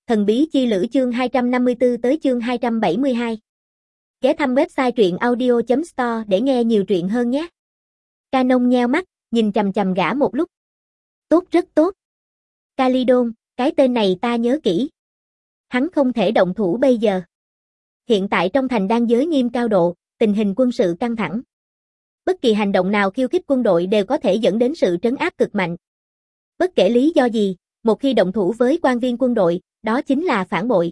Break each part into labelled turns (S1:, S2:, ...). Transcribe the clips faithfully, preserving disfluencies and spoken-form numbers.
S1: Thần bí chi lữ chương hai trăm năm mươi tư tới chương hai trăm bảy mươi hai. Ghé thăm website truyện audio chấm store để nghe nhiều truyện hơn nhé. Canon nheo mắt, nhìn chằm chằm gã một lúc. Tốt, rất tốt. Calydon, cái tên này ta nhớ kỹ. Hắn không thể động thủ bây giờ. Hiện tại trong thành đang giới nghiêm cao độ, tình hình quân sự căng thẳng. Bất kỳ hành động nào khiêu khích quân đội đều có thể dẫn đến sự trấn áp cực mạnh. Bất kể lý do gì, một khi động thủ với quan viên quân đội, đó chính là phản bội.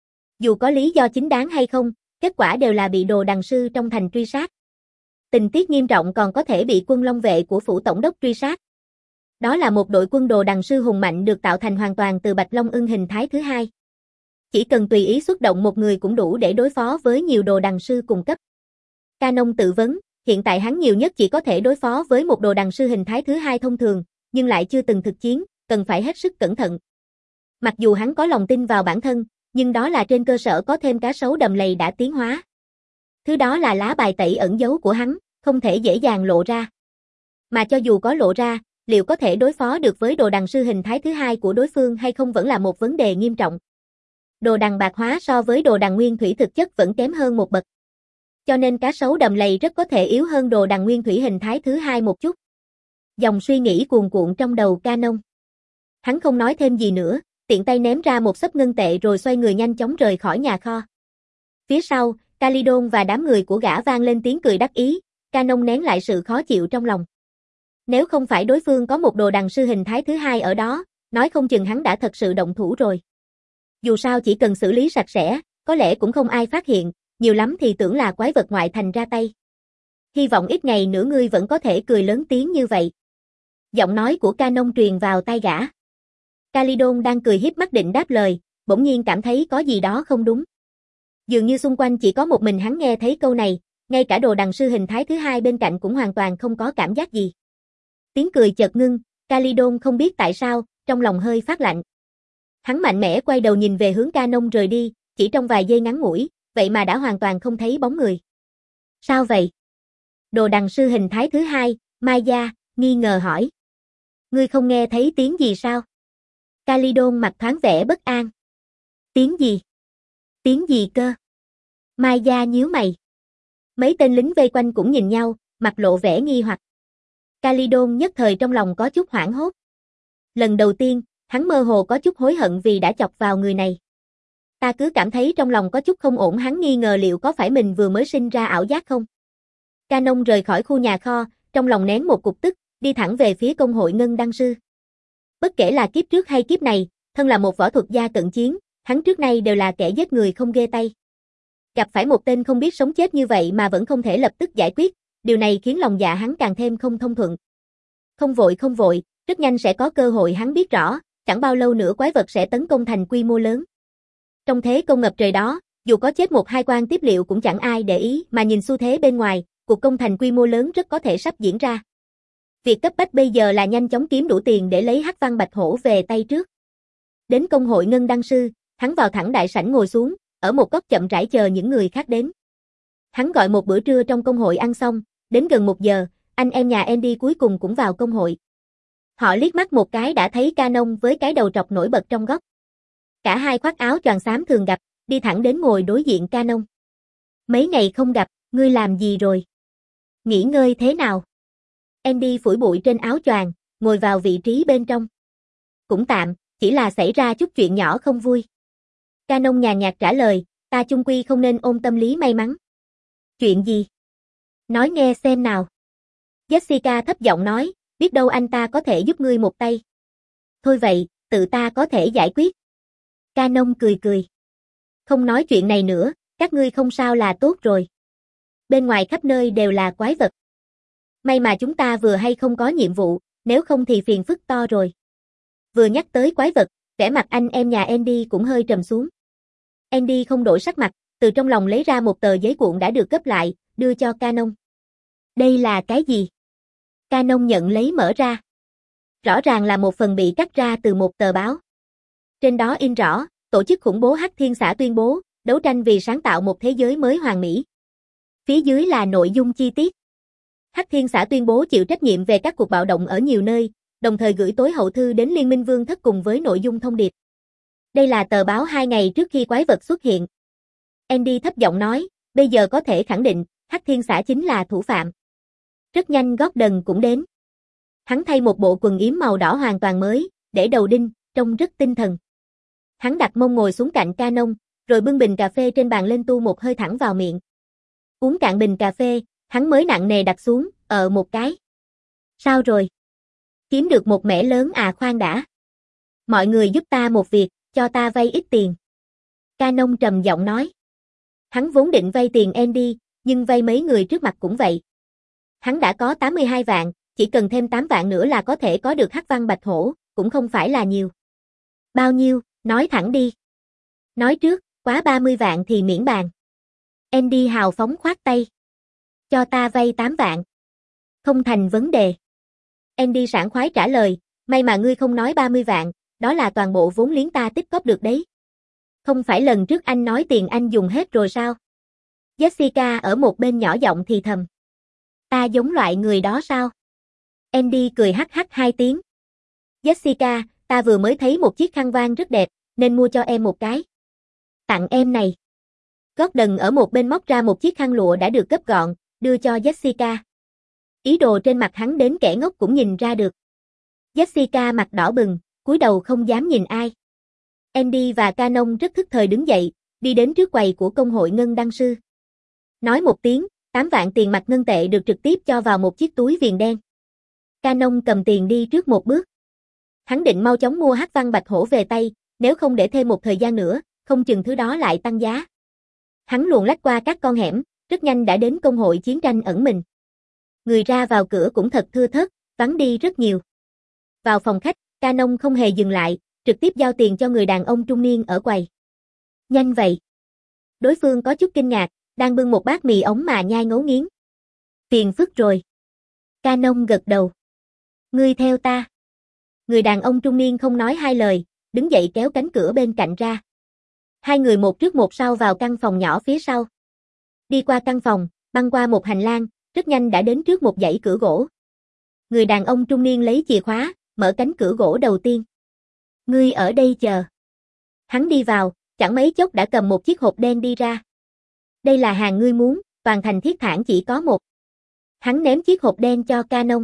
S1: Dù có lý do chính đáng hay không, kết quả đều là bị đồ đằng sư trong thành truy sát. Tình tiết nghiêm trọng còn có thể bị quân long vệ của phủ tổng đốc truy sát. Đó là một đội quân đồ đằng sư hùng mạnh được tạo thành hoàn toàn từ Bạch Long Ưng hình thái thứ hai. Chỉ cần tùy ý xuất động một người cũng đủ để đối phó với nhiều đồ đằng sư cùng cấp. Canon tự vấn, hiện tại hắn nhiều nhất chỉ có thể đối phó với một đồ đằng sư hình thái thứ hai thông thường, nhưng lại chưa từng thực chiến, cần phải hết sức cẩn thận. Mặc dù hắn có lòng tin vào bản thân, nhưng đó là trên cơ sở có thêm cá sấu đầm lầy đã tiến hóa. Thứ đó là lá bài tẩy ẩn giấu của hắn, không thể dễ dàng lộ ra. Mà cho dù có lộ ra, liệu có thể đối phó được với đồ đằng sư hình thái thứ hai của đối phương hay không vẫn là một vấn đề nghiêm trọng. Đồ đằng bạc hóa so với đồ đằng nguyên thủy thực chất vẫn kém hơn một bậc. Cho nên cá sấu đầm lầy rất có thể yếu hơn đồ đằng nguyên thủy hình thái thứ hai một chút. Dòng suy nghĩ cuồn cuộn trong đầu Canon. Hắn không nói thêm gì nữa, tiện tay ném ra một xấp ngân tệ rồi xoay người nhanh chóng rời khỏi nhà kho. Phía sau, Calydon và đám người của gã vang lên tiếng cười đắc ý, Canon nén lại sự khó chịu trong lòng. Nếu không phải đối phương có một đồ đằng sư hình thái thứ hai ở đó, nói không chừng hắn đã thật sự động thủ rồi. Dù sao chỉ cần xử lý sạch sẽ, có lẽ cũng không ai phát hiện, nhiều lắm thì tưởng là quái vật ngoại thành ra tay. Hy vọng ít ngày nữa ngươi vẫn có thể cười lớn tiếng như vậy. Giọng nói của Canon truyền vào tai gã. Calydon đang cười híp mắt định đáp lời, bỗng nhiên cảm thấy có gì đó không đúng. Dường như xung quanh chỉ có một mình hắn nghe thấy câu này, ngay cả đồ đằng sư hình thái thứ hai bên cạnh cũng hoàn toàn không có cảm giác gì. Tiếng cười chợt ngưng, Calydon không biết tại sao, trong lòng hơi phát lạnh. Hắn mạnh mẽ quay đầu nhìn về hướng Canon rời đi, chỉ trong vài giây ngắn ngủi, vậy mà đã hoàn toàn không thấy bóng người. Sao vậy? Đồ đằng sư hình thái thứ hai, Maya, nghi ngờ hỏi. Ngươi không nghe thấy tiếng gì sao? Calydon mặt thoáng vẻ bất an. Tiếng gì? Tiếng gì cơ? Maya nhíu mày. Mấy tên lính vây quanh cũng nhìn nhau, mặt lộ vẻ nghi hoặc. Calydon nhất thời trong lòng có chút hoảng hốt. Lần đầu tiên, hắn mơ hồ có chút hối hận vì đã chọc vào người này. Ta cứ cảm thấy trong lòng có chút không ổn, hắn nghi ngờ liệu có phải mình vừa mới sinh ra ảo giác không? Canon rời khỏi khu nhà kho, trong lòng nén một cục tức, đi thẳng về phía công hội Ngân Đăng Sư. Bất kể là kiếp trước hay kiếp này, thân là một võ thuật gia cận chiến, hắn trước nay đều là kẻ giết người không ghê tay. Gặp phải một tên không biết sống chết như vậy mà vẫn không thể lập tức giải quyết, điều này khiến lòng dạ hắn càng thêm không thông thuận. Không vội không vội, rất nhanh sẽ có cơ hội, hắn biết rõ, chẳng bao lâu nữa quái vật sẽ tấn công thành quy mô lớn. Trong thế công ngập trời đó, dù có chết một hai quan tiếp liệu cũng chẳng ai để ý, mà nhìn xu thế bên ngoài, cuộc công thành quy mô lớn rất có thể sắp diễn ra. Việc cấp bách bây giờ là nhanh chóng kiếm đủ tiền để lấy Hắc Văn Bạch Hổ về tay trước. Đến công hội Ngân Đăng Sư, hắn vào thẳng đại sảnh ngồi xuống, ở một góc chậm rãi chờ những người khác đến. Hắn gọi một bữa trưa trong công hội ăn xong, đến gần một giờ, anh em nhà Andy cuối cùng cũng vào công hội. Họ liếc mắt một cái đã thấy Canon với cái đầu trọc nổi bật trong góc. Cả hai khoác áo choàng xám thường gặp, đi thẳng đến ngồi đối diện Canon. Mấy ngày không gặp, ngươi làm gì rồi? Nghỉ ngơi thế nào? Andy phủi bụi trên áo choàng, ngồi vào vị trí bên trong. Cũng tạm, chỉ là xảy ra chút chuyện nhỏ không vui. Canon nhàn nhạt trả lời, ta chung quy không nên ôm tâm lý may mắn. Chuyện gì? Nói nghe xem nào. Jessica thấp giọng nói, biết đâu anh ta có thể giúp ngươi một tay. Thôi vậy, tự ta có thể giải quyết. Canon cười cười. Không nói chuyện này nữa, các ngươi không sao là tốt rồi. Bên ngoài khắp nơi đều là quái vật. May mà chúng ta vừa hay không có nhiệm vụ, nếu không thì phiền phức to rồi. Vừa nhắc tới quái vật, vẻ mặt anh em nhà Andy cũng hơi trầm xuống. Andy không đổi sắc mặt, từ trong lòng lấy ra một tờ giấy cuộn đã được gấp lại, đưa cho Canon. Đây là cái gì? Canon nhận lấy mở ra. Rõ ràng là một phần bị cắt ra từ một tờ báo. Trên đó in rõ, tổ chức khủng bố Hắc Thiên Xã tuyên bố, đấu tranh vì sáng tạo một thế giới mới hoàn mỹ. Phía dưới là nội dung chi tiết. Hắc Thiên Xã tuyên bố chịu trách nhiệm về các cuộc bạo động ở nhiều nơi, đồng thời gửi tối hậu thư đến Liên minh Vương thất cùng với nội dung thông điệp. Đây là tờ báo hai ngày trước khi quái vật xuất hiện. Andy thấp giọng nói, bây giờ có thể khẳng định, Hắc Thiên Xã chính là thủ phạm. Rất nhanh Gordon cũng đến. Hắn thay một bộ quần yếm màu đỏ hoàn toàn mới, để đầu đinh, trông rất tinh thần. Hắn đặt mông ngồi xuống cạnh Canon, rồi bưng bình cà phê trên bàn lên tu một hơi thẳng vào miệng. Uống cạn bình cà phê, hắn mới nặng nề đặt xuống, ờ một cái. Sao rồi? Kiếm được một mẻ lớn à, khoan đã. Mọi người giúp ta một việc, cho ta vay ít tiền. Canon trầm giọng nói. Hắn vốn định vay tiền Andy, nhưng vay mấy người trước mặt cũng vậy. Hắn đã có tám mươi hai vạn, chỉ cần thêm tám vạn nữa là có thể có được Hắc Văn Bạch Hổ, cũng không phải là nhiều. Bao nhiêu, nói thẳng đi. Nói trước, quá ba mươi vạn thì miễn bàn. Andy hào phóng khoát tay. Cho ta vay tám vạn. Không thành vấn đề. Andy sảng khoái trả lời, may mà ngươi không nói ba mươi vạn, đó là toàn bộ vốn liếng ta tích góp được đấy. Không phải lần trước anh nói tiền anh dùng hết rồi sao? Jessica ở một bên nhỏ giọng thì thầm. Ta giống loại người đó sao? Andy cười hắc hắc hai tiếng. Jessica, ta vừa mới thấy một chiếc khăn voan rất đẹp, nên mua cho em một cái. Tặng em này. Gordon ở một bên móc ra một chiếc khăn lụa đã được gấp gọn, đưa cho Jessica. Ý đồ trên mặt hắn đến kẻ ngốc cũng nhìn ra được. Jessica mặt đỏ bừng, cúi đầu không dám nhìn ai. Andy và Canon rất thức thời đứng dậy, đi đến trước quầy của công hội ngân đăng sư. Nói một tiếng, tám vạn tiền mặt ngân tệ được trực tiếp cho vào một chiếc túi viền đen. Canon cầm tiền đi trước một bước. Hắn định mau chóng mua Hắc Văn Bạch Hổ về tay, nếu không để thêm một thời gian nữa, không chừng thứ đó lại tăng giá. Hắn luồn lách qua các con hẻm, rất nhanh đã đến công hội chiến tranh ẩn mình. Người ra vào cửa cũng thật thưa thớt, vắng đi rất nhiều. Vào phòng khách, Canon không hề dừng lại, trực tiếp giao tiền cho người đàn ông trung niên ở quầy. Nhanh vậy. Đối phương có chút kinh ngạc, đang bưng một bát mì ống mà nhai ngấu nghiến. Phiền phức rồi. Canon gật đầu. Ngươi theo ta. Người đàn ông trung niên không nói hai lời, đứng dậy kéo cánh cửa bên cạnh ra. Hai người một trước một sau vào căn phòng nhỏ phía sau. Đi qua căn phòng, băng qua một hành lang, rất nhanh đã đến trước một dãy cửa gỗ. Người đàn ông trung niên lấy chìa khóa, mở cánh cửa gỗ đầu tiên. Ngươi ở đây chờ. Hắn đi vào, chẳng mấy chốc đã cầm một chiếc hộp đen đi ra. Đây là hàng ngươi muốn, toàn thành thiết thản chỉ có một. Hắn ném chiếc hộp đen cho Canon.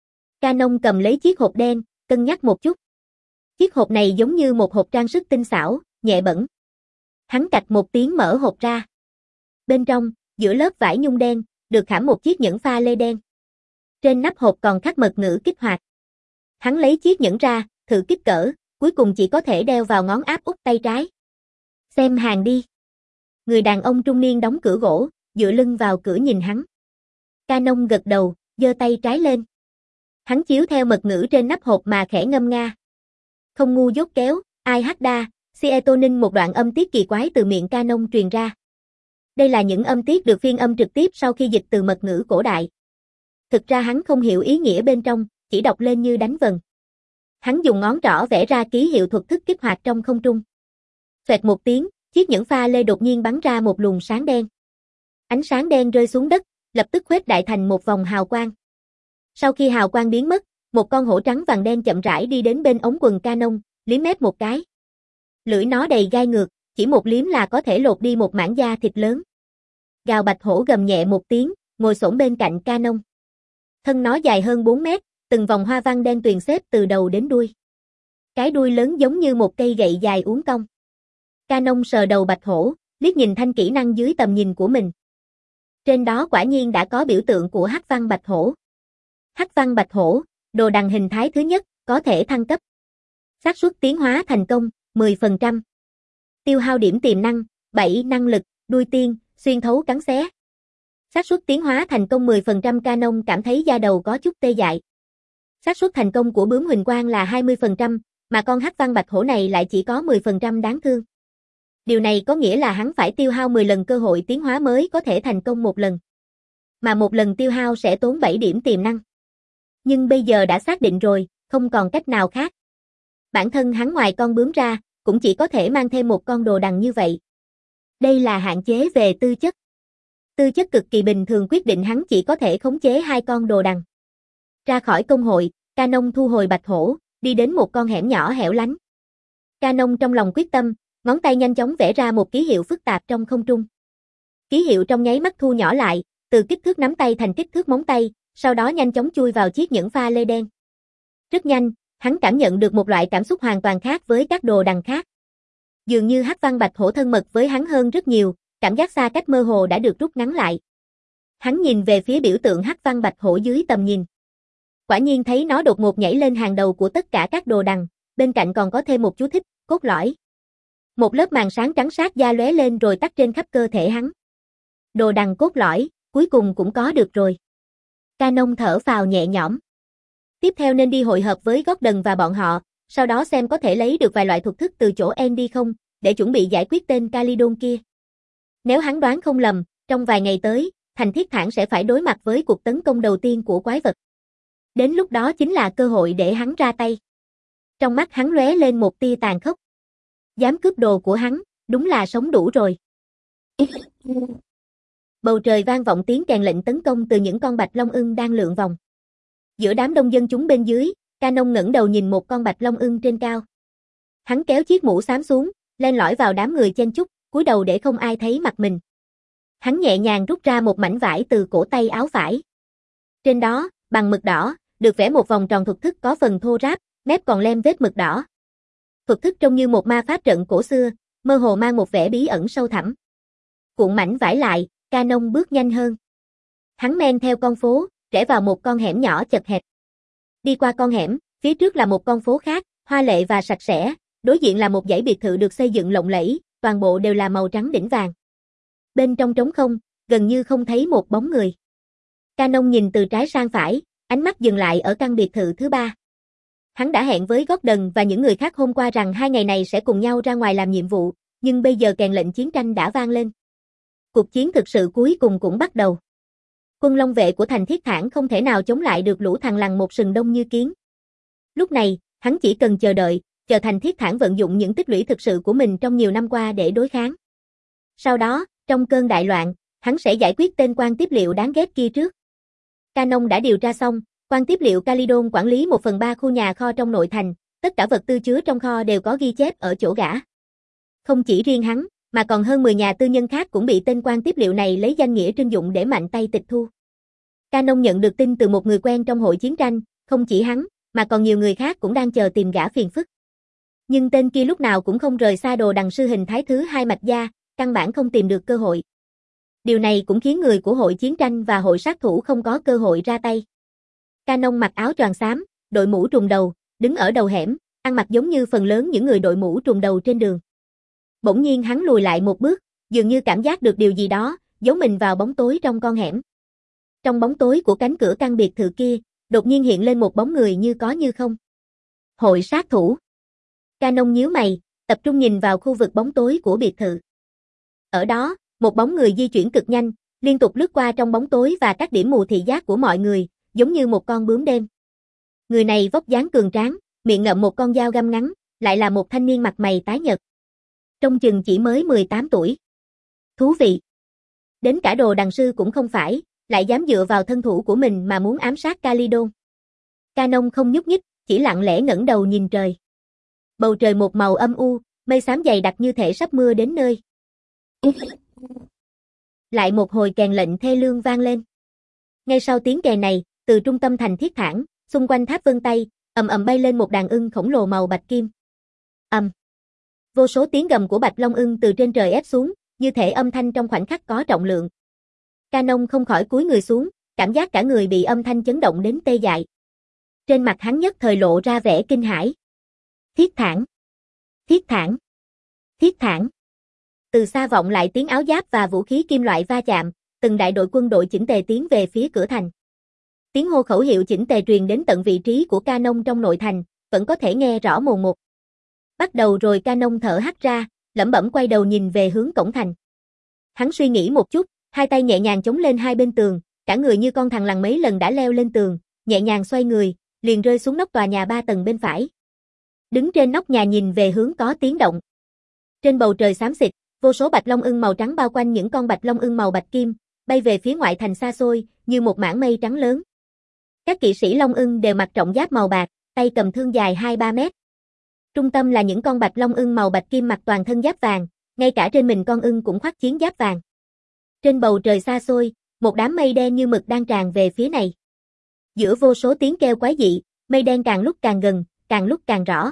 S1: Canon cầm lấy chiếc hộp đen, cân nhắc một chút. Chiếc hộp này giống như một hộp trang sức tinh xảo, nhẹ bẩn. Hắn cạch một tiếng mở hộp ra. Bên trong, giữa lớp vải nhung đen, được khảm một chiếc nhẫn pha lê đen. Trên nắp hộp còn khắc mật ngữ kích hoạt. Hắn lấy chiếc nhẫn ra, thử kích cỡ, cuối cùng chỉ có thể đeo vào ngón áp út tay trái. Xem hàng đi. Người đàn ông trung niên đóng cửa gỗ, dựa lưng vào cửa nhìn hắn. Canon gật đầu, giơ tay trái lên. Hắn chiếu theo mật ngữ trên nắp hộp mà khẽ ngâm nga. Không ngu dốt kéo, ai hát đa, Seatonin, một đoạn âm tiết kỳ quái từ miệng Canon truyền ra. Đây là những âm tiết được phiên âm trực tiếp sau khi dịch từ mật ngữ cổ đại. Thực ra hắn không hiểu ý nghĩa bên trong, chỉ đọc lên như đánh vần. Hắn dùng ngón trỏ vẽ ra ký hiệu thuật thức kích hoạt trong không trung. Xoẹt một tiếng, chiếc nhẫn pha lê đột nhiên bắn ra một luồng sáng đen. Ánh sáng đen rơi xuống đất, lập tức khuếch đại thành một vòng hào quang. Sau khi hào quang biến mất, một con hổ trắng vàng đen chậm rãi đi đến bên ống quần Canon, liếm mép một cái. Lưỡi nó đầy gai ngược, chỉ một liếm là có thể lột đi một mảng da thịt lớn. Gào bạch hổ gầm nhẹ một tiếng, ngồi xổm bên cạnh Canon. Thân nó dài hơn bốn mét, từng vòng hoa văn đen tuyền xếp từ đầu đến đuôi. Cái đuôi lớn giống như một cây gậy dài uốn cong. Canon sờ đầu bạch hổ, liếc nhìn thanh kỹ năng dưới tầm nhìn của mình. Trên đó quả nhiên đã có biểu tượng của Hắc Văn Bạch Hổ. Hắc Văn Bạch Hổ, đồ đằng hình thái thứ nhất, có thể thăng cấp. Xác suất tiến hóa thành công, mười phần trăm. Tiêu hao điểm tiềm năng, bảy, năng lực, đuôi tiên, xuyên thấu cắn xé. Xác suất tiến hóa thành công mười phần trăm. Canon cảm thấy da đầu có chút tê dại. Xác suất thành công của bướm huỳnh quang là hai mươi phần trăm, mà con Hắc Văn Bạch Hổ này lại chỉ có mười phần trăm, đáng thương. Điều này có nghĩa là hắn phải tiêu hao mười lần cơ hội tiến hóa mới có thể thành công một lần. Mà một lần tiêu hao sẽ tốn bảy điểm tiềm năng. Nhưng bây giờ đã xác định rồi, không còn cách nào khác. Bản thân hắn ngoài con bướm ra, cũng chỉ có thể mang thêm một con đồ đằng như vậy. Đây là hạn chế về tư chất. Tư chất cực kỳ bình thường quyết định hắn chỉ có thể khống chế hai con đồ đằng. Ra khỏi công hội, Canon thu hồi bạch hổ, đi đến một con hẻm nhỏ hẻo lánh. Canon trong lòng quyết tâm, ngón tay nhanh chóng vẽ ra một ký hiệu phức tạp trong không trung. Ký hiệu trong nháy mắt thu nhỏ lại, từ kích thước nắm tay thành kích thước móng tay, sau đó nhanh chóng chui vào chiếc nhẫn pha lê đen. Rất nhanh, hắn cảm nhận được một loại cảm xúc hoàn toàn khác với các đồ đằng khác. Dường như Hắc Văn Bạch Hổ thân mật với hắn hơn rất nhiều, cảm giác xa cách mơ hồ đã được rút ngắn lại. Hắn nhìn về phía biểu tượng Hắc Văn Bạch Hổ dưới tầm nhìn. Quả nhiên thấy nó đột ngột nhảy lên hàng đầu của tất cả các đồ đằng, bên cạnh còn có thêm một chú thích, cốt lõi. Một lớp màn sáng trắng sát da lóe lên rồi tắt trên khắp cơ thể hắn. Đồ đằng cốt lõi, cuối cùng cũng có được rồi. Canon thở phào nhẹ nhõm. Tiếp theo nên đi hội hợp với Gordon và bọn họ, sau đó xem có thể lấy được vài loại thuật thức từ chỗ Andy không, để chuẩn bị giải quyết tên Calydon kia. Nếu hắn đoán không lầm, trong vài ngày tới, Thành Thiết Thản sẽ phải đối mặt với cuộc tấn công đầu tiên của quái vật. Đến lúc đó chính là cơ hội để hắn ra tay. Trong mắt hắn lóe lên một tia tàn khốc. Dám cướp đồ của hắn, đúng là sống đủ rồi. Bầu trời vang vọng tiếng kèn lệnh tấn công từ những con bạch long ưng đang lượn vòng. Giữa đám đông dân chúng bên dưới, Canon ngẩng đầu nhìn một con bạch long ưng trên cao. Hắn kéo chiếc mũ xám xuống, len lỏi vào đám người chen chúc, cúi đầu để không ai thấy mặt mình. Hắn nhẹ nhàng rút ra một mảnh vải từ cổ tay áo phải. Trên đó, bằng mực đỏ, được vẽ một vòng tròn thuật thức có phần thô ráp, mép còn lem vết mực đỏ. Thuật thức trông như một ma pháp trận cổ xưa, mơ hồ mang một vẻ bí ẩn sâu thẳm. Cuộn mảnh vải lại, Canon bước nhanh hơn. Hắn men theo con phố, rẽ vào một con hẻm nhỏ chật hẹp. Đi qua con hẻm, phía trước là một con phố khác, hoa lệ và sạch sẽ, đối diện là một dãy biệt thự được xây dựng lộng lẫy, toàn bộ đều là màu trắng đỉnh vàng. Bên trong trống không, gần như không thấy một bóng người. Canon nhìn từ trái sang phải, ánh mắt dừng lại ở căn biệt thự thứ ba. Hắn đã hẹn với Gordon và những người khác hôm qua rằng hai ngày này sẽ cùng nhau ra ngoài làm nhiệm vụ, nhưng bây giờ kèn lệnh chiến tranh đã vang lên. Cuộc chiến thực sự cuối cùng cũng bắt đầu. Quân Long vệ của Thành Thiết Thản không thể nào chống lại được lũ thằn lằn một sừng đông như kiến. Lúc này, hắn chỉ cần chờ đợi, chờ Thành Thiết Thản vận dụng những tích lũy thực sự của mình trong nhiều năm qua để đối kháng. Sau đó, trong cơn đại loạn, hắn sẽ giải quyết tên quan tiếp liệu đáng ghét kia trước. Canon đã điều tra xong, quan tiếp liệu Calydon quản lý một phần ba khu nhà kho trong nội thành, tất cả vật tư chứa trong kho đều có ghi chép ở chỗ gã. Không chỉ riêng hắn, mà còn hơn mười nhà tư nhân khác cũng bị tên quan tiếp liệu này lấy danh nghĩa trưng dụng để mạnh tay tịch thu. Canon nhận được tin từ một người quen trong hội chiến tranh, không chỉ hắn, mà còn nhiều người khác cũng đang chờ tìm gã phiền phức. Nhưng tên kia lúc nào cũng không rời xa đồ đằng sư hình thái thứ hai mạch gia, căn bản không tìm được cơ hội. Điều này cũng khiến người của hội chiến tranh và hội sát thủ không có cơ hội ra tay. Canon mặc áo choàng xám, đội mũ trùm đầu, đứng ở đầu hẻm, ăn mặc giống như phần lớn những người đội mũ trùm đầu trên đường. Bỗng nhiên hắn lùi lại một bước, dường như cảm giác được điều gì đó, giấu mình vào bóng tối trong con hẻm. Trong bóng tối của cánh cửa căn biệt thự kia, đột nhiên hiện lên một bóng người như có như không. Hội sát thủ. Canon nhíu mày, tập trung nhìn vào khu vực bóng tối của biệt thự. Ở đó, một bóng người di chuyển cực nhanh, liên tục lướt qua trong bóng tối và các điểm mù thị giác của mọi người, giống như một con bướm đêm. Người này vóc dáng cường tráng, miệng ngậm một con dao găm ngắn, lại là một thanh niên mặt mày tái nhợt. Trông chừng chỉ mới mười tám tuổi. Thú vị. Đến cả đồ đằng sư cũng không phải, lại dám dựa vào thân thủ của mình mà muốn ám sát Calydon. Canon không nhúc nhích, chỉ lặng lẽ ngẩng đầu nhìn trời. Bầu trời một màu âm u, mây xám dày đặc như thể sắp mưa đến nơi. Lại một hồi kèn lệnh thê lương vang lên. Ngay sau tiếng kèn này, từ trung tâm Thành Thiết Thản, xung quanh tháp Vân Tây, ầm ầm bay lên một đàn ưng khổng lồ màu bạch kim. Ầm. Vô số tiếng gầm của bạch long ưng từ trên trời ép xuống, như thể âm thanh trong khoảnh khắc có trọng lượng. Canon không khỏi cúi người xuống, cảm giác cả người bị âm thanh chấn động đến tê dại. Trên mặt hắn nhất thời lộ ra vẻ kinh hãi. Thiết Thản, Thiết Thản, Thiết Thản. Từ xa vọng lại tiếng áo giáp và vũ khí kim loại va chạm, từng đại đội quân đội chỉnh tề tiến về phía cửa thành. Tiếng hô khẩu hiệu chỉnh tề truyền đến tận vị trí của Canon trong nội thành, vẫn có thể nghe rõ mồn một. Bắt đầu rồi. Canon thở hắt ra, lẩm bẩm quay đầu nhìn về hướng cổng thành. Hắn suy nghĩ một chút, hai tay nhẹ nhàng chống lên hai bên tường, cả người như con thằn lằn mấy lần đã leo lên tường, nhẹ nhàng xoay người, liền rơi xuống nóc tòa nhà ba tầng bên phải. Đứng trên nóc nhà nhìn về hướng có tiếng động. Trên bầu trời xám xịt, vô số bạch long ưng màu trắng bao quanh những con bạch long ưng màu bạch kim, bay về phía ngoại thành xa xôi, như một mảng mây trắng lớn. Các kỵ sĩ long ưng đều mặc trọng giáp màu bạc, tay cầm thương dài hai ba mét. Trung tâm là những con bạch long ưng màu bạch kim mặc toàn thân giáp vàng, ngay cả trên mình con ưng cũng khoác chiến giáp vàng. Trên bầu trời xa xôi, một đám mây đen như mực đang tràn về phía này. Giữa vô số tiếng kêu quái dị, mây đen càng lúc càng gần, càng lúc càng rõ.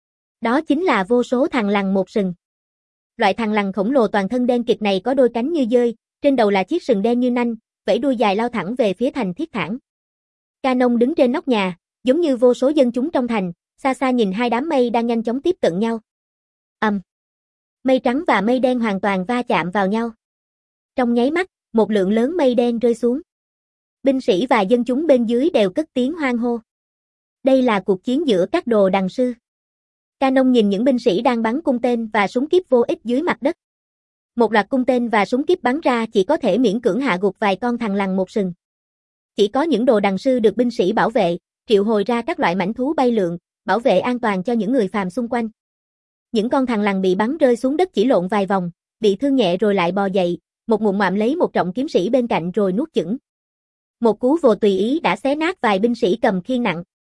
S1: Đó chính là vô số thằn lằn một sừng. Loại thằn lằn khổng lồ toàn thân đen kịt này có đôi cánh như dơi, trên đầu là chiếc sừng đen như nanh, vẫy đuôi dài lao thẳng về phía thành thiết thản. Canon đứng trên nóc nhà, giống như vô số dân chúng trong thành, xa xa nhìn hai đám mây đang nhanh chóng tiếp cận nhau. Ầm. Um. Mây trắng và mây đen hoàn toàn va chạm vào nhau. Trong nháy mắt, một lượng lớn mây đen rơi xuống. Binh sĩ và dân chúng bên dưới đều cất tiếng hoan hô. Đây là cuộc chiến giữa các đồ đằng sư. Canon nhìn những binh sĩ đang bắn cung tên và súng kíp vô ích dưới mặt đất. Một loạt cung tên và súng kíp bắn ra chỉ có thể miễn cưỡng hạ gục vài con thằn lằn một sừng. Chỉ có những đồ đằng sư được binh sĩ bảo vệ, triệu hồi ra các loại mãnh thú bay lượn, bảo vệ an toàn cho những người phàm xung quanh. Những con thằn lằn bị bắn rơi xuống đất chỉ lộn vài vòng, bị thương nhẹ rồi lại bò dậy, một ngụm ngoạm lấy một trọng kiếm sĩ bên cạnh rồi nuốt chửng. Một cú vồ tùy ý đã xé nát vài binh sĩ cầm khiên nặng.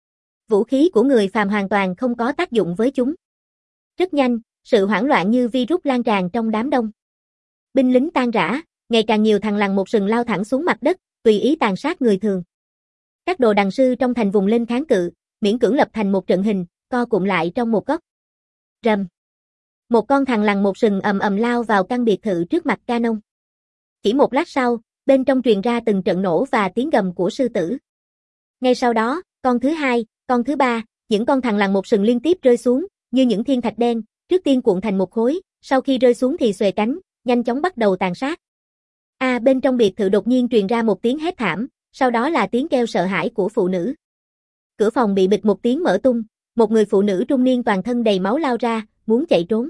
S1: Vũ khí của người phàm hoàn toàn không có tác dụng với chúng. Rất nhanh, sự hoảng loạn như virus lan tràn trong đám đông. Binh lính tan rã, ngày càng nhiều thằn lằn một sừng lao thẳng xuống mặt đất, tùy ý tàn sát người thường. Các đồ đằng sư trong thành vùng lên kháng cự, miễn cưỡng lập thành một trận hình, co cụm lại trong một góc. Rầm. Một con thằn lằn một sừng ầm ầm lao vào căn biệt thự trước mặt Canon. Chỉ một lát sau, bên trong truyền ra từng trận nổ và tiếng gầm của sư tử. Ngay sau đó, con thứ hai, con thứ ba, những con thằn lằn một sừng liên tiếp rơi xuống, như những thiên thạch đen, trước tiên cuộn thành một khối, sau khi rơi xuống thì xuề cánh, nhanh chóng bắt đầu tàn sát. À, bên trong biệt thự đột nhiên truyền ra một tiếng hét thảm, sau đó là tiếng kêu sợ hãi của phụ nữ. Cửa phòng bị bịch một tiếng mở tung, một người phụ nữ trung niên toàn thân đầy máu lao ra, muốn chạy trốn.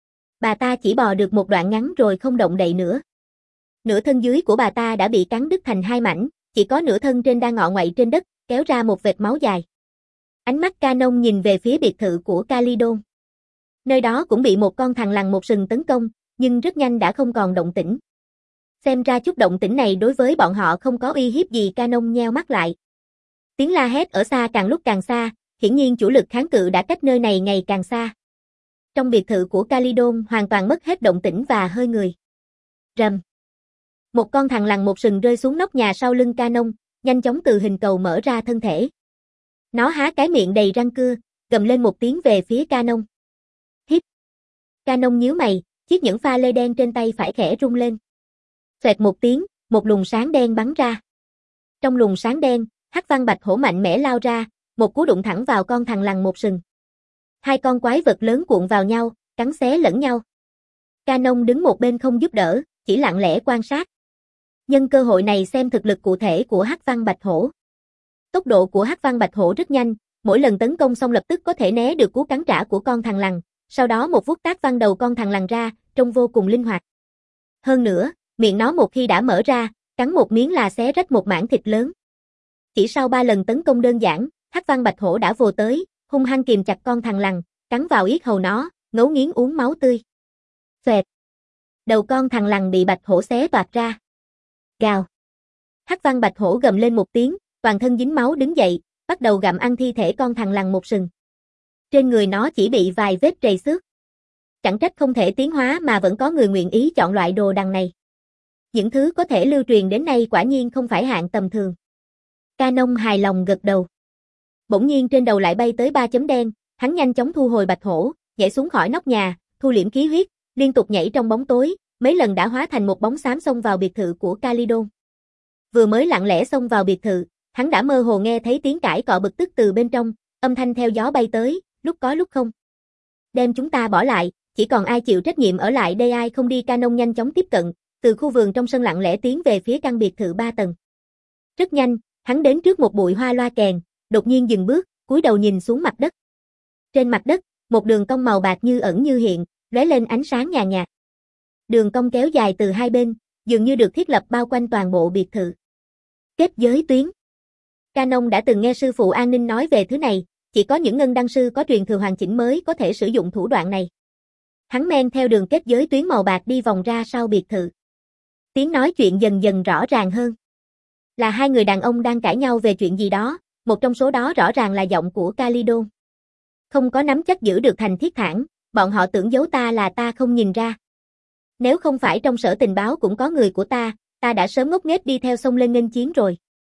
S1: Bà ta chỉ bò được một đoạn ngắn rồi không động đậy nữa. Nửa thân dưới của bà ta đã bị cắn đứt thành hai mảnh, chỉ có nửa thân trên đang ngọ nguậy trên đất, kéo ra một vệt máu dài. Ánh mắt Canon nhìn về phía biệt thự của Calydon. Nơi đó cũng bị một con thằn lằn một sừng tấn công, nhưng rất nhanh đã không còn động tĩnh. Xem ra chút động tĩnh này đối với bọn họ không có uy hiếp gì. Canon nheo mắt lại. Tiếng la hét ở xa càng lúc càng xa, hiển nhiên chủ lực kháng cự đã cách nơi này ngày càng xa. Trong biệt thự của Calydon hoàn toàn mất hết động tĩnh và hơi người. Rầm. Một con thằn lằn một sừng rơi xuống nóc nhà sau lưng Canon, nhanh chóng từ hình cầu mở ra thân thể. Nó há cái miệng đầy răng cưa, gầm lên một tiếng về phía Canon. Hít. Canon nhíu mày, chiếc nhẫn pha lê đen trên tay phải khẽ rung lên. Xoẹt một tiếng, một luồng sáng đen bắn ra. Trong luồng sáng đen, hắc văn bạch hổ mạnh mẽ lao ra, một cú đụng thẳng vào con thằn lằn một sừng. Hai con quái vật lớn cuộn vào nhau, cắn xé lẫn nhau. Canon đứng một bên không giúp đỡ, chỉ lặng lẽ quan sát. Nhân cơ hội này xem thực lực cụ thể của hắc văn bạch hổ. Tốc độ của hắc văn bạch hổ rất nhanh, mỗi lần tấn công xong lập tức có thể né được cú cắn trả của con thằn lằn, sau đó một vuốt tác văng đầu con thằn lằn ra, trông vô cùng linh hoạt. Hơn nữa, miệng nó một khi đã mở ra, cắn một miếng là xé rách một mảng thịt lớn. Chỉ sau ba lần tấn công đơn giản, hắc văn bạch hổ đã vồ tới, hung hăng kìm chặt con thằn lằn, cắn vào yết hầu nó, ngấu nghiến uống máu tươi. Xoẹt. Đầu con thằn lằn bị bạch hổ xé toạc ra. Gào. Hắc văn bạch hổ gầm lên một tiếng, toàn thân dính máu đứng dậy, bắt đầu gặm ăn thi thể con thằn lằn một sừng. Trên người nó chỉ bị vài vết trầy xước. Chẳng trách không thể tiến hóa mà vẫn có người nguyện ý chọn loại đồ đằng này. Những thứ có thể lưu truyền đến nay quả nhiên không phải hạng tầm thường. Canon hài lòng gật đầu. Bỗng nhiên trên đầu lại bay tới ba chấm đen, hắn nhanh chóng thu hồi bạch hổ, nhảy xuống khỏi nóc nhà, thu liễm khí huyết, liên tục nhảy trong bóng tối, mấy lần đã hóa thành một bóng xám xông vào biệt thự của Calydon. Vừa mới lặng lẽ xông vào biệt thự, hắn đã mơ hồ nghe thấy tiếng cãi cọ bực tức từ bên trong, âm thanh theo gió bay tới, lúc có lúc không. Đem chúng ta bỏ lại, chỉ còn ai chịu trách nhiệm ở lại đây ai không đi. Canon nhanh chóng tiếp cận, từ khu vườn trong sân lặng lẽ tiến về phía căn biệt thự ba tầng. Rất nhanh, hắn đến trước một bụi hoa loa kèn, đột nhiên dừng bước, cúi đầu nhìn xuống mặt đất. Trên mặt đất, một đường cong màu bạc như ẩn như hiện, lóe lên ánh sáng nhàn nhạt. Đường cong kéo dài từ hai bên, dường như được thiết lập bao quanh toàn bộ biệt thự. Kết giới tuyến. Canon đã từng nghe sư phụ an ninh nói về thứ này, chỉ có những ngân đăng sư có truyền thừa hoàn chỉnh mới có thể sử dụng thủ đoạn này. Hắn men theo đường kết giới tuyến màu bạc đi vòng ra sau biệt thự. Tiếng nói chuyện dần dần rõ ràng hơn. Là hai người đàn ông đang cãi nhau về chuyện gì đó, một trong số đó rõ ràng là giọng của Calydon. Không có nắm chắc giữ được thành thiết thản, bọn họ tưởng giấu ta là ta không nhìn ra. Nếu không phải trong sở tình báo cũng có người của ta, ta đã sớm ngốc nghếch đi theo sông lên nghênh chiến rồi.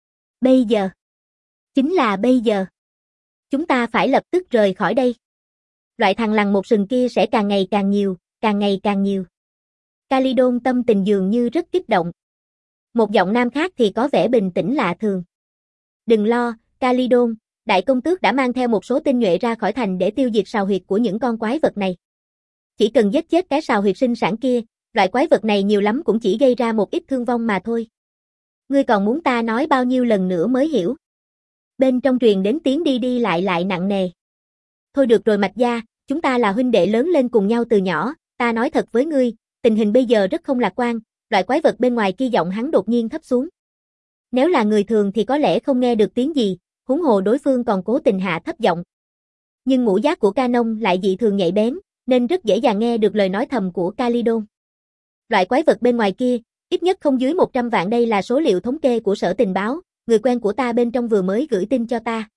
S1: Bây giờ. Chính là bây giờ. Chúng ta phải lập tức rời khỏi đây. Loại thằng lằn một sừng kia sẽ càng ngày càng nhiều, càng ngày càng nhiều. Calydon tâm tình dường như rất kích động. Một giọng nam khác thì có vẻ bình tĩnh lạ thường. Đừng lo, Calydon, đại công tước đã mang theo một số tinh nhuệ ra khỏi thành để tiêu diệt sào huyệt của những con quái vật này. Chỉ cần giết chết cái sào huyệt sinh sản kia, loại quái vật này nhiều lắm cũng chỉ gây ra một ít thương vong mà thôi. Ngươi còn muốn ta nói bao nhiêu lần nữa mới hiểu? Bên trong truyền đến tiếng đi đi lại lại nặng nề. Thôi được rồi Mạch Gia, chúng ta là huynh đệ lớn lên cùng nhau từ nhỏ, ta nói thật với ngươi, tình hình bây giờ rất không lạc quan, loại quái vật bên ngoài kia giọng hắn đột nhiên thấp xuống. Nếu là người thường thì có lẽ không nghe được tiếng gì, huống hồ đối phương còn cố tình hạ thấp giọng. Nhưng ngũ giác của Canon lại dị thường nhạy bén, nên rất dễ dàng nghe được lời nói thầm của Calydon. Loại quái vật bên ngoài kia, ít nhất không dưới một trăm vạn, đây là số liệu thống kê của sở tình báo, người quen của ta bên trong vừa mới gửi tin cho ta.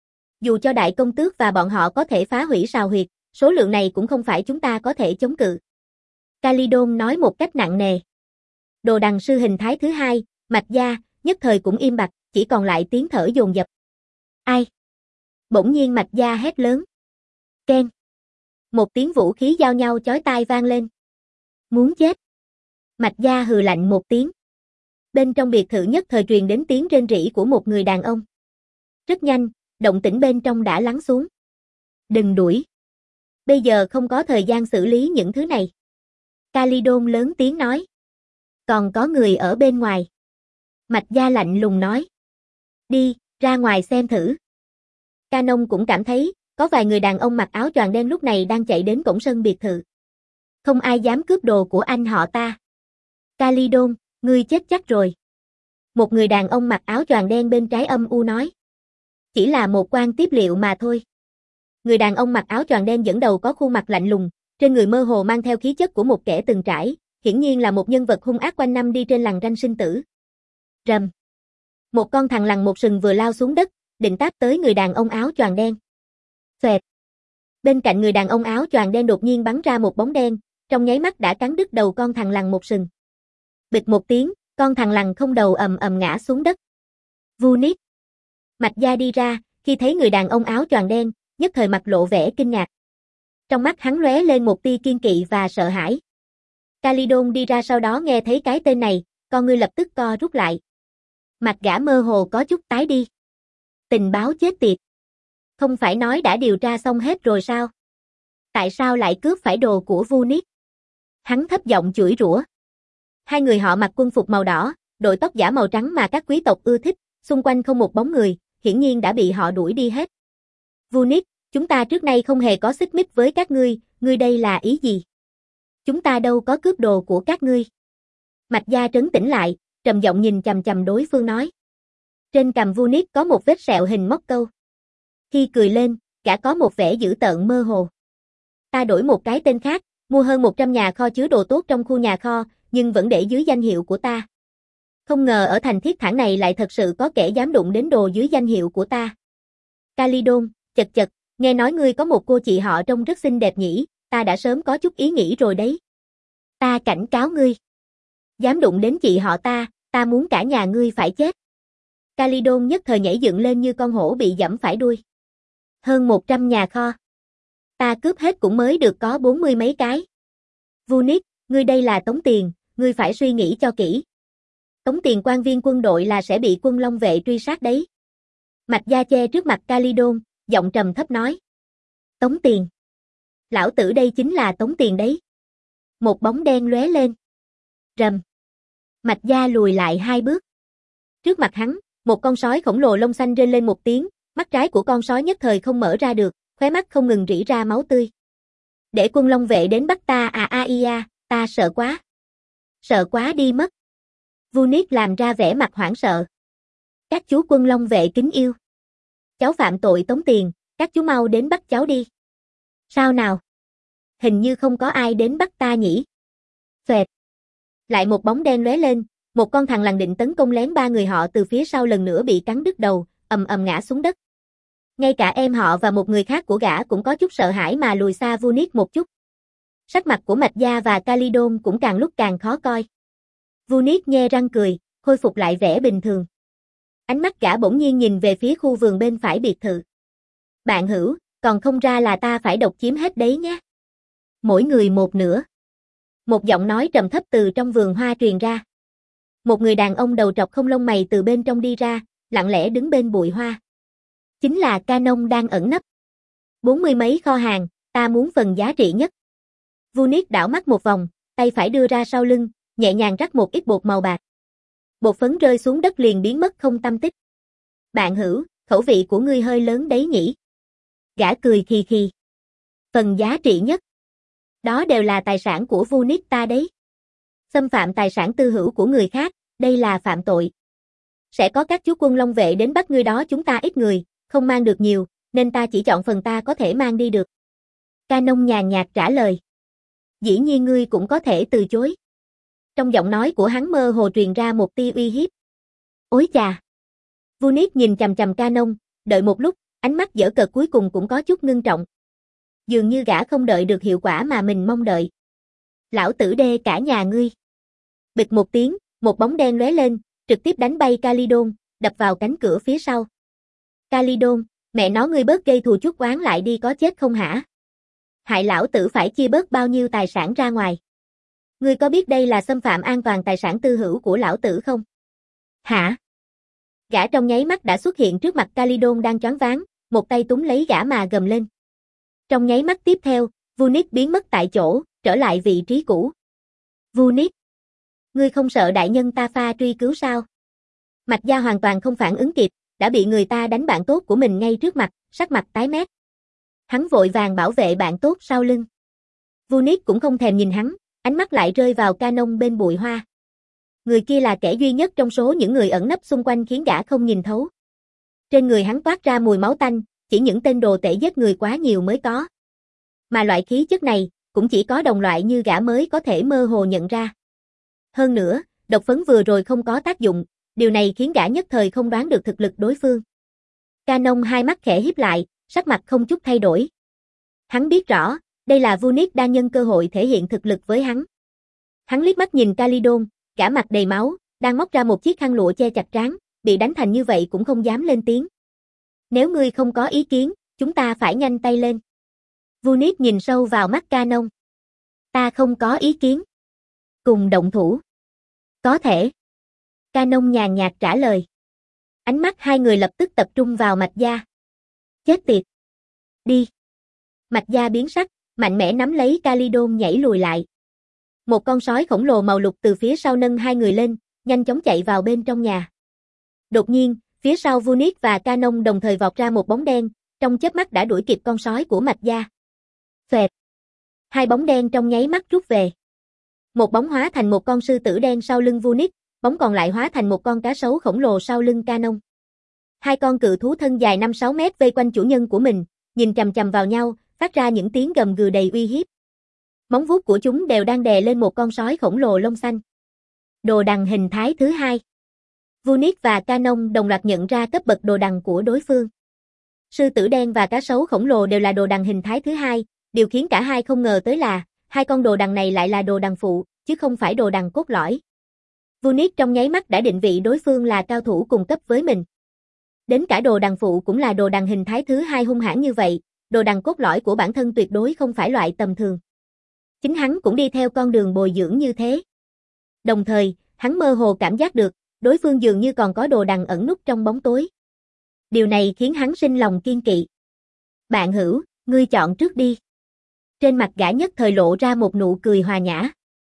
S1: Dù cho đại công tước và bọn họ có thể phá hủy sào huyệt, số lượng này cũng không phải chúng ta có thể chống cự. Calydon nói một cách nặng nề. Đồ đằng sư hình thái thứ hai, Mạch Gia, nhất thời cũng im bặt, chỉ còn lại tiếng thở dồn dập. Ai? Bỗng nhiên Mạch Gia hét lớn. Keng. Một tiếng vũ khí giao nhau chói tai vang lên. Muốn chết. Mạch Gia hừ lạnh một tiếng. Bên trong biệt thự nhất thời truyền đến tiếng rên rỉ của một người đàn ông. Rất nhanh, động tĩnh bên trong đã lắng xuống. Đừng đuổi. Bây giờ không có thời gian xử lý những thứ này. Calydon lớn tiếng nói. Còn có người ở bên ngoài. Mạch Gia lạnh lùng nói. Đi, ra ngoài xem thử. Canon cũng cảm thấy, có vài người đàn ông mặc áo choàng đen lúc này đang chạy đến cổng sân biệt thự. Không ai dám cướp đồ của anh họ ta. Calydon, ngươi chết chắc rồi. Một người đàn ông mặc áo choàng đen bên trái âm u nói. Chỉ là một quan tiếp liệu mà thôi. Người đàn ông mặc áo choàng đen dẫn đầu có khuôn mặt lạnh lùng, trên người mơ hồ mang theo khí chất của một kẻ từng trải, hiển nhiên là một nhân vật hung ác quanh năm đi trên lằn ranh sinh tử. Rầm. Một con thằn lằn một sừng vừa lao xuống đất, định táp tới người đàn ông áo choàng đen. Xoẹt. Bên cạnh người đàn ông áo choàng đen đột nhiên bắn ra một bóng đen, trong nháy mắt đã cắn đứt đầu con thằn lằn một sừng. Bịch một tiếng, con thằn lằn không đầu ầm ầm ngã xuống đất. Vunit. Mạch Gia đi ra, khi thấy người đàn ông áo choàng đen, nhất thời mặt lộ vẻ kinh ngạc. Trong mắt hắn lóe lên một tia kiên kỵ và sợ hãi. Calydon đi ra sau đó nghe thấy cái tên này, con ngươi lập tức co rút lại. Mặt gã mơ hồ có chút tái đi. Tình báo chết tiệt. Không phải nói đã điều tra xong hết rồi sao? Tại sao lại cướp phải đồ của Vunit? Hắn thấp giọng chửi rủa. Hai người họ mặc quân phục màu đỏ, đội tóc giả màu trắng mà các quý tộc ưa thích, xung quanh không một bóng người, hiển nhiên đã bị họ đuổi đi hết. Vunit, chúng ta trước nay không hề có xích mích với các ngươi, ngươi đây là ý gì? Chúng ta đâu có cướp đồ của các ngươi. Mạch Gia trấn tĩnh lại, trầm giọng nhìn chằm chằm đối phương nói. Trên cằm Vunit có một vết sẹo hình móc câu. Khi cười lên, gã có một vẻ dữ tợn mơ hồ. Ta đổi một cái tên khác, mua hơn một trăm nhà kho chứa đồ tốt trong khu nhà kho, nhưng vẫn để dưới danh hiệu của ta. Không ngờ ở thành thiết thản này lại thật sự có kẻ dám đụng đến đồ dưới danh hiệu của ta. Calydon, chật chật, nghe nói ngươi có một cô chị họ trông rất xinh đẹp nhỉ, ta đã sớm có chút ý nghĩ rồi đấy. Ta cảnh cáo ngươi. Dám đụng đến chị họ ta, ta muốn cả nhà ngươi phải chết. Calydon nhất thời nhảy dựng lên như con hổ bị giẫm phải đuôi. Hơn một trăm nhà kho. Ta cướp hết cũng mới được có bốn mươi mấy cái. Vunit, ngươi đây là tống tiền, ngươi phải suy nghĩ cho kỹ. Tống tiền quan viên quân đội là sẽ bị quân Long vệ truy sát đấy. Mạch Gia che trước mặt Calydon, giọng trầm thấp nói. Tống tiền. Lão tử đây chính là tống tiền đấy. Một bóng đen lóe lên. Rầm. Mạch Gia lùi lại hai bước. Trước mặt hắn, một con sói khổng lồ lông xanh rên lên một tiếng, mắt trái của con sói nhất thời không mở ra được, khóe mắt không ngừng rỉ ra máu tươi. Để quân Long vệ đến bắt ta à a i a, ta sợ quá. Sợ quá đi mất. Vunit làm ra vẻ mặt hoảng sợ. Các chú quân Long vệ kính yêu. Cháu phạm tội tống tiền, các chú mau đến bắt cháu đi. Sao nào? Hình như không có ai đến bắt ta nhỉ? Xoẹt. Lại một bóng đen lóe lên, một con thằn lằn định tấn công lén ba người họ từ phía sau lần nữa bị cắn đứt đầu, ầm ầm ngã xuống đất. Ngay cả em họ và một người khác của gã cũng có chút sợ hãi mà lùi xa Vunit một chút. Sắc mặt của Mạch Gia và Calydon cũng càng lúc càng khó coi. Vunit nhe răng cười, khôi phục lại vẻ bình thường. Ánh mắt gã bỗng nhiên nhìn về phía khu vườn bên phải biệt thự. Bạn hữu, còn không ra là ta phải độc chiếm hết đấy nhé. Mỗi người một nửa. Một giọng nói trầm thấp từ trong vườn hoa truyền ra. Một người đàn ông đầu trọc không lông mày từ bên trong đi ra, lặng lẽ đứng bên bụi hoa. Chính là Canon đang ẩn nấp. Bốn mươi mấy kho hàng, ta muốn phần giá trị nhất. Vunit đảo mắt một vòng, tay phải đưa ra sau lưng, nhẹ nhàng rắc một ít bột màu bạc. Bột phấn rơi xuống đất liền biến mất không tăm tích. Bạn hữu, khẩu vị của ngươi hơi lớn đấy nhỉ? Gã cười khì khì. Phần giá trị nhất. Đó đều là tài sản của Vunit ta đấy. Xâm phạm tài sản tư hữu của người khác, đây là phạm tội. Sẽ có các chú quân long vệ đến bắt ngươi đó, chúng ta ít người, không mang được nhiều, nên ta chỉ chọn phần ta có thể mang đi được. Canon nhàn nhạt trả lời. Dĩ nhiên ngươi cũng có thể từ chối. Trong giọng nói của hắn mơ hồ truyền ra một tia uy hiếp. Ối chà! Vunit nhìn chằm chằm Canon, đợi một lúc, ánh mắt giở cợt cuối cùng cũng có chút ngưng trọng. Dường như gã không đợi được hiệu quả mà mình mong đợi. Lão tử đê cả nhà ngươi. Bịch một tiếng, một bóng đen lóe lên, trực tiếp đánh bay Calydon, đập vào cánh cửa phía sau. Calydon, mẹ nó ngươi bớt gây thù chuốc oán lại đi có chết không hả? Hại lão tử phải chia bớt bao nhiêu tài sản ra ngoài. Ngươi có biết đây là xâm phạm an toàn tài sản tư hữu của lão tử không? Hả? Gã trong nháy mắt đã xuất hiện trước mặt Calydon đang choáng váng, một tay túm lấy gã mà gầm lên. Trong nháy mắt tiếp theo, Vunit biến mất tại chỗ, trở lại vị trí cũ. Vunit! Ngươi không sợ đại nhân ta pha truy cứu sao? Mạch Gia hoàn toàn không phản ứng kịp, đã bị người ta đánh bạn tốt của mình ngay trước mặt, sắc mặt tái mét. Hắn vội vàng bảo vệ bạn tốt sau lưng. Vunit cũng không thèm nhìn hắn, ánh mắt lại rơi vào Canon bên bụi hoa. Người kia là kẻ duy nhất trong số những người ẩn nấp xung quanh khiến gã không nhìn thấu. Trên người hắn toát ra mùi máu tanh, chỉ những tên đồ tể giết người quá nhiều mới có. Mà loại khí chất này, cũng chỉ có đồng loại như gã mới có thể mơ hồ nhận ra. Hơn nữa, độc phấn vừa rồi không có tác dụng, điều này khiến gã nhất thời không đoán được thực lực đối phương. Canon hai mắt khẽ híp lại, sắc mặt không chút thay đổi. Hắn biết rõ, đây là Vunit đang nhân cơ hội thể hiện thực lực với hắn. Hắn liếc mắt nhìn Calydon, gã mặt đầy máu, đang móc ra một chiếc khăn lụa che chặt trán, bị đánh thành như vậy cũng không dám lên tiếng. Nếu ngươi không có ý kiến, chúng ta phải nhanh tay lên. Vunit nhìn sâu vào mắt Canon. Ta không có ý kiến. Cùng động thủ. Có thể. Canon nhàn nhạt trả lời. Ánh mắt hai người lập tức tập trung vào Mạch Gia. Chết tiệt. Đi. Mạch Gia biến sắc, mạnh mẽ nắm lấy Calydon nhảy lùi lại. Một con sói khổng lồ màu lục từ phía sau nâng hai người lên, nhanh chóng chạy vào bên trong nhà. Đột nhiên, phía sau Vunit và Canon đồng thời vọt ra một bóng đen, trong chớp mắt đã đuổi kịp con sói của Mạch Gia. Phệt. Hai bóng đen trong nháy mắt rút về. Một bóng hóa thành một con sư tử đen sau lưng Vunit, bóng còn lại hóa thành một con cá sấu khổng lồ sau lưng Canon. Hai con cự thú thân dài năm sáu mét vây quanh chủ nhân của mình, nhìn chằm chằm vào nhau, phát ra những tiếng gầm gừ đầy uy hiếp. Móng vuốt của chúng đều đang đè lên một con sói khổng lồ lông xanh. Đồ đằng hình thái thứ hai. Vunit và Canon đồng loạt nhận ra cấp bậc đồ đằng của đối phương. Sư tử đen và cá sấu khổng lồ đều là đồ đằng hình thái thứ hai, điều khiến cả hai không ngờ tới là, hai con đồ đằng này lại là đồ đằng phụ, chứ không phải đồ đằng cốt lõi. Vunit trong nháy mắt đã định vị đối phương là cao thủ cùng cấp với mình. Đến cả đồ đằng phụ cũng là đồ đằng hình thái thứ hai hung hãn như vậy, đồ đằng cốt lõi của bản thân tuyệt đối không phải loại tầm thường. Chính hắn cũng đi theo con đường bồi dưỡng như thế. Đồng thời, hắn mơ hồ cảm giác được, đối phương dường như còn có đồ đằng ẩn núp trong bóng tối. Điều này khiến hắn sinh lòng kiên kỵ. Bạn hữu, ngươi chọn trước đi. Trên mặt gã nhất thời lộ ra một nụ cười hòa nhã.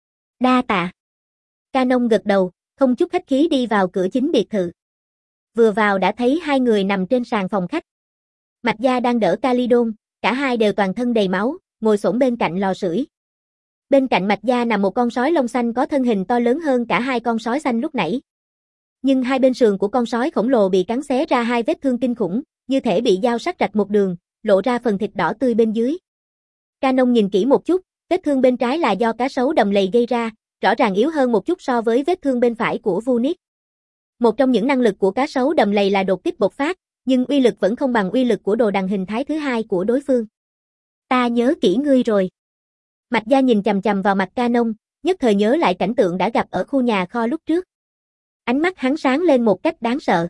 S1: Đa tạ. Canon gật đầu, không chút khách khí đi vào cửa chính biệt thự. Vừa vào đã thấy hai người nằm trên sàn phòng khách. Mạch Gia đang đỡ Calydon, cả hai đều toàn thân đầy máu, ngồi xổm bên cạnh lò sưởi. Bên cạnh Mạch Gia nằm một con sói lông xanh có thân hình to lớn hơn cả hai con sói xanh lúc nãy. Nhưng hai bên sườn của con sói khổng lồ bị cắn xé ra hai vết thương kinh khủng, như thể bị dao sắc rạch một đường, lộ ra phần thịt đỏ tươi bên dưới. Canon nhìn kỹ một chút, vết thương bên trái là do cá sấu đầm lầy gây ra, rõ ràng yếu hơn một chút so với vết thương bên phải của Vunit. Một trong những năng lực của cá sấu đầm lầy là đột kích bộc phát, Nhưng uy lực vẫn không bằng uy lực của đồ đằng hình thái thứ hai của đối phương. Ta nhớ kỹ ngươi rồi. Mạch Gia nhìn chằm chằm vào mặt Canon, nhất thời nhớ lại cảnh tượng đã gặp ở khu nhà kho lúc trước. Ánh mắt hắn sáng lên một cách đáng sợ.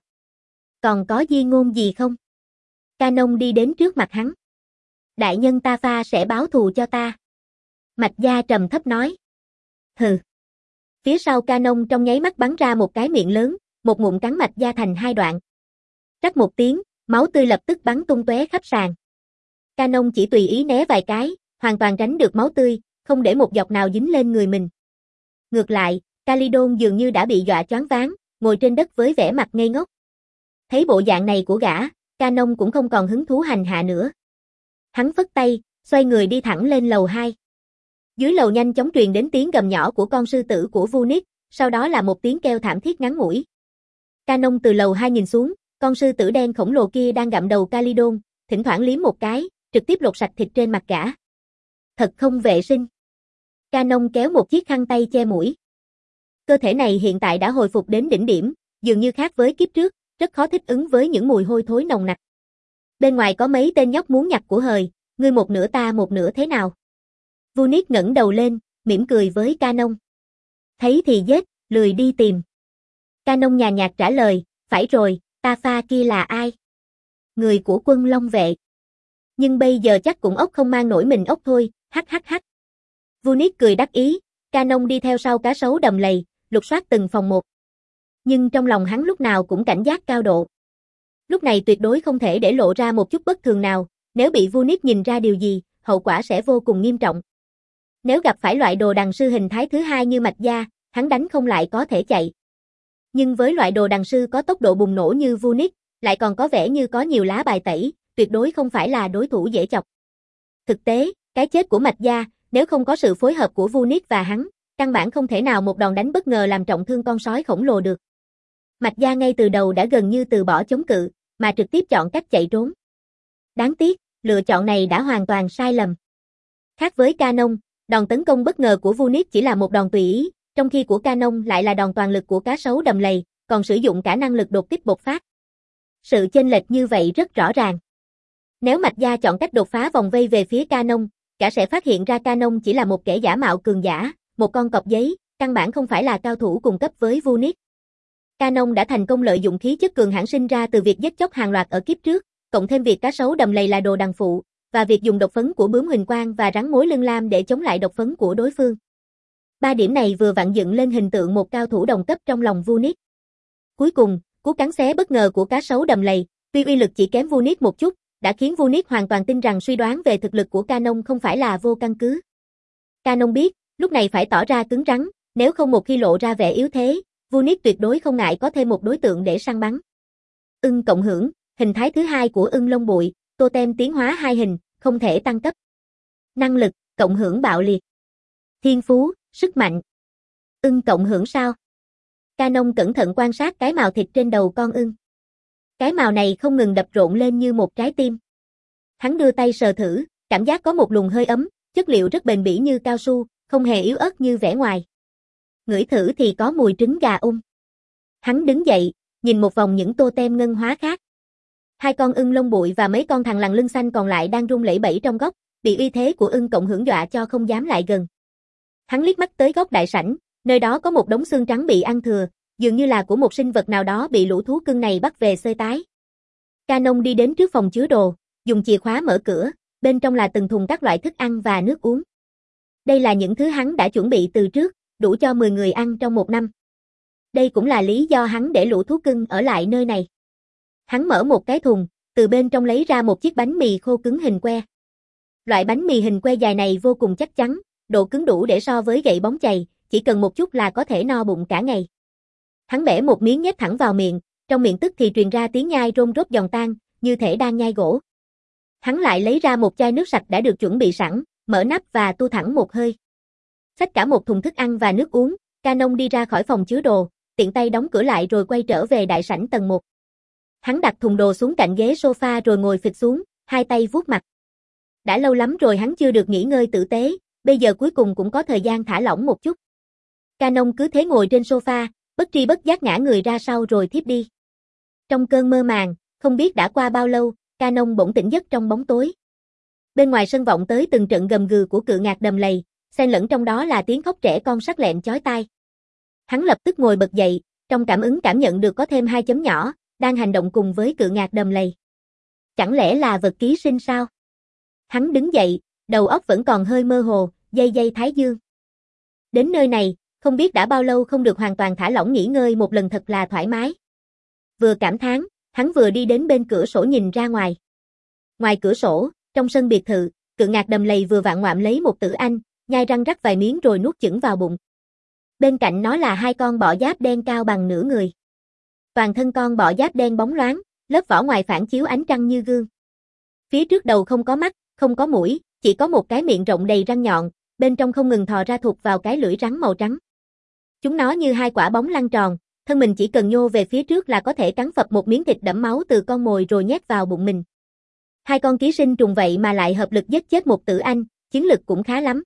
S1: Còn có di ngôn gì không? Canon đi đến trước mặt hắn. Đại nhân Ta Pha sẽ báo thù cho ta. Mạch Gia trầm thấp nói. Hừ. Phía sau Canon trong nháy mắt bắn ra một cái miệng lớn, một ngụm cắn Mạch Gia thành hai đoạn. Rắc một tiếng, máu tươi lập tức bắn tung tóe khắp sàn. Canon chỉ tùy ý né vài cái, hoàn toàn tránh được máu tươi, không để một giọt nào dính lên người mình. Ngược lại, Calydon dường như đã bị dọa choáng váng, ngồi trên đất với vẻ mặt ngây ngốc. Thấy bộ dạng này của gã, Canon cũng không còn hứng thú hành hạ nữa. Hắn phất tay, xoay người đi thẳng lên lầu hai. Dưới lầu nhanh chóng truyền đến tiếng gầm nhỏ của con sư tử của Vunix, sau đó là một tiếng kêu thảm thiết ngắn ngủi. Canon từ lầu hai nhìn xuống, con sư tử đen khổng lồ kia đang gặm đầu Calydon, thỉnh thoảng liếm một cái, trực tiếp lột sạch thịt trên mặt gã. Thật không vệ sinh. Canon kéo một chiếc khăn tay che mũi. Cơ thể này hiện tại đã hồi phục đến đỉnh điểm, dường như khác với kiếp trước, rất khó thích ứng với những mùi hôi thối nồng nặc. Bên ngoài có mấy tên nhóc muốn nhặt của hời, ngươi một nửa ta một nửa thế nào? Vunix ngẩng đầu lên, mỉm cười với Canon. Thấy thì giết, lười đi tìm. Canon nhàn nhạt trả lời, phải rồi, Ta Pha kia là ai? Người của quân Long Vệ. Nhưng bây giờ chắc cũng ốc không mang nổi mình ốc thôi, hắc hắc hắc. Vunix cười đắc ý, Canon đi theo sau cá sấu đầm lầy, lục soát từng phòng một. Nhưng trong lòng hắn lúc nào cũng cảnh giác cao độ. Lúc này tuyệt đối không thể để lộ ra một chút bất thường nào, nếu bị Vunix nhìn ra điều gì, hậu quả sẽ vô cùng nghiêm trọng. Nếu gặp phải loại đồ đằng sư hình thái thứ hai như Mạch Gia, hắn đánh không lại có thể chạy. Nhưng với loại đồ đằng sư có tốc độ bùng nổ như Vunix, lại còn có vẻ như có nhiều lá bài tẩy, tuyệt đối không phải là đối thủ dễ chọc. Thực tế, cái chết của Mạch Gia, nếu không có sự phối hợp của Vunix và hắn, căn bản không thể nào một đòn đánh bất ngờ làm trọng thương con sói khổng lồ được. Mạch Gia ngay từ đầu đã gần như từ bỏ chống cự, mà trực tiếp chọn cách chạy trốn. Đáng tiếc, lựa chọn này đã hoàn toàn sai lầm. Khác với Canon, đòn tấn công bất ngờ của Vunix chỉ là một đòn tùy ý, trong khi của Canon lại là đòn toàn lực của cá sấu đầm lầy, còn sử dụng cả năng lực đột kích bộc phát. Sự chênh lệch như vậy rất rõ ràng. Nếu Mạch Gia chọn cách đột phá vòng vây về phía Canon, cả sẽ phát hiện ra Canon chỉ là một kẻ giả mạo cường giả, một con cọp giấy, căn bản không phải là cao thủ cùng cấp với Vunix. Canon đã thành công lợi dụng khí chất cường hãn sinh ra từ việc giết chóc hàng loạt ở kiếp trước, cộng thêm việc cá sấu đầm lầy là đồ đằng phụ, và việc dùng độc phấn của bướm huỳnh quang và rắn mối lưng lam để chống lại độc phấn của đối phương. Ba điểm này vừa vặn dựng lên hình tượng một cao thủ đồng cấp trong lòng Vunix. Cuối cùng, cú cắn xé bất ngờ của cá sấu đầm lầy, tuy uy lực chỉ kém Vunix một chút, đã khiến Vunix hoàn toàn tin rằng suy đoán về thực lực của Canon không phải là vô căn cứ. Canon biết, lúc này phải tỏ ra cứng rắn, nếu không một khi lộ ra vẻ yếu thế, Vunix tuyệt đối không ngại có thêm một đối tượng để săn bắn. Ưng cộng hưởng, hình thái thứ hai của ưng lông bụi, totem tiến hóa hai hình, không thể tăng cấp. Năng lực, cộng hưởng bạo liệt. Thiên phú, sức mạnh. Ưng cộng hưởng sao? Canon cẩn thận quan sát cái mào thịt trên đầu con ưng. Cái mào này không ngừng đập rộn lên như một trái tim. Hắn đưa tay sờ thử, cảm giác có một luồng hơi ấm, chất liệu rất bền bỉ như cao su, không hề yếu ớt như vẻ ngoài. Ngửi thử thì có mùi trứng gà ung. Hắn đứng dậy, nhìn một vòng những totem ngân hóa khác. Hai con ưng lông bụi và mấy con thằn lằn lưng xanh còn lại đang run lẩy bẩy trong góc, bị uy thế của ưng cộng hưởng dọa cho không dám lại gần. Hắn liếc mắt tới góc đại sảnh, nơi đó có một đống xương trắng bị ăn thừa, dường như là của một sinh vật nào đó bị lũ thú cưng này bắt về xơi tái. Canon đi đến trước phòng chứa đồ, dùng chìa khóa mở cửa, bên trong là từng thùng các loại thức ăn và nước uống. Đây là những thứ hắn đã chuẩn bị từ trước, đủ cho mười người ăn trong một năm. Đây cũng là lý do hắn để lũ thú cưng ở lại nơi này. Hắn mở một cái thùng, từ bên trong lấy ra một chiếc bánh mì khô cứng hình que. Loại bánh mì hình que dài này vô cùng chắc chắn, độ cứng đủ để so với gậy bóng chày, chỉ cần một chút là có thể no bụng cả ngày. Hắn bẻ một miếng nhét thẳng vào miệng, trong miệng tức thì truyền ra tiếng nhai rôm rốt giòn tan, như thể đang nhai gỗ. Hắn lại lấy ra một chai nước sạch đã được chuẩn bị sẵn, mở nắp và tu thẳng một hơi. Xách cả một thùng thức ăn và nước uống, Canon đi ra khỏi phòng chứa đồ, tiện tay đóng cửa lại rồi quay trở về đại sảnh tầng một. Hắn đặt thùng đồ xuống cạnh ghế sofa rồi ngồi phịch xuống, hai tay vuốt mặt. Đã lâu lắm rồi hắn chưa được nghỉ ngơi tử tế, bây giờ cuối cùng cũng có thời gian thả lỏng một chút. Canon cứ thế ngồi trên sofa, bất tri bất giác ngã người ra sau rồi thiếp đi. Trong cơn mơ màng, không biết đã qua bao lâu, Canon bỗng tỉnh giấc trong bóng tối. Bên ngoài sân vọng tới từng trận gầm gừ của cự ngạc đầm lầy, xen lẫn trong đó là tiếng khóc trẻ con sắc lẹm chói tai. Hắn lập tức ngồi bật dậy, trong cảm ứng cảm nhận được có thêm hai chấm nhỏ, đang hành động cùng với cự ngạc đầm lầy. Chẳng lẽ là vật ký sinh sao? Hắn đứng dậy, đầu óc vẫn còn hơi mơ hồ, dây dây thái dương. Đến nơi này, không biết đã bao lâu không được hoàn toàn thả lỏng nghỉ ngơi một lần thật là thoải mái. Vừa cảm thán, hắn vừa đi đến bên cửa sổ nhìn ra ngoài. Ngoài cửa sổ, trong sân biệt thự, cự ngạc đầm lầy vừa vặn ngoạm lấy một tử anh, nhai răng rắc vài miếng rồi nuốt chửng vào bụng. Bên cạnh nó là hai con bọ giáp đen cao bằng nửa người. Toàn thân con bọ giáp đen bóng loáng, lớp vỏ ngoài phản chiếu ánh trăng như gương. Phía trước đầu không có mắt, không có mũi, chỉ có một cái miệng rộng đầy răng nhọn, bên trong không ngừng thò ra thụt vào cái lưỡi rắn màu trắng. Chúng nó như hai quả bóng lăn tròn, thân mình chỉ cần nhô về phía trước là có thể cắn phập một miếng thịt đẫm máu từ con mồi rồi nhét vào bụng mình. Hai con ký sinh trùng vậy mà lại hợp lực giết chết một tử anh, chiến lực cũng khá lắm.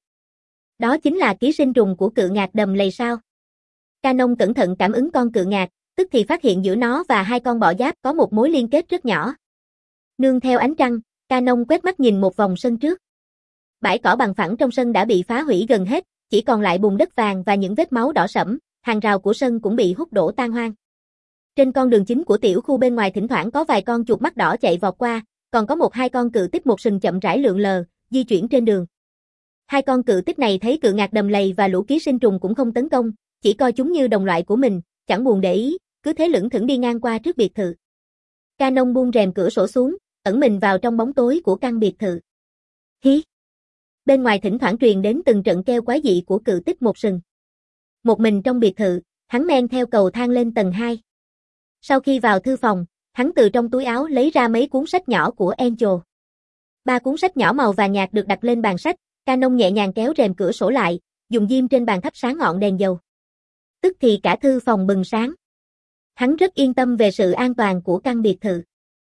S1: Đó chính là ký sinh trùng của cự ngạc đầm lầy sao? Canon cẩn thận cảm ứng con cự ngạc, tức thì phát hiện giữa nó và hai con bọ giáp có một mối liên kết rất nhỏ. Nương theo ánh trăng, Canon quét mắt nhìn một vòng sân trước. Bãi cỏ bằng phẳng trong sân đã bị phá hủy gần hết, chỉ còn lại bùn đất vàng và những vết máu đỏ sẫm, hàng rào của sân cũng bị hút đổ tan hoang. Trên con đường chính của tiểu khu bên ngoài thỉnh thoảng có vài con chuột mắt đỏ chạy vọt qua, còn có một hai con cự tích một sừng chậm rãi lượn lờ, di chuyển trên đường. Hai con cự tích này thấy cự ngạc đầm lầy và lũ ký sinh trùng cũng không tấn công, chỉ coi chúng như đồng loại của mình, chẳng buồn để ý, cứ thế lững thững đi ngang qua trước biệt thự. Canon buông rèm cửa sổ xuống, ẩn mình vào trong bóng tối của căn biệt thự. Hí! Bên ngoài thỉnh thoảng truyền đến từng trận kêu quái dị của cự tích một sừng. Một mình trong biệt thự, hắn men theo cầu thang lên tầng hai. Sau khi vào thư phòng, hắn từ trong túi áo lấy ra mấy cuốn sách nhỏ của Angel. Ba cuốn sách nhỏ màu vàng nhạt được đặt lên bàn sách, Canon nhẹ nhàng kéo rèm cửa sổ lại, dùng diêm trên bàn thắp sáng ngọn đèn dầu. Tức thì cả thư phòng bừng sáng. Hắn rất yên tâm về sự an toàn của căn biệt thự.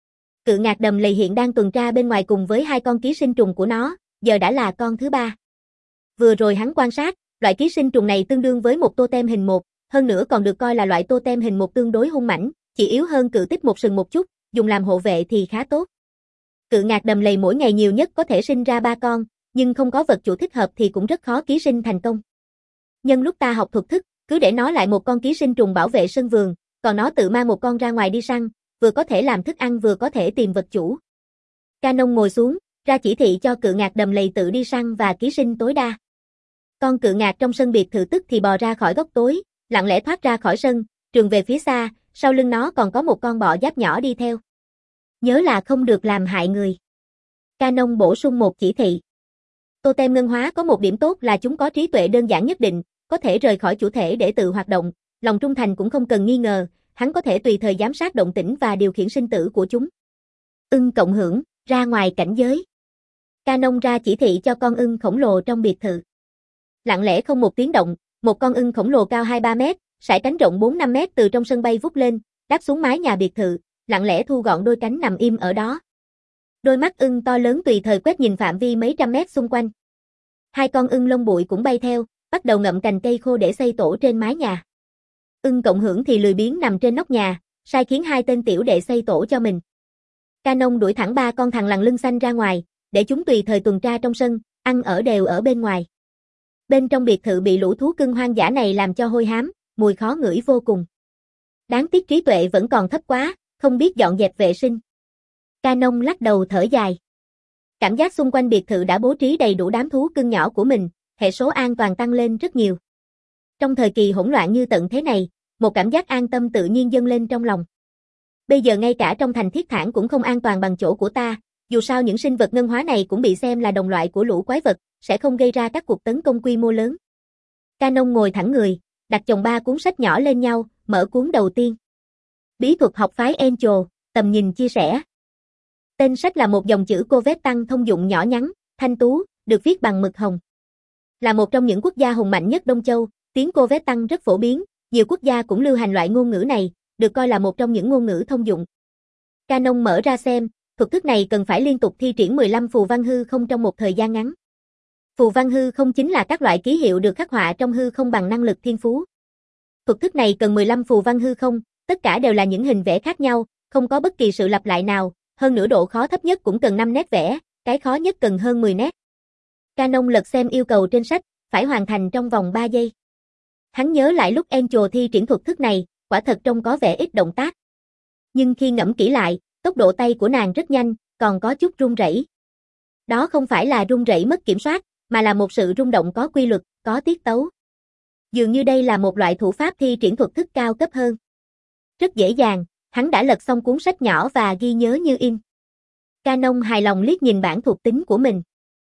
S1: Cự ngạc đầm lầy hiện đang tuần tra bên ngoài cùng với hai con ký sinh trùng của nó, giờ đã là con thứ ba. Vừa rồi hắn quan sát, loại ký sinh trùng này tương đương với một totem hình một, hơn nữa còn được coi là loại totem hình một tương đối hung mãnh, chỉ yếu hơn cự tích một sừng một chút, dùng làm hộ vệ thì khá tốt. Cự ngạc đầm lầy mỗi ngày nhiều nhất có thể sinh ra ba con, nhưng không có vật chủ thích hợp thì cũng rất khó ký sinh thành công. Nhân lúc ta học thuật thức, cứ để nó lại một con ký sinh trùng bảo vệ sân vườn, còn nó tự mang một con ra ngoài đi săn, vừa có thể làm thức ăn vừa có thể tìm vật chủ. Canon ngồi xuống, ra chỉ thị cho cự ngạc đầm lầy tự đi săn và ký sinh tối đa. Con cự ngạc trong sân biệt thự tức thì bò ra khỏi góc tối, lặng lẽ thoát ra khỏi sân, trường về phía xa, sau lưng nó còn có một con bọ giáp nhỏ đi theo. Nhớ là không được làm hại người. Canon bổ sung một chỉ thị. Totem ngân hóa có một điểm tốt là chúng có trí tuệ đơn giản nhất định, có thể rời khỏi chủ thể để tự hoạt động, lòng trung thành cũng không cần nghi ngờ, hắn có thể tùy thời giám sát động tĩnh và điều khiển sinh tử của chúng. Ưng cộng hưởng, ra ngoài cảnh giới. Canon ra chỉ thị cho con ưng khổng lồ trong biệt thự. Lặng lẽ không một tiếng động, một con ưng khổng lồ cao hai ba mét, sải cánh rộng bốn năm mét từ trong sân bay vút lên, đáp xuống mái nhà biệt thự, lặng lẽ thu gọn đôi cánh nằm im ở đó. Đôi mắt ưng to lớn tùy thời quét nhìn phạm vi mấy trăm mét xung quanh. Hai con ưng lông bụi cũng bay theo, bắt đầu ngậm cành cây khô để xây tổ trên mái nhà. Ưng cộng hưởng thì lười biếng nằm trên nóc nhà, sai khiến hai tên tiểu đệ xây tổ cho mình. Canon đuổi thẳng ba con thằn lằn lưng xanh ra ngoài, để chúng tùy thời tuần tra trong sân, ăn ở đều ở bên ngoài. Bên trong biệt thự bị lũ thú cưng hoang dã này làm cho hôi hám, mùi khó ngửi vô cùng. Đáng tiếc trí tuệ vẫn còn thấp quá, không biết dọn dẹp vệ sinh. Canon lắc đầu thở dài. Cảm giác xung quanh biệt thự đã bố trí đầy đủ đám thú cưng nhỏ của mình, hệ số an toàn tăng lên rất nhiều. Trong thời kỳ hỗn loạn như tận thế này, một cảm giác an tâm tự nhiên dâng lên trong lòng. Bây giờ ngay cả trong thành thiết thản cũng không an toàn bằng chỗ của ta, dù sao những sinh vật ngân hóa này cũng bị xem là đồng loại của lũ quái vật, sẽ không gây ra các cuộc tấn công quy mô lớn. Canon ngồi thẳng người, đặt chồng ba cuốn sách nhỏ lên nhau, mở cuốn đầu tiên. Bí thuật học phái Angel, tầm nhìn chia sẻ. Tên sách là một dòng chữ Covet tăng thông dụng nhỏ nhắn, thanh tú, được viết bằng mực hồng. Là một trong những quốc gia hùng mạnh nhất Đông Châu, tiếng Covet tăng rất phổ biến, nhiều quốc gia cũng lưu hành loại ngôn ngữ này, được coi là một trong những ngôn ngữ thông dụng. Canon mở ra xem, thuật thức này cần phải liên tục thi triển mười lăm phù văn hư không trong một thời gian ngắn. Phù văn hư không chính là các loại ký hiệu được khắc họa trong hư không bằng năng lực thiên phú. Thuật thức này cần mười lăm phù văn hư không, tất cả đều là những hình vẽ khác nhau, không có bất kỳ sự lặp lại nào, hơn nữa độ khó thấp nhất cũng cần năm nét vẽ, cái khó nhất cần hơn mười nét. Canon lật xem yêu cầu trên sách, phải hoàn thành trong vòng ba giây. Hắn nhớ lại lúc Angel thi triển thuật thức này, quả thật trông có vẻ ít động tác. Nhưng khi ngẫm kỹ lại, tốc độ tay của nàng rất nhanh, còn có chút run rẩy. Đó không phải là run rẩy mất kiểm soát, mà là một sự rung động có quy luật, có tiết tấu. Dường như đây là một loại thủ pháp thi triển thuật thức cao cấp hơn. Rất dễ dàng, hắn đã lật xong cuốn sách nhỏ và ghi nhớ như in. Canon hài lòng liếc nhìn bảng thuộc tính của mình.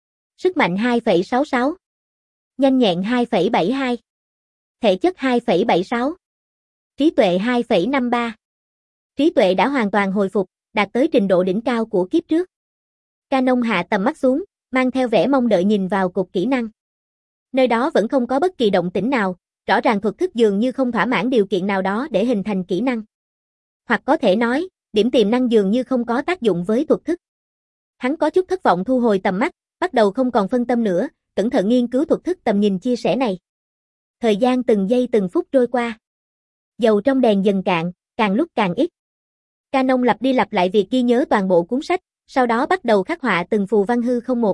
S1: Sức mạnh hai phẩy sáu sáu. Nhanh nhẹn hai phẩy bảy hai. Thể chất hai phẩy bảy sáu. Trí tuệ hai phẩy năm ba. Trí tuệ đã hoàn toàn hồi phục, đạt tới trình độ đỉnh cao của kiếp trước. Canon hạ tầm mắt xuống, mang theo vẻ mong đợi nhìn vào cột kỹ năng. Nơi đó vẫn không có bất kỳ động tĩnh nào, rõ ràng thuật thức dường như không thỏa mãn điều kiện nào đó để hình thành kỹ năng. Hoặc có thể nói, điểm tiềm năng dường như không có tác dụng với thuật thức. Hắn có chút thất vọng thu hồi tầm mắt, bắt đầu không còn phân tâm nữa, cẩn thận nghiên cứu thuật thức tầm nhìn chia sẻ này. Thời gian từng giây từng phút trôi qua. Dầu trong đèn dần cạn, càng lúc càng ít. Canon lặp đi lặp lại việc ghi nhớ toàn bộ cuốn sách, sau đó bắt đầu khắc họa từng phù văn hư không một.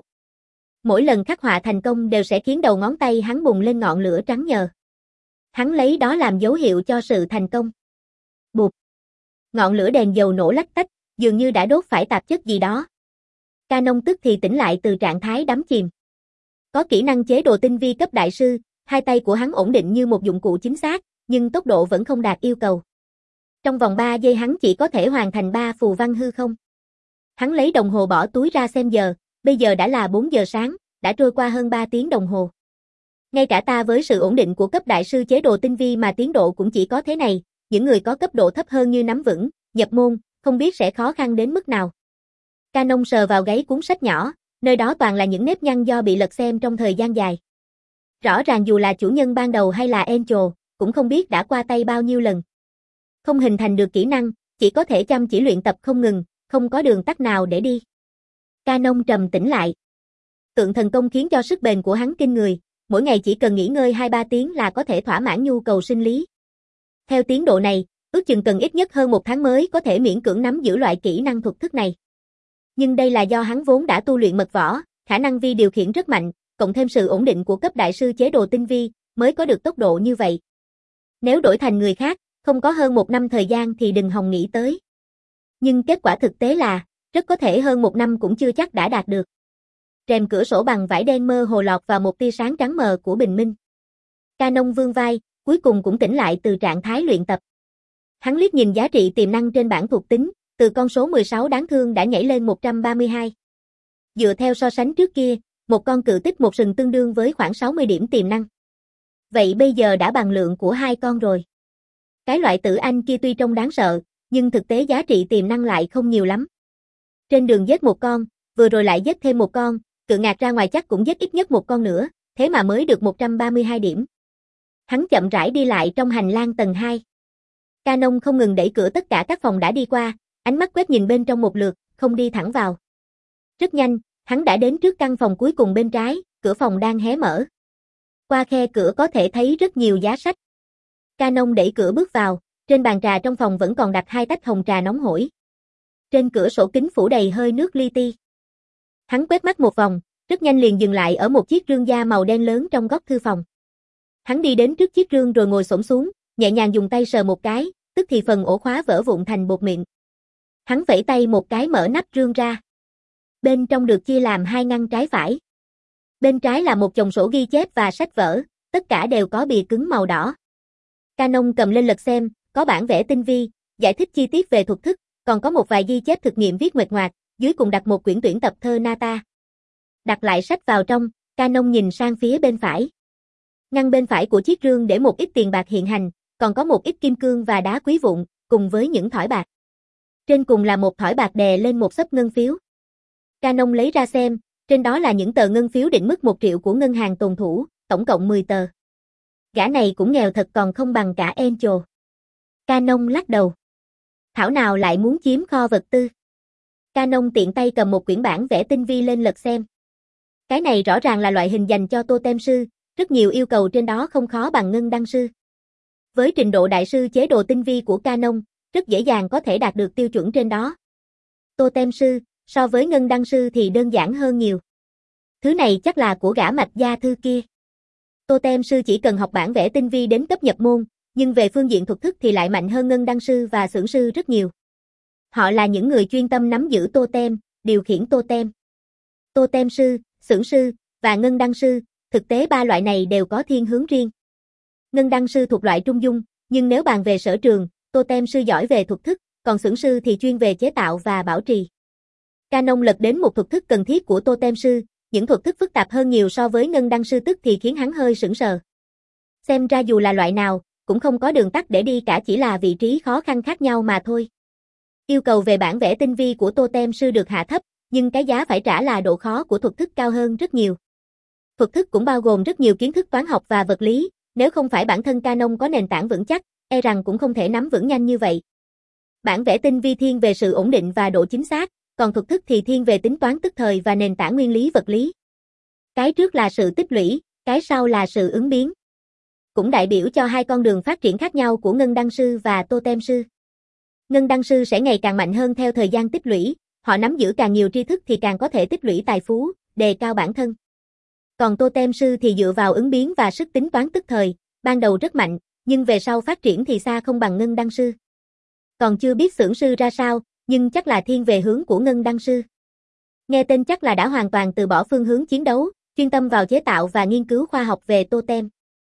S1: Mỗi lần khắc họa thành công đều sẽ khiến đầu ngón tay hắn bùng lên ngọn lửa trắng nhờ. Hắn lấy đó làm dấu hiệu cho sự thành công. Bụp. Ngọn lửa đèn dầu nổ lách tách, dường như đã đốt phải tạp chất gì đó. Canon tức thì tỉnh lại từ trạng thái đắm chìm. Có kỹ năng chế đồ tinh vi cấp đại sư, hai tay của hắn ổn định như một dụng cụ chính xác, nhưng tốc độ vẫn không đạt yêu cầu. Trong vòng ba giây hắn chỉ có thể hoàn thành ba phù văn hư không. Hắn lấy đồng hồ bỏ túi ra xem giờ, bây giờ đã là bốn giờ sáng, đã trôi qua hơn ba tiếng đồng hồ. Ngay cả ta với sự ổn định của cấp đại sư chế đồ tinh vi mà tiến độ cũng chỉ có thế này, những người có cấp độ thấp hơn như nắm vững, nhập môn, không biết sẽ khó khăn đến mức nào. Canon sờ vào gáy cuốn sách nhỏ, nơi đó toàn là những nếp nhăn do bị lật xem trong thời gian dài. Rõ ràng dù là chủ nhân ban đầu hay là Angel, cũng không biết đã qua tay bao nhiêu lần. Không hình thành được kỹ năng, chỉ có thể chăm chỉ luyện tập không ngừng, không có đường tắt nào để đi. Canon trầm tĩnh lại. Tượng thần công khiến cho sức bền của hắn kinh người, mỗi ngày chỉ cần nghỉ ngơi hai ba tiếng là có thể thỏa mãn nhu cầu sinh lý. Theo tiến độ này, ước chừng cần ít nhất hơn một tháng mới có thể miễn cưỡng nắm giữ loại kỹ năng thuật thức này. Nhưng đây là do hắn vốn đã tu luyện mật võ, khả năng vi điều khiển rất mạnh, cộng thêm sự ổn định của cấp đại sư chế đồ tinh vi, mới có được tốc độ như vậy. Nếu đổi thành người khác, không có hơn một năm thời gian thì đừng hòng nghĩ tới. Nhưng kết quả thực tế là, rất có thể hơn một năm cũng chưa chắc đã đạt được. Rèm cửa sổ bằng vải đen mơ hồ lọt vào một tia sáng trắng mờ của bình minh. Canon vươn vai, cuối cùng cũng tỉnh lại từ trạng thái luyện tập. Hắn liếc nhìn giá trị tiềm năng trên bảng thuộc tính, từ con số mười sáu đáng thương đã nhảy lên một trăm ba mươi hai. Dựa theo so sánh trước kia, một con cự tích một sừng tương đương với khoảng sáu mươi điểm tiềm năng. Vậy bây giờ đã bằng lượng của hai con rồi. Cái loại tử anh kia tuy trông đáng sợ, nhưng thực tế giá trị tiềm năng lại không nhiều lắm. Trên đường giết một con, vừa rồi lại giết thêm một con, cự ngạc ra ngoài chắc cũng giết ít nhất một con nữa, thế mà mới được một trăm ba mươi hai điểm. Hắn chậm rãi đi lại trong hành lang tầng hai. Canon không ngừng đẩy cửa tất cả các phòng đã đi qua, ánh mắt quét nhìn bên trong một lượt, không đi thẳng vào. Rất nhanh, hắn đã đến trước căn phòng cuối cùng bên trái, cửa phòng đang hé mở. Qua khe cửa có thể thấy rất nhiều giá sách. Canon đẩy cửa bước vào, trên bàn trà trong phòng vẫn còn đặt hai tách hồng trà nóng hổi. Trên cửa sổ kính phủ đầy hơi nước li ti. Hắn quét mắt một vòng, rất nhanh liền dừng lại ở một chiếc rương da màu đen lớn trong góc thư phòng. Hắn đi đến trước chiếc rương rồi ngồi xổm xuống, nhẹ nhàng dùng tay sờ một cái, tức thì phần ổ khóa vỡ vụn thành bột mịn. Hắn vẫy tay một cái mở nắp rương ra. Bên trong được chia làm hai ngăn trái phải. Bên trái là một chồng sổ ghi chép và sách vở, tất cả đều có bìa cứng màu đỏ. Canon cầm lên lật xem, có bản vẽ tinh vi, giải thích chi tiết về thuật thức, còn có một vài ghi chép thực nghiệm viết nguệch ngoạc, dưới cùng đặt một quyển tuyển tập thơ Nata. Đặt lại sách vào trong, Canon nhìn sang phía bên phải. Ngăn bên phải của chiếc rương để một ít tiền bạc hiện hành, còn có một ít kim cương và đá quý vụn, cùng với những thỏi bạc. Trên cùng là một thỏi bạc đè lên một xấp ngân phiếu. Canon lấy ra xem, trên đó là những tờ ngân phiếu định mức một triệu của ngân hàng tồn thủ, tổng cộng mười tờ. Gã này cũng nghèo thật còn không bằng cả Angel. Canon lắc đầu. Thảo nào lại muốn chiếm kho vật tư. Canon tiện tay cầm một quyển bản vẽ tinh vi lên lật xem. Cái này rõ ràng là loại hình dành cho totem sư, rất nhiều yêu cầu trên đó không khó bằng ngân đăng sư. Với trình độ đại sư chế đồ tinh vi của Canon, rất dễ dàng có thể đạt được tiêu chuẩn trên đó. Totem sư, so với ngân đăng sư thì đơn giản hơn nhiều. Thứ này chắc là của gã mạch gia thư kia. Totem sư chỉ cần học bản vẽ tinh vi đến cấp nhập môn, nhưng về phương diện thuật thức thì lại mạnh hơn ngân đăng sư và xưởng sư rất nhiều. Họ là những người chuyên tâm nắm giữ totem, điều khiển totem. Totem sư, xưởng sư và ngân đăng sư, thực tế ba loại này đều có thiên hướng riêng. Ngân đăng sư thuộc loại trung dung, nhưng nếu bàn về sở trường, totem sư giỏi về thuật thức, còn xưởng sư thì chuyên về chế tạo và bảo trì. Canon lật đến một thuật thức cần thiết của totem sư, những thuật thức phức tạp hơn nhiều so với ngân đăng sư tức thì khiến hắn hơi sững sờ. Xem ra dù là loại nào, cũng không có đường tắt để đi cả, chỉ là vị trí khó khăn khác nhau mà thôi. Yêu cầu về bản vẽ tinh vi của totem sư được hạ thấp, nhưng cái giá phải trả là độ khó của thuật thức cao hơn rất nhiều. Thuật thức cũng bao gồm rất nhiều kiến thức toán học và vật lý, nếu không phải bản thân Canon có nền tảng vững chắc, e rằng cũng không thể nắm vững nhanh như vậy. Bản vẽ tinh vi thiên về sự ổn định và độ chính xác, còn thuật thức thì thiên về tính toán tức thời và nền tảng nguyên lý vật lý. Cái trước là sự tích lũy, cái sau là sự ứng biến. Cũng đại biểu cho hai con đường phát triển khác nhau của ngân đăng sư và totem sư. Ngân đăng sư sẽ ngày càng mạnh hơn theo thời gian tích lũy, họ nắm giữ càng nhiều tri thức thì càng có thể tích lũy tài phú, đề cao bản thân. Còn totem sư thì dựa vào ứng biến và sức tính toán tức thời, ban đầu rất mạnh, nhưng về sau phát triển thì xa không bằng ngân đăng sư. Còn chưa biết xưởng sư ra sao, nhưng chắc là thiên về hướng của ngân đăng sư. Nghe tên chắc là đã hoàn toàn từ bỏ phương hướng chiến đấu, chuyên tâm vào chế tạo và nghiên cứu khoa học về totem.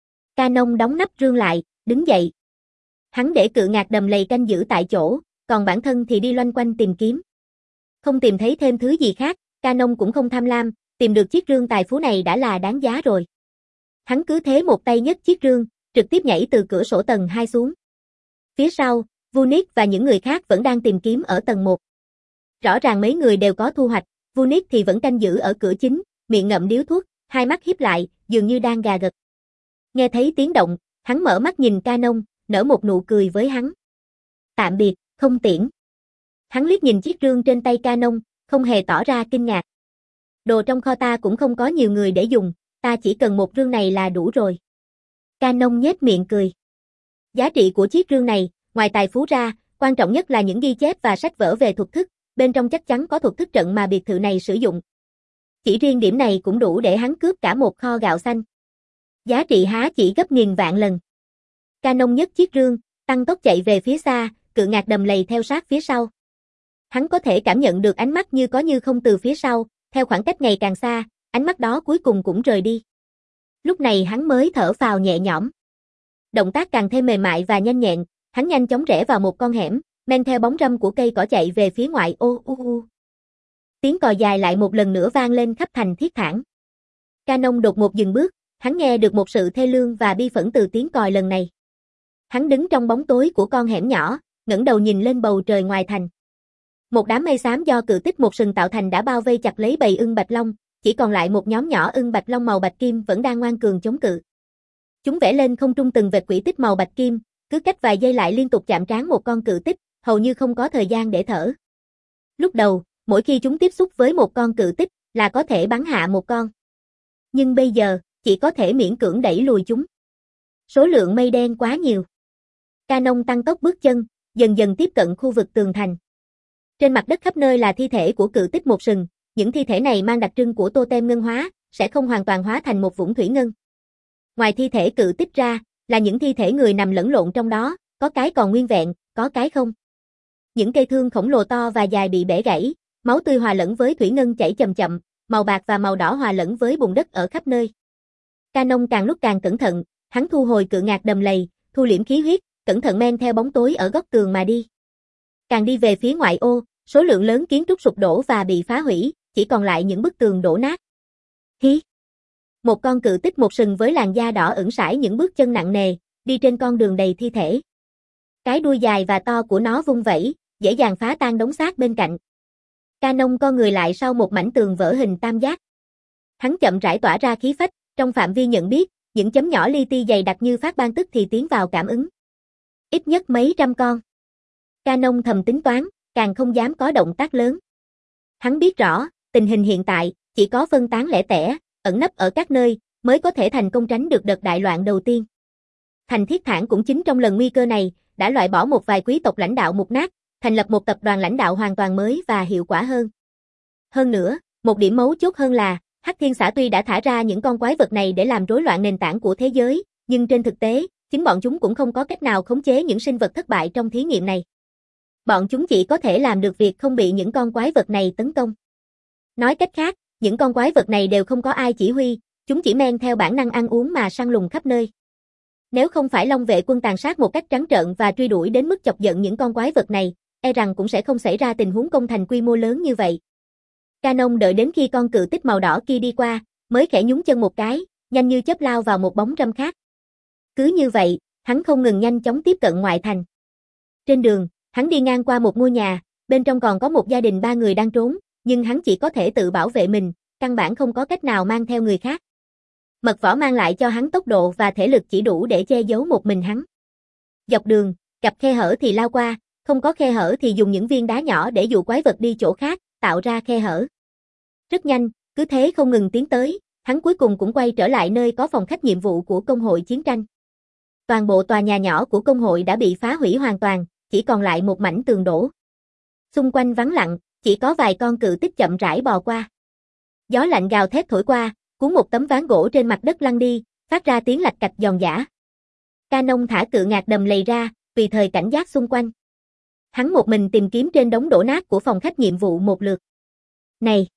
S1: Canon đóng nắp rương lại, đứng dậy. Hắn để cự ngạc đầm lầy canh giữ tại chỗ, còn bản thân thì đi loanh quanh tìm kiếm. Không tìm thấy thêm thứ gì khác, Canon cũng không tham lam, tìm được chiếc rương tài phú này đã là đáng giá rồi. Hắn cứ thế một tay nhấc chiếc rương, trực tiếp nhảy từ cửa sổ tầng hai xuống. Phía sau, Vunic và những người khác vẫn đang tìm kiếm ở tầng một. Rõ ràng mấy người đều có thu hoạch, Vunic thì vẫn canh giữ ở cửa chính, miệng ngậm điếu thuốc, hai mắt híp lại, dường như đang gà gật. Nghe thấy tiếng động, hắn mở mắt nhìn Canon, nở một nụ cười với hắn. Tạm biệt, không tiễn. Hắn liếc nhìn chiếc rương trên tay Canon, không hề tỏ ra kinh ngạc. Đồ trong kho ta cũng không có nhiều người để dùng, ta chỉ cần một rương này là đủ rồi. Canon nhếch miệng cười. Giá trị của chiếc rương này, ngoài tài phú ra, quan trọng nhất là những ghi chép và sách vở về thuật thức, bên trong chắc chắn có thuật thức trận mà biệt thự này sử dụng. Chỉ riêng điểm này cũng đủ để hắn cướp cả một kho gạo xanh. Giá trị há chỉ gấp nghìn vạn lần. Canon nhấc chiếc rương, tăng tốc chạy về phía xa, cự ngạc đầm lầy theo sát phía sau. Hắn có thể cảm nhận được ánh mắt như có như không từ phía sau, theo khoảng cách ngày càng xa, ánh mắt đó cuối cùng cũng rời đi. Lúc này hắn mới thở phào nhẹ nhõm. Động tác càng thêm mềm mại và nhanh nhẹn, hắn nhanh chóng rẽ vào một con hẻm, men theo bóng râm của cây cỏ chạy về phía ngoại ô u u. Tiếng còi dài lại một lần nữa vang lên khắp thành Thiết Thản. Canon đột ngột dừng bước, hắn nghe được một sự thê lương và bi phẫn từ tiếng còi lần này. Hắn đứng trong bóng tối của con hẻm nhỏ, ngẩng đầu nhìn lên bầu trời ngoài thành. Một đám mây xám do cự tích một sừng tạo thành đã bao vây chặt lấy bầy ưng bạch long, chỉ còn lại một nhóm nhỏ ưng bạch long màu bạch kim vẫn đang ngoan cường chống cự. Chúng vẽ lên không trung từng vệt quỹ tích màu bạch kim, cứ cách vài giây lại liên tục chạm trán một con cự tích, hầu như không có thời gian để thở. Lúc đầu, mỗi khi chúng tiếp xúc với một con cự tích là có thể bắn hạ một con. Nhưng bây giờ, chỉ có thể miễn cưỡng đẩy lùi chúng. Số lượng mây đen quá nhiều. Canon tăng tốc bước chân, dần dần tiếp cận khu vực tường thành. Trên mặt đất khắp nơi là thi thể của cự tích một sừng, những thi thể này mang đặc trưng của totem ngân hóa, sẽ không hoàn toàn hóa thành một vũng thủy ngân. Ngoài thi thể cự tích ra, là những thi thể người nằm lẫn lộn trong đó, có cái còn nguyên vẹn, có cái không. Những cây thương khổng lồ to và dài bị bẻ gãy, máu tươi hòa lẫn với thủy ngân chảy chậm chậm, màu bạc và màu đỏ hòa lẫn với bùn đất ở khắp nơi. Canon càng lúc càng cẩn thận, hắn thu hồi cự ngạc đầm lầy, thu liễm khí huyết, cẩn thận men theo bóng tối ở góc tường mà đi. Càng đi về phía ngoại ô, số lượng lớn kiến trúc sụp đổ và bị phá hủy, chỉ còn lại những bức tường đổ nát. Hí! Một con cự tích một sừng với làn da đỏ ửng sải những bước chân nặng nề, đi trên con đường đầy thi thể. Cái đuôi dài và to của nó vung vẩy, dễ dàng phá tan đống xác bên cạnh. Canon co người lại sau một mảnh tường vỡ hình tam giác. Hắn chậm rãi tỏa ra khí phách, trong phạm vi nhận biết, những chấm nhỏ li ti dày đặc như phát ban tức thì tiến vào cảm ứng. Ít nhất mấy trăm con. Canon thầm tính toán, càng không dám có động tác lớn. Hắn biết rõ, tình hình hiện tại, chỉ có phân tán lẻ tẻ, ẩn nấp ở các nơi, mới có thể thành công tránh được đợt đại loạn đầu tiên. Thành Thiết Thản cũng chính trong lần nguy cơ này, đã loại bỏ một vài quý tộc lãnh đạo mục nát, thành lập một tập đoàn lãnh đạo hoàn toàn mới và hiệu quả hơn. Hơn nữa, một điểm mấu chốt hơn là, Hắc Thiên Xã tuy đã thả ra những con quái vật này để làm rối loạn nền tảng của thế giới, nhưng trên thực tế, chính bọn chúng cũng không có cách nào khống chế những sinh vật thất bại trong thí nghiệm này. Bọn chúng chỉ có thể làm được việc không bị những con quái vật này tấn công. Nói cách khác, những con quái vật này đều không có ai chỉ huy, chúng chỉ men theo bản năng ăn uống mà săn lùng khắp nơi. Nếu không phải Long vệ quân tàn sát một cách trắng trợn và truy đuổi đến mức chọc giận những con quái vật này, e rằng cũng sẽ không xảy ra tình huống công thành quy mô lớn như vậy. Canon đợi đến khi con cự tích màu đỏ kia đi qua, mới khẽ nhún chân một cái, nhanh như chớp lao vào một bóng râm khác. Cứ như vậy, hắn không ngừng nhanh chóng tiếp cận ngoại thành. Trên đường, hắn đi ngang qua một ngôi nhà, bên trong còn có một gia đình ba người đang trốn, nhưng hắn chỉ có thể tự bảo vệ mình, căn bản không có cách nào mang theo người khác. Mật võ mang lại cho hắn tốc độ và thể lực chỉ đủ để che giấu một mình hắn. Dọc đường, gặp khe hở thì lao qua, không có khe hở thì dùng những viên đá nhỏ để dụ quái vật đi chỗ khác, tạo ra khe hở. Rất nhanh, cứ thế không ngừng tiến tới, hắn cuối cùng cũng quay trở lại nơi có phòng khách nhiệm vụ của công hội chiến tranh. Toàn bộ tòa nhà nhỏ của công hội đã bị phá hủy hoàn toàn, chỉ còn lại một mảnh tường đổ. Xung quanh vắng lặng, chỉ có vài con cự tích chậm rãi bò qua. Gió lạnh gào thét thổi qua, cuốn một tấm ván gỗ trên mặt đất lăn đi, phát ra tiếng lạch cạch giòn giã. Canon thả cự ngạc đầm lầy ra, tùy thời cảnh giác xung quanh. Hắn một mình tìm kiếm trên đống đổ nát của phòng khách nhiệm vụ một lượt. Này!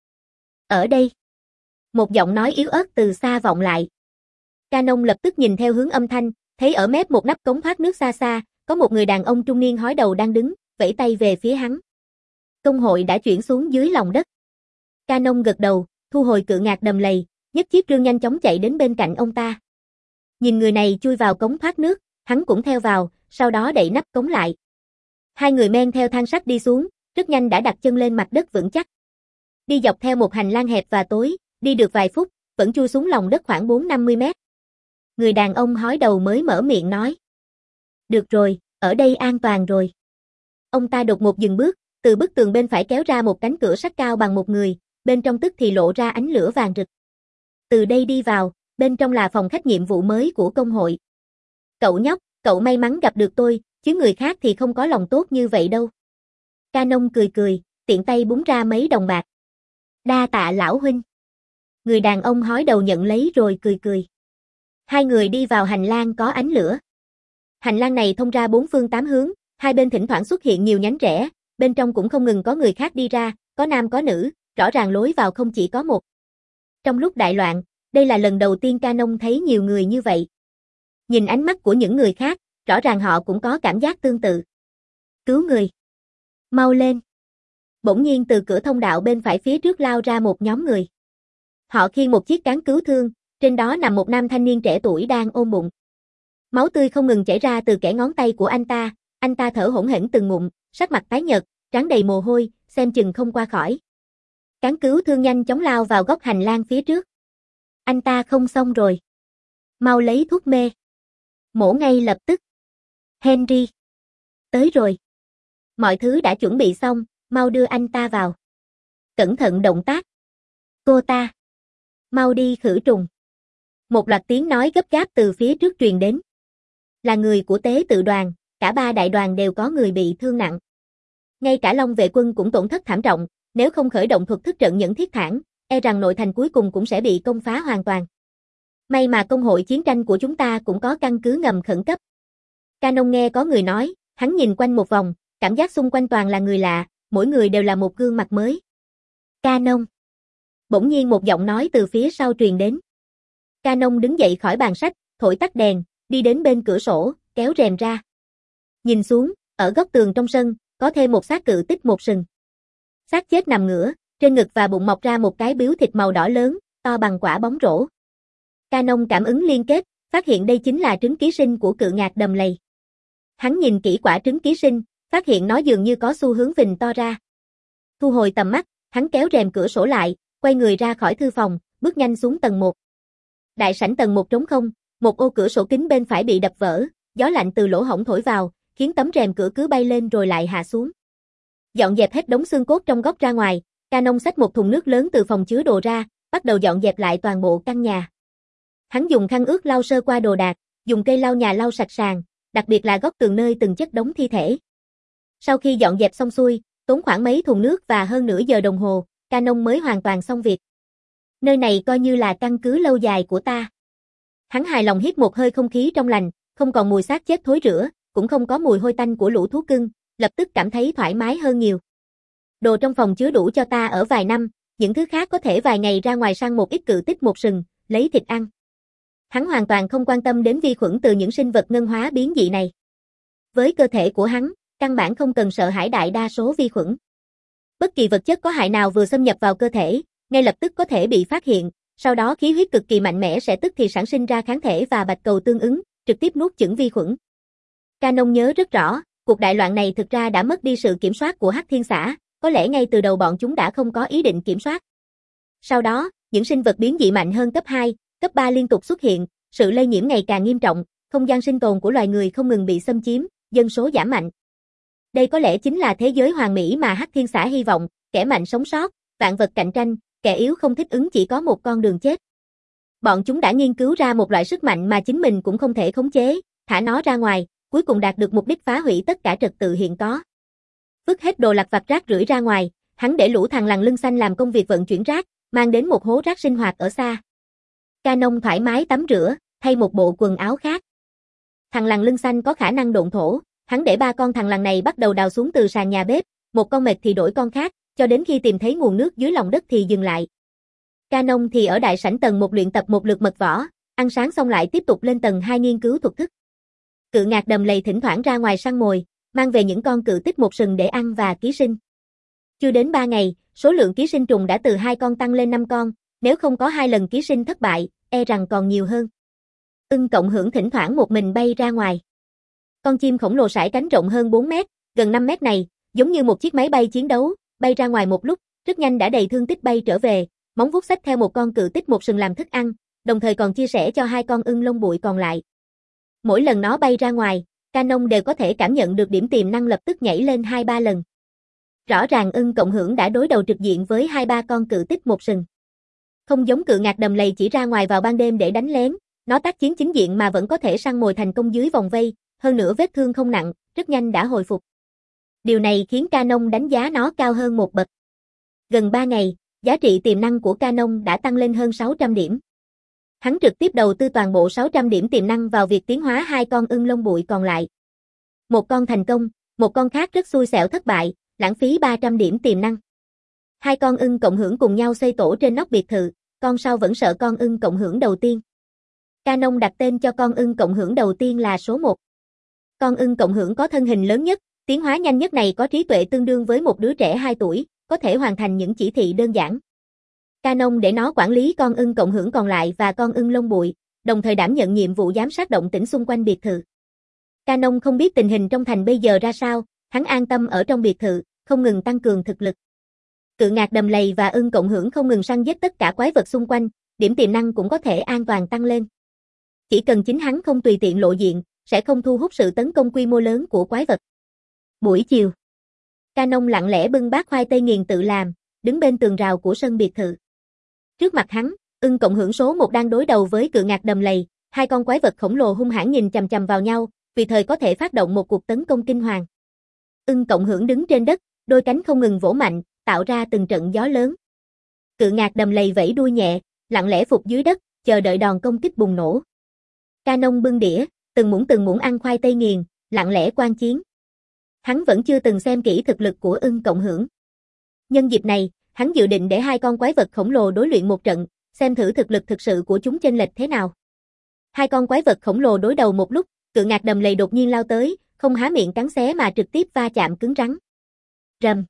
S1: Ở đây! Một giọng nói yếu ớt từ xa vọng lại. Canon lập tức nhìn theo hướng âm thanh, thấy ở mép một nắp cống thoát nước xa xa, có một người đàn ông trung niên hói đầu đang đứng, vẫy tay về phía hắn. Công hội đã chuyển xuống dưới lòng đất. Canon gật đầu, thu hồi cự ngạc đầm lầy, nhấc chiếc rương nhanh chóng chạy đến bên cạnh ông ta. Nhìn người này chui vào cống thoát nước, hắn cũng theo vào, sau đó đậy nắp cống lại. Hai người men theo thang sắt đi xuống, rất nhanh đã đặt chân lên mặt đất vững chắc. Đi dọc theo một hành lang hẹp và tối, đi được vài phút, vẫn chui xuống lòng đất khoảng bốn năm mươi mét. Người đàn ông hói đầu mới mở miệng nói. Được rồi, ở đây an toàn rồi. Ông ta đột ngột dừng bước, từ bức tường bên phải kéo ra một cánh cửa sắt cao bằng một người, bên trong tức thì lộ ra ánh lửa vàng rực. Từ đây đi vào, bên trong là phòng khách nhiệm vụ mới của công hội. Cậu nhóc, cậu may mắn gặp được tôi, chứ người khác thì không có lòng tốt như vậy đâu. Canon cười cười, tiện tay búng ra mấy đồng bạc. Đa tạ lão huynh. Người đàn ông hói đầu nhận lấy rồi cười cười. Hai người đi vào hành lang có ánh lửa. Hành lang này thông ra bốn phương tám hướng, hai bên thỉnh thoảng xuất hiện nhiều nhánh rẽ, bên trong cũng không ngừng có người khác đi ra, có nam có nữ, rõ ràng lối vào không chỉ có một. Trong lúc đại loạn, đây là lần đầu tiên Canon thấy nhiều người như vậy. Nhìn ánh mắt của những người khác, rõ ràng họ cũng có cảm giác tương tự. Cứu người! Mau lên! Bỗng nhiên từ cửa thông đạo bên phải phía trước lao ra một nhóm người. Họ khiêng một chiếc cán cứu thương, trên đó nằm một nam thanh niên trẻ tuổi đang ôm bụng. Máu tươi không ngừng chảy ra từ kẽ ngón tay của anh ta, anh ta thở hổn hển từng ngụm, sắc mặt tái nhợt, trán đầy mồ hôi, xem chừng không qua khỏi. Cán cứu thương nhanh chóng lao vào góc hành lang phía trước. Anh ta không xong rồi. Mau lấy thuốc mê. Mổ ngay lập tức. Henry. Tới rồi. Mọi thứ đã chuẩn bị xong, mau đưa anh ta vào. Cẩn thận động tác. Cô ta. Mau đi khử trùng. Một loạt tiếng nói gấp gáp từ phía trước truyền đến. Là người của tế tự đoàn, cả ba đại đoàn đều có người bị thương nặng. Ngay cả Long vệ quân cũng tổn thất thảm trọng, nếu không khởi động thuật thức trận nhẫn thiết thản, e rằng nội thành cuối cùng cũng sẽ bị công phá hoàn toàn. May mà công hội chiến tranh của chúng ta cũng có căn cứ ngầm khẩn cấp. Canon nghe có người nói, hắn nhìn quanh một vòng, cảm giác xung quanh toàn là người lạ, mỗi người đều là một gương mặt mới. Canon. Bỗng nhiên một giọng nói từ phía sau truyền đến. Canon đứng dậy khỏi bàn sách, thổi tắt đèn, đi đến bên cửa sổ, kéo rèm ra. Nhìn xuống, ở góc tường trong sân, có thêm một xác cự tích một sừng. Xác chết nằm ngửa, trên ngực và bụng mọc ra một cái biếu thịt màu đỏ lớn, to bằng quả bóng rổ. Canon cảm ứng liên kết, phát hiện đây chính là trứng ký sinh của cự ngạc đầm lầy. Hắn nhìn kỹ quả trứng ký sinh, phát hiện nó dường như có xu hướng phình to ra. Thu hồi tầm mắt, hắn kéo rèm cửa sổ lại, quay người ra khỏi thư phòng, bước nhanh xuống tầng một. Đại sảnh tầng một trống không, một ô cửa sổ kính bên phải bị đập vỡ, gió lạnh từ lỗ hổng thổi vào, khiến tấm rèm cửa cứ bay lên rồi lại hạ xuống. Dọn dẹp hết đống xương cốt trong góc ra ngoài, Canon xách một thùng nước lớn từ phòng chứa đồ ra, bắt đầu dọn dẹp lại toàn bộ căn nhà. Hắn dùng khăn ướt lau sơ qua đồ đạc, dùng cây lau nhà lau sạch sàn, đặc biệt là góc tường nơi từng chất đống thi thể. Sau khi dọn dẹp xong xuôi, tốn khoảng mấy thùng nước và hơn nửa giờ đồng hồ, Canon mới hoàn toàn xong việc. Nơi này coi như là căn cứ lâu dài của ta. Hắn hài lòng hít một hơi không khí trong lành, không còn mùi xác chết thối rữa, cũng không có mùi hôi tanh của lũ thú cưng, lập tức cảm thấy thoải mái hơn nhiều. Đồ trong phòng chứa đủ cho ta ở vài năm, những thứ khác có thể vài ngày ra ngoài săn một ít cự tích một sừng, lấy thịt ăn. Hắn hoàn toàn không quan tâm đến vi khuẩn từ những sinh vật ngân hóa biến dị này. Với cơ thể của hắn, căn bản không cần sợ hãi đại đa số vi khuẩn. Bất kỳ vật chất có hại nào vừa xâm nhập vào cơ thể, ngay lập tức có thể bị phát hiện, sau đó khí huyết cực kỳ mạnh mẽ sẽ tức thì sản sinh ra kháng thể và bạch cầu tương ứng, trực tiếp nuốt chửng vi khuẩn. Canon nhớ rất rõ, cuộc đại loạn này thực ra đã mất đi sự kiểm soát của Hắc Thiên Xã, có lẽ ngay từ đầu bọn chúng đã không có ý định kiểm soát. Sau đó, những sinh vật biến dị mạnh hơn cấp hai, cấp ba liên tục xuất hiện, sự lây nhiễm ngày càng nghiêm trọng, không gian sinh tồn của loài người không ngừng bị xâm chiếm, dân số giảm mạnh. Đây có lẽ chính là thế giới hoàn mỹ mà Hắc Thiên Xã hy vọng, kẻ mạnh sống sót, vạn vật cạnh tranh, kẻ yếu không thích ứng chỉ có một con đường chết. Bọn chúng đã nghiên cứu ra một loại sức mạnh mà chính mình cũng không thể khống chế, thả nó ra ngoài, cuối cùng đạt được mục đích phá hủy tất cả trật tự hiện có. Vứt hết đồ lặt vặt rác rưởi ra ngoài, hắn để lũ thằng lằn lưng xanh làm công việc vận chuyển rác, mang đến một hố rác sinh hoạt ở xa. Canon thoải mái tắm rửa, thay một bộ quần áo khác. Thằng lằn lưng xanh có khả năng độn thổ, hắn để ba con thằng lằn này bắt đầu đào xuống từ sàn nhà bếp, một con mệt thì đổi con khác, cho đến khi tìm thấy nguồn nước dưới lòng đất thì dừng lại. Canon thì ở đại sảnh tầng một luyện tập một lượt mật võ, ăn sáng xong lại tiếp tục lên tầng hai nghiên cứu thuật thức. Cự ngạc đầm lầy thỉnh thoảng ra ngoài săn mồi, mang về những con cự tích một sừng để ăn và ký sinh. Chưa đến ba ngày, số lượng ký sinh trùng đã từ hai con tăng lên năm con, nếu không có hai lần ký sinh thất bại, e rằng còn nhiều hơn. Ưng cộng hưởng thỉnh thoảng một mình bay ra ngoài. Con chim khổng lồ sải cánh rộng hơn bốn mét, gần năm mét này, giống như một chiếc máy bay chiến đấu, bay ra ngoài một lúc, rất nhanh đã đầy thương tích bay trở về, móng vuốt xách theo một con cự tích một sừng làm thức ăn, đồng thời còn chia sẻ cho hai con ưng lông bụi còn lại. Mỗi lần nó bay ra ngoài, Canon đều có thể cảm nhận được điểm tiềm năng lập tức nhảy lên hai ba lần. Rõ ràng ưng cộng hưởng đã đối đầu trực diện với hai ba con cự tích một sừng. Không giống cự ngạc đầm lầy chỉ ra ngoài vào ban đêm để đánh lén, nó tác chiến chính diện mà vẫn có thể săn mồi thành công dưới vòng vây, hơn nữa vết thương không nặng, rất nhanh đã hồi phục. Điều này khiến Canon đánh giá nó cao hơn một bậc. Gần ba ngày, giá trị tiềm năng của Canon đã tăng lên hơn sáu trăm điểm. Hắn trực tiếp đầu tư toàn bộ sáu trăm điểm tiềm năng vào việc tiến hóa hai con ưng lông bụi còn lại. Một con thành công, một con khác rất xui xẻo thất bại, lãng phí ba trăm điểm tiềm năng. Hai con ưng cộng hưởng cùng nhau xây tổ trên nóc biệt thự, con sau vẫn sợ con ưng cộng hưởng đầu tiên. Canon đặt tên cho con ưng cộng hưởng đầu tiên là số một. Con ưng cộng hưởng có thân hình lớn nhất, tiến hóa nhanh nhất này có trí tuệ tương đương với một đứa trẻ hai tuổi, có thể hoàn thành những chỉ thị đơn giản. Canon để nó quản lý con ưng cộng hưởng còn lại và con ưng lông bụi, đồng thời đảm nhận nhiệm vụ giám sát động tĩnh xung quanh biệt thự. Canon không biết tình hình trong thành bây giờ ra sao, hắn an tâm ở trong biệt thự, không ngừng tăng cường thực lực. Cự ngạc đầm lầy và ưng cộng hưởng không ngừng săn giết tất cả quái vật xung quanh, điểm tiềm năng cũng có thể an toàn tăng lên. Chỉ cần chính hắn không tùy tiện lộ diện, sẽ không thu hút sự tấn công quy mô lớn của quái vật. Buổi chiều, Canon lặng lẽ bưng bát khoai tây nghiền tự làm, đứng bên tường rào của sân biệt thự. Trước mặt hắn, ưng cộng hưởng số một đang đối đầu với cự ngạc đầm lầy, hai con quái vật khổng lồ hung hãn nhìn chằm chằm vào nhau, vì thời có thể phát động một cuộc tấn công kinh hoàng. Ưng cộng hưởng đứng trên đất, đôi cánh không ngừng vỗ mạnh, tạo ra từng trận gió lớn. Cự ngạc đầm lầy vẫy đuôi nhẹ, lặng lẽ phục dưới đất, chờ đợi đòn công kích bùng nổ. Canon bưng đĩa, từng muỗng từng muỗng ăn khoai tây nghiền, lặng lẽ quan chiến. Hắn vẫn chưa từng xem kỹ thực lực của ưng cộng hưởng. Nhân dịp này, hắn dự định để hai con quái vật khổng lồ đối luyện một trận, xem thử thực lực thực sự của chúng chênh lệch thế nào. Hai con quái vật khổng lồ đối đầu một lúc, cự ngạc đầm lầy đột nhiên lao tới, không há miệng cắn xé mà trực tiếp va chạm cứng rắn. Rầm.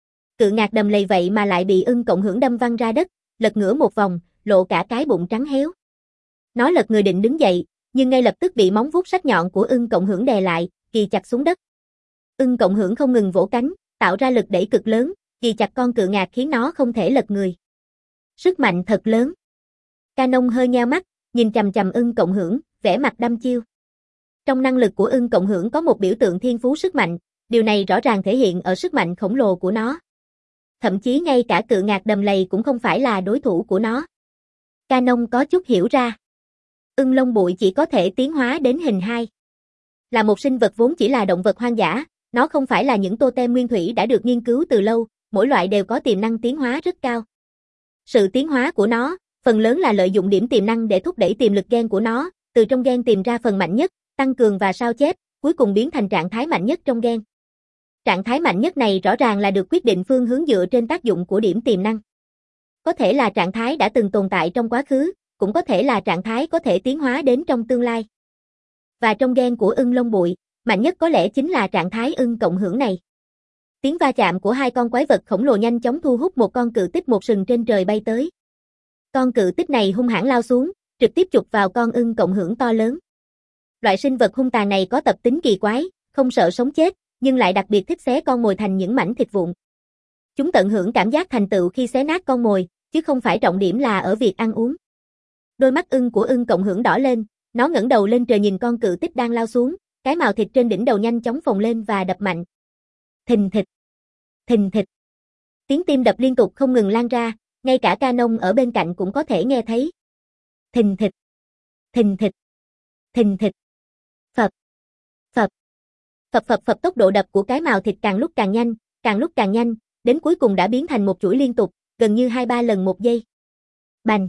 S1: Cự ngạc đầm lầy vậy mà lại bị ưng cộng hưởng đâm văng ra đất, lật ngửa một vòng, lộ cả cái bụng trắng héo. Nó lật người định đứng dậy, nhưng ngay lập tức bị móng vuốt sắc nhọn của ưng cộng hưởng đè lại, kì chặt xuống đất. Ưng cộng hưởng không ngừng vỗ cánh, tạo ra lực đẩy cực lớn, kì chặt con cự ngạc khiến nó không thể lật người. Sức mạnh thật lớn. Canon hơi nheo mắt, nhìn chằm chằm ưng cộng hưởng, vẻ mặt đăm chiêu. Trong năng lực của ưng cộng hưởng có một biểu tượng thiên phú sức mạnh, điều này rõ ràng thể hiện ở sức mạnh khổng lồ của nó. Thậm chí ngay cả cự ngạc đầm lầy cũng không phải là đối thủ của nó. Canon có chút hiểu ra. Ưng lông bụi chỉ có thể tiến hóa đến hình hai. Là một sinh vật vốn chỉ là động vật hoang dã, nó không phải là những totem nguyên thủy đã được nghiên cứu từ lâu, mỗi loại đều có tiềm năng tiến hóa rất cao. Sự tiến hóa của nó, phần lớn là lợi dụng điểm tiềm năng để thúc đẩy tiềm lực gen của nó, từ trong gen tìm ra phần mạnh nhất, tăng cường và sao chép, cuối cùng biến thành trạng thái mạnh nhất trong gen. Trạng thái mạnh nhất này rõ ràng là được quyết định phương hướng dựa trên tác dụng của điểm tiềm năng. Có thể là trạng thái đã từng tồn tại trong quá khứ, cũng có thể là trạng thái có thể tiến hóa đến trong tương lai. Và trong gen của ưng lông bụi, mạnh nhất có lẽ chính là trạng thái ưng cộng hưởng này. Tiếng va chạm của hai con quái vật khổng lồ nhanh chóng thu hút một con cự tích một sừng trên trời bay tới. Con cự tích này hung hãn lao xuống, trực tiếp chụp vào con ưng cộng hưởng to lớn. Loại sinh vật hung tàn này có tập tính kỳ quái, không sợ sống chết, nhưng lại đặc biệt thích xé con mồi thành những mảnh thịt vụn. Chúng tận hưởng cảm giác thành tựu khi xé nát con mồi, chứ không phải trọng điểm là ở việc ăn uống. Đôi mắt ưng của ưng cộng hưởng đỏ lên, nó ngẩng đầu lên trời nhìn con cự tích đang lao xuống, cái mào thịt trên đỉnh đầu nhanh chóng phồng lên và đập mạnh. Thình thịch, thình thịch. Tiếng tim đập liên tục không ngừng lan ra, ngay cả Canon ở bên cạnh cũng có thể nghe thấy. Thình thịch, thình thịch, thình thịch. Phập, phập, phập phập phập. Tốc độ đập của cái mào thịt càng lúc càng nhanh, càng lúc càng nhanh, đến cuối cùng đã biến thành một chuỗi liên tục, gần như hai ba lần một giây. Bành.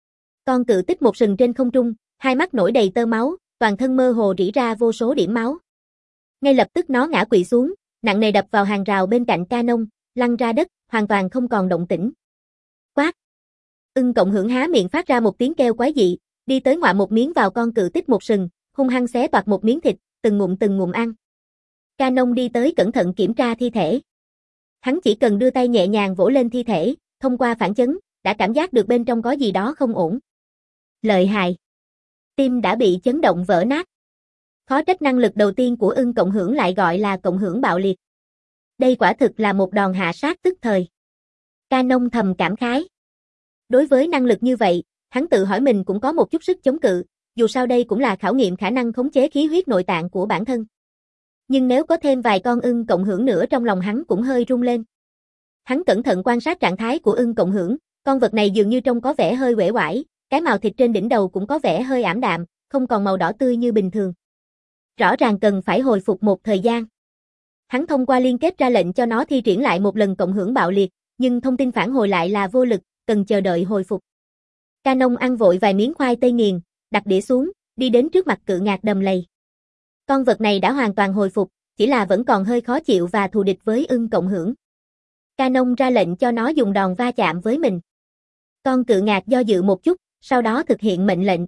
S1: Con cự tích một sừng trên không trung, hai mắt nổi đầy tơ máu, toàn thân mơ hồ rỉ ra vô số điểm máu. Ngay lập tức nó ngã quỵ xuống, nặng nề đập vào hàng rào bên cạnh Canon, lăn ra đất, hoàn toàn không còn động tĩnh. Quát. Ưng cộng hưởng há miệng phát ra một tiếng kêu quái dị, đi tới ngoạ một miếng vào con cự tích một sừng, hung hăng xé toạc một miếng thịt, từng ngụm từng ngụm ăn. Canon đi tới cẩn thận kiểm tra thi thể. Hắn chỉ cần đưa tay nhẹ nhàng vỗ lên thi thể, thông qua phản chấn, đã cảm giác được bên trong có gì đó không ổn. Lợi hại. Tim đã bị chấn động vỡ nát. Khó trách năng lực đầu tiên của ưng cộng hưởng lại gọi là cộng hưởng bạo liệt. Đây quả thực là một đòn hạ sát tức thời. Canon thầm cảm khái. Đối với năng lực như vậy, hắn tự hỏi mình cũng có một chút sức chống cự, dù sao đây cũng là khảo nghiệm khả năng khống chế khí huyết nội tạng của bản thân. Nhưng nếu có thêm vài con ưng cộng hưởng nữa trong lòng hắn cũng hơi rung lên. Hắn cẩn thận quan sát trạng thái của ưng cộng hưởng, con vật này dường như trông có vẻ hơi uể oải, cái mào thịt trên đỉnh đầu cũng có vẻ hơi ảm đạm, không còn màu đỏ tươi như bình thường. Rõ ràng cần phải hồi phục một thời gian. Hắn thông qua liên kết ra lệnh cho nó thi triển lại một lần cộng hưởng bạo liệt, nhưng thông tin phản hồi lại là vô lực, cần chờ đợi hồi phục. Canon ăn vội vài miếng khoai tây nghiền, đặt đĩa xuống, đi đến trước mặt cự ngạc đầm lầy. Con vật này đã hoàn toàn hồi phục, chỉ là vẫn còn hơi khó chịu và thù địch với ưng cộng hưởng. Canon ra lệnh cho nó dùng đòn va chạm với mình. Con cự ngạc do dự một chút, sau đó thực hiện mệnh lệnh.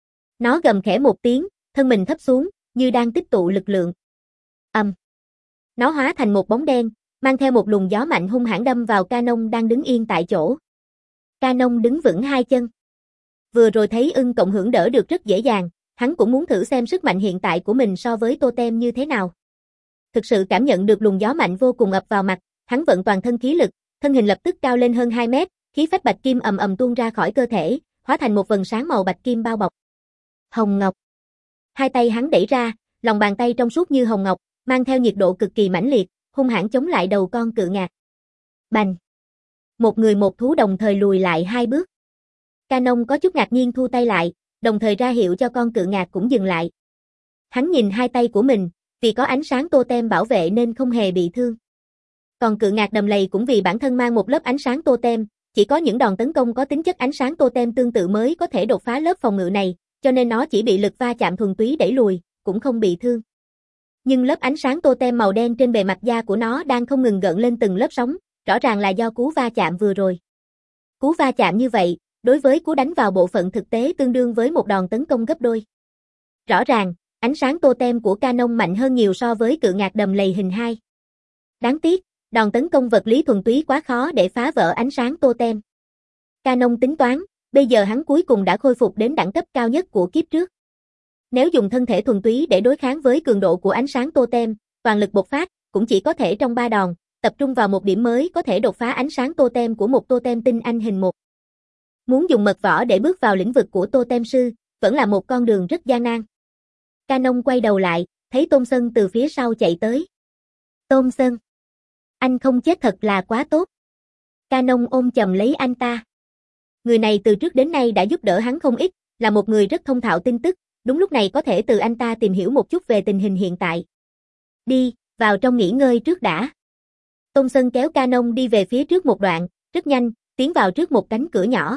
S1: Nó gầm khẽ một tiếng, thân mình thấp xuống, như đang tích tụ lực lượng. Ầm. Um. Nó hóa thành một bóng đen, mang theo một luồng gió mạnh hung hãn đâm vào Canon đang đứng yên tại chỗ. Canon đứng vững hai chân. Vừa rồi thấy ưng cộng hưởng đỡ được rất dễ dàng, hắn cũng muốn thử xem sức mạnh hiện tại của mình so với totem như thế nào. Thực sự cảm nhận được luồng gió mạnh vô cùng ập vào mặt, hắn vận toàn thân khí lực, thân hình lập tức cao lên hơn hai mét, khí phách bạch kim ầm ầm tuôn ra khỏi cơ thể, hóa thành một vầng sáng màu bạch kim bao bọc. Hồng ngọc. Hai tay hắn đẩy ra, lòng bàn tay trong suốt như hồng ngọc, mang theo nhiệt độ cực kỳ mãnh liệt, hung hãn chống lại đầu con cự ngạc. Bành. Một người một thú đồng thời lùi lại hai bước. Canon có chút ngạc nhiên thu tay lại, đồng thời ra hiệu cho con cự ngạc cũng dừng lại. Hắn nhìn hai tay của mình, vì có ánh sáng totem bảo vệ nên không hề bị thương. Còn cự ngạc đầm lầy cũng vì bản thân mang một lớp ánh sáng totem, chỉ có những đòn tấn công có tính chất ánh sáng totem tương tự mới có thể đột phá lớp phòng ngự này, cho nên nó chỉ bị lực va chạm thuần túy đẩy lùi, cũng không bị thương. Nhưng lớp ánh sáng totem màu đen trên bề mặt da của nó đang không ngừng gợn lên từng lớp sóng, rõ ràng là do cú va chạm vừa rồi. Cú va chạm như vậy, đối với cú đánh vào bộ phận thực tế tương đương với một đòn tấn công gấp đôi. Rõ ràng, ánh sáng totem của Canon mạnh hơn nhiều so với cự ngạc đầm lầy hình hai. Đáng tiếc, đòn tấn công vật lý thuần túy quá khó để phá vỡ ánh sáng totem. Canon tính toán, bây giờ hắn cuối cùng đã khôi phục đến đẳng cấp cao nhất của kiếp trước. Nếu dùng thân thể thuần túy để đối kháng với cường độ của ánh sáng totem, toàn lực bộc phát, cũng chỉ có thể trong ba đòn, tập trung vào một điểm mới có thể đột phá ánh sáng totem của một totem tinh anh hình một. Muốn dùng mật võ để bước vào lĩnh vực của totem sư, vẫn là một con đường rất gian nan. Canon quay đầu lại, thấy Tôn Sân từ phía sau chạy tới. Tôn Sân, anh không chết thật là quá tốt. Canon ôm chầm lấy anh ta. Người này từ trước đến nay đã giúp đỡ hắn không ít, là một người rất thông thạo tin tức, đúng lúc này có thể từ anh ta tìm hiểu một chút về tình hình hiện tại. Đi, vào trong nghỉ ngơi trước đã. Tôn Sân kéo Canon đi về phía trước một đoạn, rất nhanh, tiến vào trước một cánh cửa nhỏ.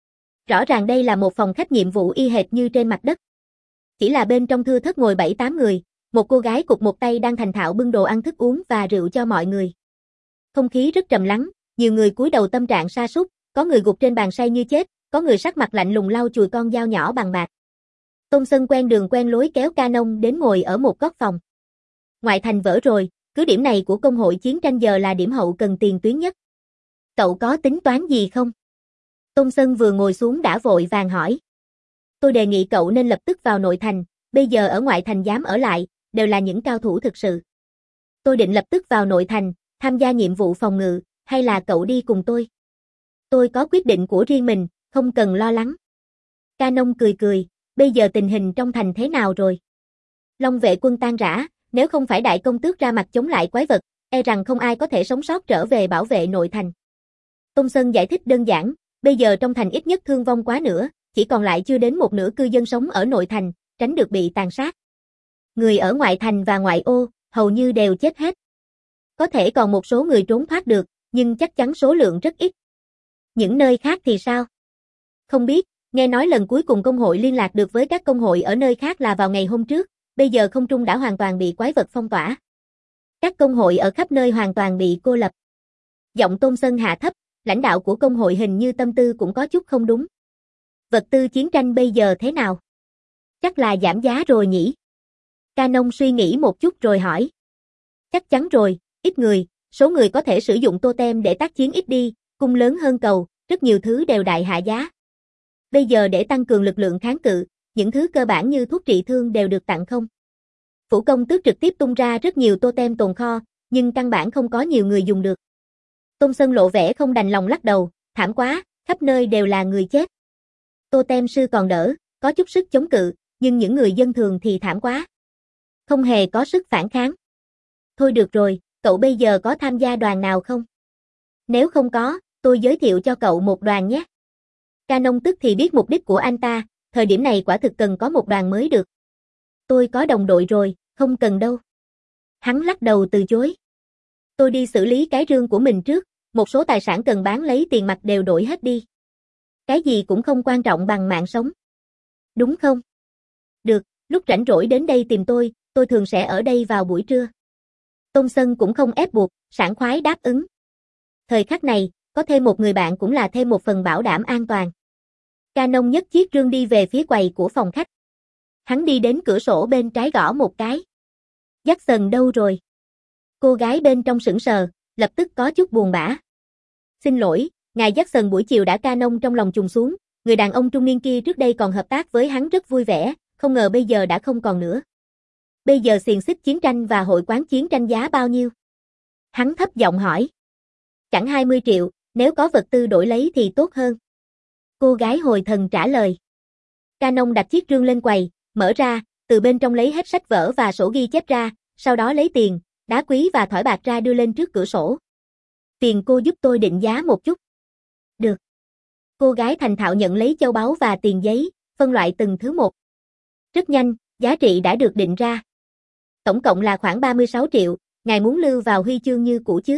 S1: Rõ ràng đây là một phòng khách nhiệm vụ y hệt như trên mặt đất. Chỉ là bên trong thưa thớt ngồi bảy tám người, một cô gái cụt một tay đang thành thạo bưng đồ ăn thức uống và rượu cho mọi người. Không khí rất trầm lắng, nhiều người cúi đầu tâm trạng sa sút, có người gục trên bàn say như chết, có người sắc mặt lạnh lùng lau chùi con dao nhỏ bằng bạc. Tôn Sân quen đường quen lối kéo Canon đến ngồi ở một góc phòng. Ngoại thành vỡ rồi, cứ điểm này của công hội chiến tranh giờ là điểm hậu cần tiền tuyến nhất. Cậu có tính toán gì không? Tôn Sân vừa ngồi xuống đã vội vàng hỏi. Tôi đề nghị cậu nên lập tức vào nội thành, bây giờ ở ngoại thành dám ở lại, đều là những cao thủ thực sự. Tôi định lập tức vào nội thành, tham gia nhiệm vụ phòng ngự, hay là cậu đi cùng tôi? Tôi có quyết định của riêng mình, không cần lo lắng. Canon cười cười, bây giờ tình hình trong thành thế nào rồi? Long vệ quân tan rã, nếu không phải đại công tước ra mặt chống lại quái vật, e rằng không ai có thể sống sót trở về bảo vệ nội thành. Tôn Sân giải thích đơn giản, bây giờ trong thành ít nhất thương vong quá nữa, chỉ còn lại chưa đến một nửa cư dân sống ở nội thành, tránh được bị tàn sát. Người ở ngoại thành và ngoại ô, hầu như đều chết hết. Có thể còn một số người trốn thoát được, nhưng chắc chắn số lượng rất ít. Những nơi khác thì sao? Không biết, nghe nói lần cuối cùng công hội liên lạc được với các công hội ở nơi khác là vào ngày hôm trước, bây giờ không trung đã hoàn toàn bị quái vật phong tỏa. Các công hội ở khắp nơi hoàn toàn bị cô lập. Giọng Tôn Sân hạ thấp, lãnh đạo của công hội hình như tâm tư cũng có chút không đúng. Vật tư chiến tranh bây giờ thế nào? Chắc là giảm giá rồi nhỉ? Canon suy nghĩ một chút rồi hỏi. Chắc chắn rồi, ít người, số người có thể sử dụng totem để tác chiến ít đi, cung lớn hơn cầu, rất nhiều thứ đều đại hạ giá. Bây giờ để tăng cường lực lượng kháng cự, những thứ cơ bản như thuốc trị thương đều được tặng không. Phủ công tước trực tiếp tung ra rất nhiều totem tồn kho, nhưng căn bản không có nhiều người dùng được. Tôn Sân lộ vẻ không đành lòng lắc đầu, thảm quá, khắp nơi đều là người chết. Totem sư còn đỡ, có chút sức chống cự, nhưng những người dân thường thì thảm quá. Không hề có sức phản kháng. Thôi được rồi, cậu bây giờ có tham gia đoàn nào không? Nếu không có, tôi giới thiệu cho cậu một đoàn nhé. Canon tức thì biết mục đích của anh ta, thời điểm này quả thực cần có một đoàn mới được. Tôi có đồng đội rồi, không cần đâu. Hắn lắc đầu từ chối. Tôi đi xử lý cái rương của mình trước, một số tài sản cần bán lấy tiền mặt đều đổi hết đi. Cái gì cũng không quan trọng bằng mạng sống. Đúng không? Được, lúc rảnh rỗi đến đây tìm tôi, tôi thường sẽ ở đây vào buổi trưa. Tôn Sân cũng không ép buộc, sảng khoái đáp ứng. Thời khắc này, có thêm một người bạn cũng là thêm một phần bảo đảm an toàn. Canon nhấc chiếc rương đi về phía quầy của phòng khách. Hắn đi đến cửa sổ bên trái gõ một cái. Jackson đâu rồi? Cô gái bên trong sững sờ, lập tức có chút buồn bã. Xin lỗi, ngài Jackson buổi chiều đã Canon trong lòng trùng xuống, người đàn ông trung niên kia trước đây còn hợp tác với hắn rất vui vẻ, không ngờ bây giờ đã không còn nữa. Bây giờ xiềng xích chiến tranh và hội quán chiến tranh giá bao nhiêu? Hắn thấp giọng hỏi. Chẳng hai mươi triệu, nếu có vật tư đổi lấy thì tốt hơn. Cô gái hồi thần trả lời. Canon đặt chiếc rương lên quầy, mở ra, từ bên trong lấy hết sách vở và sổ ghi chép ra, sau đó lấy tiền, đá quý và thỏi bạc ra đưa lên trước cửa sổ. Phiền cô giúp tôi định giá một chút. Được. Cô gái thành thạo nhận lấy châu báu và tiền giấy, phân loại từng thứ một. Rất nhanh, giá trị đã được định ra. Tổng cộng là khoảng ba mươi sáu triệu, ngài muốn lưu vào huy chương như cũ chứ?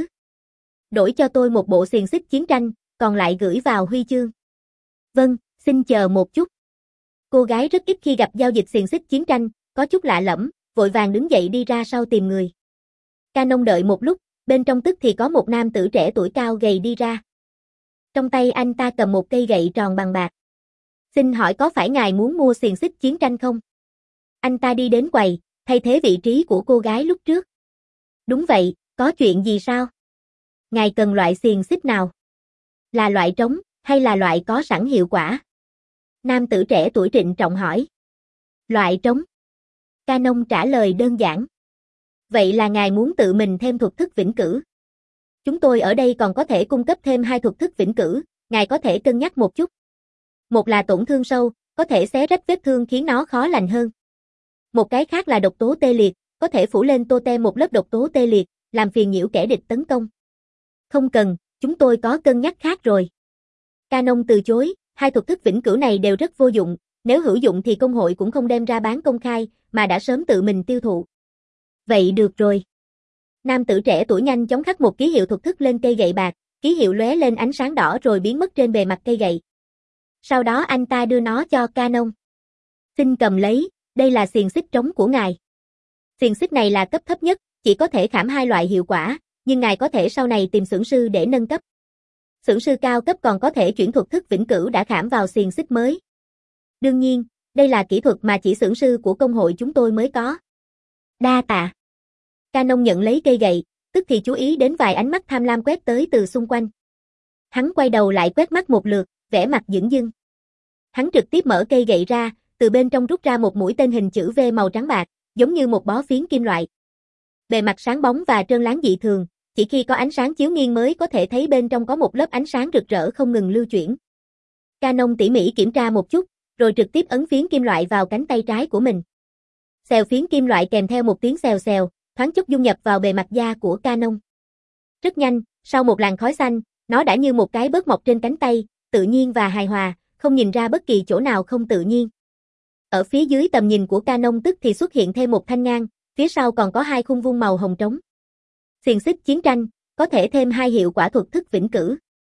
S1: Đổi cho tôi một bộ xiềng xích chiến tranh, còn lại gửi vào huy chương. Vâng, xin chờ một chút. Cô gái rất ít khi gặp giao dịch xiềng xích chiến tranh, có chút lạ lẫm, vội vàng đứng dậy đi ra sau tìm người. Canon đợi một lúc, bên trong tức thì có một nam tử trẻ tuổi cao gầy đi ra. Trong tay anh ta cầm một cây gậy tròn bằng bạc. Xin hỏi có phải ngài muốn mua xiềng xích chiến tranh không? Anh ta đi đến quầy, thay thế vị trí của cô gái lúc trước. Đúng vậy, có chuyện gì sao? Ngài cần loại xiềng xích nào? Là loại trống, hay là loại có sẵn hiệu quả? Nam tử trẻ tuổi trịnh trọng hỏi. Loại trống. Canon trả lời đơn giản. Vậy là ngài muốn tự mình thêm thuật thức vĩnh cửu. Chúng tôi ở đây còn có thể cung cấp thêm hai thuật thức vĩnh cửu, ngài có thể cân nhắc một chút. Một là tổn thương sâu, có thể xé rách vết thương khiến nó khó lành hơn. Một cái khác là độc tố tê liệt, có thể phủ lên totem một lớp độc tố tê liệt, làm phiền nhiễu kẻ địch tấn công. Không cần, chúng tôi có cân nhắc khác rồi. Canon từ chối, hai thuật thức vĩnh cửu này đều rất vô dụng, Nếu hữu dụng thì công hội cũng không đem ra bán công khai, mà đã sớm tự mình tiêu thụ. Vậy được rồi. Nam tử trẻ tuổi nhanh chóng khắc một ký hiệu thuật thức lên cây gậy bạc, ký hiệu lóe lên ánh sáng đỏ rồi biến mất trên bề mặt cây gậy. Sau đó anh ta đưa nó cho Canon. Xin cầm lấy, đây là xiềng xích trống của ngài. Xiềng xích này là cấp thấp nhất, chỉ có thể khảm hai loại hiệu quả, nhưng ngài có thể sau này tìm xưởng sư để nâng cấp. Xưởng sư cao cấp còn có thể chuyển thuật thức vĩnh cửu đã khảm vào xiềng xích mới. Đương nhiên, đây là kỹ thuật mà chỉ xưởng sư của công hội chúng tôi mới có. Đa tạ. Canon nhận lấy cây gậy, tức thì chú ý đến vài ánh mắt tham lam quét tới từ xung quanh. Hắn quay đầu lại quét mắt một lượt, vẻ mặt dửng dưng. Hắn trực tiếp mở cây gậy ra, từ bên trong rút ra một mũi tên hình chữ V màu trắng bạc, giống như một bó phiến kim loại. Bề mặt sáng bóng và trơn láng dị thường, chỉ khi có ánh sáng chiếu nghiêng mới có thể thấy bên trong có một lớp ánh sáng rực rỡ không ngừng lưu chuyển. Canon tỉ mỉ kiểm tra một chút, rồi trực tiếp ấn phiến kim loại vào cánh tay trái của mình. Xèo phiến kim loại kèm theo một tiếng xèo xèo, thoáng chốc dung nhập vào bề mặt da của Canon. Rất nhanh, sau một làn khói xanh, nó đã như một cái bớt mọc trên cánh tay, tự nhiên và hài hòa, không nhìn ra bất kỳ chỗ nào không tự nhiên. Ở phía dưới tầm nhìn của Canon tức thì xuất hiện thêm một thanh ngang, phía sau còn có hai khung vuông màu hồng trống. Xiềng xích chiến tranh, có thể thêm hai hiệu quả thuật thức vĩnh cửu.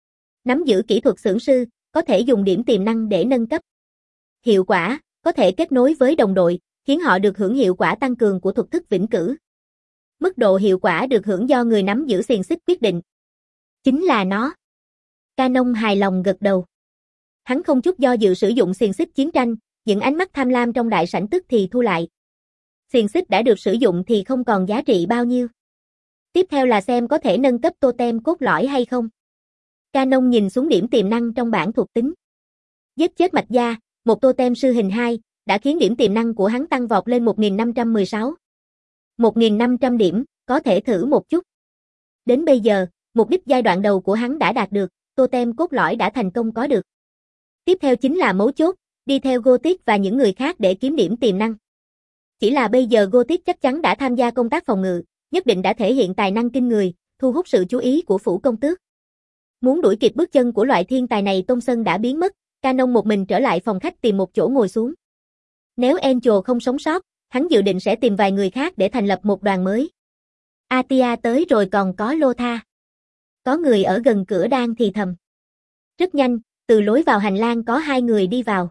S1: Nắm giữ kỹ thuật xưởng sư, có thể dùng điểm tiềm năng để nâng cấp. Hiệu quả, có thể kết nối với đồng đội, khiến họ được hưởng hiệu quả tăng cường của thuật thức vĩnh cửu. Mức độ hiệu quả được hưởng do người nắm giữ xiềng xích quyết định. Chính là nó. Canon hài lòng gật đầu. Hắn không chút do dự sử dụng xiềng xích chiến tranh, những ánh mắt tham lam trong đại sảnh tức thì thu lại. Xiềng xích đã được sử dụng thì không còn giá trị bao nhiêu. Tiếp theo là xem có thể nâng cấp totem cốt lõi hay không. Canon nhìn xuống điểm tiềm năng trong bảng thuộc tính. Giết chết mạch gia, một totem sư hình hai, đã khiến điểm tiềm năng của hắn tăng vọt lên một nghìn năm trăm mười sáu. một nghìn năm trăm điểm, có thể thử một chút. Đến bây giờ, mục đích giai đoạn đầu của hắn đã đạt được, totem cốt lõi đã thành công có được. Tiếp theo chính là mấu chốt, đi theo Gothic và những người khác để kiếm điểm tiềm năng. Chỉ là bây giờ Gothic chắc chắn đã tham gia công tác phòng ngự, nhất định đã thể hiện tài năng kinh người, thu hút sự chú ý của phủ công tước. Muốn đuổi kịp bước chân của loại thiên tài này, Tôn Sân đã biến mất, Canon một mình trở lại phòng khách tìm một chỗ ngồi xuống. Nếu Angel không sống sót, hắn dự định sẽ tìm vài người khác để thành lập một đoàn mới. Atia tới rồi, còn có Lotha. Có người ở gần cửa đang thì thầm. Rất nhanh, từ lối vào hành lang có hai người đi vào.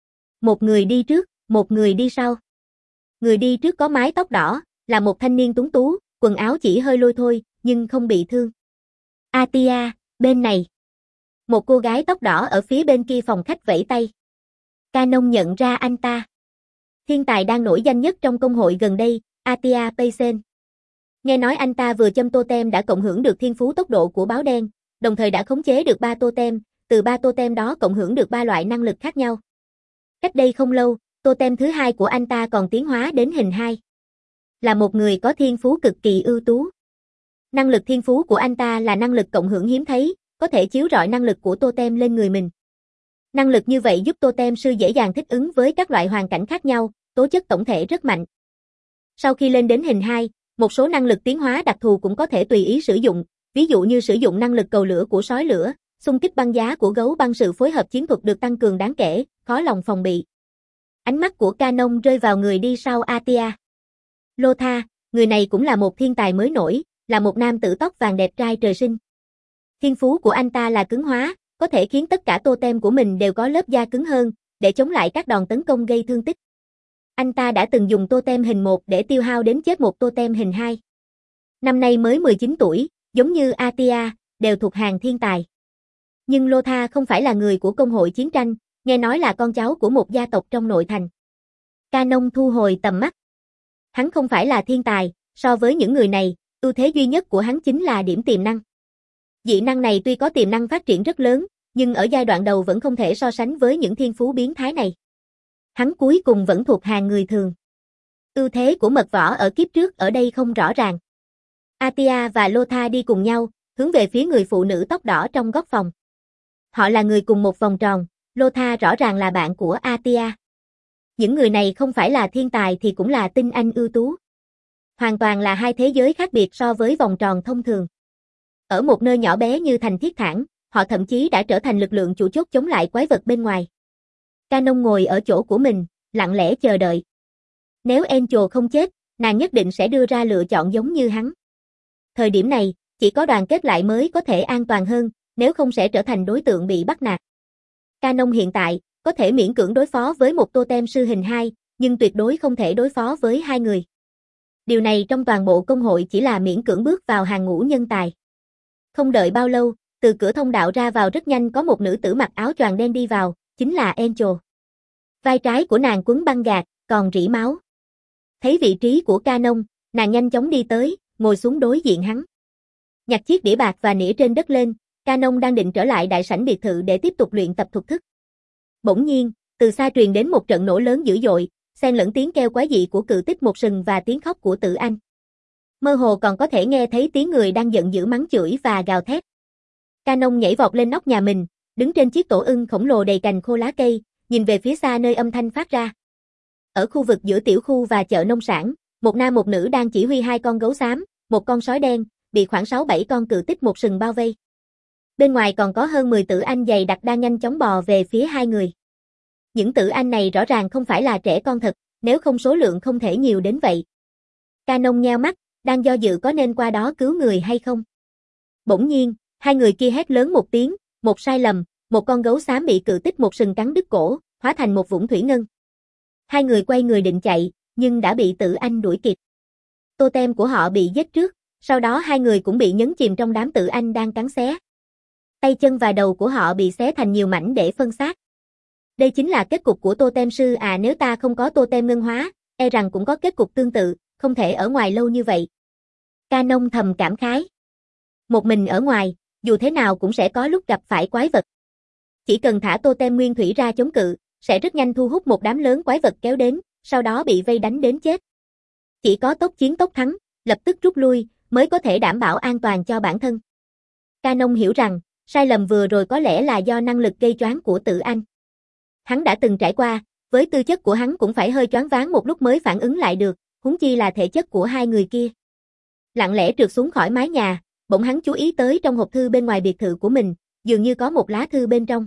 S1: Một người đi trước, một người đi sau. Người đi trước có mái tóc đỏ, là một thanh niên tuấn tú, quần áo chỉ hơi lôi thôi, nhưng không bị thương. Atia, bên này. Một cô gái tóc đỏ ở phía bên kia phòng khách vẫy tay. Canon nhận ra anh ta. Thiên tài đang nổi danh nhất trong công hội gần đây, Atia Paysen. Nghe nói anh ta vừa châm totem đã cộng hưởng được thiên phú tốc độ của báo đen, đồng thời đã khống chế được ba totem, từ ba totem đó cộng hưởng được ba loại năng lực khác nhau. Cách đây không lâu, totem thứ hai của anh ta còn tiến hóa đến hình hai. Là một người có thiên phú cực kỳ ưu tú. Năng lực thiên phú của anh ta là năng lực cộng hưởng hiếm thấy, có thể chiếu rọi năng lực của totem lên người mình. Năng lực như vậy giúp totem sư dễ dàng thích ứng với các loại hoàn cảnh khác nhau, tố chất tổng thể rất mạnh. Sau khi lên đến hình hai, một số năng lực tiến hóa đặc thù cũng có thể tùy ý sử dụng, ví dụ như sử dụng năng lực cầu lửa của sói lửa, xung kích băng giá của gấu băng, sự phối hợp chiến thuật được tăng cường đáng kể, khó lòng phòng bị. Ánh mắt của Canon rơi vào người đi sau Atia. Lotha, người này cũng là một thiên tài mới nổi, là một nam tử tóc vàng đẹp trai trời sinh. Thiên phú của anh ta là cứng hóa, có thể khiến tất cả totem của mình đều có lớp da cứng hơn, để chống lại các đòn tấn công gây thương tích. Anh ta đã từng dùng totem hình một để tiêu hao đến chết một totem hình hai. Năm nay mới mười chín tuổi, giống như Atia, đều thuộc hàng thiên tài. Nhưng Lotha không phải là người của công hội chiến tranh, nghe nói là con cháu của một gia tộc trong nội thành. Canon thu hồi tầm mắt. Hắn không phải là thiên tài, so với những người này, ưu thế duy nhất của hắn chính là điểm tiềm năng. Dị năng này tuy có tiềm năng phát triển rất lớn, nhưng ở giai đoạn đầu vẫn không thể so sánh với những thiên phú biến thái này. Hắn cuối cùng vẫn thuộc hàng người thường. Ưu thế của mật võ ở kiếp trước ở đây không rõ ràng. Atia và Lotha đi cùng nhau, hướng về phía người phụ nữ tóc đỏ trong góc phòng. Họ là người cùng một vòng tròn, Lotha rõ ràng là bạn của Atia. Những người này không phải là thiên tài thì cũng là tinh anh ưu tú. Hoàn toàn là hai thế giới khác biệt so với vòng tròn thông thường. Ở một nơi nhỏ bé như thành Thiết Thản, họ thậm chí đã trở thành lực lượng chủ chốt chống lại quái vật bên ngoài. Canon ngồi ở chỗ của mình, lặng lẽ chờ đợi. Nếu Angel không chết, nàng nhất định sẽ đưa ra lựa chọn giống như hắn. Thời điểm này, chỉ có đoàn kết lại mới có thể an toàn hơn, nếu không sẽ trở thành đối tượng bị bắt nạt. Canon hiện tại, có thể miễn cưỡng đối phó với một totem sư hình hai, nhưng tuyệt đối không thể đối phó với hai người. Điều này trong toàn bộ công hội chỉ là miễn cưỡng bước vào hàng ngũ nhân tài. Không đợi bao lâu, từ cửa thông đạo ra vào rất nhanh có một nữ tử mặc áo choàng đen đi vào, chính là Angel. Vai trái của nàng quấn băng gạc, còn rỉ máu. Thấy vị trí của Canon, nàng nhanh chóng đi tới, ngồi xuống đối diện hắn. Nhặt chiếc đĩa bạc và nĩa trên đất lên, Canon đang định trở lại đại sảnh biệt thự để tiếp tục luyện tập thuật thức. Bỗng nhiên, từ xa truyền đến một trận nổ lớn dữ dội, xen lẫn tiếng kêu quái dị của cự tích một sừng và tiếng khóc của Tử Anh. Mơ hồ còn có thể nghe thấy tiếng người đang giận dữ mắng chửi và gào thét. Canon nhảy vọt lên nóc nhà mình, đứng trên chiếc tổ ưng khổng lồ đầy cành khô lá cây, nhìn về phía xa nơi âm thanh phát ra. Ở khu vực giữa tiểu khu và chợ nông sản, một nam một nữ đang chỉ huy hai con gấu xám, một con sói đen, bị khoảng sáu bảy con cự tích một sừng bao vây. Bên ngoài còn có hơn mười tử anh dày đặc đang nhanh chóng bò về phía hai người. Những tử anh này rõ ràng không phải là trẻ con thật, nếu không số lượng không thể nhiều đến vậy. Canon nheo mắt, đang do dự có nên qua đó cứu người hay không. Bỗng nhiên, hai người kia hét lớn một tiếng, một sai lầm, một con gấu xám bị cự tích một sừng cắn đứt cổ, hóa thành một vũng thủy ngân. Hai người quay người định chạy, nhưng đã bị tử anh đuổi kịp. Totem của họ bị giết trước, sau đó hai người cũng bị nhấn chìm trong đám tử anh đang cắn xé. Tay chân và đầu của họ bị xé thành nhiều mảnh để phân xác. Đây chính là kết cục của totem sư à, nếu ta không có totem ngân hóa, e rằng cũng có kết cục tương tự, không thể ở ngoài lâu như vậy. Canon thầm cảm khái. Một mình ở ngoài, dù thế nào cũng sẽ có lúc gặp phải quái vật. Chỉ cần thả totem nguyên thủy ra chống cự, sẽ rất nhanh thu hút một đám lớn quái vật kéo đến, sau đó bị vây đánh đến chết. Chỉ có tốc chiến tốc thắng, lập tức rút lui, mới có thể đảm bảo an toàn cho bản thân. Canon hiểu rằng, sai lầm vừa rồi có lẽ là do năng lực gây choáng của Tử Anh. Hắn đã từng trải qua, với tư chất của hắn cũng phải hơi choáng váng một lúc mới phản ứng lại được, huống chi là thể chất của hai người kia. Lặng lẽ trượt xuống khỏi mái nhà, bỗng hắn chú ý tới trong hộp thư bên ngoài biệt thự của mình, dường như có một lá thư bên trong.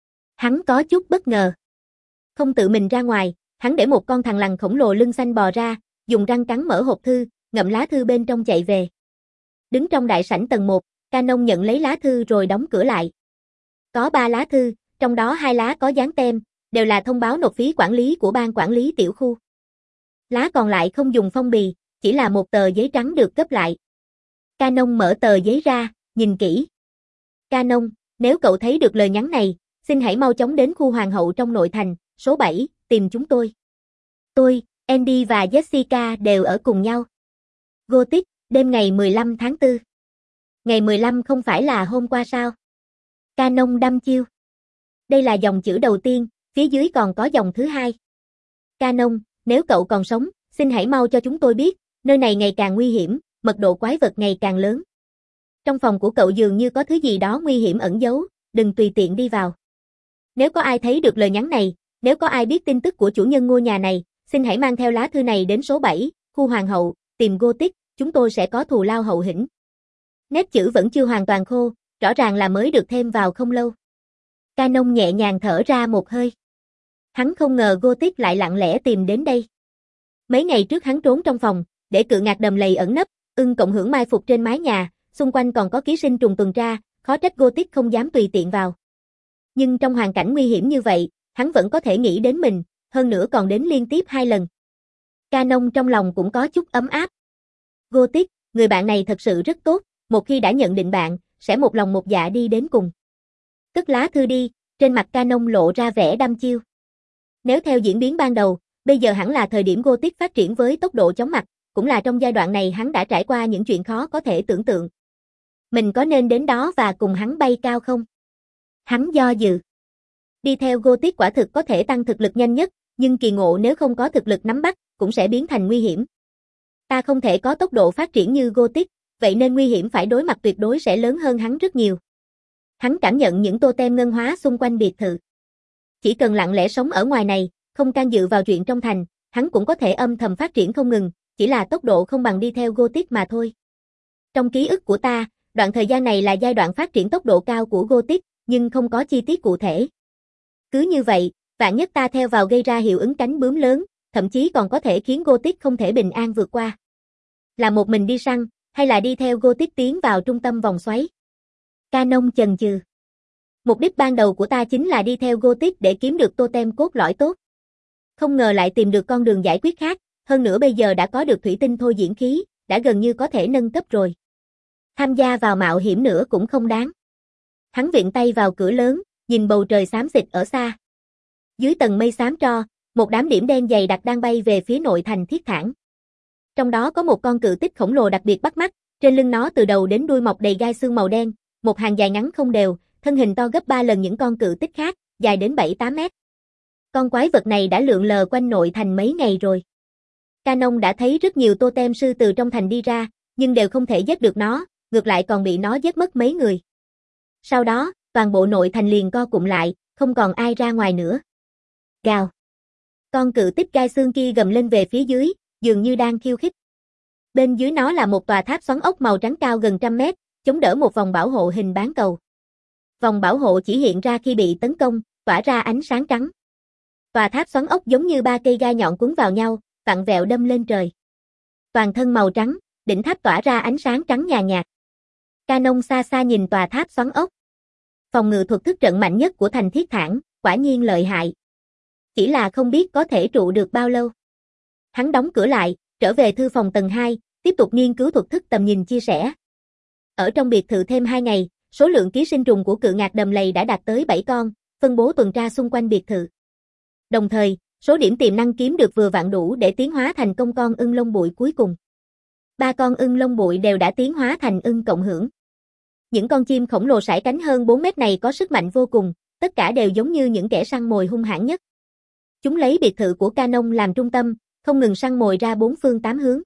S1: Hắn có chút bất ngờ. Không tự mình ra ngoài, hắn để một con thằn lằn khổng lồ lưng xanh bò ra, dùng răng cắn mở hộp thư, ngậm lá thư bên trong chạy về. Đứng trong đại sảnh tầng một, Canon nhận lấy lá thư rồi đóng cửa lại. Có ba lá thư, trong đó hai lá có dán tem, đều là thông báo nộp phí quản lý của ban quản lý tiểu khu. Lá còn lại không dùng phong bì, chỉ là một tờ giấy trắng được gấp lại. Canon mở tờ giấy ra, nhìn kỹ. Canon, nếu cậu thấy được lời nhắn này, xin hãy mau chóng đến khu hoàng hậu trong nội thành, số bảy, tìm chúng tôi. Tôi, Andy và Jessica đều ở cùng nhau. Gothic, đêm ngày mười lăm tháng tư. Ngày mười lăm không phải là hôm qua sao? Canon đăm chiêu. Đây là dòng chữ đầu tiên, phía dưới còn có dòng thứ hai. Canon, nếu cậu còn sống, xin hãy mau cho chúng tôi biết, nơi này ngày càng nguy hiểm, mật độ quái vật ngày càng lớn. Trong phòng của cậu dường như có thứ gì đó nguy hiểm ẩn giấu, đừng tùy tiện đi vào. Nếu có ai thấy được lời nhắn này, nếu có ai biết tin tức của chủ nhân ngôi nhà này, xin hãy mang theo lá thư này đến số bảy, khu hoàng hậu, tìm Gothic, chúng tôi sẽ có thù lao hậu hĩnh. Nét chữ vẫn chưa hoàn toàn khô, rõ ràng là mới được thêm vào không lâu. Canon nhẹ nhàng thở ra một hơi. Hắn không ngờ Gothic lại lặng lẽ tìm đến đây. Mấy ngày trước hắn trốn trong phòng, để cự ngạc đầm lầy ẩn nấp, ưng cộng hưởng mai phục trên mái nhà, xung quanh còn có ký sinh trùng tuần tra, khó trách Gothic không dám tùy tiện vào. Nhưng trong hoàn cảnh nguy hiểm như vậy, hắn vẫn có thể nghĩ đến mình, hơn nữa còn đến liên tiếp hai lần. Canon trong lòng cũng có chút ấm áp. Gothic, người bạn này thật sự rất tốt, một khi đã nhận định bạn, sẽ một lòng một dạ đi đến cùng. Cất lá thư đi, trên mặt Canon lộ ra vẻ đăm chiêu. Nếu theo diễn biến ban đầu, bây giờ hẳn là thời điểm Gothic phát triển với tốc độ chóng mặt, cũng là trong giai đoạn này hắn đã trải qua những chuyện khó có thể tưởng tượng. Mình có nên đến đó và cùng hắn bay cao không? Hắn do dự. Đi theo Gothic quả thực có thể tăng thực lực nhanh nhất, nhưng kỳ ngộ nếu không có thực lực nắm bắt, cũng sẽ biến thành nguy hiểm. Ta không thể có tốc độ phát triển như Gothic, vậy nên nguy hiểm phải đối mặt tuyệt đối sẽ lớn hơn hắn rất nhiều. Hắn cảm nhận những totem ngân hóa xung quanh biệt thự. Chỉ cần lặng lẽ sống ở ngoài này, không can dự vào chuyện trong thành, hắn cũng có thể âm thầm phát triển không ngừng, chỉ là tốc độ không bằng đi theo Gothic mà thôi. Trong ký ức của ta, đoạn thời gian này là giai đoạn phát triển tốc độ cao của Gothic, nhưng không có chi tiết cụ thể. Cứ như vậy, Vạn nhất ta theo vào gây ra hiệu ứng cánh bướm lớn, thậm chí còn có thể khiến Gothic không thể bình an vượt qua. Là một mình đi săn, hay là đi theo Gothic tiến vào trung tâm vòng xoáy? Canon chần chừ. Mục đích ban đầu của ta chính là đi theo Gothic để kiếm được totem cốt lõi tốt. Không ngờ lại tìm được con đường giải quyết khác, hơn nữa bây giờ đã có được thủy tinh thôi diễn khí, đã gần như có thể nâng cấp rồi. Tham gia vào mạo hiểm nữa cũng không đáng. Hắn viện tay vào cửa lớn, nhìn bầu trời xám xịt ở xa. Dưới tầng mây xám tro, một đám điểm đen dày đặc đang bay về phía nội thành Thiết Thản. Trong đó có một con cự tích khổng lồ đặc biệt bắt mắt, trên lưng nó từ đầu đến đuôi mọc đầy gai xương màu đen, một hàng dài ngắn không đều, thân hình to gấp ba lần những con cự tích khác, dài đến bảy tám mét. Con quái vật này đã lượn lờ quanh nội thành mấy ngày rồi. Canon đã thấy rất nhiều totem sư từ trong thành đi ra, nhưng đều không thể giết được nó, ngược lại còn bị nó giết mất mấy người. Sau đó, toàn bộ nội thành liền co cụm lại, không còn ai ra ngoài nữa. Gào. Con cự tích gai xương kia gầm lên về phía dưới, dường như đang khiêu khích. Bên dưới nó là một tòa tháp xoắn ốc màu trắng cao gần trăm mét, chống đỡ một vòng bảo hộ hình bán cầu. Vòng bảo hộ chỉ hiện ra khi bị tấn công, tỏa ra ánh sáng trắng. Tòa tháp xoắn ốc giống như ba cây gai nhọn quấn vào nhau, vặn vẹo đâm lên trời. Toàn thân màu trắng, đỉnh tháp tỏa ra ánh sáng trắng nhàn nhạt. Canon xa xa nhìn tòa tháp xoắn ốc. Phòng ngự thuật thức trận mạnh nhất của thành Thiết Thản, quả nhiên lợi hại. Chỉ là không biết có thể trụ được bao lâu. Hắn đóng cửa lại, trở về thư phòng tầng hai, tiếp tục nghiên cứu thuật thức tầm nhìn chia sẻ. Ở trong biệt thự thêm hai ngày, số lượng ký sinh trùng của cự ngạc đầm lầy đã đạt tới bảy con, phân bố tuần tra xung quanh biệt thự. Đồng thời, số điểm tiềm năng kiếm được vừa vặn đủ để tiến hóa thành công con ưng lông bụi cuối cùng. Ba con ưng lông bụi đều đã tiến hóa thành ưng cộng hưởng. Những con chim khổng lồ sải cánh hơn bốn mét này có sức mạnh vô cùng, tất cả đều giống như những kẻ săn mồi hung hãn nhất. Chúng lấy biệt thự của Canon làm trung tâm, không ngừng săn mồi ra bốn phương tám hướng.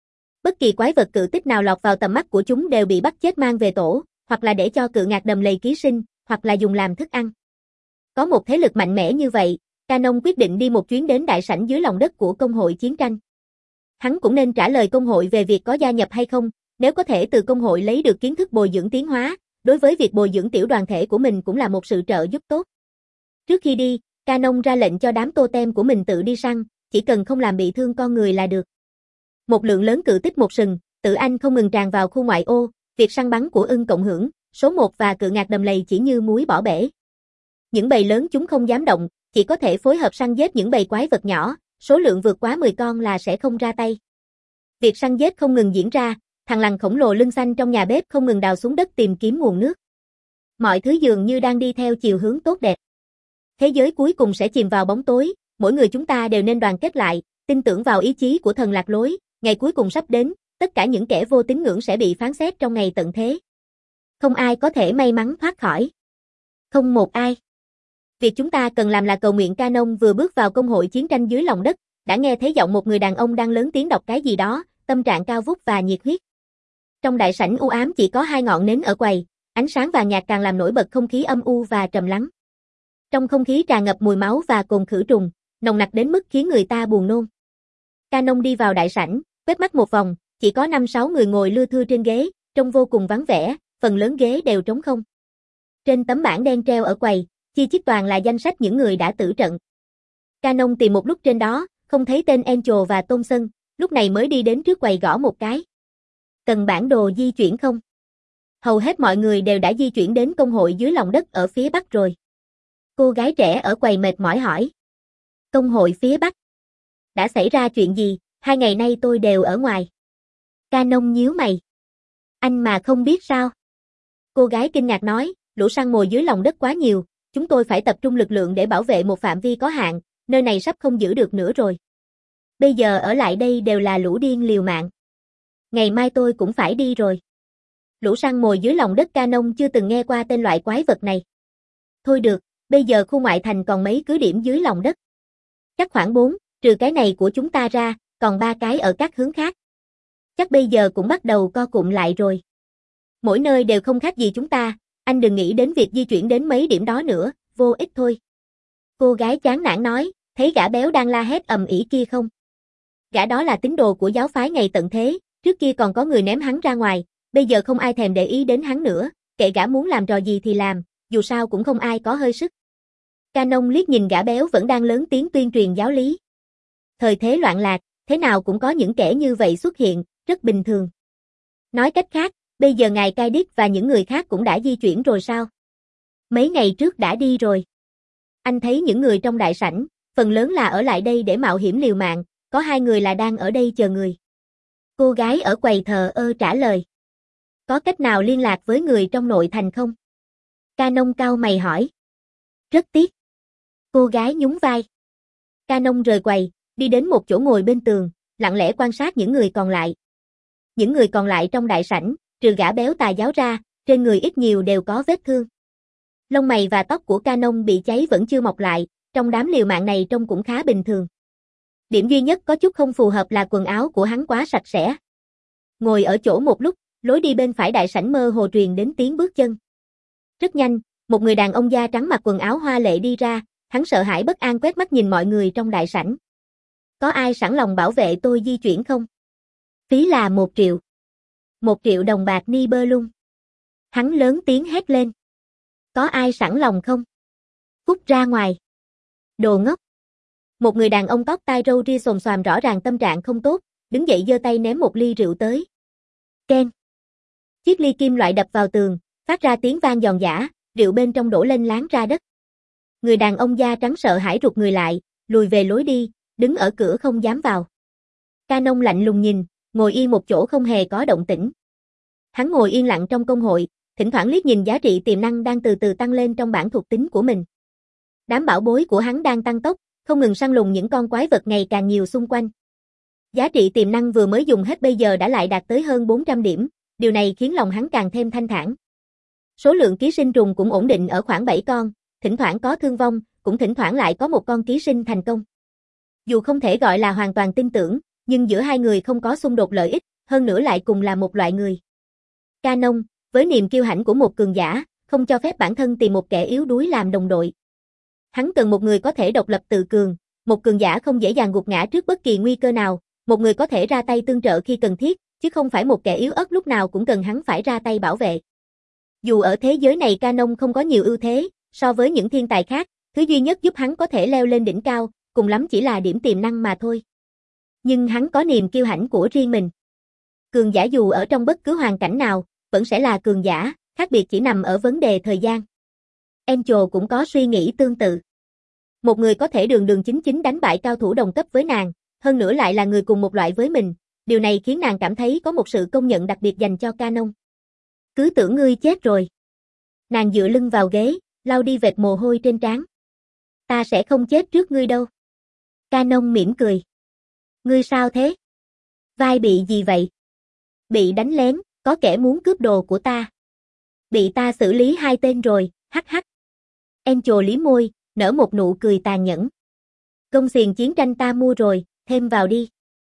S1: Bất kỳ quái vật cự tích nào lọt vào tầm mắt của chúng đều bị bắt chết mang về tổ, hoặc là để cho cự ngạc đầm lầy ký sinh, hoặc là dùng làm thức ăn. Có một thế lực mạnh mẽ như vậy, Canon quyết định đi một chuyến đến đại sảnh dưới lòng đất của công hội chiến tranh. Hắn cũng nên trả lời công hội về việc có gia nhập hay không, nếu có thể từ công hội lấy được kiến thức bồi dưỡng tiến hóa, đối với việc bồi dưỡng tiểu đoàn thể của mình cũng là một sự trợ giúp tốt. Trước khi đi, Canon ra lệnh cho đám totem của mình tự đi săn, chỉ cần không làm bị thương con người là được. Một lượng lớn cự tích một sừng, tử anh không ngừng tràn vào khu ngoại ô, việc săn bắn của ưng cộng hưởng, số một và cự ngạc đầm lầy chỉ như muối bỏ bể. Những bầy lớn chúng không dám động, chỉ có thể phối hợp săn giết những bầy quái vật nhỏ, số lượng vượt quá mười con là sẽ không ra tay. Việc săn giết không ngừng diễn ra, thằng lằn khổng lồ lưng xanh trong nhà bếp không ngừng đào xuống đất tìm kiếm nguồn nước. Mọi thứ dường như đang đi theo chiều hướng tốt đẹp. Thế giới cuối cùng sẽ chìm vào bóng tối, mỗi người chúng ta đều nên đoàn kết lại, tin tưởng vào ý chí của thần lạc lối, ngày cuối cùng sắp đến, tất cả những kẻ vô tín ngưỡng sẽ bị phán xét trong ngày tận thế. Không ai có thể may mắn thoát khỏi. Không một ai. Việc chúng ta cần làm là cầu nguyện. Canon vừa bước vào công hội chiến tranh dưới lòng đất, đã nghe thấy giọng một người đàn ông đang lớn tiếng đọc cái gì đó, tâm trạng cao vút và nhiệt huyết. Trong đại sảnh u ám chỉ có hai ngọn nến ở quầy, ánh sáng vàng nhạt càng làm nổi bật không khí âm u và trầm lắng. Trong không khí tràn ngập mùi máu và cồn khử trùng, nồng nặc đến mức khiến người ta buồn nôn. Canon đi vào đại sảnh, quét mắt một vòng, chỉ có năm sáu người ngồi lưa thưa trên ghế, trông vô cùng vắng vẻ, phần lớn ghế đều trống không. Trên tấm bảng đen treo ở quầy, chi chít toàn là danh sách những người đã tử trận. Canon tìm một lúc trên đó, không thấy tên Angel và Thompson, lúc này mới đi đến trước quầy gõ một cái. Cần bản đồ di chuyển không? Hầu hết mọi người đều đã di chuyển đến công hội dưới lòng đất ở phía bắc rồi. Cô gái trẻ ở quầy mệt mỏi hỏi. Công hội phía bắc? Đã xảy ra chuyện gì? Hai ngày nay tôi đều ở ngoài. Canon nhíu mày. Anh mà không biết sao? Cô gái kinh ngạc nói, lũ săn mồi dưới lòng đất quá nhiều, chúng tôi phải tập trung lực lượng để bảo vệ một phạm vi có hạn, nơi này sắp không giữ được nữa rồi. Bây giờ ở lại đây đều là lũ điên liều mạng. Ngày mai tôi cũng phải đi rồi. Lũ săn mồi dưới lòng đất. Canon chưa từng nghe qua tên loại quái vật này. Thôi được, bây giờ khu ngoại thành còn mấy cứ điểm dưới lòng đất. Chắc khoảng bốn, trừ cái này của chúng ta ra, còn ba cái ở các hướng khác. Chắc bây giờ cũng bắt đầu co cụm lại rồi. Mỗi nơi đều không khác gì chúng ta, anh đừng nghĩ đến việc di chuyển đến mấy điểm đó nữa, vô ích thôi. Cô gái chán nản nói, thấy gã béo đang la hét ầm ĩ kia không? Gã đó là tín đồ của giáo phái ngày tận thế, trước kia còn có người ném hắn ra ngoài, bây giờ không ai thèm để ý đến hắn nữa, kệ gã muốn làm trò gì thì làm, dù sao cũng không ai có hơi sức. Canon liếc nhìn gã béo vẫn đang lớn tiếng tuyên truyền giáo lý. Thời thế loạn lạc, thế nào cũng có những kẻ như vậy xuất hiện, rất bình thường. Nói cách khác, bây giờ ngài Cai Đích và những người khác cũng đã di chuyển rồi sao? Mấy ngày trước đã đi rồi. Anh thấy những người trong đại sảnh, phần lớn là ở lại đây để mạo hiểm liều mạng, có hai người là đang ở đây chờ người. Cô gái ở quầy thờ ơ trả lời. Có cách nào liên lạc với người trong nội thành không? Canon cau mày hỏi. Rất tiếc. Cô gái nhún vai. Canon rời quầy, đi đến một chỗ ngồi bên tường, lặng lẽ quan sát những người còn lại. Những người còn lại trong đại sảnh, trừ gã béo tà giáo ra, trên người ít nhiều đều có vết thương. Lông mày và tóc của Canon bị cháy vẫn chưa mọc lại, trong đám liều mạng này trông cũng khá bình thường. Điểm duy nhất có chút không phù hợp là quần áo của hắn quá sạch sẽ. Ngồi ở chỗ một lúc, lối đi bên phải đại sảnh mơ hồ truyền đến tiếng bước chân. Rất nhanh, một người đàn ông da trắng mặc quần áo hoa lệ đi ra, hắn sợ hãi bất an quét mắt nhìn mọi người trong đại sảnh. Có ai sẵn lòng bảo vệ tôi di chuyển không? Phí là một triệu. Một triệu đồng bạc ni bơ lung. Hắn lớn tiếng hét lên. Có ai sẵn lòng không? Cút ra ngoài. Đồ ngốc. Một người đàn ông tóc tai râu ria xồm xoàm rõ ràng tâm trạng không tốt, đứng dậy giơ tay ném một ly rượu tới. Keng. Chiếc ly kim loại đập vào tường, phát ra tiếng vang giòn giã, rượu bên trong đổ lên láng ra đất. Người đàn ông da trắng sợ hãi rụt người lại, lùi về lối đi, đứng ở cửa không dám vào. Canon lạnh lùng nhìn, ngồi yên một chỗ không hề có động tĩnh. Hắn ngồi yên lặng trong công hội, thỉnh thoảng liếc nhìn giá trị tiềm năng đang từ từ tăng lên trong bảng thuộc tính của mình. Đám bảo bối của hắn đang tăng tốc, không ngừng săn lùng những con quái vật ngày càng nhiều xung quanh. Giá trị tiềm năng vừa mới dùng hết bây giờ đã lại đạt tới hơn bốn trăm điểm, điều này khiến lòng hắn càng thêm thanh thản. Số lượng ký sinh trùng cũng ổn định ở khoảng bảy con, thỉnh thoảng có thương vong, cũng thỉnh thoảng lại có một con ký sinh thành công. Dù không thể gọi là hoàn toàn tin tưởng, nhưng giữa hai người không có xung đột lợi ích, hơn nữa lại cùng là một loại người. Canon, với niềm kiêu hãnh của một cường giả, không cho phép bản thân tìm một kẻ yếu đuối làm đồng đội. Hắn cần một người có thể độc lập tự cường, một cường giả không dễ dàng gục ngã trước bất kỳ nguy cơ nào, một người có thể ra tay tương trợ khi cần thiết, chứ không phải một kẻ yếu ớt lúc nào cũng cần hắn phải ra tay bảo vệ. Dù ở thế giới này Canon không có nhiều ưu thế, so với những thiên tài khác, thứ duy nhất giúp hắn có thể leo lên đỉnh cao, cùng lắm chỉ là điểm tiềm năng mà thôi. Nhưng hắn có niềm kiêu hãnh của riêng mình. Cường giả dù ở trong bất cứ hoàn cảnh nào, vẫn sẽ là cường giả, khác biệt chỉ nằm ở vấn đề thời gian. Angel cũng có suy nghĩ tương tự. Một người có thể đường đường chính chính đánh bại cao thủ đồng cấp với nàng, hơn nữa lại là người cùng một loại với mình, điều này khiến nàng cảm thấy có một sự công nhận đặc biệt dành cho Canon. Cứ tưởng ngươi chết rồi. Nàng dựa lưng vào ghế, lau đi vệt mồ hôi trên trán. Ta sẽ không chết trước ngươi đâu. Canon mỉm cười. Ngươi sao thế? Vai bị gì vậy? Bị đánh lén, có kẻ muốn cướp đồ của ta. Bị ta xử lý hai tên rồi, hắc hắc. Angel liếm môi, nở một nụ cười tàn nhẫn. Gông xiềng chiến tranh ta mua rồi, thêm vào đi.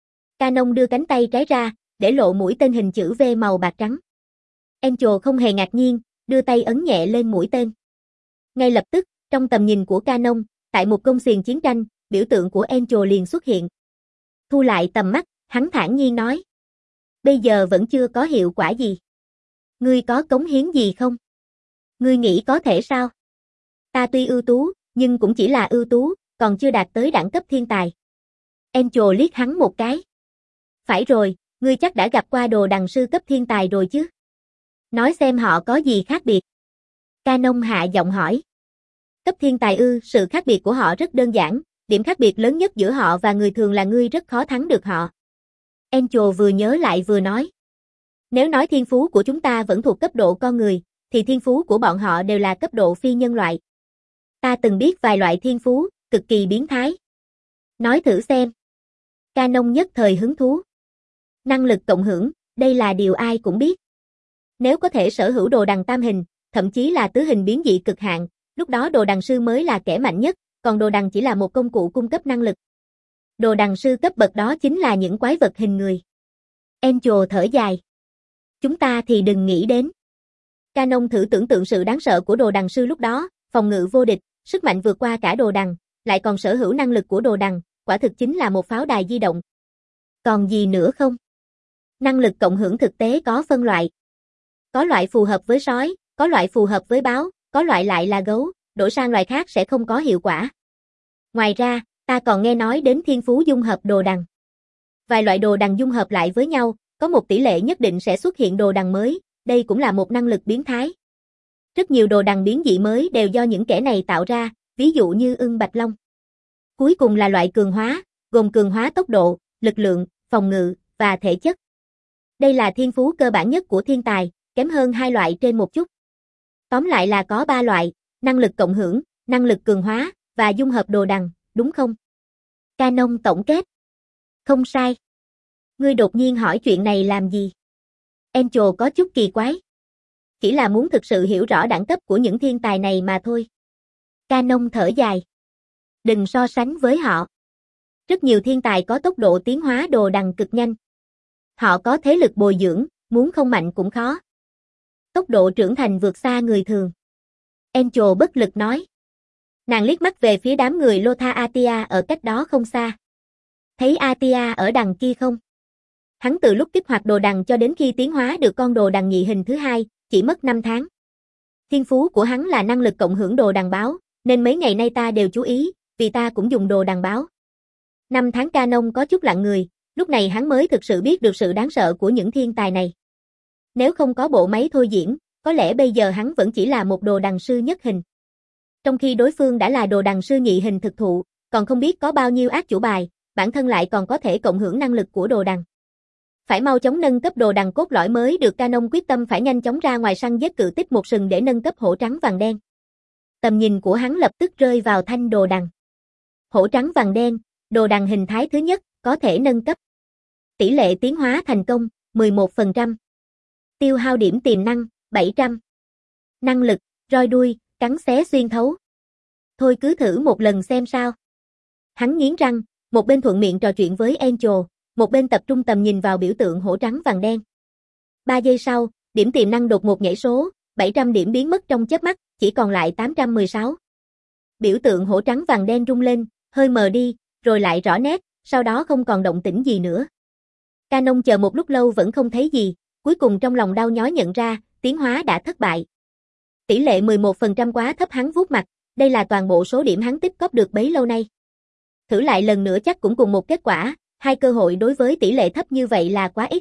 S1: Canon đưa cánh tay trái ra, để lộ mũi tên hình chữ V màu bạc trắng. Angel không hề ngạc nhiên, đưa tay ấn nhẹ lên mũi tên. Ngay lập tức, trong tầm nhìn của Canon, tại một gông xiềng chiến tranh, biểu tượng của Angel liền xuất hiện. Thu lại tầm mắt, hắn thản nhiên nói. Bây giờ vẫn chưa có hiệu quả gì. Ngươi có cống hiến gì không? Ngươi nghĩ có thể sao? Ta tuy ưu tú, nhưng cũng chỉ là ưu tú, còn chưa đạt tới đẳng cấp thiên tài. Angel liếc hắn một cái. Phải rồi, ngươi chắc đã gặp qua đồ đằng sư cấp thiên tài rồi chứ? Nói xem họ có gì khác biệt. Canon hạ giọng hỏi. Cấp thiên tài ư, sự khác biệt của họ rất đơn giản, điểm khác biệt lớn nhất giữa họ và người thường là ngươi rất khó thắng được họ. Angel vừa nhớ lại vừa nói. Nếu nói thiên phú của chúng ta vẫn thuộc cấp độ con người, thì thiên phú của bọn họ đều là cấp độ phi nhân loại. Ta từng biết vài loại thiên phú, cực kỳ biến thái. Nói thử xem. Canon nhất thời hứng thú. Năng lực cộng hưởng, đây là điều ai cũng biết. Nếu có thể sở hữu đồ đằng tam hình, thậm chí là tứ hình biến dị cực hạn, lúc đó đồ đằng sư mới là kẻ mạnh nhất, còn đồ đằng chỉ là một công cụ cung cấp năng lực. Đồ đằng sư cấp bậc đó chính là những quái vật hình người. Angel thở dài. Chúng ta thì đừng nghĩ đến. Canon thử tưởng tượng sự đáng sợ của đồ đằng sư lúc đó, phòng ngự vô địch, sức mạnh vượt qua cả đồ đằng, lại còn sở hữu năng lực của đồ đằng, quả thực chính là một pháo đài di động. Còn gì nữa không? Năng lực cộng hưởng thực tế có phân loại. Có loại phù hợp với sói, có loại phù hợp với báo, có loại lại là gấu, đổi sang loại khác sẽ không có hiệu quả. Ngoài ra, ta còn nghe nói đến thiên phú dung hợp đồ đằng. Vài loại đồ đằng dung hợp lại với nhau, có một tỷ lệ nhất định sẽ xuất hiện đồ đằng mới, đây cũng là một năng lực biến thái. Rất nhiều đồ đằng biến dị mới đều do những kẻ này tạo ra, ví dụ như ưng bạch long. Cuối cùng là loại cường hóa, gồm cường hóa tốc độ, lực lượng, phòng ngự, và thể chất. Đây là thiên phú cơ bản nhất của thiên tài, kém hơn hai loại trên một chút. Tóm lại là có ba loại, năng lực cộng hưởng, năng lực cường hóa, và dung hợp đồ đằng, đúng không? Canon tổng kết. Không sai. Ngươi đột nhiên hỏi chuyện này làm gì? Angel có chút kỳ quái. Chỉ là muốn thực sự hiểu rõ đẳng cấp của những thiên tài này mà thôi. Canon thở dài. Đừng so sánh với họ. Rất nhiều thiên tài có tốc độ tiến hóa đồ đằng cực nhanh. Họ có thế lực bồi dưỡng, muốn không mạnh cũng khó. Tốc độ trưởng thành vượt xa người thường. Angel bất lực nói. Nàng liếc mắt về phía đám người Lothar Atia ở cách đó không xa. Thấy Atia ở đằng kia không? Hắn từ lúc kích hoạt đồ đằng cho đến khi tiến hóa được con đồ đằng nhị hình thứ hai, chỉ mất năm tháng. Thiên phú của hắn là năng lực cộng hưởng đồ đằng báo, nên mấy ngày nay ta đều chú ý, vì ta cũng dùng đồ đằng báo. Năm tháng Canon có chút lặng người, lúc này hắn mới thực sự biết được sự đáng sợ của những thiên tài này. Nếu không có bộ máy thôi diễn, có lẽ bây giờ hắn vẫn chỉ là một đồ đằng sư nhất hình. Trong khi đối phương đã là đồ đằng sư nhị hình thực thụ, còn không biết có bao nhiêu ác chủ bài, bản thân lại còn có thể cộng hưởng năng lực của đồ đằng. Phải mau chóng nâng cấp đồ đằng cốt lõi mới được. Canon quyết tâm phải nhanh chóng ra ngoài săn giết cự tích một sừng để nâng cấp hổ trắng vàng đen. Tầm nhìn của hắn lập tức rơi vào thanh đồ đằng. Hổ trắng vàng đen, đồ đằng hình thái thứ nhất, có thể nâng cấp. Tỷ lệ tiến hóa thành công, mười một phần trăm. Tiêu hao điểm tiềm năng, bảy trăm. Năng lực, roi đuôi, cắn xé xuyên thấu. Thôi cứ thử một lần xem sao. Hắn nghiến răng, một bên thuận miệng trò chuyện với Angel, một bên tập trung tầm nhìn vào biểu tượng hổ trắng vàng đen. Ba giây sau, điểm tiềm năng đột ngột nhảy số, bảy trăm điểm biến mất trong chớp mắt, chỉ còn lại tám trăm mười sáu. Biểu tượng hổ trắng vàng đen rung lên, hơi mờ đi, rồi lại rõ nét, sau đó không còn động tĩnh gì nữa. Canon chờ một lúc lâu vẫn không thấy gì, cuối cùng trong lòng đau nhói nhận ra, tiến hóa đã thất bại. Tỷ lệ mười một phần trăm quá thấp. Hắn vuốt mặt, đây là toàn bộ số điểm hắn tích cóp được bấy lâu nay. Thử lại lần nữa chắc cũng cùng một kết quả, hai cơ hội đối với tỷ lệ thấp như vậy là quá ít.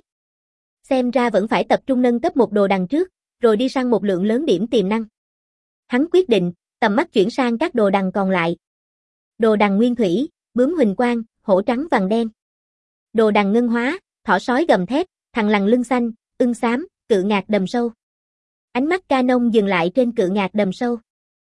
S1: Xem ra vẫn phải tập trung nâng cấp một đồ đằng trước, rồi đi săn một lượng lớn điểm tiềm năng. Hắn quyết định, tầm mắt chuyển sang các đồ đằng còn lại. Đồ đằng nguyên thủy, bướm huỳnh quang, hổ trắng vàng đen. Đồ đằng ngân hóa, thỏ sói gầm thét, thằn lằn lưng xanh, ưng xám, cự ngạc đầm sâu. Ánh mắt Canon dừng lại trên cự ngạc đầm sâu.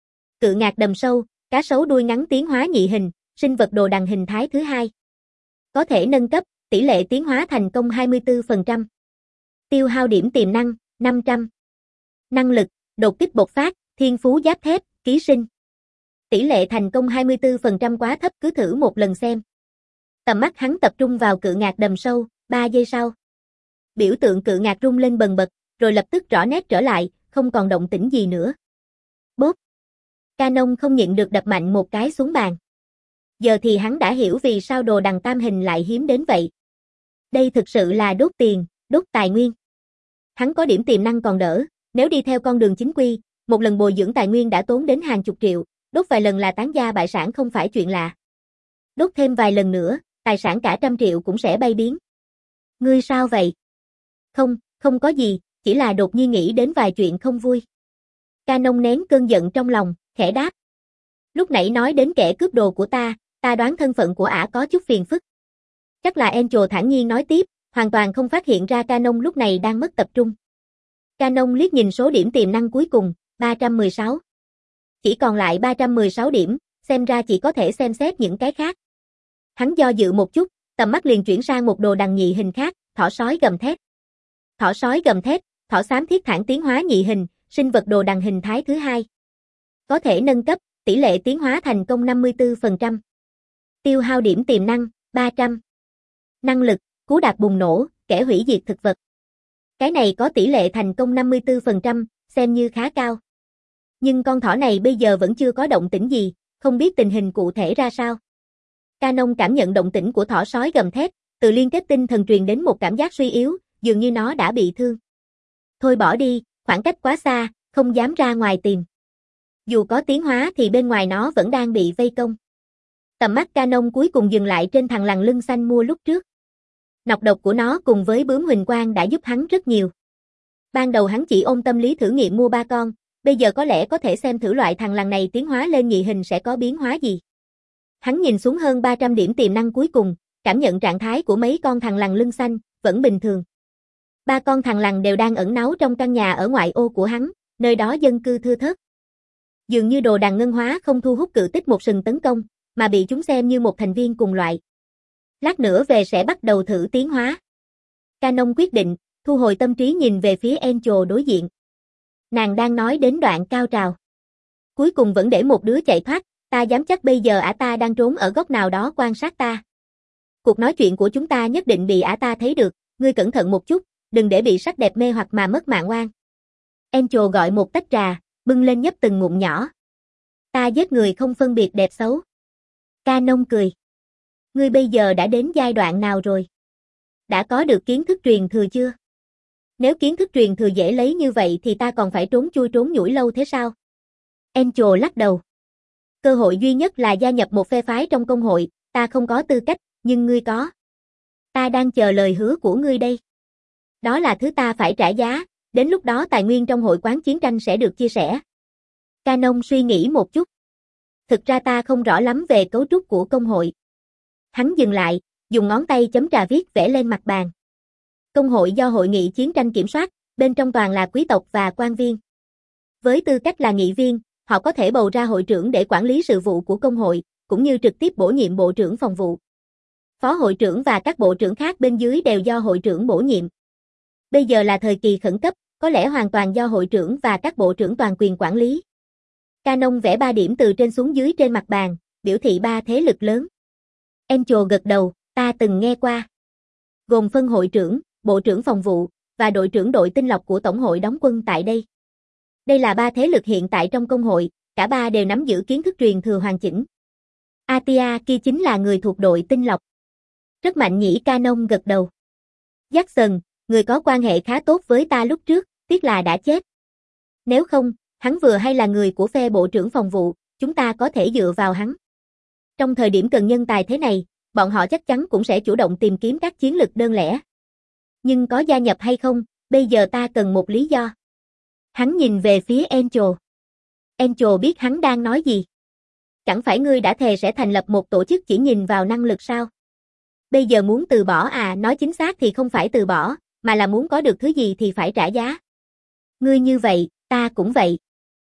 S1: Cự ngạc đầm sâu, cá sấu đuôi ngắn tiến hóa nhị hình, sinh vật đồ đằng hình thái thứ hai. Có thể nâng cấp, tỷ lệ tiến hóa thành công hai mươi tư phần trăm. Tiêu hao điểm tiềm năng, năm trăm. Năng lực, đột kích bộc phát, thiên phú giáp thép, ký sinh. Tỷ lệ thành công hai mươi tư phần trăm quá thấp, cứ thử một lần xem. Tầm mắt hắn tập trung vào cự ngạc đầm sâu, ba giây sau. Biểu tượng cự ngạc rung lên bần bật, rồi lập tức rõ nét trở lại, không còn động tĩnh gì nữa. Bốp. Canon không nhịn được đập mạnh một cái xuống bàn. Giờ thì hắn đã hiểu vì sao đồ đằng tam hình lại hiếm đến vậy. Đây thực sự là đốt tiền, đốt tài nguyên. Hắn có điểm tiềm năng còn đỡ, nếu đi theo con đường chính quy, một lần bồi dưỡng tài nguyên đã tốn đến hàng chục triệu, đốt vài lần là tán gia bại sản không phải chuyện lạ. Đốt thêm vài lần nữa, tài sản cả trăm triệu cũng sẽ bay biến. Ngươi sao vậy? Không, không có gì, chỉ là đột nhiên nghĩ đến vài chuyện không vui. Canon nén cơn giận trong lòng, khẽ đáp. Lúc nãy nói đến kẻ cướp đồ của ta, ta đoán thân phận của ả có chút phiền phức. Chắc là Angel thản nhiên nói tiếp, hoàn toàn không phát hiện ra Canon lúc này đang mất tập trung. Canon liếc nhìn số điểm tiềm năng cuối cùng, ba trăm mười sáu. Chỉ còn lại ba trăm mười sáu điểm, xem ra chỉ có thể xem xét những cái khác. Hắn do dự một chút, tầm mắt liền chuyển sang một đồ đằng nhị hình khác, thỏ sói gầm thét. Thỏ sói gầm thét, thỏ xám thiết thản tiến hóa nhị hình, sinh vật đồ đằng hình thái thứ hai. Có thể nâng cấp, tỷ lệ tiến hóa thành công năm mươi tư phần trăm. Tiêu hao điểm tiềm năng, ba trăm. Năng lực, cú đạp bùng nổ, kẻ hủy diệt thực vật. Cái này có tỷ lệ thành công năm mươi tư phần trăm, xem như khá cao. Nhưng con thỏ này bây giờ vẫn chưa có động tĩnh gì, không biết tình hình cụ thể ra sao. Canon cảm nhận động tĩnh của thỏ sói gầm thét, từ liên kết tinh thần truyền đến một cảm giác suy yếu, dường như nó đã bị thương. Thôi bỏ đi, khoảng cách quá xa, không dám ra ngoài tìm. Dù có tiến hóa thì bên ngoài nó vẫn đang bị vây công. Tầm mắt Canon cuối cùng dừng lại trên thằng lằn lưng xanh mua lúc trước. Nọc độc của nó cùng với bướm huỳnh quang đã giúp hắn rất nhiều. Ban đầu hắn chỉ ôm tâm lý thử nghiệm mua ba con, bây giờ có lẽ có thể xem thử loại thằng lằn này tiến hóa lên nhị hình sẽ có biến hóa gì. Hắn nhìn xuống hơn ba trăm điểm tiềm năng cuối cùng, cảm nhận trạng thái của mấy con thằng lằn lưng xanh, vẫn bình thường. Ba con thằng lằn đều đang ẩn náu trong căn nhà ở ngoại ô của hắn, nơi đó dân cư thưa thớt. Dường như đồ đằng ngân hóa không thu hút cự tích một sừng tấn công, mà bị chúng xem như một thành viên cùng loại. Lát nữa về sẽ bắt đầu thử tiến hóa. Canon quyết định, thu hồi tâm trí nhìn về phía Angel đối diện. Nàng đang nói đến đoạn cao trào. Cuối cùng vẫn để một đứa chạy thoát, ta dám chắc bây giờ ả ta đang trốn ở góc nào đó quan sát ta. Cuộc nói chuyện của chúng ta nhất định bị ả ta thấy được, ngươi cẩn thận một chút, đừng để bị sắc đẹp mê hoặc mà mất mạng oan. Angel gọi một tách trà, bưng lên nhấp từng ngụm nhỏ. Ta giết người không phân biệt đẹp xấu. Canon cười. Ngươi bây giờ đã đến giai đoạn nào rồi? Đã có được kiến thức truyền thừa chưa? Nếu kiến thức truyền thừa dễ lấy như vậy thì ta còn phải trốn chui trốn nhủi lâu thế sao? Angel lắc đầu. Cơ hội duy nhất là gia nhập một phe phái trong công hội, ta không có tư cách, nhưng ngươi có. Ta đang chờ lời hứa của ngươi đây. Đó là thứ ta phải trả giá, đến lúc đó tài nguyên trong hội quán chiến tranh sẽ được chia sẻ. Canon suy nghĩ một chút. Thực ra ta không rõ lắm về cấu trúc của công hội. Hắn dừng lại, dùng ngón tay chấm trà viết vẽ lên mặt bàn. Công hội do hội nghị chiến tranh kiểm soát, bên trong toàn là quý tộc và quan viên. Với tư cách là nghị viên, họ có thể bầu ra hội trưởng để quản lý sự vụ của công hội, cũng như trực tiếp bổ nhiệm bộ trưởng phòng vụ. Phó hội trưởng và các bộ trưởng khác bên dưới đều do hội trưởng bổ nhiệm. Bây giờ là thời kỳ khẩn cấp, có lẽ hoàn toàn do hội trưởng và các bộ trưởng toàn quyền quản lý. Canon vẽ ba điểm từ trên xuống dưới trên mặt bàn, biểu thị ba thế lực lớn. Angel gật đầu, ta từng nghe qua. Gồm phân hội trưởng, bộ trưởng phòng vụ, và đội trưởng đội tinh lọc của tổng hội đóng quân tại đây. Đây là ba thế lực hiện tại trong công hội, cả ba đều nắm giữ kiến thức truyền thừa hoàn chỉnh. Atia kia chính là người thuộc đội tinh lọc. Rất mạnh nhỉ. Canon gật đầu. Jackson, người có quan hệ khá tốt với ta lúc trước, tiếc là đã chết. Nếu không, hắn vừa hay là người của phe bộ trưởng phòng vụ, chúng ta có thể dựa vào hắn. Trong thời điểm cần nhân tài thế này, bọn họ chắc chắn cũng sẽ chủ động tìm kiếm các chiến lực đơn lẻ. Nhưng có gia nhập hay không, bây giờ ta cần một lý do. Hắn nhìn về phía Angel. Angel biết hắn đang nói gì. Chẳng phải ngươi đã thề sẽ thành lập một tổ chức chỉ nhìn vào năng lực sao? Bây giờ muốn từ bỏ à? Nói chính xác thì không phải từ bỏ, mà là muốn có được thứ gì thì phải trả giá. Ngươi như vậy, ta cũng vậy.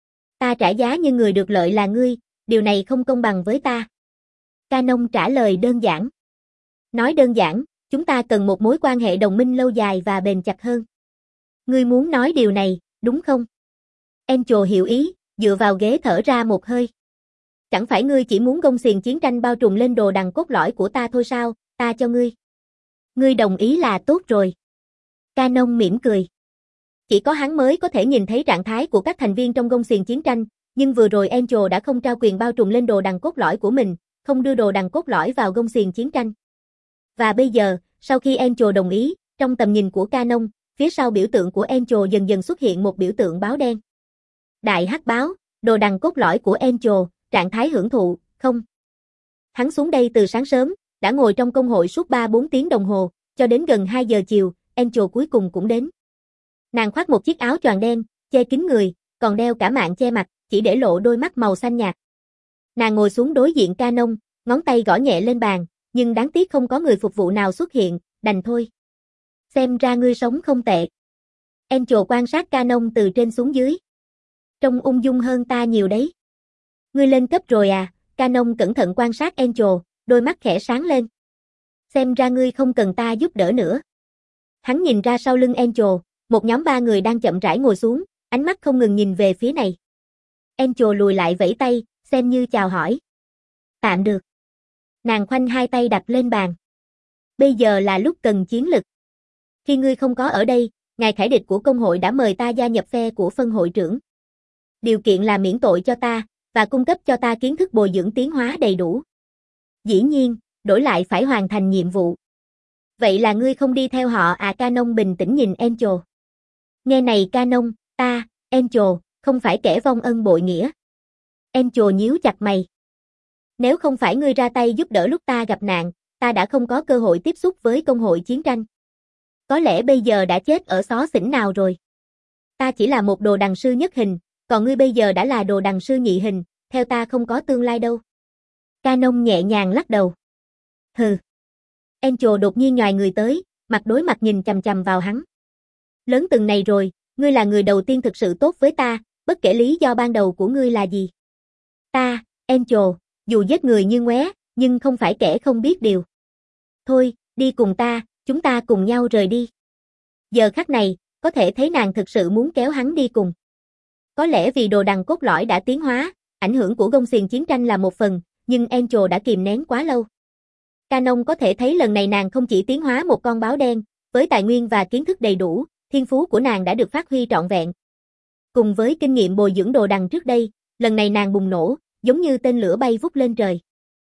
S1: Ta trả giá nhưng người được lợi là ngươi, điều này không công bằng với ta. Canon trả lời đơn giản. Nói đơn giản, chúng ta cần một mối quan hệ đồng minh lâu dài và bền chặt hơn. Ngươi muốn nói điều này, đúng không? Angel hiểu ý, dựa vào ghế thở ra một hơi. Chẳng phải ngươi chỉ muốn gông xiềng chiến tranh bao trùm lên đồ đằng cốt lõi của ta thôi sao, ta cho ngươi. Ngươi đồng ý là tốt rồi. Canon mỉm cười. Chỉ có hắn mới có thể nhìn thấy trạng thái của các thành viên trong gông xiềng chiến tranh, nhưng vừa rồi Angel đã không trao quyền bao trùm lên đồ đằng cốt lõi của mình, không đưa đồ đằng cốt lõi vào gông xiềng chiến tranh. Và bây giờ, sau khi Angel đồng ý, trong tầm nhìn của Canon, phía sau biểu tượng của Angel dần dần xuất hiện một biểu tượng báo đen. Đại hắc báo, đồ đằng cốt lõi của Angel, trạng thái hưởng thụ, không. Hắn xuống đây từ sáng sớm, đã ngồi trong công hội suốt ba bốn tiếng đồng hồ, cho đến gần hai giờ chiều, Angel cuối cùng cũng đến. Nàng khoác một chiếc áo choàng đen, che kín người, còn đeo cả mạng che mặt, chỉ để lộ đôi mắt màu xanh nhạt. Nàng ngồi xuống đối diện Canon, ngón tay gõ nhẹ lên bàn, nhưng đáng tiếc không có người phục vụ nào xuất hiện, đành thôi. Xem ra ngươi sống không tệ. Angel quan sát Canon từ trên xuống dưới. Trông ung dung hơn ta nhiều đấy. Ngươi lên cấp rồi à? Canon cẩn thận quan sát Angel, đôi mắt khẽ sáng lên. Xem ra ngươi không cần ta giúp đỡ nữa. Hắn nhìn ra sau lưng Angel, một nhóm ba người đang chậm rãi ngồi xuống, ánh mắt không ngừng nhìn về phía này. Angel lùi lại vẫy tay, xem như chào hỏi. Tạm được. Nàng khoanh hai tay đặt lên bàn. Bây giờ là lúc cần chiến lực. Khi ngươi không có ở đây, ngài khải địch của công hội đã mời ta gia nhập phe của phân hội trưởng. Điều kiện là miễn tội cho ta, và cung cấp cho ta kiến thức bồi dưỡng tiến hóa đầy đủ. Dĩ nhiên, đổi lại phải hoàn thành nhiệm vụ. Vậy là ngươi không đi theo họ à? Canon bình tĩnh nhìn Angel. Nghe này Canon, ta, Angel, không phải kẻ vong ân bội nghĩa. Encho nhíu chặt mày. Nếu không phải ngươi ra tay giúp đỡ lúc ta gặp nạn, ta đã không có cơ hội tiếp xúc với công hội chiến tranh. Có lẽ bây giờ đã chết ở xó xỉnh nào rồi. Ta chỉ là một đồ đằng sư nhất hình, còn ngươi bây giờ đã là đồ đằng sư nhị hình, theo ta không có tương lai đâu. Canon nhẹ nhàng lắc đầu. Hừ. Encho đột nhiên nhòi người tới, mặt đối mặt nhìn chằm chằm vào hắn. Lớn từng này rồi, ngươi là người đầu tiên thực sự tốt với ta, bất kể lý do ban đầu của ngươi là gì. Ta, Encho, dù giết người như ngoé, nhưng không phải kẻ không biết điều. Thôi, đi cùng ta, chúng ta cùng nhau rời đi. Giờ khắc này, có thể thấy nàng thực sự muốn kéo hắn đi cùng. Có lẽ vì đồ đằng cốt lõi đã tiến hóa, ảnh hưởng của gông xiềng chiến tranh là một phần, nhưng Encho đã kìm nén quá lâu. Canon có thể thấy lần này nàng không chỉ tiến hóa một con báo đen, với tài nguyên và kiến thức đầy đủ, thiên phú của nàng đã được phát huy trọn vẹn. Cùng với kinh nghiệm bồi dưỡng đồ đằng trước đây, lần này nàng bùng nổ, giống như tên lửa bay vút lên trời.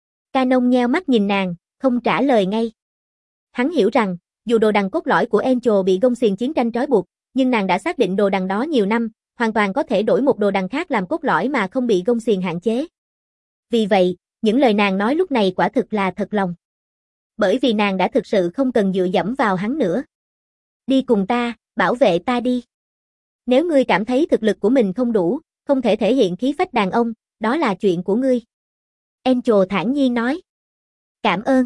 S1: Canon nheo mắt nhìn nàng, không trả lời ngay. Hắn hiểu rằng, dù đồ đằng cốt lõi của Encho bị gông xiềng chiến tranh trói buộc, nhưng nàng đã xác định đồ đằng đó nhiều năm, hoàn toàn có thể đổi một đồ đằng khác làm cốt lõi mà không bị gông xiềng hạn chế. Vì vậy, những lời nàng nói lúc này quả thực là thật lòng. Bởi vì nàng đã thực sự không cần dựa dẫm vào hắn nữa. Đi cùng ta, bảo vệ ta đi. Nếu ngươi cảm thấy thực lực của mình không đủ, không thể thể hiện khí phách đàn ông, đó là chuyện của ngươi. Encho thản nhiên nói. Cảm ơn.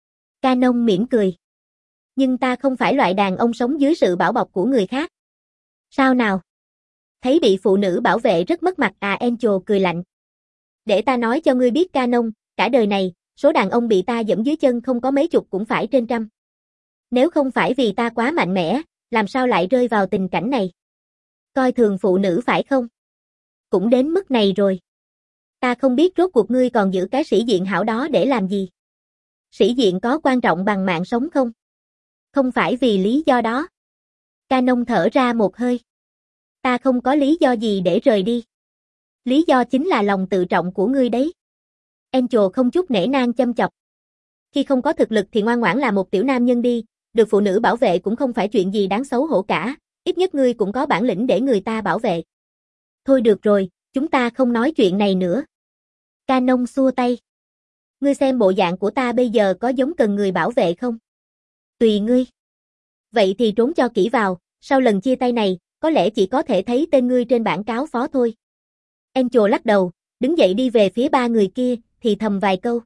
S1: Canon mỉm cười. Nhưng ta không phải loại đàn ông sống dưới sự bảo bọc của người khác. Sao nào? Thấy bị phụ nữ bảo vệ rất mất mặt à? Encho cười lạnh. Để ta nói cho ngươi biết Canon, cả đời này, số đàn ông bị ta dẫm dưới chân không có mấy chục cũng phải trên trăm. Nếu không phải vì ta quá mạnh mẽ, làm sao lại rơi vào tình cảnh này? Coi thường phụ nữ phải không? Cũng đến mức này rồi. Ta không biết rốt cuộc ngươi còn giữ cái sĩ diện hảo đó để làm gì. Sĩ diện có quan trọng bằng mạng sống không? Không phải vì lý do đó. Canon thở ra một hơi. Ta không có lý do gì để rời đi. Lý do chính là lòng tự trọng của ngươi đấy. Encho không chút nể nang châm chọc. Khi không có thực lực thì ngoan ngoãn là một tiểu nam nhân đi, được phụ nữ bảo vệ cũng không phải chuyện gì đáng xấu hổ cả, ít nhất ngươi cũng có bản lĩnh để người ta bảo vệ. Thôi được rồi, chúng ta không nói chuyện này nữa. Canon xua tay. Ngươi xem bộ dạng của ta bây giờ có giống cần người bảo vệ không? Tùy ngươi. Vậy thì trốn cho kỹ vào, sau lần chia tay này, có lẽ chỉ có thể thấy tên ngươi trên bảng cáo phó thôi. Encho lắc đầu, đứng dậy đi về phía ba người kia, thì thầm vài câu.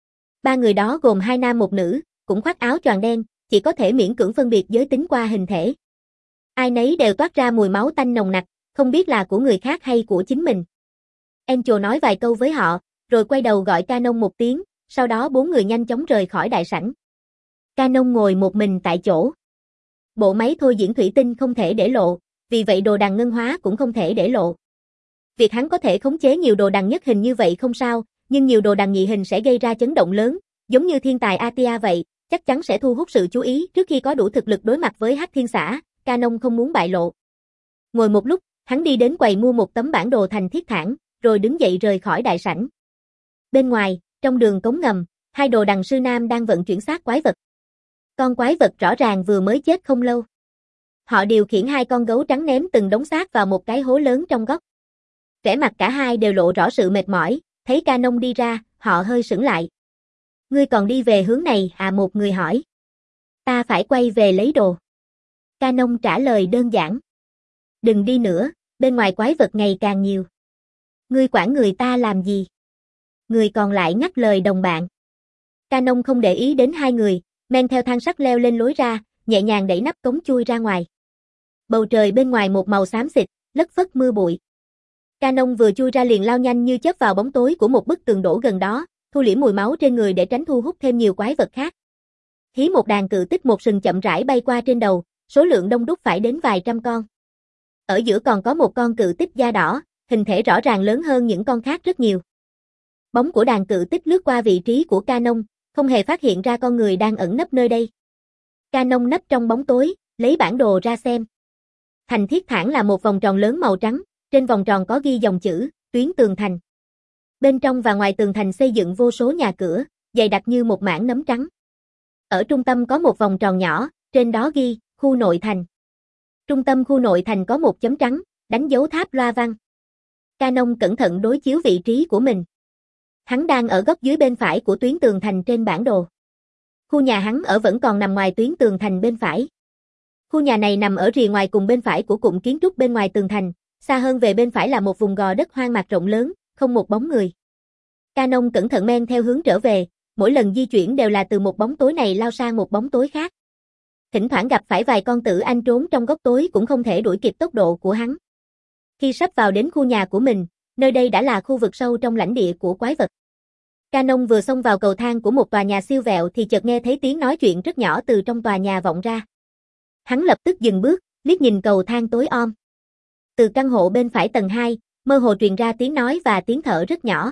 S1: Ba người đó gồm hai nam một nữ, cũng khoác áo choàng đen, chỉ có thể miễn cưỡng phân biệt giới tính qua hình thể. Ai nấy đều toát ra mùi máu tanh nồng nặc, không biết là của người khác hay của chính mình. Encho nói vài câu với họ, rồi quay đầu gọi Canon một tiếng, sau đó bốn người nhanh chóng rời khỏi đại sảnh. Canon ngồi một mình tại chỗ. Bộ máy thôi diễn thủy tinh không thể để lộ, vì vậy đồ đằng ngân hóa cũng không thể để lộ. Việc hắn có thể khống chế nhiều đồ đằng nhất hình như vậy không sao, nhưng nhiều đồ đằng nhị hình sẽ gây ra chấn động lớn, giống như thiên tài Atia vậy, chắc chắn sẽ thu hút sự chú ý trước khi có đủ thực lực đối mặt với Hắc Thiên Xã, Canon không muốn bại lộ. Ngồi một lúc, hắn đi đến quầy mua một tấm bản đồ thành thiết thản, rồi đứng dậy rời khỏi đại sảnh. Bên ngoài, trong đường cống ngầm, hai đồ đằng sư nam đang vận chuyển xác quái vật. Con quái vật rõ ràng vừa mới chết không lâu. Họ điều khiển hai con gấu trắng ném từng đống xác vào một cái hố lớn trong góc. Vẻ mặt cả hai đều lộ rõ sự mệt mỏi, thấy Canon đi ra, họ hơi sững lại. Ngươi còn đi về hướng này à? Một người hỏi. Ta phải quay về lấy đồ. Canon trả lời đơn giản. Đừng đi nữa, bên ngoài quái vật ngày càng nhiều. Ngươi quản người ta làm gì? Người còn lại ngắt lời đồng bạn. Canon không để ý đến hai người, men theo thang sắt leo lên lối ra, nhẹ nhàng đẩy nắp cống chui ra ngoài. Bầu trời bên ngoài một màu xám xịt, lất phất mưa bụi. Canon vừa chui ra liền lao nhanh như chớp vào bóng tối của một bức tường đổ gần đó, thu liễm mùi máu trên người để tránh thu hút thêm nhiều quái vật khác. Hí một đàn cự tích một sừng chậm rãi bay qua trên đầu, số lượng đông đúc phải đến vài trăm con. Ở giữa còn có một con cự tích da đỏ, hình thể rõ ràng lớn hơn những con khác rất nhiều. Bóng của đàn cự tích lướt qua vị trí của Canon, không hề phát hiện ra con người đang ẩn nấp nơi đây. Canon nấp trong bóng tối, lấy bản đồ ra xem. Thành thiết thản là một vòng tròn lớn màu trắng, trên vòng tròn có ghi dòng chữ, tuyến tường thành. Bên trong và ngoài tường thành xây dựng vô số nhà cửa, dày đặc như một mảng nấm trắng. Ở trung tâm có một vòng tròn nhỏ, trên đó ghi, khu nội thành. Trung tâm khu nội thành có một chấm trắng, đánh dấu tháp loa văn. Canon cẩn thận đối chiếu vị trí của mình. Hắn đang ở góc dưới bên phải của tuyến tường thành trên bản đồ. Khu nhà hắn ở vẫn còn nằm ngoài tuyến tường thành bên phải. Khu nhà này nằm ở rìa ngoài cùng bên phải của cụm kiến trúc bên ngoài tường thành, xa hơn về bên phải là một vùng gò đất hoang mạc rộng lớn, không một bóng người. Canon cẩn thận men theo hướng trở về, mỗi lần di chuyển đều là từ một bóng tối này lao sang một bóng tối khác. Thỉnh thoảng gặp phải vài con tử anh trốn trong góc tối cũng không thể đuổi kịp tốc độ của hắn. Khi sắp vào đến khu nhà của mình, nơi đây đã là khu vực sâu trong lãnh địa của quái vật. Canon vừa xông vào cầu thang của một tòa nhà siêu vẹo thì chợt nghe thấy tiếng nói chuyện rất nhỏ từ trong tòa nhà vọng ra. Hắn lập tức dừng bước, liếc nhìn cầu thang tối om. Từ căn hộ bên phải tầng hai, mơ hồ truyền ra tiếng nói và tiếng thở rất nhỏ.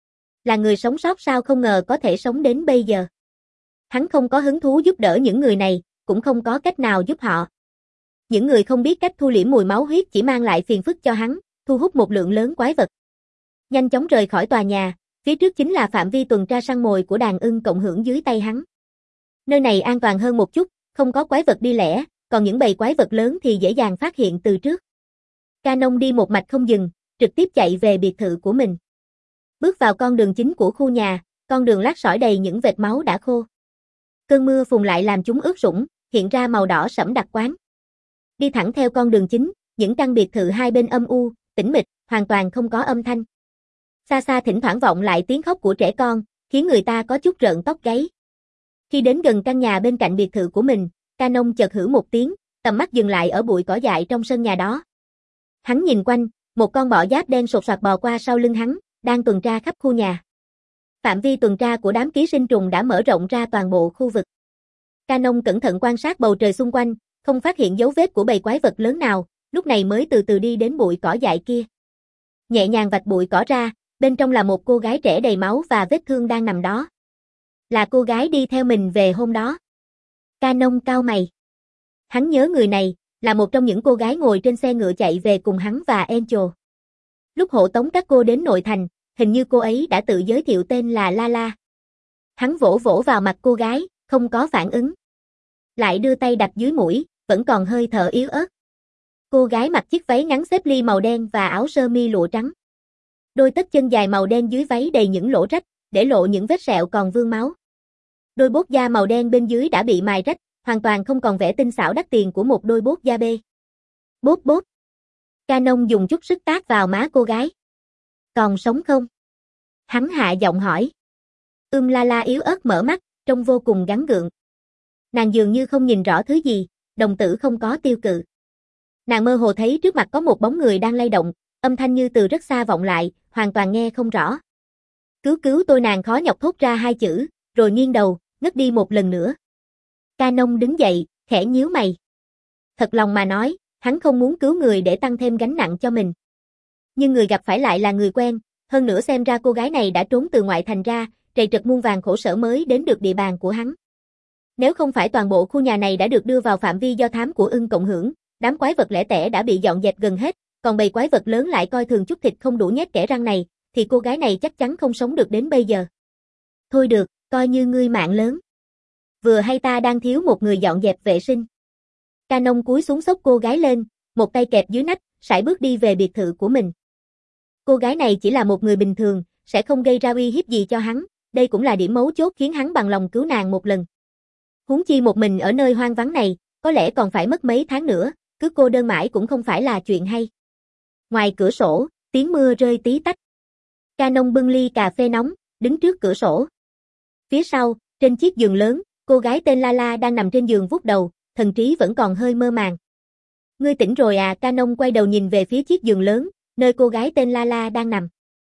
S1: Là người sống sót sao không ngờ có thể sống đến bây giờ. Hắn không có hứng thú giúp đỡ những người này, cũng không có cách nào giúp họ. Những người không biết cách thu liễm mùi máu huyết chỉ mang lại phiền phức cho hắn, thu hút một lượng lớn quái vật. Nhanh chóng rời khỏi tòa nhà, phía trước chính là phạm vi tuần tra săn mồi của đàn ưng cộng hưởng dưới tay hắn. Nơi này an toàn hơn một chút, không có quái vật đi lẻ, còn những bầy quái vật lớn thì dễ dàng phát hiện từ trước. Canon đi một mạch không dừng, trực tiếp chạy về biệt thự của mình. Bước vào con đường chính của khu nhà, con đường lát sỏi đầy những vệt máu đã khô. Cơn mưa phùn lại làm chúng ướt sũng, hiện ra màu đỏ sẫm đặc quán. Đi thẳng theo con đường chính, những căn biệt thự hai bên âm u, tĩnh mịch, hoàn toàn không có âm thanh. Xa xa thỉnh thoảng vọng lại tiếng khóc của trẻ con, khiến người ta có chút rợn tóc gáy. Khi đến gần căn nhà bên cạnh biệt thự của mình, Canon chợt hử một tiếng, tầm mắt dừng lại ở bụi cỏ dại trong sân nhà đó. Hắn nhìn quanh, một con bọ giáp đen sột soạt bò qua sau lưng hắn, đang tuần tra khắp khu nhà. Phạm vi tuần tra của đám ký sinh trùng đã mở rộng ra toàn bộ khu vực. Canon cẩn thận quan sát bầu trời xung quanh, không phát hiện dấu vết của bầy quái vật lớn nào, lúc này mới từ từ đi đến bụi cỏ dại kia. Nhẹ nhàng vạch bụi cỏ ra, bên trong là một cô gái trẻ đầy máu và vết thương đang nằm đó. Là cô gái đi theo mình về hôm đó. Canon cau mày. Hắn nhớ người này, là một trong những cô gái ngồi trên xe ngựa chạy về cùng hắn và Angel. Lúc hộ tống các cô đến nội thành, hình như cô ấy đã tự giới thiệu tên là Lala. Hắn vỗ vỗ vào mặt cô gái, không có phản ứng. Lại đưa tay đặt dưới mũi, vẫn còn hơi thở yếu ớt. Cô gái mặc chiếc váy ngắn xếp ly màu đen và áo sơ mi lụa trắng. Đôi tất chân dài màu đen dưới váy đầy những lỗ rách, để lộ những vết sẹo còn vương máu. Đôi bốt da màu đen bên dưới đã bị mài rách, hoàn toàn không còn vẻ tinh xảo đắt tiền của một đôi bốt da bê. Bốt bốt. Canon dùng chút sức tát vào má cô gái. Còn sống không? Hắn hạ giọng hỏi. Ưm Lala yếu ớt mở mắt, trông vô cùng gắng gượng. Nàng dường như không nhìn rõ thứ gì, đồng tử không có tiêu cự. Nàng mơ hồ thấy trước mặt có một bóng người đang lay động, âm thanh như từ rất xa vọng lại, hoàn toàn nghe không rõ. Cứu cứu tôi, nàng khó nhọc thốt ra hai chữ, rồi nghiêng đầu, ngất đi một lần nữa. Canon đứng dậy, khẽ nhíu mày. Thật lòng mà nói, hắn không muốn cứu người để tăng thêm gánh nặng cho mình. Nhưng người gặp phải lại là người quen, hơn nữa xem ra cô gái này đã trốn từ ngoại thành ra, trầy trật muôn vàn khổ sở mới đến được địa bàn của hắn. Nếu không phải toàn bộ khu nhà này đã được đưa vào phạm vi do thám của ưng cộng hưởng, đám quái vật lẻ tẻ đã bị dọn dẹp gần hết, còn bầy quái vật lớn lại coi thường chút thịt không đủ nhét kẽ răng này, thì cô gái này chắc chắn không sống được đến bây giờ. Thôi được, coi như ngươi mạng lớn. Vừa hay ta đang thiếu một người dọn dẹp vệ sinh. Canon cúi xuống xốc cô gái lên, một tay kẹp dưới nách, sải bước đi về biệt thự của mình. Cô gái này chỉ là một người bình thường, sẽ không gây ra uy hiếp gì cho hắn, đây cũng là điểm mấu chốt khiến hắn bằng lòng cứu nàng một lần. Huống chi một mình ở nơi hoang vắng này, có lẽ còn phải mất mấy tháng nữa, cứ cô đơn mãi cũng không phải là chuyện hay. Ngoài cửa sổ, tiếng mưa rơi tí tách. Canon bưng ly cà phê nóng, đứng trước cửa sổ. Phía sau, trên chiếc giường lớn, cô gái tên Lala đang nằm trên giường vuốt đầu, thần trí vẫn còn hơi mơ màng. Ngươi tỉnh rồi à? Canon quay đầu nhìn về phía chiếc giường lớn, nơi cô gái tên Lala đang nằm.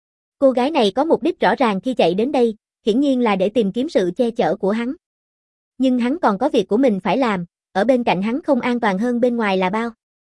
S1: Cô gái này có mục đích rõ ràng khi chạy đến đây, hiển nhiên là để tìm kiếm sự che chở của hắn. Nhưng hắn còn có việc của mình phải làm, ở bên cạnh hắn không an toàn hơn bên ngoài là bao.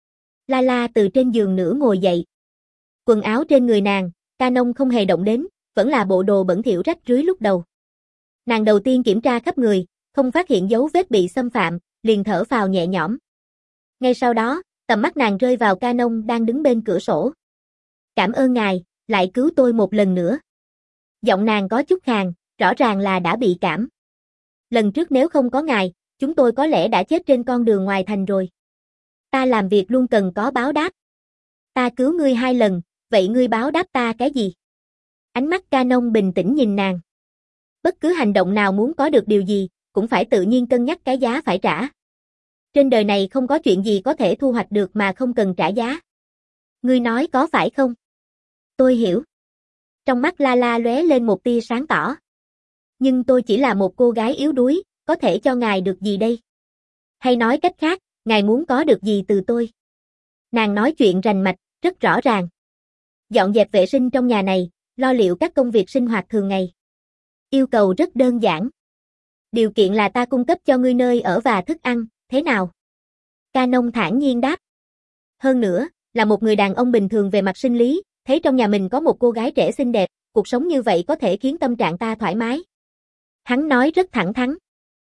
S1: Lala từ trên giường nửa ngồi dậy. Quần áo trên người nàng, Canon không hề động đến, vẫn là bộ đồ bẩn thỉu rách rưới lúc đầu. Nàng đầu tiên kiểm tra khắp người, không phát hiện dấu vết bị xâm phạm, liền thở phào nhẹ nhõm. Ngay sau đó, tầm mắt nàng rơi vào Canon đang đứng bên cửa sổ. Cảm ơn ngài, lại cứu tôi một lần nữa. Giọng nàng có chút khàn, rõ ràng là đã bị cảm. Lần trước nếu không có ngài, chúng tôi có lẽ đã chết trên con đường ngoài thành rồi. Ta làm việc luôn cần có báo đáp. Ta cứu ngươi hai lần, vậy ngươi báo đáp ta cái gì? Ánh mắt Canon bình tĩnh nhìn nàng. Bất cứ hành động nào muốn có được điều gì, cũng phải tự nhiên cân nhắc cái giá phải trả. Trên đời này không có chuyện gì có thể thu hoạch được mà không cần trả giá. Ngươi nói có phải không? Tôi hiểu. Trong mắt Lala lóe lên một tia sáng tỏ. Nhưng tôi chỉ là một cô gái yếu đuối, có thể cho ngài được gì đây? Hay nói cách khác, ngài muốn có được gì từ tôi? Nàng nói chuyện rành mạch, rất rõ ràng. Dọn dẹp vệ sinh trong nhà này, lo liệu các công việc sinh hoạt thường ngày. Yêu cầu rất đơn giản. Điều kiện là ta cung cấp cho ngươi nơi ở và thức ăn, thế nào? Canon thản nhiên đáp. Hơn nữa, là một người đàn ông bình thường về mặt sinh lý, thấy trong nhà mình có một cô gái trẻ xinh đẹp, cuộc sống như vậy có thể khiến tâm trạng ta thoải mái. Hắn nói rất thẳng thắn.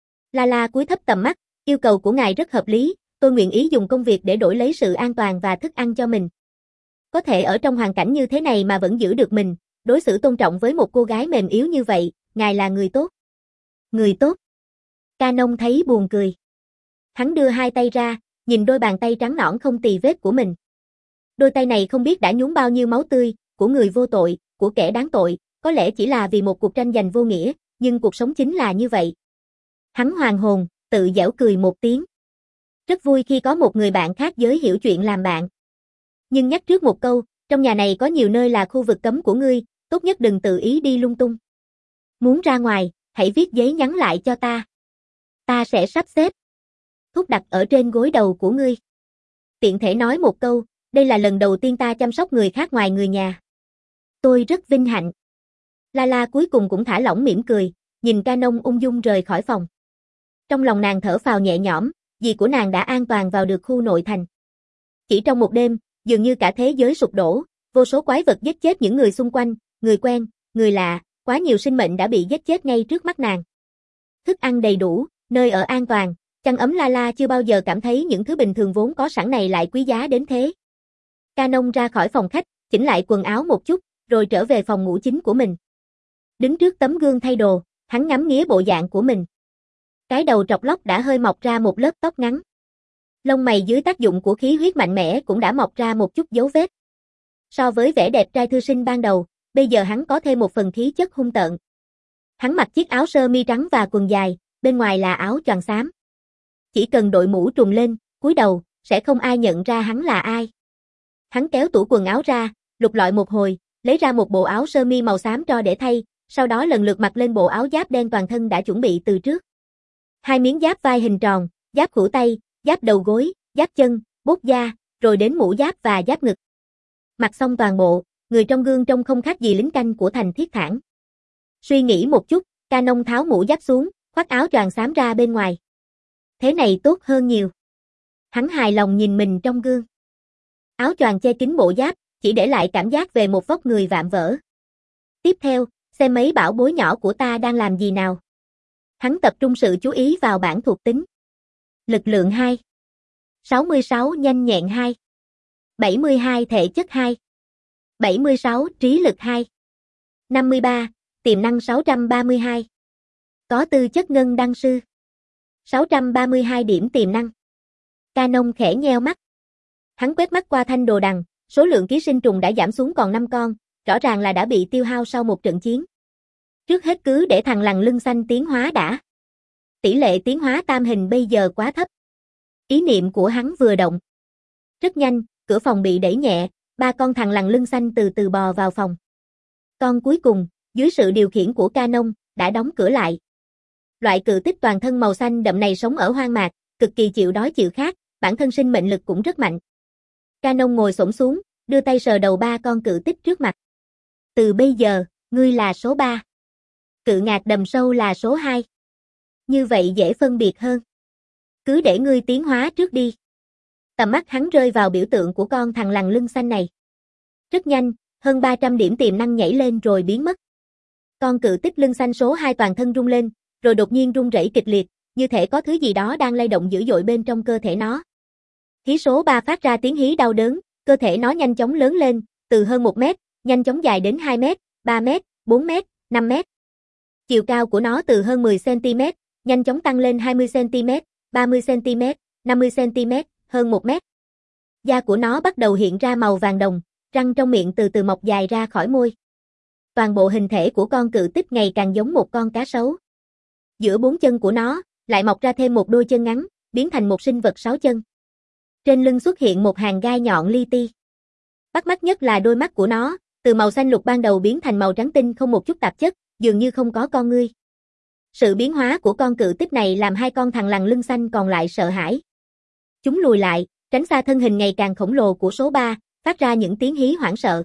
S1: Lala cúi thấp tầm mắt, yêu cầu của ngài rất hợp lý, tôi nguyện ý dùng công việc để đổi lấy sự an toàn và thức ăn cho mình. Có thể ở trong hoàn cảnh như thế này mà vẫn giữ được mình, đối xử tôn trọng với một cô gái mềm yếu như vậy, ngài là người tốt. Người tốt. Canon thấy buồn cười. Hắn đưa hai tay ra, nhìn đôi bàn tay trắng nõn không tì vết của mình. Đôi tay này không biết đã nhuốm bao nhiêu máu tươi, của người vô tội, của kẻ đáng tội, có lẽ chỉ là vì một cuộc tranh giành vô nghĩa, nhưng cuộc sống chính là như vậy. Hắn hoàn hồn, tự giễu cười một tiếng. Rất vui khi có một người bạn khác giới hiểu chuyện làm bạn. Nhưng nhắc trước một câu, trong nhà này có nhiều nơi là khu vực cấm của ngươi, tốt nhất đừng tự ý đi lung tung. Muốn ra ngoài, hãy viết giấy nhắn lại cho ta. Ta sẽ sắp xếp. Thuốc đặt ở trên gối đầu của ngươi. Tiện thể nói một câu, đây là lần đầu tiên ta chăm sóc người khác ngoài người nhà. Tôi rất vinh hạnh. Lala cuối cùng cũng thả lỏng mỉm cười, nhìn Canon ung dung rời khỏi phòng. Trong lòng nàng thở phào nhẹ nhõm, dì của nàng đã an toàn vào được khu nội thành. Chỉ trong một đêm, dường như cả thế giới sụp đổ, vô số quái vật giết chết những người xung quanh, người quen, người lạ, quá nhiều sinh mệnh đã bị giết chết ngay trước mắt nàng. Thức ăn đầy đủ, nơi ở an toàn, chăn ấm. Lala chưa bao giờ cảm thấy những thứ bình thường vốn có sẵn này lại quý giá đến thế. Canon ra khỏi phòng khách, chỉnh lại quần áo một chút, rồi trở về phòng ngủ chính của mình. Đứng trước tấm gương thay đồ, hắn ngắm nghía bộ dạng của mình. Cái đầu trọc lóc đã hơi mọc ra một lớp tóc ngắn. Lông mày dưới tác dụng của khí huyết mạnh mẽ cũng đã mọc ra một chút dấu vết. So với vẻ đẹp trai thư sinh ban đầu, bây giờ hắn có thêm một phần khí chất hung tợn. Hắn mặc chiếc áo sơ mi trắng và quần dài, bên ngoài là áo choàng xám. Chỉ cần đội mũ trùm lên, cúi đầu, sẽ không ai nhận ra hắn là ai. Hắn kéo tủ quần áo ra, lục lọi một hồi, lấy ra một bộ áo sơ mi màu xám cho để thay, sau đó lần lượt mặc lên bộ áo giáp đen toàn thân đã chuẩn bị từ trước. Hai miếng giáp vai hình tròn, giáp khuỷu tay, giáp đầu gối, giáp chân, bốt da, rồi đến mũ giáp và giáp ngực. Mặc xong toàn bộ, người trong gương trông không khác gì lính canh của thành Thiết Thản. Suy nghĩ một chút, Canon tháo mũ giáp xuống, khoác áo choàng xám ra bên ngoài. Thế này tốt hơn nhiều. Hắn hài lòng nhìn mình trong gương. Áo choàng che kín bộ giáp, chỉ để lại cảm giác về một vóc người vạm vỡ. Tiếp theo, xem mấy bảo bối nhỏ của ta đang làm gì nào. Hắn tập trung sự chú ý vào bảng thuộc tính. Lực lượng hai. sáu mươi sáu nhanh nhẹn hai. bảy mươi hai thể chất hai. bảy mươi sáu trí lực hai. năm mươi ba, tiềm năng sáu trăm ba mươi hai. Có tư chất ngân đăng sư. sáu trăm ba mươi hai điểm tiềm năng. Canon khẽ nheo mắt. Hắn quét mắt qua thanh đồ đằng, số lượng ký sinh trùng đã giảm xuống còn năm con, rõ ràng là đã bị tiêu hao sau một trận chiến. Trước hết cứ để thằng lằn lưng xanh tiến hóa đã. Tỷ lệ tiến hóa tam hình bây giờ quá thấp. Ý niệm của hắn vừa động. Rất nhanh, cửa phòng bị đẩy nhẹ, ba con thằng lằn lưng xanh từ từ bò vào phòng. Con cuối cùng, dưới sự điều khiển của Canon, đã đóng cửa lại. Loại cự tích toàn thân màu xanh đậm này sống ở hoang mạc, cực kỳ chịu đói chịu khát, bản thân sinh mệnh lực cũng rất mạnh. Canon ngồi xổm xuống, đưa tay sờ đầu ba con cự tích trước mặt. Từ bây giờ, ngươi là số ba. Cự ngạc đầm sâu là số hai. Như vậy dễ phân biệt hơn. Cứ để ngươi tiến hóa trước đi. Tầm mắt hắn rơi vào biểu tượng của con thằng lằn lưng xanh này. Rất nhanh, hơn ba trăm điểm tiềm năng nhảy lên rồi biến mất. Con cự tích lưng xanh số hai toàn thân rung lên, rồi đột nhiên rung rẩy kịch liệt, như thể có thứ gì đó đang lay động dữ dội bên trong cơ thể nó. Hí số ba phát ra tiếng hí đau đớn, cơ thể nó nhanh chóng lớn lên, từ hơn một mét, nhanh chóng dài đến hai mét, ba mét, bốn mét, năm mét. Chiều cao của nó từ hơn mười xăng ti mét, nhanh chóng tăng lên hai mươi xăng ti mét, ba mươi xăng ti mét, năm mươi xăng ti mét, hơn một mét. Da của nó bắt đầu hiện ra màu vàng đồng, Răng trong miệng từ từ mọc dài ra khỏi môi. Toàn bộ hình thể của con cự tích ngày càng giống một con cá sấu. Giữa bốn chân của nó, lại mọc ra thêm một đôi chân ngắn, biến thành một sinh vật sáu chân. Trên lưng xuất hiện một hàng gai nhọn li ti. Bắt mắt nhất là đôi mắt của nó, từ màu xanh lục ban đầu biến thành màu trắng tinh không một chút tạp chất, dường như không có con ngươi. Sự biến hóa của con cự tích này làm hai con thằn lằn lưng xanh còn lại sợ hãi. Chúng lùi lại, tránh xa thân hình ngày càng khổng lồ của số ba, phát ra những tiếng hí hoảng sợ.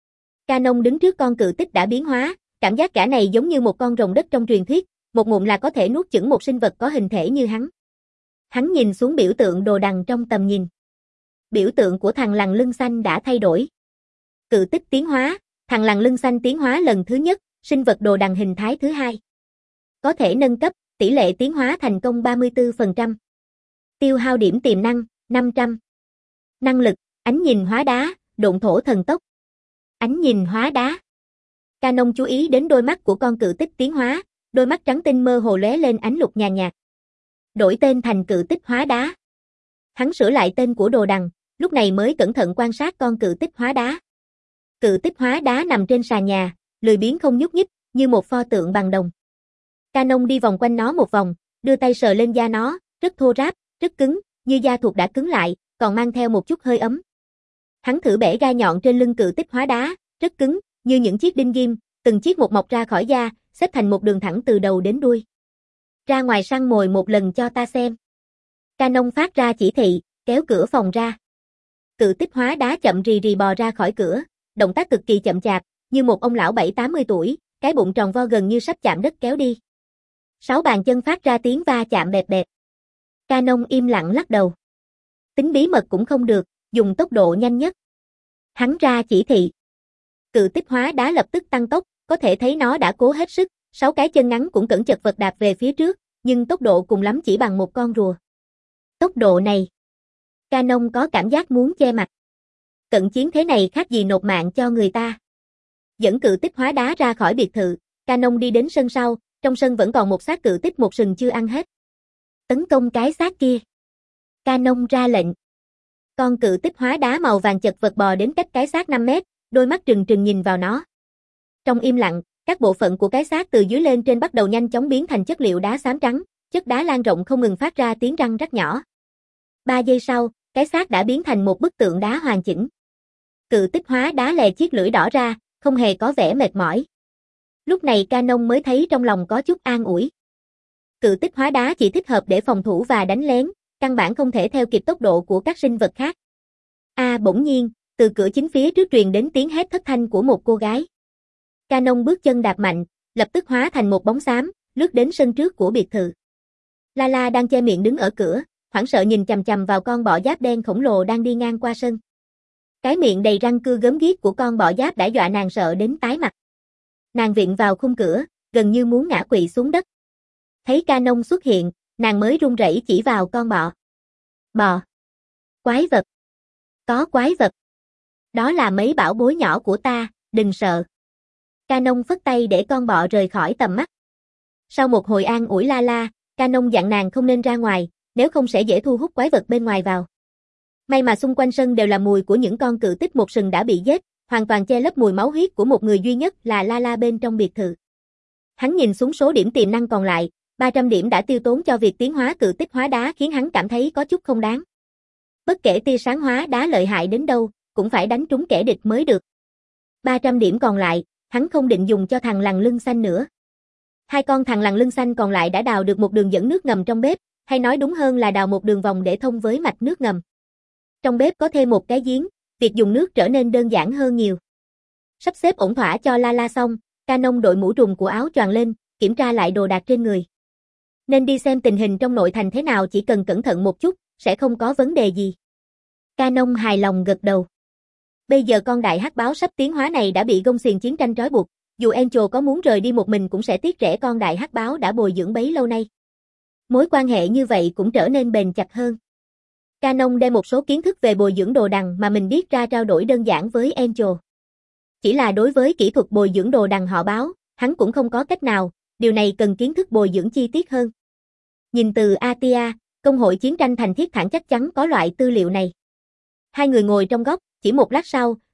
S1: Canon đứng trước con cự tích đã biến hóa, cảm giác cả này giống như một con rồng đất trong truyền thuyết, một ngụm là có thể nuốt chửng một sinh vật có hình thể như hắn. Hắn nhìn xuống biểu tượng đồ đằng trong tầm nhìn. Biểu tượng của thằn lằn lưng xanh đã thay đổi. Cự tích tiến hóa, thằn lằn lưng xanh tiến hóa lần thứ nhất, sinh vật đồ đằng hình thái thứ hai. Có thể nâng cấp, tỷ lệ tiến hóa thành công ba mươi tư phần trăm. Tiêu hao điểm tiềm năng, năm trăm. Năng lực, ánh nhìn hóa đá, độn thổ thần tốc. Ánh nhìn hóa đá. Canon chú ý đến đôi mắt của con cự tích tiến hóa, đôi mắt trắng tinh mơ hồ lóe lên ánh lục nhàn nhạt. Đổi tên thành cự tích hóa đá. Hắn sửa lại tên của đồ đằng, lúc này mới cẩn thận quan sát con cự tích hóa đá. Cự tích hóa đá nằm trên sàn nhà, lười biếng không nhúc nhích, như một pho tượng bằng đồng. Canon đi vòng quanh nó một vòng, đưa tay sờ lên da nó, rất thô ráp, rất cứng, như da thuộc đã cứng lại, còn mang theo một chút hơi ấm. Hắn thử bẻ gai nhọn trên lưng cự tích hóa đá, rất cứng, như những chiếc đinh ghim, từng chiếc một mọc ra khỏi da, xếp thành một đường thẳng từ đầu đến đuôi. Ra ngoài săn mồi một lần cho ta xem. Canon phát ra chỉ thị, kéo cửa phòng ra. Cự tích hóa đá chậm rì rì bò ra khỏi cửa, động tác cực kỳ chậm chạp, như một ông lão bảy tám mươi tuổi, cái bụng tròn vo gần như sắp chạm đất kéo đi. Sáu bàn chân phát ra tiếng va chạm bẹp bẹp. Canon im lặng lắc đầu. Tính bí mật cũng không được, dùng tốc độ nhanh nhất. Hắn ra chỉ thị. Cự tích hóa đá lập tức tăng tốc, có thể thấy nó đã cố hết sức, sáu cái chân ngắn cũng cẩn chật vật đạp về phía trước, nhưng tốc độ cùng lắm chỉ bằng một con rùa. Tốc độ này. Canon có cảm giác muốn che mặt. Cận chiến thế này khác gì nộp mạng cho người ta. Dẫn cự tích hóa đá ra khỏi biệt thự, Canon đi đến sân sau, trong sân vẫn còn một xác cự tích một sừng chưa ăn hết. Tấn công cái xác kia. Canon ra lệnh. Con cự tích hóa đá màu vàng chật vật bò đến cách cái xác năm mét, đôi mắt trừng trừng nhìn vào nó. Trong im lặng, các bộ phận của cái xác từ dưới lên trên bắt đầu nhanh chóng biến thành chất liệu đá xám trắng, chất đá lan rộng không ngừng phát ra tiếng răng rắc nhỏ. Ba giây sau, cái xác đã biến thành một bức tượng đá hoàn chỉnh. Cự tích hóa đá lè chiếc lưỡi đỏ ra, không hề có vẻ mệt mỏi. Lúc này Canon mới thấy trong lòng có chút an ủi. Cự tích hóa đá chỉ thích hợp để phòng thủ và đánh lén, căn bản không thể theo kịp tốc độ của các sinh vật khác. A à, bỗng nhiên, từ cửa chính phía trước truyền đến tiếng hét thất thanh của một cô gái. Canon bước chân đạp mạnh, lập tức hóa thành một bóng xám, lướt đến sân trước của biệt thự. Lala đang che miệng đứng ở cửa, hoảng sợ nhìn chằm chằm vào con bọ giáp đen khổng lồ đang đi ngang qua sân. Cái miệng đầy răng cưa gớm ghiếc của con bọ giáp đã dọa nàng sợ đến tái mặt. Nàng viện vào khung cửa, gần như muốn ngã quỵ xuống đất. Thấy Canon xuất hiện, nàng mới run rẩy chỉ vào con bọ. Bọ. Quái vật. Có quái vật. Đó là mấy bảo bối nhỏ của ta, đừng sợ. Canon phất tay để con bọ rời khỏi tầm mắt. Sau một hồi an ủi Lala, Canon dặn nàng không nên ra ngoài, nếu không sẽ dễ thu hút quái vật bên ngoài vào. May mà xung quanh sân đều là mùi của những con cự tích một sừng đã bị giết, hoàn toàn che lấp mùi máu huyết của một người duy nhất là Lala bên trong biệt thự. Hắn nhìn xuống số điểm tiềm năng còn lại, ba trăm điểm đã tiêu tốn cho việc tiến hóa cự tích hóa đá khiến hắn cảm thấy có chút không đáng. Bất kể tia sáng hóa đá lợi hại đến đâu, cũng phải đánh trúng kẻ địch mới được. ba trăm điểm còn lại, hắn không định dùng cho thằn lằn lưng xanh nữa. Hai con thằn lằn lưng xanh còn lại đã đào được một đường dẫn nước ngầm trong bếp, hay nói đúng hơn là đào một đường vòng để thông với mạch nước ngầm. Trong bếp có thêm một cái giếng, việc dùng nước trở nên đơn giản hơn nhiều. Sắp xếp ổn thỏa cho Lala xong, Canon đội mũ trùm của áo choàng lên, kiểm tra lại đồ đạc trên người. Nên đi xem tình hình trong nội thành thế nào, chỉ cần cẩn thận một chút, sẽ không có vấn đề gì. Canon hài lòng gật đầu. Bây giờ con đại hắc báo sắp tiến hóa này đã bị gông xiềng chiến tranh trói buộc, dù Angel có muốn rời đi một mình cũng sẽ tiếc rẻ con đại hắc báo đã bồi dưỡng bấy lâu nay. Mối quan hệ như vậy cũng trở nên bền chặt hơn. Canon đem một số kiến thức về bồi dưỡng đồ đằng mà mình biết ra trao đổi đơn giản với Angel. Chỉ là đối với kỹ thuật bồi dưỡng đồ đằng họ báo, hắn cũng không có cách nào, điều này cần kiến thức bồi dưỡng chi tiết hơn. Nhìn từ Atia, công hội chiến tranh thành thiết thản chắc chắn có loại tư liệu này. Hai người ngồi trong góc, chỉ một lát sau,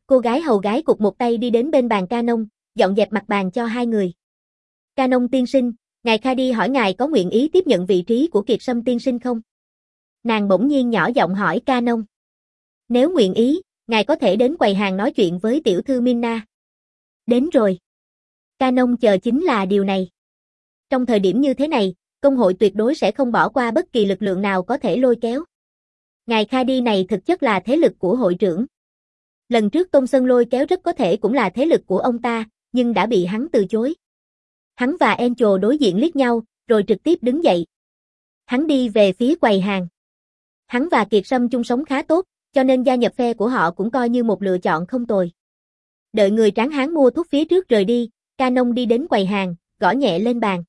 S1: cô gái hầu gái cụt một tay đi đến bên bàn Canon, dọn dẹp mặt bàn cho hai người. Canon tiên sinh, ngài Khadi hỏi ngài có nguyện ý tiếp nhận vị trí của Kiệt Sâm tiên sinh không? Nàng bỗng nhiên nhỏ giọng hỏi Canon. Nếu nguyện ý, ngài có thể đến quầy hàng nói chuyện với tiểu thư Minna. Đến rồi. Canon chờ chính là điều này. Trong thời điểm như thế này, công hội tuyệt đối sẽ không bỏ qua bất kỳ lực lượng nào có thể lôi kéo. Ngài Khadi này thực chất là thế lực của hội trưởng. Lần trước Tôn Sơn lôi kéo rất có thể cũng là thế lực của ông ta, nhưng đã bị hắn từ chối. Hắn và Angel đối diện liếc nhau, rồi trực tiếp đứng dậy. Hắn đi về phía quầy hàng. Hắn và Kiệt Sâm chung sống khá tốt, cho nên gia nhập phe của họ cũng coi như một lựa chọn không tồi. Đợi người tráng hán mua thuốc phía trước rời đi, Canon đi đến quầy hàng, gõ nhẹ lên bàn.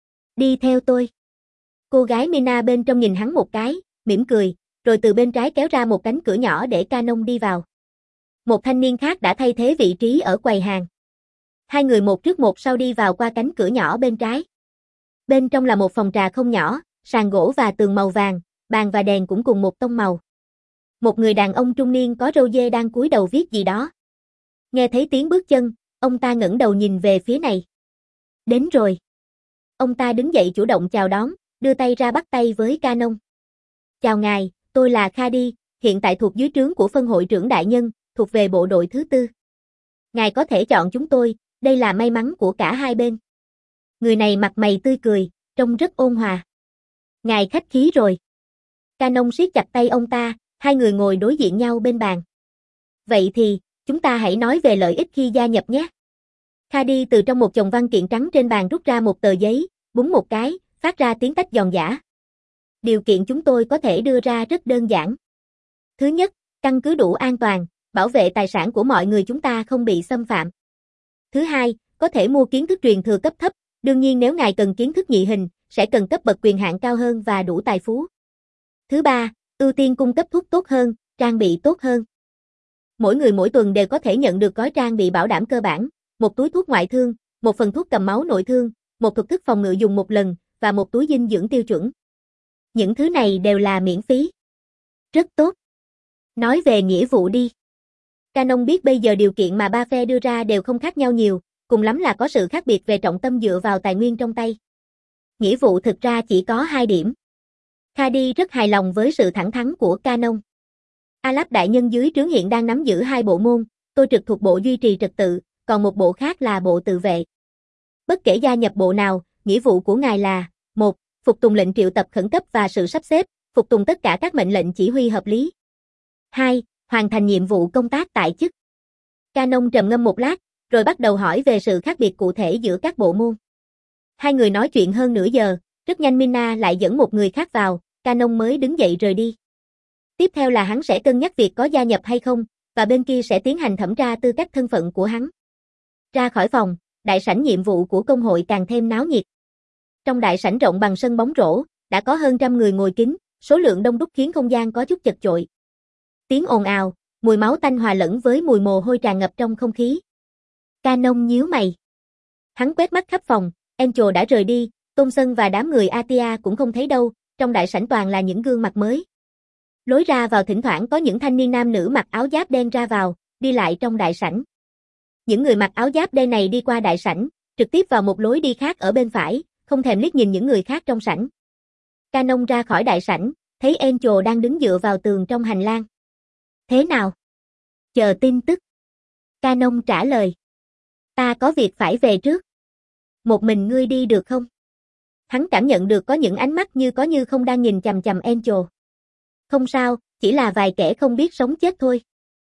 S1: Đi theo tôi. Cô gái Mina bên trong nhìn hắn một cái, mỉm cười, rồi từ bên trái kéo ra một cánh cửa nhỏ để Canon đi vào. Một thanh niên khác đã thay thế vị trí ở quầy hàng. Hai người một trước một sau đi vào qua cánh cửa nhỏ bên trái. Bên trong là một phòng trà không nhỏ, sàn gỗ và tường màu vàng, bàn và đèn cũng cùng một tông màu. Một người đàn ông trung niên có râu dê đang cúi đầu viết gì đó. Nghe thấy tiếng bước chân, ông ta ngẩng đầu nhìn về phía này. Đến rồi. Ông ta đứng dậy chủ động chào đón, đưa tay ra bắt tay với Canon. Chào ngài, tôi là Khadi, hiện tại thuộc dưới trướng của phân hội trưởng đại nhân, thuộc về bộ đội thứ tư. Ngài có thể chọn chúng tôi, đây là may mắn của cả hai bên. Người này mặt mày tươi cười, trông rất ôn hòa. Ngài khách khí rồi. Canon siết chặt tay ông ta, hai người ngồi đối diện nhau bên bàn. Vậy thì, chúng ta hãy nói về lợi ích khi gia nhập nhé. Khadi từ trong một chồng văn kiện trắng trên bàn rút ra một tờ giấy, búng một cái, phát ra tiếng tách giòn giã. Điều kiện chúng tôi có thể đưa ra rất đơn giản. Thứ nhất, căn cứ đủ an toàn, bảo vệ tài sản của mọi người chúng ta không bị xâm phạm. Thứ hai, có thể mua kiến thức truyền thừa cấp thấp, đương nhiên nếu ngài cần kiến thức nhị hình, sẽ cần cấp bậc quyền hạn cao hơn và đủ tài phú. Thứ ba, ưu tiên cung cấp thuốc tốt hơn, trang bị tốt hơn. Mỗi người mỗi tuần đều có thể nhận được gói trang bị bảo đảm cơ bản, một túi thuốc ngoại thương, một phần thuốc cầm máu nội thương, một thuật thức phòng ngự dùng một lần, và một túi dinh dưỡng tiêu chuẩn. Những thứ này đều là miễn phí. Rất tốt. Nói về nghĩa vụ đi. Canon biết bây giờ điều kiện mà ba phe đưa ra đều không khác nhau nhiều, cùng lắm là có sự khác biệt về trọng tâm dựa vào tài nguyên trong tay. Nghĩa vụ thực ra chỉ có hai điểm. Khadi rất hài lòng với sự thẳng thắn của Canon. Alap đại nhân dưới trướng hiện đang nắm giữ hai bộ môn, tôi trực thuộc bộ duy trì trật tự, còn một bộ khác là bộ tự vệ. Bất kể gia nhập bộ nào, nghĩa vụ của ngài là một. Phục tùng lệnh triệu tập khẩn cấp và sự sắp xếp, phục tùng tất cả các mệnh lệnh chỉ huy hợp lý. hai. Hoàn thành nhiệm vụ công tác tại chức. Canon trầm ngâm một lát, rồi bắt đầu hỏi về sự khác biệt cụ thể giữa các bộ môn. Hai người nói chuyện hơn nửa giờ, rất nhanh Minna lại dẫn một người khác vào, Canon mới đứng dậy rời đi. Tiếp theo là hắn sẽ cân nhắc việc có gia nhập hay không, và bên kia sẽ tiến hành thẩm tra tư cách thân phận của hắn. Ra khỏi phòng, đại sảnh nhiệm vụ của công hội càng thêm náo nhiệt. Trong đại sảnh rộng bằng sân bóng rổ, đã có hơn trăm người ngồi kín, số lượng đông đúc khiến không gian có chút chật chội. Tiếng ồn ào, mùi máu tanh hòa lẫn với mùi mồ hôi tràn ngập trong không khí. Canon nhíu mày. Hắn quét mắt khắp phòng, Angel đã rời đi, Tôn Sơn và đám người Atia cũng không thấy đâu, trong đại sảnh toàn là những gương mặt mới. Lối ra vào thỉnh thoảng có những thanh niên nam nữ mặc áo giáp đen ra vào, đi lại trong đại sảnh. Những người mặc áo giáp đen này đi qua đại sảnh, trực tiếp vào một lối đi khác ở bên phải, không thèm liếc nhìn những người khác trong sảnh. Canon ra khỏi đại sảnh, thấy Angel đang đứng dựa vào tường trong hành lang. Thế nào? Chờ tin tức. Canon trả lời. Ta có việc phải về trước. Một mình ngươi đi được không? Hắn cảm nhận được có những ánh mắt như có như không đang nhìn chằm chằm Angel. Không sao, chỉ là vài kẻ không biết sống chết thôi.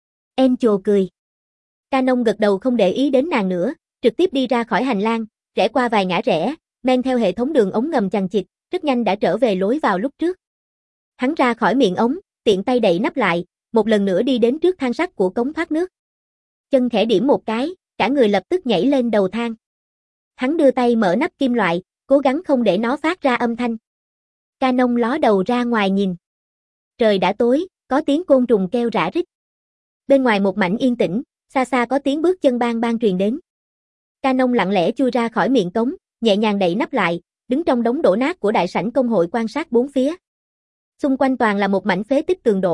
S1: Angel cười. Canon gật đầu không để ý đến nàng nữa, trực tiếp đi ra khỏi hành lang, rẽ qua vài ngã rẽ, men theo hệ thống đường ống ngầm chằng chịt, rất nhanh đã trở về lối vào lúc trước. Hắn ra khỏi miệng ống, tiện tay đậy nắp lại, một lần nữa đi đến trước thang sắt của cống thoát nước. Chân khẽ điểm một cái, cả người lập tức nhảy lên đầu thang. Hắn đưa tay mở nắp kim loại, cố gắng không để nó phát ra âm thanh. Canon ló đầu ra ngoài nhìn. Trời đã tối, có tiếng côn trùng kêu rã rít. Bên ngoài một mảnh yên tĩnh, xa xa có tiếng bước chân bang bang truyền đến. Canon lặng lẽ chui ra khỏi miệng cống, nhẹ nhàng đậy nắp lại, đứng trong đống đổ nát của đại sảnh công hội quan sát bốn phía. Xung quanh toàn là một mảnh phế tích tường đổ,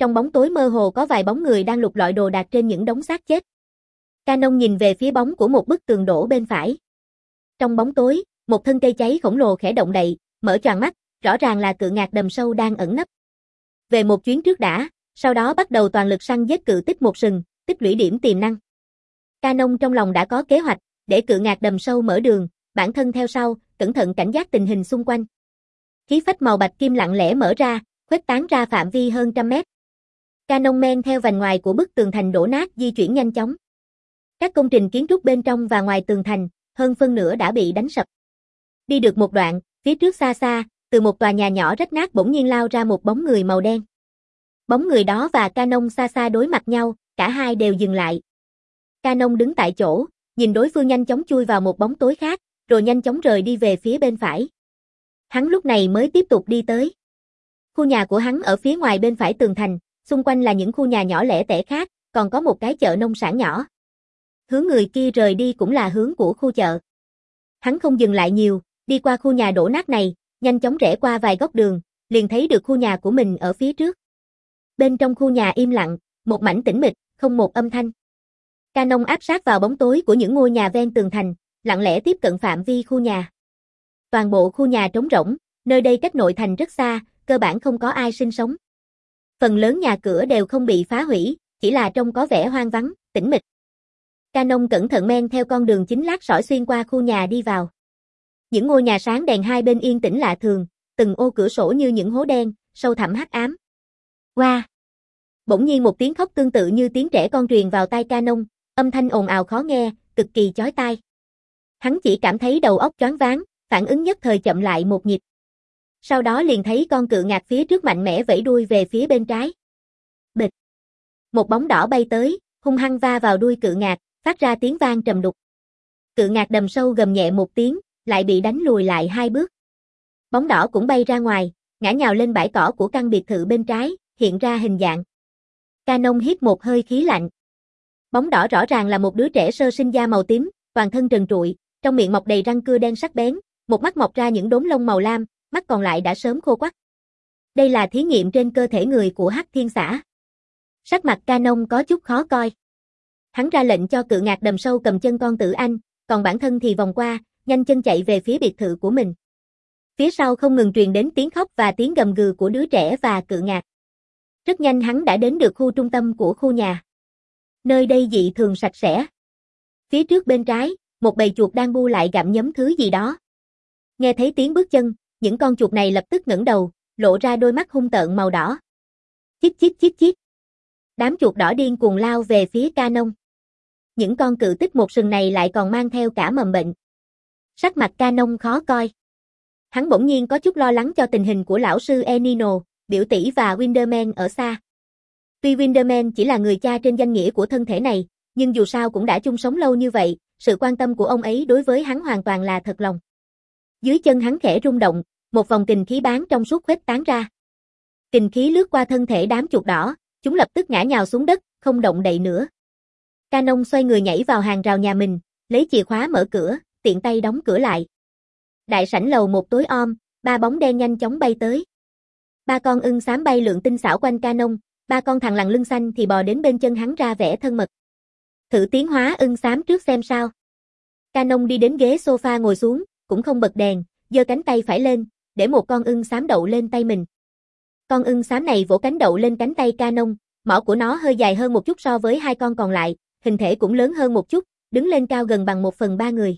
S1: trong bóng tối mơ hồ có vài bóng người đang lục lọi đồ đạc trên những đống xác chết. Canon nhìn về phía bóng của một bức tường đổ bên phải. Trong bóng tối, một thân cây cháy khổng lồ khẽ động đậy, mở choàng mắt, rõ ràng là cự ngạc đầm sâu đang ẩn nấp. Về một chuyến trước đã, sau đó bắt đầu toàn lực săn giết cự tích một sừng, tích lũy điểm tiềm năng. Canon trong lòng đã có kế hoạch, để cự ngạc đầm sâu mở đường, bản thân theo sau, cẩn thận cảnh giác tình hình xung quanh. Khí phách màu bạch kim lặng lẽ mở ra, khuếch tán ra phạm vi hơn trăm mét. Canon men theo vành ngoài của bức tường thành đổ nát di chuyển nhanh chóng. Các công trình kiến trúc bên trong và ngoài tường thành, hơn phân nửa đã bị đánh sập. Đi được một đoạn, phía trước xa xa, từ một tòa nhà nhỏ rách nát bỗng nhiên lao ra một bóng người màu đen. Bóng người đó và Canon xa xa đối mặt nhau, cả hai đều dừng lại. Canon đứng tại chỗ, nhìn đối phương nhanh chóng chui vào một bóng tối khác, rồi nhanh chóng rời đi về phía bên phải. Hắn lúc này mới tiếp tục đi tới. Khu nhà của hắn ở phía ngoài bên phải tường thành, xung quanh là những khu nhà nhỏ lẻ tẻ khác, còn có một cái chợ nông sản nhỏ. Hướng người kia rời đi cũng là hướng của khu chợ. Hắn không dừng lại nhiều, đi qua khu nhà đổ nát này, nhanh chóng rẽ qua vài góc đường, liền thấy được khu nhà của mình ở phía trước. Bên trong khu nhà im lặng, một mảnh tĩnh mịch, không một âm thanh. Canon áp sát vào bóng tối của những ngôi nhà ven tường thành, lặng lẽ tiếp cận phạm vi khu nhà. Toàn bộ khu nhà trống rỗng, nơi đây cách nội thành rất xa, cơ bản không có ai sinh sống. Phần lớn nhà cửa đều không bị phá hủy, chỉ là trông có vẻ hoang vắng, tĩnh mịch. Canon cẩn thận men theo con đường chính lát sỏi xuyên qua khu nhà đi vào. Những ngôi nhà sáng đèn hai bên yên tĩnh lạ thường, từng ô cửa sổ như những hố đen, sâu thẳm hắc ám. Qua. Wow. Bỗng nhiên một tiếng khóc tương tự như tiếng trẻ con truyền vào tai Canon, âm thanh ồn ào khó nghe, cực kỳ chói tai. Hắn chỉ cảm thấy đầu óc choáng váng, phản ứng nhất thời chậm lại một nhịp. Sau đó liền thấy con cự ngạc phía trước mạnh mẽ vẫy đuôi về phía bên trái. Bịch. Một bóng đỏ bay tới, hung hăng va vào đuôi cự ngạc, phát ra tiếng vang trầm đục. Cự ngạc đầm sâu gầm nhẹ một tiếng, lại bị đánh lùi lại hai bước. Bóng đỏ cũng bay ra ngoài, ngã nhào lên bãi cỏ của căn biệt thự bên trái, hiện ra hình dạng. Canon hít một hơi khí lạnh. Bóng đỏ rõ ràng là một đứa trẻ sơ sinh da màu tím, toàn thân trần trụi, trong miệng mọc đầy răng cưa đen sắc bén, một mắt mọc ra những đốm lông màu lam, mắt còn lại đã sớm khô quắt. Đây là thí nghiệm trên cơ thể người của Hắc Thiên Xã. Sắc mặt Canon có chút khó coi. Hắn ra lệnh cho cự ngạc đầm sâu cầm chân con tử anh, còn bản thân thì vòng qua, nhanh chân chạy về phía biệt thự của mình. Phía sau không ngừng truyền đến tiếng khóc và tiếng gầm gừ của đứa trẻ và cự ngạc. Rất nhanh hắn đã đến được khu trung tâm của khu nhà. Nơi đây dị thường sạch sẽ. Phía trước bên trái, một bầy chuột đang bu lại gặm nhấm thứ gì đó. Nghe thấy tiếng bước chân, những con chuột này lập tức ngẩng đầu, lộ ra đôi mắt hung tợn màu đỏ. Chít chít chít chít. Đám chuột đỏ điên cuồng lao về phía Canon. Những con cự tích một sừng này lại còn mang theo cả mầm bệnh. Sắc mặt Canon khó coi. Hắn bỗng nhiên có chút lo lắng cho tình hình của lão sư Enino, biểu tỷ và Winderman ở xa. Tuy Winderman chỉ là người cha trên danh nghĩa của thân thể này, nhưng dù sao cũng đã chung sống lâu như vậy, sự quan tâm của ông ấy đối với hắn hoàn toàn là thật lòng. Dưới chân hắn khẽ rung động, một vòng kình khí bán trong suốt khuếch tán ra. Kình khí lướt qua thân thể đám chuột đỏ, chúng lập tức ngã nhào xuống đất, không động đậy nữa. Canon xoay người nhảy vào hàng rào nhà mình, lấy chìa khóa mở cửa, tiện tay đóng cửa lại. Đại sảnh lầu một tối om, ba bóng đen nhanh chóng bay tới. Ba con ưng xám bay lượn tinh xảo quanh Canon, ba con thằn lằn lưng xanh thì bò đến bên chân hắn ra vẻ thân mật. Thử tiến hóa ưng xám trước xem sao. Canon đi đến ghế sofa ngồi xuống, cũng không bật đèn, giơ cánh tay phải lên, để một con ưng xám đậu lên tay mình. Con ưng xám này vỗ cánh đậu lên cánh tay Canon, mỏ của nó hơi dài hơn một chút so với hai con còn lại, hình thể cũng lớn hơn một chút, đứng lên cao gần bằng một phần ba người.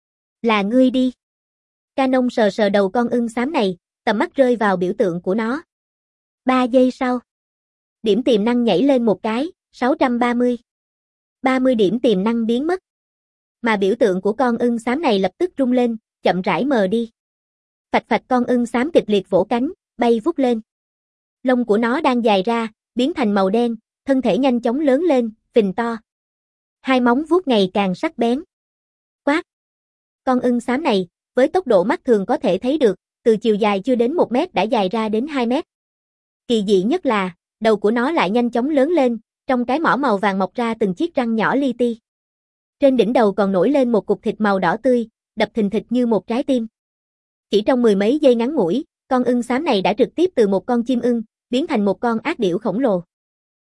S1: Là ngươi đi. Canon sờ sờ đầu con ưng xám này, tầm mắt rơi vào biểu tượng của nó. Ba giây sau. Điểm tiềm năng nhảy lên một cái, sáu trăm ba mươi. ba mươi điểm tiềm năng biến mất. Mà biểu tượng của con ưng xám này lập tức rung lên, chậm rãi mờ đi. Phạch phạch con ưng xám kịch liệt vỗ cánh, bay vút lên. Lông của nó đang dài ra, biến thành màu đen, thân thể nhanh chóng lớn lên, phình to. Hai móng vuốt ngày càng sắc bén. Quát. Con ưng xám này, với tốc độ mắt thường có thể thấy được, từ chiều dài chưa đến một mét đã dài ra đến hai mét. Kỳ dị nhất là, đầu của nó lại nhanh chóng lớn lên, trong cái mỏ màu vàng mọc ra từng chiếc răng nhỏ li ti. Trên đỉnh đầu còn nổi lên một cục thịt màu đỏ tươi, đập thình thịch như một trái tim. Chỉ trong mười mấy giây ngắn ngủi, con ưng xám này đã trực tiếp từ một con chim ưng, biến thành một con ác điểu khổng lồ.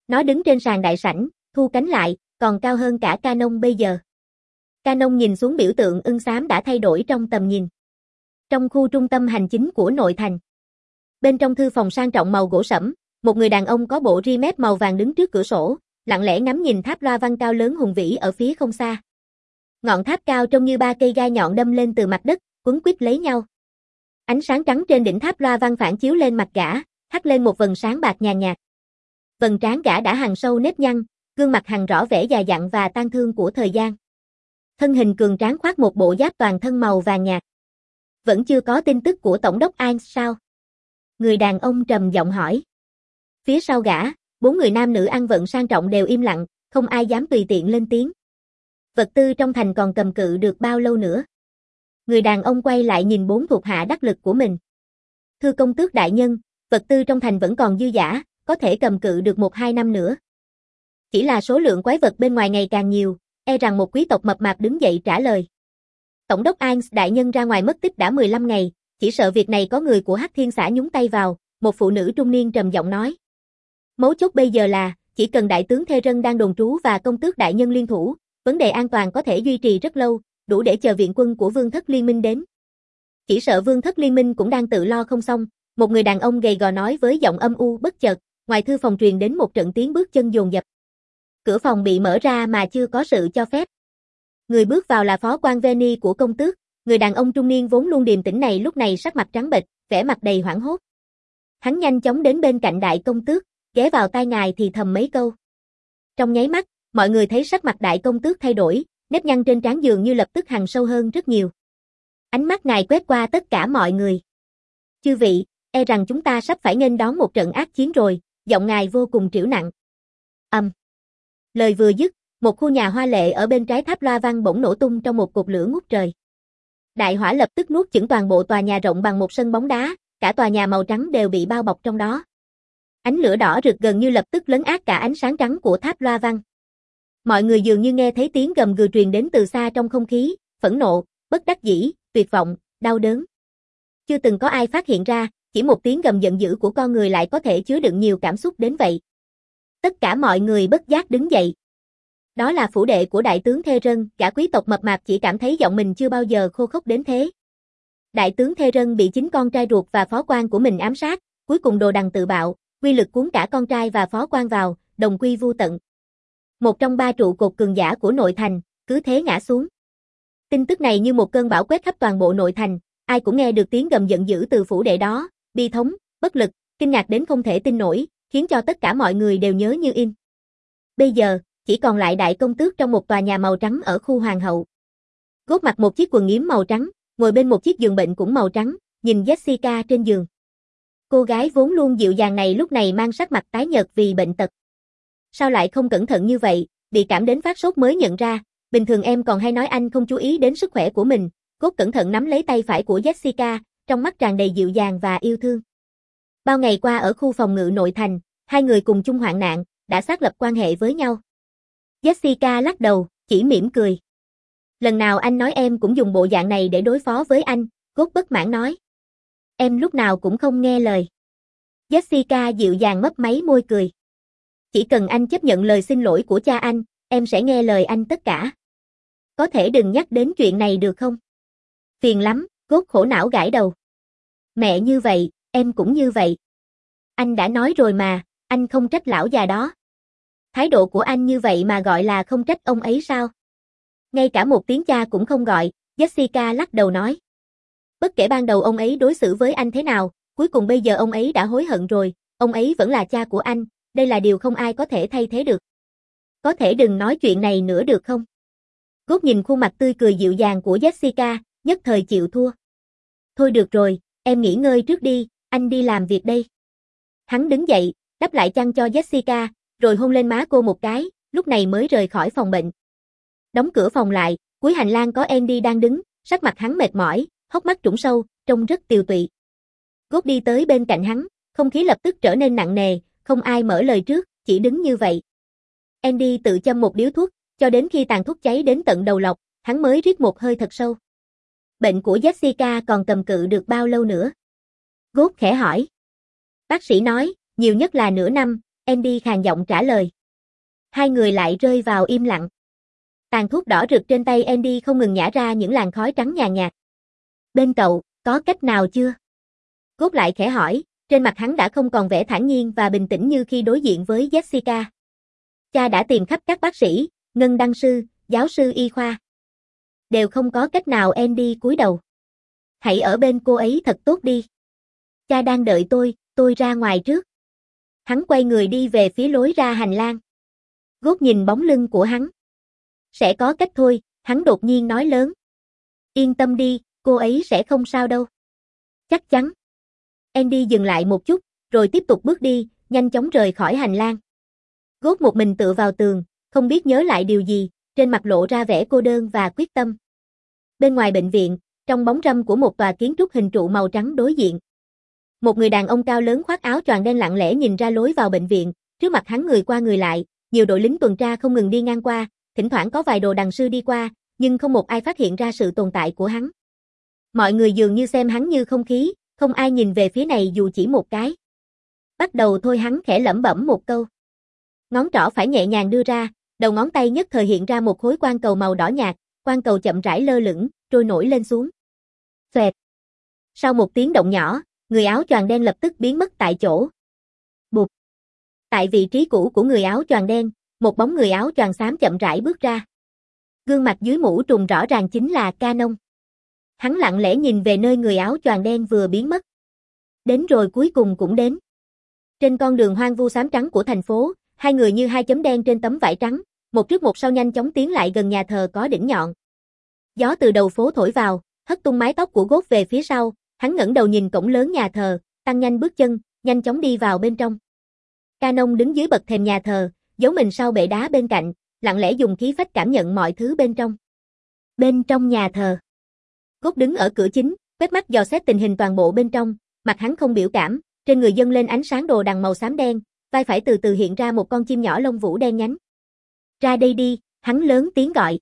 S1: Nó đứng trên sàn đại sảnh, thu cánh lại, còn cao hơn cả Canon bây giờ. Canon nhìn xuống biểu tượng ưng xám đã thay đổi trong tầm nhìn. Trong khu trung tâm hành chính của nội thành. Bên trong thư phòng sang trọng màu gỗ sẫm, một người đàn ông có bộ ri mép màu vàng đứng trước cửa sổ, lặng lẽ ngắm nhìn tháp loa văn cao lớn hùng vĩ ở phía không xa. Ngọn tháp cao trông như ba cây gai nhọn đâm lên từ mặt đất, quấn quýt lấy nhau. Ánh sáng trắng trên đỉnh tháp loa văn phản chiếu lên mặt gã, hắt lên một vầng sáng bạc nhàn nhạt. Vầng trán gã đã hằn sâu nếp nhăn, gương mặt hằn rõ vẻ già dặn và tang thương của thời gian. Thân hình cường tráng khoác một bộ giáp toàn thân màu vàng nhạt. Vẫn chưa có tin tức của tổng đốc Ains sao? Người đàn ông trầm giọng hỏi. Phía sau gã, bốn người nam nữ ăn vận sang trọng đều im lặng, không ai dám tùy tiện lên tiếng. Vật tư trong thành còn cầm cự được bao lâu nữa? Người đàn ông quay lại nhìn bốn thuộc hạ đắc lực của mình. Thưa công tước đại nhân, vật tư trong thành vẫn còn dư dả, có thể cầm cự được một hai năm nữa. Chỉ là số lượng quái vật bên ngoài ngày càng nhiều, e rằng một quý tộc mập mạp đứng dậy trả lời. Tổng đốc Ains đại nhân ra ngoài mất tích đã mười lăm ngày, chỉ sợ việc này có người của Hắc Thiên xã nhúng tay vào, một phụ nữ trung niên trầm giọng nói. Mấu chốt bây giờ là, chỉ cần đại tướng Thê Rân đang đồn trú và công tước đại nhân liên thủ, vấn đề an toàn có thể duy trì rất lâu, đủ để chờ viện quân của Vương thất liên minh đến. Chỉ sợ Vương thất liên minh cũng đang tự lo không xong, một người đàn ông gầy gò nói với giọng âm u bất chợt, ngoài thư phòng truyền đến một trận tiếng bước chân dồn dập. Cửa phòng bị mở ra mà chưa có sự cho phép. Người bước vào là phó quan Veni của công tước, người đàn ông trung niên vốn luôn điềm tĩnh này lúc này sắc mặt trắng bệch, vẻ mặt đầy hoảng hốt. Hắn nhanh chóng đến bên cạnh đại công tước, ghé vào tai ngài thì thầm mấy câu. Trong nháy mắt, mọi người thấy sắc mặt đại công tước thay đổi, nếp nhăn trên trán dường như lập tức hằn sâu hơn rất nhiều. Ánh mắt ngài quét qua tất cả mọi người. Chư vị, e rằng chúng ta sắp phải nghênh đón một trận ác chiến rồi, giọng ngài vô cùng trĩu nặng. Ầm. Um. Lời vừa dứt, một khu nhà hoa lệ ở bên trái tháp loa văn bỗng nổ tung trong một cột lửa ngút trời. Đại hỏa lập tức nuốt chửng toàn bộ tòa nhà rộng bằng một sân bóng đá, cả tòa nhà màu trắng đều bị bao bọc trong đó. Ánh lửa đỏ rực gần như lập tức lấn át cả ánh sáng trắng của tháp loa văn. Mọi người dường như nghe thấy tiếng gầm gừ truyền đến từ xa trong không khí, phẫn nộ, bất đắc dĩ, tuyệt vọng, đau đớn. Chưa từng có ai phát hiện ra, chỉ một tiếng gầm giận dữ của con người lại có thể chứa đựng nhiều cảm xúc đến vậy. Tất cả mọi người bất giác đứng dậy. Đó là phủ đệ của đại tướng Thê Rân, gã quý tộc mập mạp chỉ cảm thấy giọng mình chưa bao giờ khô khốc đến thế. Đại tướng Thê Rân bị chính con trai ruột và phó quan của mình ám sát, cuối cùng đồ đằng tự bạo, quy lực cuốn cả con trai và phó quan vào, đồng quy vu tận. Một trong ba trụ cột cường giả của nội thành, cứ thế ngã xuống. Tin tức này như một cơn bão quét khắp toàn bộ nội thành, ai cũng nghe được tiếng gầm giận dữ từ phủ đệ đó, bi thống, bất lực, kinh ngạc đến không thể tin nổi, khiến cho tất cả mọi người đều nhớ như in. Bây giờ, chỉ còn lại đại công tước trong một tòa nhà màu trắng ở khu hoàng hậu. Gốt mặc một chiếc quần yếm màu trắng, ngồi bên một chiếc giường bệnh cũng màu trắng, nhìn Jessica trên giường. Cô gái vốn luôn dịu dàng này lúc này mang sắc mặt tái nhợt vì bệnh tật. Sao lại không cẩn thận như vậy, bị cảm đến phát sốt mới nhận ra, bình thường em còn hay nói anh không chú ý đến sức khỏe của mình. Cốt cẩn thận nắm lấy tay phải của Jessica, trong mắt tràn đầy dịu dàng và yêu thương. Bao ngày qua ở khu phòng ngự nội thành, hai người cùng chung hoạn nạn, đã xác lập quan hệ với nhau. Jessica lắc đầu, chỉ mỉm cười. Lần nào anh nói em cũng dùng bộ dạng này để đối phó với anh, Cốt bất mãn nói. Em lúc nào cũng không nghe lời. Jessica dịu dàng mấp máy môi cười. Chỉ cần anh chấp nhận lời xin lỗi của cha anh, em sẽ nghe lời anh tất cả. Có thể đừng nhắc đến chuyện này được không? Phiền lắm, Cốt khổ não gãi đầu. Mẹ như vậy, em cũng như vậy. Anh đã nói rồi mà, anh không trách lão già đó. Thái độ của anh như vậy mà gọi là không trách ông ấy sao? Ngay cả một tiếng cha cũng không gọi, Jessica lắc đầu nói. Bất kể ban đầu ông ấy đối xử với anh thế nào, cuối cùng bây giờ ông ấy đã hối hận rồi, ông ấy vẫn là cha của anh, đây là điều không ai có thể thay thế được. Có thể đừng nói chuyện này nữa được không? Cốt nhìn khuôn mặt tươi cười dịu dàng của Jessica, nhất thời chịu thua. Thôi được rồi, em nghỉ ngơi trước đi, anh đi làm việc đây. Hắn đứng dậy, đắp lại chăn cho Jessica, rồi hôn lên má cô một cái, lúc này mới rời khỏi phòng bệnh. Đóng cửa phòng lại, cuối hành lang có Andy đang đứng, sắc mặt hắn mệt mỏi, hốc mắt trũng sâu, trông rất tiều tụy. Cốt đi tới bên cạnh hắn, không khí lập tức trở nên nặng nề, không ai mở lời trước, chỉ đứng như vậy. Andy tự châm một điếu thuốc, cho đến khi tàn thuốc cháy đến tận đầu lọc, hắn mới rít một hơi thật sâu. Bệnh của Jessica còn cầm cự được bao lâu nữa? Cốt khẽ hỏi. Bác sĩ nói, nhiều nhất là nửa năm, Andy khàn giọng trả lời. Hai người lại rơi vào im lặng. Tàn thuốc đỏ rực trên tay Andy không ngừng nhả ra những làn khói trắng nhàn nhạt. Bên cậu, có cách nào chưa? Gốt lại khẽ hỏi, trên mặt hắn đã không còn vẻ thản nhiên và bình tĩnh như khi đối diện với Jessica. Cha đã tìm khắp các bác sĩ, ngân đăng sư, giáo sư y khoa. Đều không có cách nào. Andy cúi đầu. Hãy ở bên cô ấy thật tốt đi. Cha đang đợi tôi, tôi ra ngoài trước. Hắn quay người đi về phía lối ra hành lang. Gốt nhìn bóng lưng của hắn. Sẽ có cách thôi, hắn đột nhiên nói lớn. Yên tâm đi, cô ấy sẽ không sao đâu. Chắc chắn. Andy dừng lại một chút, rồi tiếp tục bước đi, nhanh chóng rời khỏi hành lang. Gốt một mình tựa vào tường, không biết nhớ lại điều gì, trên mặt lộ ra vẻ cô đơn và quyết tâm. Bên ngoài bệnh viện, trong bóng râm của một tòa kiến trúc hình trụ màu trắng đối diện. Một người đàn ông cao lớn khoác áo choàng đen lặng lẽ nhìn ra lối vào bệnh viện, trước mặt hắn người qua người lại, nhiều đội lính tuần tra không ngừng đi ngang qua, thỉnh thoảng có vài đồ đằng sư đi qua, nhưng không một ai phát hiện ra sự tồn tại của hắn. Mọi người dường như xem hắn như không khí, không ai nhìn về phía này dù chỉ một cái. Bắt đầu thôi, hắn khẽ lẩm bẩm một câu. Ngón trỏ phải nhẹ nhàng đưa ra, đầu ngón tay nhất thời hiện ra một khối quan cầu màu đỏ nhạt, quan cầu chậm rãi lơ lửng, trôi nổi lên xuống. Xoẹt. Sau một tiếng động nhỏ, người áo choàng đen lập tức biến mất tại chỗ. Bụp. Tại vị trí cũ của người áo choàng đen, một bóng người áo choàng xám chậm rãi bước ra. Gương mặt dưới mũ trùm rõ ràng chính là Canon. Hắn lặng lẽ nhìn về nơi người áo choàng đen vừa biến mất. Đến rồi, cuối cùng cũng đến. Trên con đường hoang vu xám trắng của thành phố, hai người như hai chấm đen trên tấm vải trắng, một trước một sau nhanh chóng tiến lại gần nhà thờ có đỉnh nhọn. Gió từ đầu phố thổi vào, hất tung mái tóc của Gốt về phía sau, hắn ngẩng đầu nhìn cổng lớn nhà thờ, tăng nhanh bước chân, nhanh chóng đi vào bên trong. Canon đứng dưới bậc thềm nhà thờ, giấu mình sau bệ đá bên cạnh, lặng lẽ dùng khí phách cảm nhận mọi thứ bên trong. Bên trong nhà thờ, Gốt đứng ở cửa chính, quét mắt dò xét tình hình toàn bộ bên trong, mặt hắn không biểu cảm, trên người dâng lên ánh sáng đồ đằng màu xám đen, vai phải từ từ hiện ra một con chim nhỏ lông vũ đen nhánh. Ra đây đi, hắn lớn tiếng gọi.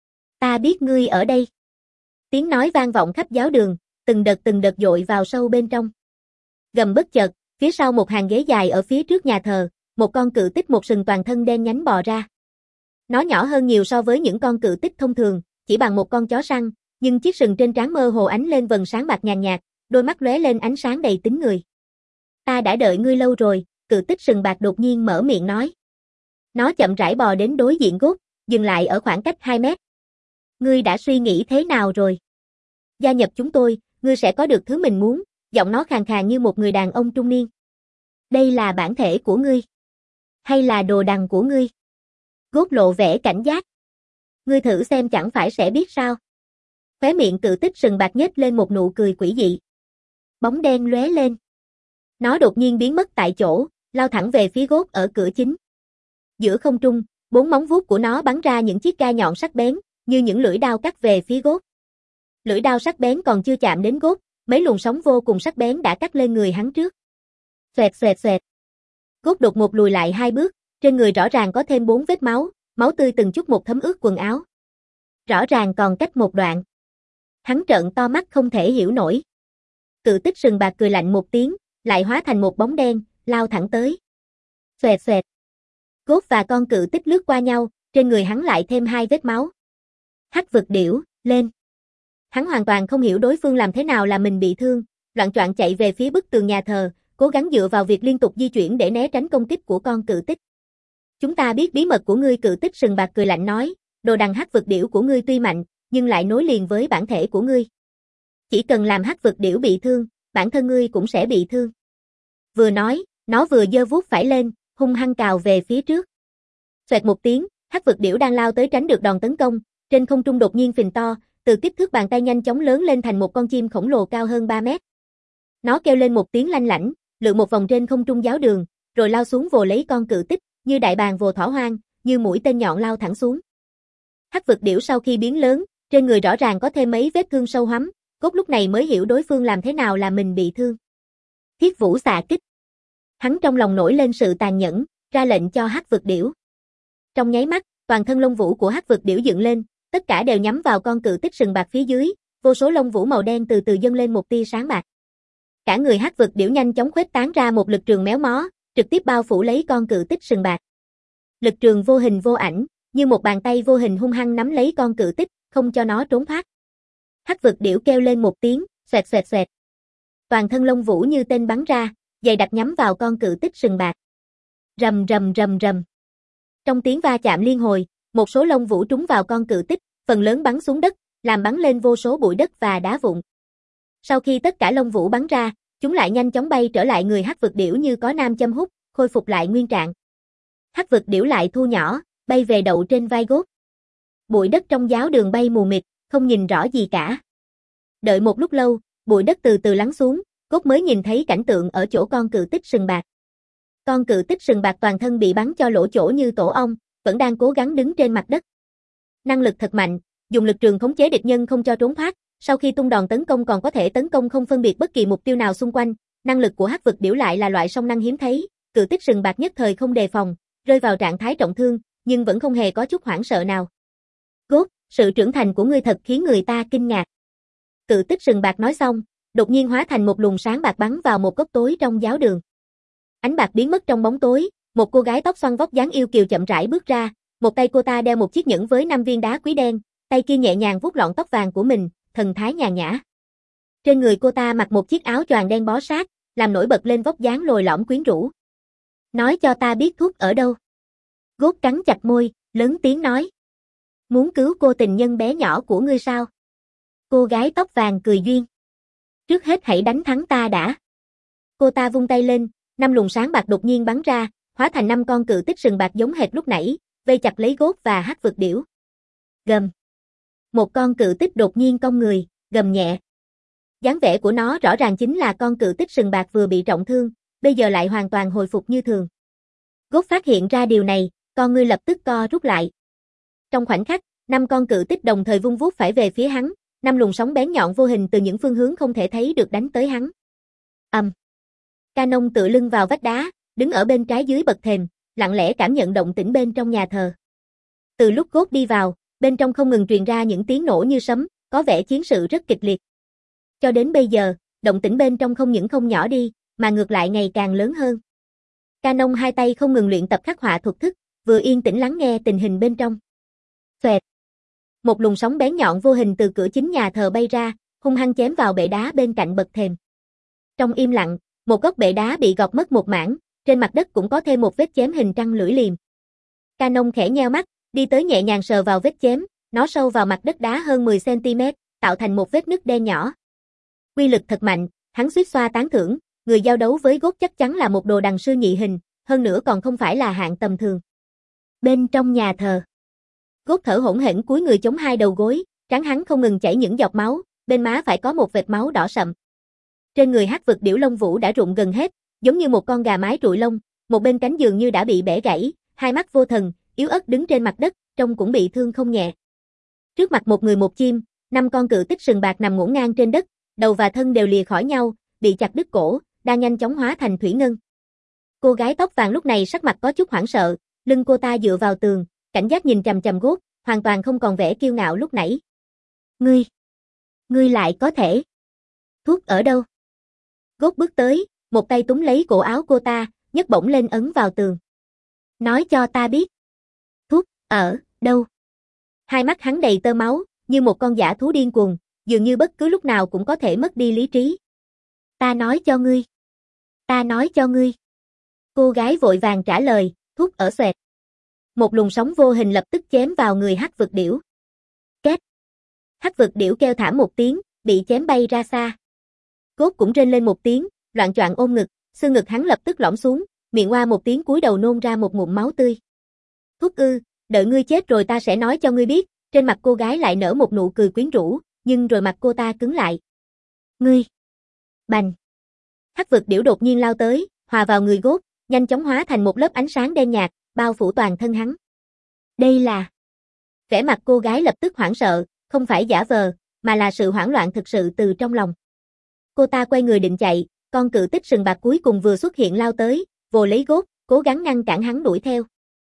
S1: Ta biết ngươi ở đây. Tiếng nói vang vọng khắp giáo đường, từng đợt từng đợt dội vào sâu bên trong. Gầm bất chợt, phía sau một hàng ghế dài ở phía trước nhà thờ, một con cự tích một sừng toàn thân đen nhánh bò ra. Nó nhỏ hơn nhiều so với những con cự tích thông thường, chỉ bằng một con chó săn, nhưng chiếc sừng trên trán mơ hồ ánh lên vầng sáng bạc nhàn nhạt, đôi mắt lóe lên ánh sáng đầy tính người. Ta đã đợi ngươi lâu rồi, cự tích sừng bạc đột nhiên mở miệng nói. Nó chậm rãi bò đến đối diện Gốt, dừng lại ở khoảng cách hai mét. Ngươi đã suy nghĩ thế nào rồi? Gia nhập chúng tôi, ngươi sẽ có được thứ mình muốn, giọng nó khàn khàn như một người đàn ông trung niên. Đây là bản thể của ngươi? Hay là đồ đằng của ngươi? Gốt lộ vẻ cảnh giác. Ngươi thử xem chẳng phải sẽ biết sao. Khóe miệng cự tích sừng bạc nhếch lên một nụ cười quỷ dị. Bóng đen lóe lên. Nó đột nhiên biến mất tại chỗ, lao thẳng về phía Gốt ở cửa chính. Giữa không trung, bốn móng vuốt của nó bắn ra những chiếc gai nhọn sắc bén, như những lưỡi đao cắt về phía Gốt. Lưỡi đao sắc bén còn chưa chạm đến Gốt, mấy luồng sóng vô cùng sắc bén đã cắt lên người hắn trước. Xoẹt xoẹt xoẹt. Gốt đột ngột lùi lại hai bước, trên người rõ ràng có thêm bốn vết máu, máu tươi từng chút một thấm ướt quần áo. Rõ ràng còn cách một đoạn. Hắn trợn to mắt không thể hiểu nổi. Cự tích sừng bạc cười lạnh một tiếng, lại hóa thành một bóng đen, lao thẳng tới. Xoẹt xoẹt. Gốt và con cự tích lướt qua nhau, trên người hắn lại thêm hai vết máu. Hắc vực điểu, lên. Hắn hoàn toàn không hiểu đối phương làm thế nào là mình bị thương, loạng choạng chạy về phía bức tường nhà thờ, cố gắng dựa vào việc liên tục di chuyển để né tránh công kích của con cự tích. Chúng ta biết bí mật của ngươi, cự tích sừng bạc cười lạnh nói, đồ đằng hắc vực điểu của ngươi tuy mạnh, nhưng lại nối liền với bản thể của ngươi. Chỉ cần làm hắc vực điểu bị thương, bản thân ngươi cũng sẽ bị thương. Vừa nói, nó vừa giơ vuốt phải lên, hung hăng cào về phía trước. Xoẹt một tiếng, hắc vực điểu đang lao tới tránh được đòn tấn công, trên không trung đột nhiên phình to, từ kích thước bàn tay nhanh chóng lớn lên thành một con chim khổng lồ cao hơn ba mét. Nó kêu lên một tiếng lanh lảnh, lượn một vòng trên không trung giáo đường, rồi lao xuống vồ lấy con cự tích, như đại bàng vồ thỏ hoang, như mũi tên nhọn lao thẳng xuống. Hắc vực điểu sau khi biến lớn, trên người rõ ràng có thêm mấy vết thương sâu hoắm, Cốt lúc này mới hiểu đối phương làm thế nào là mình bị thương. Thiết vũ xạ kích. Hắn trong lòng nổi lên sự tàn nhẫn, ra lệnh cho hắc vực điểu. Trong nháy mắt, toàn thân lông vũ của hắc vực điểu dựng lên, tất cả đều nhắm vào con cự tích sừng bạc phía dưới, vô số lông vũ màu đen từ từ dâng lên một tia sáng bạc. Cả người hắc vực điểu nhanh chóng khuếch tán ra một lực trường méo mó, trực tiếp bao phủ lấy con cự tích sừng bạc. Lực trường vô hình vô ảnh, như một bàn tay vô hình hung hăng nắm lấy con cự tích, không cho nó trốn thoát. Hắc vực điểu kêu lên một tiếng, xoẹt xoẹt xoẹt. Toàn thân lông vũ như tên bắn ra, dày đặc nhắm vào con cự tích sừng bạc. Rầm rầm rầm rầm. Trong tiếng va chạm liên hồi, một số lông vũ trúng vào con cự tích, phần lớn bắn xuống đất, làm bắn lên vô số bụi đất và đá vụn. Sau khi tất cả lông vũ bắn ra, chúng lại nhanh chóng bay trở lại người hắc vực điểu như có nam châm hút, khôi phục lại nguyên trạng. Hắc vực điểu lại thu nhỏ, bay về đậu trên vai Gốt. Bụi đất trong giáo đường bay mù mịt, không nhìn rõ gì cả. Đợi một lúc lâu, bụi đất từ từ lắng xuống, Gốt mới nhìn thấy cảnh tượng ở chỗ con cự tích sừng bạc. Con cự tích sừng bạc toàn thân bị bắn cho lỗ chỗ như tổ ong, vẫn đang cố gắng đứng trên mặt đất. Năng lực thật mạnh, dùng lực trường khống chế địch nhân không cho trốn thoát, sau khi tung đòn tấn công còn có thể tấn công không phân biệt bất kỳ mục tiêu nào xung quanh, năng lực của hắc vực điểu lại là loại song năng hiếm thấy, cự tích sừng bạc nhất thời không đề phòng, rơi vào trạng thái trọng thương, nhưng vẫn không hề có chút hoảng sợ nào. Gốt, sự trưởng thành của ngươi thật khiến người ta kinh ngạc. Cự tích sừng bạc nói xong, đột nhiên hóa thành một luồng sáng bạc bắn vào một góc tối trong giáo đường. Ánh bạc biến mất trong bóng tối, một cô gái tóc xoăn vóc dáng yêu kiều chậm rãi bước ra, một tay cô ta đeo một chiếc nhẫn với năm viên đá quý đen, tay kia nhẹ nhàng vuốt lọn tóc vàng của mình, thần thái nhàn nhã. Trên người cô ta mặc một chiếc áo choàng đen bó sát, làm nổi bật lên vóc dáng lồi lõm quyến rũ. Nói cho ta biết thuốc ở đâu. Gốt cắn chặt môi, lớn tiếng nói. Muốn cứu cô tình nhân bé nhỏ của ngươi sao? Cô gái tóc vàng cười duyên. Trước hết hãy đánh thắng ta đã. Cô ta vung tay lên, năm luồng sáng bạc đột nhiên bắn ra, hóa thành năm con cự tích sừng bạc giống hệt lúc nãy, vây chặt lấy Gốt và hắc vực điểu. Gầm. Một con cự tích đột nhiên cong người, gầm nhẹ. Dáng vẻ của nó rõ ràng chính là con cự tích sừng bạc vừa bị trọng thương, bây giờ lại hoàn toàn hồi phục như thường. Gốt phát hiện ra điều này, con ngươi lập tức co rút lại. Trong khoảnh khắc, năm con cự tích đồng thời vung vuốt phải về phía hắn, năm luồng sóng bén nhọn vô hình từ những phương hướng không thể thấy được đánh tới hắn. Ầm. Um. Canon tựa lưng vào vách đá, đứng ở bên trái dưới bậc thềm, lặng lẽ cảm nhận động tĩnh bên trong nhà thờ. Từ lúc Gốt đi vào, bên trong không ngừng truyền ra những tiếng nổ như sấm, có vẻ chiến sự rất kịch liệt. Cho đến bây giờ, động tĩnh bên trong không những không nhỏ đi, mà ngược lại ngày càng lớn hơn. Canon hai tay không ngừng luyện tập khắc họa thuật thức, vừa yên tĩnh lắng nghe tình hình bên trong. Xoẹt. Một luồng sóng bén nhọn vô hình từ cửa chính nhà thờ bay ra, hung hăng chém vào bệ đá bên cạnh bậc thềm. Trong im lặng, một góc bệ đá bị gọt mất một mảng, trên mặt đất cũng có thêm một vết chém hình trăng lưỡi liềm. Canon khẽ nheo mắt, đi tới nhẹ nhàng sờ vào vết chém, nó sâu vào mặt đất đá hơn mười xăng ti mét, tạo thành một vết nứt đen nhỏ. Quy lực thật mạnh, hắn suýt xoa tán thưởng, người giao đấu với Gốt chắc chắn là một đồ đằng sư nhị hình, hơn nữa còn không phải là hạng tầm thường. Bên trong nhà thờ, Gốt thở hổn hển cúi người chống hai đầu gối, trán hắn không ngừng chảy những giọt máu, bên má phải có một vệt máu đỏ sậm. Trên người hắc vực điểu lông vũ đã rụng gần hết, giống như một con gà mái trụi lông, một bên cánh dường như đã bị bẻ gãy, hai mắt vô thần, yếu ớt đứng trên mặt đất, trông cũng bị thương không nhẹ. Trước mặt một người một chim, năm con cự tích sừng bạc nằm ngổn ngang trên đất, đầu và thân đều lìa khỏi nhau, bị chặt đứt cổ, đang nhanh chóng hóa thành thủy ngân. Cô gái tóc vàng lúc này sắc mặt có chút hoảng sợ, lưng cô ta dựa vào tường, cảnh giác nhìn chằm chằm Gốt, hoàn toàn không còn vẻ kiêu ngạo lúc nãy. Ngươi, ngươi lại có thể. Thuốc ở đâu? Gốt bước tới, một tay túm lấy cổ áo cô ta, nhấc bổng lên ấn vào tường. Nói cho ta biết. Thuốc, ở, đâu? Hai mắt hắn đầy tơ máu, như một con dã thú điên cuồng, dường như bất cứ lúc nào cũng có thể mất đi lý trí. Ta nói cho ngươi. Ta nói cho ngươi. Cô gái vội vàng trả lời, thuốc ở xoẹt. Một luồng sóng vô hình lập tức chém vào người hắc vực điểu. Két. Hắc vực điểu kêu thảm một tiếng, bị chém bay ra xa. Gốt cũng rên lên một tiếng, loạng choạng ôm ngực, xương ngực hắn lập tức lõm xuống, miệng oa một tiếng cúi đầu nôn ra một ngụm máu tươi. Thuốc ư, đợi ngươi chết rồi ta sẽ nói cho ngươi biết, trên mặt cô gái lại nở một nụ cười quyến rũ, nhưng rồi mặt cô ta cứng lại. Ngươi. Bành. Hắc vực điểu đột nhiên lao tới, hòa vào người Gốt, nhanh chóng hóa thành một lớp ánh sáng đen nhạt, bao phủ toàn thân hắn. Đây là... Vẻ mặt cô gái lập tức hoảng sợ, không phải giả vờ, mà là sự hoảng loạn thực sự từ trong lòng. Cô ta quay người định chạy, con cự tích sừng bạc cuối cùng vừa xuất hiện lao tới, vồ lấy Gốt, cố gắng ngăn cản hắn đuổi theo.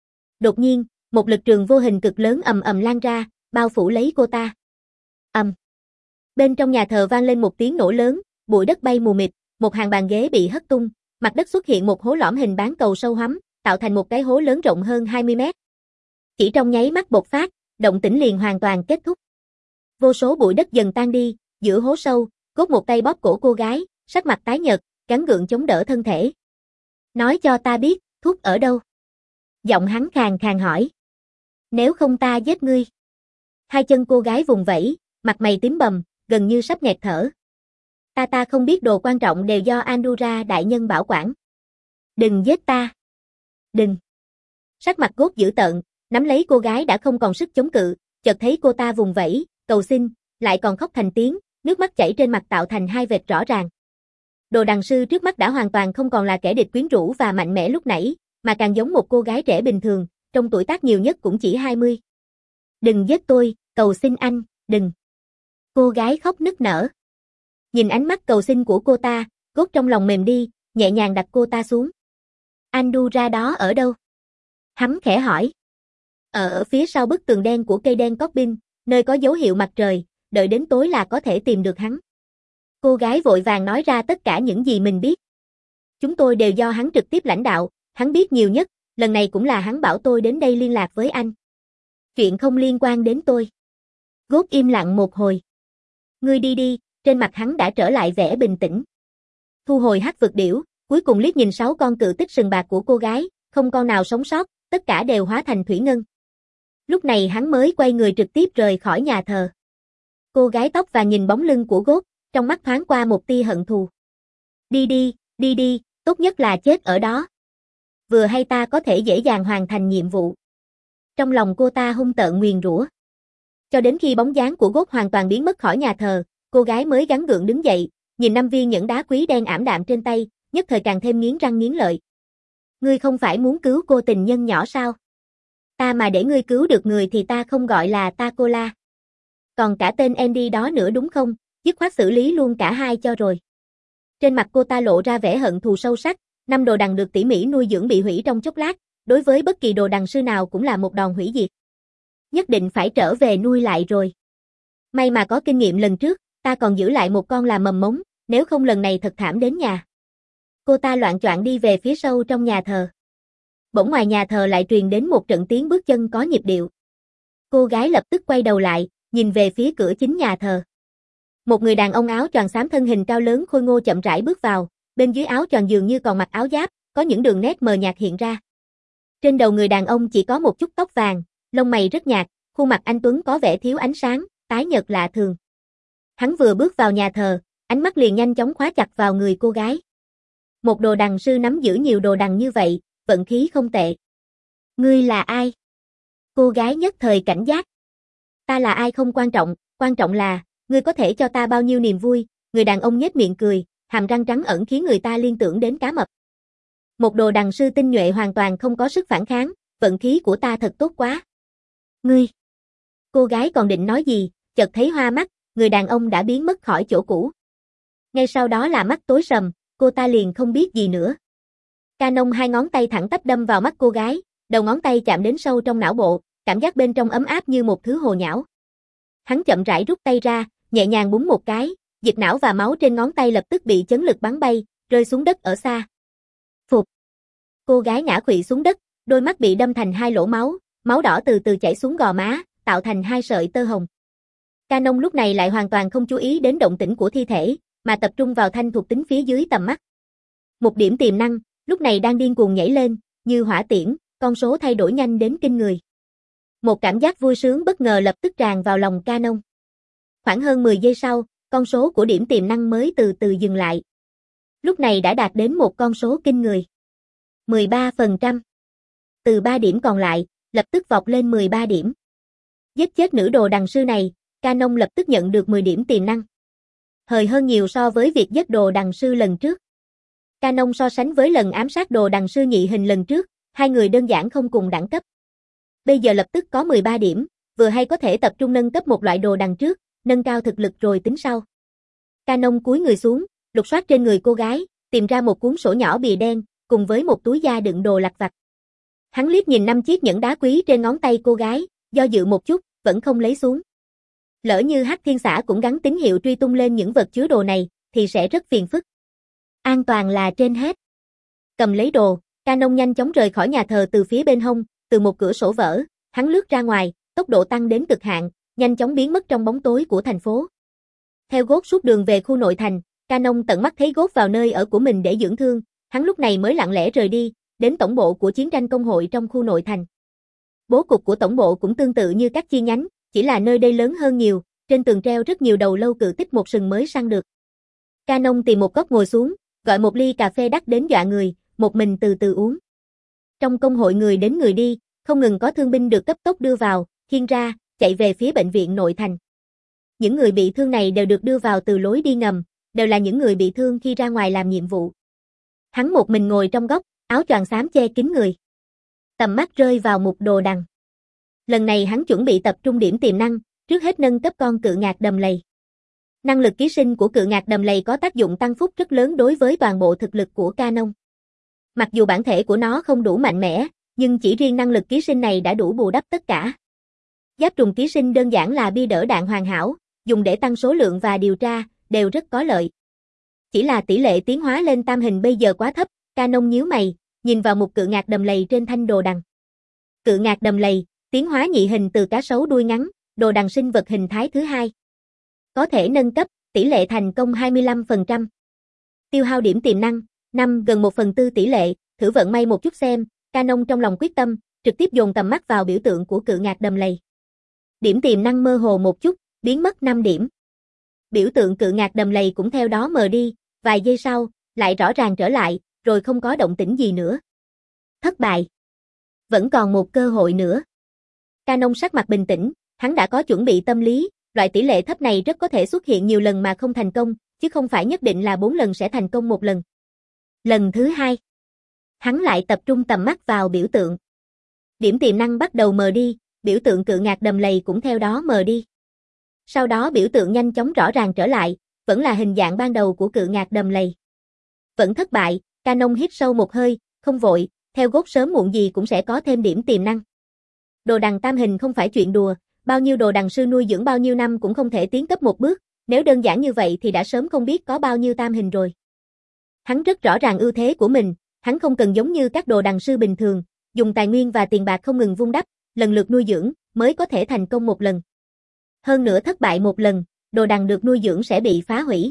S1: Đột nhiên, một lực trường vô hình cực lớn ầm ầm lan ra, bao phủ lấy cô ta. Ầm. Bên trong nhà thờ vang lên một tiếng nổ lớn, bụi đất bay mù mịt, một hàng bàn ghế bị hất tung, Mặt đất xuất hiện một hố lõm hình bán cầu sâu hoắm, tạo thành một cái hố lớn rộng hơn hai mươi mét. Chỉ trong nháy mắt bộc phát, động tĩnh liền hoàn toàn kết thúc. Vô số bụi đất dần tan đi, giữa hố sâu, Cốt một tay bóp cổ cô gái, sắc mặt tái nhợt, gắng gượng chống đỡ thân thể. Nói cho ta biết, thuốc ở đâu? Giọng hắn khàn khàn hỏi. Nếu không ta giết ngươi. Hai chân cô gái vùng vẫy, mặt mày tím bầm, gần như sắp nghẹt thở. Ta ta không biết, đồ quan trọng đều do Andura đại nhân bảo quản. Đừng giết ta. Đừng. Sắc mặt Cốt dữ tợn, nắm lấy cô gái đã không còn sức chống cự, chợt thấy cô ta vùng vẫy, cầu xin, lại còn khóc thành tiếng, nước mắt chảy trên mặt tạo thành hai vệt rõ ràng. Đồ đằng sư trước mắt đã hoàn toàn không còn là kẻ địch quyến rũ và mạnh mẽ lúc nãy, mà càng giống một cô gái trẻ bình thường, trong tuổi tác nhiều nhất cũng chỉ hai mươi. Đừng giết tôi, cầu xin anh, đừng. Cô gái khóc nức nở. Nhìn ánh mắt cầu xin của cô ta, Cốt trong lòng mềm đi, nhẹ nhàng đặt cô ta xuống. Andura đó ở đâu? Hắn khẽ hỏi. Ở phía sau bức tường đen của cây đen Corbin, nơi có dấu hiệu mặt trời, đợi đến tối là có thể tìm được hắn. Cô gái vội vàng nói ra tất cả những gì mình biết. Chúng tôi đều do hắn trực tiếp lãnh đạo, hắn biết nhiều nhất, lần này cũng là hắn bảo tôi đến đây liên lạc với anh. Chuyện không liên quan đến tôi. Cốt im lặng một hồi. Ngươi đi đi, trên mặt hắn đã trở lại vẻ bình tĩnh. Thu hồi hắc vực điểu, cuối cùng liếc nhìn sáu con cự tích sừng bạc của cô gái, không con nào sống sót, tất cả đều hóa thành thủy ngân. Lúc này hắn mới quay người trực tiếp rời khỏi nhà thờ. Cô gái tóc vàng nhìn bóng lưng của Cốt, trong mắt thoáng qua một tia hận thù. Đi đi, đi đi, tốt nhất là chết ở đó. Vừa hay ta có thể dễ dàng hoàn thành nhiệm vụ. Trong lòng cô ta hung tợn nguyền rủa. Cho đến khi bóng dáng của Cốt hoàn toàn biến mất khỏi nhà thờ, cô gái mới gắng gượng đứng dậy, nhìn năm viên nhẫn đá quý đen ảm đạm trên tay, nhất thời càng thêm nghiến răng nghiến lợi. Ngươi không phải muốn cứu cô tình nhân nhỏ sao? Ta mà để ngươi cứu được người thì ta không gọi là Tacola. Còn cả tên Andy đó nữa đúng không? Dứt khoát xử lý luôn cả hai cho rồi. Trên mặt cô ta lộ ra vẻ hận thù sâu sắc, năm đồ đằng được tỉ mỉ nuôi dưỡng bị hủy trong chốc lát, đối với bất kỳ đồ đằng sư nào cũng là một đòn hủy diệt. Nhất định phải trở về nuôi lại rồi. May mà có kinh nghiệm lần trước, ta còn giữ lại một con làm mầm mống, nếu không lần này thật thảm đến nhà. Cô ta loạng choạng đi về phía sâu trong nhà thờ. Bỗng ngoài nhà thờ lại truyền đến một trận tiếng bước chân có nhịp điệu. Cô gái lập tức quay đầu lại, nhìn về phía cửa chính nhà thờ. Một người đàn ông áo choàng xám thân hình cao lớn khôi ngô chậm rãi bước vào, bên dưới áo choàng dường như còn mặc áo giáp, có những đường nét mờ nhạt hiện ra. Trên đầu người đàn ông chỉ có một chút tóc vàng, lông mày rất nhạt, khuôn mặt anh tuấn có vẻ thiếu ánh sáng, tái nhợt lạ thường. Hắn vừa bước vào nhà thờ, ánh mắt liền nhanh chóng khóa chặt vào người cô gái. Một đồ đằng sư nắm giữ nhiều đồ đằng như vậy, vận khí không tệ. Ngươi là ai? Cô gái nhất thời cảnh giác. Ta là ai không quan trọng, quan trọng là, ngươi có thể cho ta bao nhiêu niềm vui, người đàn ông nhếch miệng cười, hàm răng trắng ẩn khiến người ta liên tưởng đến cá mập. Một đồ đằng sư tinh nhuệ hoàn toàn không có sức phản kháng, vận khí của ta thật tốt quá. Ngươi. Cô gái còn định nói gì, chợt thấy hoa mắt, người đàn ông đã biến mất khỏi chỗ cũ. Ngay sau đó là mắt tối sầm, cô ta liền không biết gì nữa. Canon hai ngón tay thẳng tắp đâm vào mắt cô gái, đầu ngón tay chạm đến sâu trong não bộ, cảm giác bên trong ấm áp như một thứ hồ nhão. Hắn chậm rãi rút tay ra, nhẹ nhàng búng một cái, dịch não và máu trên ngón tay lập tức bị chấn lực bắn bay, rơi xuống đất ở xa. Phụt. Cô gái ngã khuỵu xuống đất, đôi mắt bị đâm thành hai lỗ máu, máu đỏ từ từ chảy xuống gò má, tạo thành hai sợi tơ hồng. Canon lúc này lại hoàn toàn không chú ý đến động tĩnh của thi thể, mà tập trung vào thanh thuộc tính phía dưới tầm mắt. Một điểm tiềm năng, lúc này đang điên cuồng nhảy lên, như hỏa tiễn, con số thay đổi nhanh đến kinh người. Một cảm giác vui sướng bất ngờ lập tức tràn vào lòng Canon. Khoảng hơn mười giây sau, con số của điểm tiềm năng mới từ từ dừng lại. Lúc này đã đạt đến một con số kinh người. mười ba phần trăm. Từ ba điểm còn lại, lập tức vọt lên mười ba điểm. Giết chết nữ đồ đằng sư này, Canon lập tức nhận được mười điểm tiềm năng. Hời hơn nhiều so với việc giết đồ đằng sư lần trước. Canon so sánh với lần ám sát đồ đằng sư nhị hình lần trước, hai người đơn giản không cùng đẳng cấp. Bây giờ lập tức có mười ba điểm, vừa hay có thể tập trung nâng cấp một loại đồ đằng trước, nâng cao thực lực rồi tính sau. Canon cúi người xuống, lục soát trên người cô gái, tìm ra một cuốn sổ nhỏ bìa đen, cùng với một túi da đựng đồ lặt vặt. Hắn liếc nhìn năm chiếc nhẫn đá quý trên ngón tay cô gái, do dự một chút, vẫn không lấy xuống. Lỡ như Hắc Thiên Xã cũng gắn tín hiệu truy tung lên những vật chứa đồ này, thì sẽ rất phiền phức. An toàn là trên hết. Cầm lấy đồ, Canon nhanh chóng rời khỏi nhà thờ từ phía bên hông, từ một cửa sổ vỡ, hắn lướt ra ngoài, tốc độ tăng đến cực hạn, nhanh chóng biến mất trong bóng tối của thành phố. Theo Ghost suốt đường về khu nội thành, Canon tận mắt thấy Ghost vào nơi ở của mình để dưỡng thương, hắn lúc này mới lặng lẽ rời đi, đến tổng bộ của chiến tranh công hội trong khu nội thành. Bố cục của tổng bộ cũng tương tự như các chi nhánh, chỉ là nơi đây lớn hơn nhiều, trên tường treo rất nhiều đầu lâu cự tích một sừng mới săn được. Canon tìm một góc ngồi xuống, gọi một ly cà phê đắt đến dọa người, một mình từ từ uống. Trong công hội người đến người đi, không ngừng có thương binh được cấp tốc đưa vào, khiêng ra, chạy về phía bệnh viện nội thành. Những người bị thương này đều được đưa vào từ lối đi ngầm, đều là những người bị thương khi ra ngoài làm nhiệm vụ. Hắn một mình ngồi trong góc, áo choàng xám che kín người. Tầm mắt rơi vào mục đồ đằng. Lần này hắn chuẩn bị tập trung điểm tiềm năng, trước hết nâng cấp con cự ngạc đầm lầy. Năng lực ký sinh của cự ngạc đầm lầy có tác dụng tăng phúc rất lớn đối với toàn bộ thực lực của Canon. Mặc dù bản thể của nó không đủ mạnh mẽ, nhưng chỉ riêng năng lực ký sinh này đã đủ bù đắp tất cả. Giáp trùng ký sinh đơn giản là bia đỡ đạn hoàn hảo, dùng để tăng số lượng và điều tra, đều rất có lợi. Chỉ là tỷ lệ tiến hóa lên tam hình bây giờ quá thấp, Canon nhíu mày, nhìn vào một cự ngạc đầm lầy trên thanh đồ đằng. Cự ngạc đầm lầy, tiến hóa nhị hình từ cá sấu đuôi ngắn, đồ đằng sinh vật hình thái thứ hai. Có thể nâng cấp, tỷ lệ thành công hai mươi lăm phần trăm. Tiêu hao điểm tiềm năng, năm gần một phần tư tỷ lệ, thử vận may một chút xem, Canon trong lòng quyết tâm, trực tiếp dồn tầm mắt vào biểu tượng của cự ngạc đầm lầy. Điểm tiềm năng mơ hồ một chút, biến mất năm điểm. Biểu tượng cự ngạc đầm lầy cũng theo đó mờ đi, vài giây sau, lại rõ ràng trở lại, rồi không có động tĩnh gì nữa. Thất bại. Vẫn còn một cơ hội nữa. Canon sắc mặt bình tĩnh, hắn đã có chuẩn bị tâm lý, loại tỷ lệ thấp này rất có thể xuất hiện nhiều lần mà không thành công, chứ không phải nhất định là bốn lần sẽ thành công một lần. Lần thứ hai. Hắn lại tập trung tầm mắt vào biểu tượng. Điểm tiềm năng bắt đầu mờ đi, biểu tượng cự ngạc đầm lầy cũng theo đó mờ đi. Sau đó biểu tượng nhanh chóng rõ ràng trở lại, vẫn là hình dạng ban đầu của cự ngạc đầm lầy. Vẫn thất bại, Canon hít sâu một hơi, không vội, theo Ghost sớm muộn gì cũng sẽ có thêm điểm tiềm năng. Đồ đằng tam hình không phải chuyện đùa, bao nhiêu đồ đằng sư nuôi dưỡng bao nhiêu năm cũng không thể tiến cấp một bước, nếu đơn giản như vậy thì đã sớm không biết có bao nhiêu tam hình rồi. Hắn rất rõ ràng ưu thế của mình, hắn không cần giống như các đồ đằng sư bình thường, dùng tài nguyên và tiền bạc không ngừng vun đắp, lần lượt nuôi dưỡng, mới có thể thành công một lần. Hơn nữa thất bại một lần, đồ đằng được nuôi dưỡng sẽ bị phá hủy.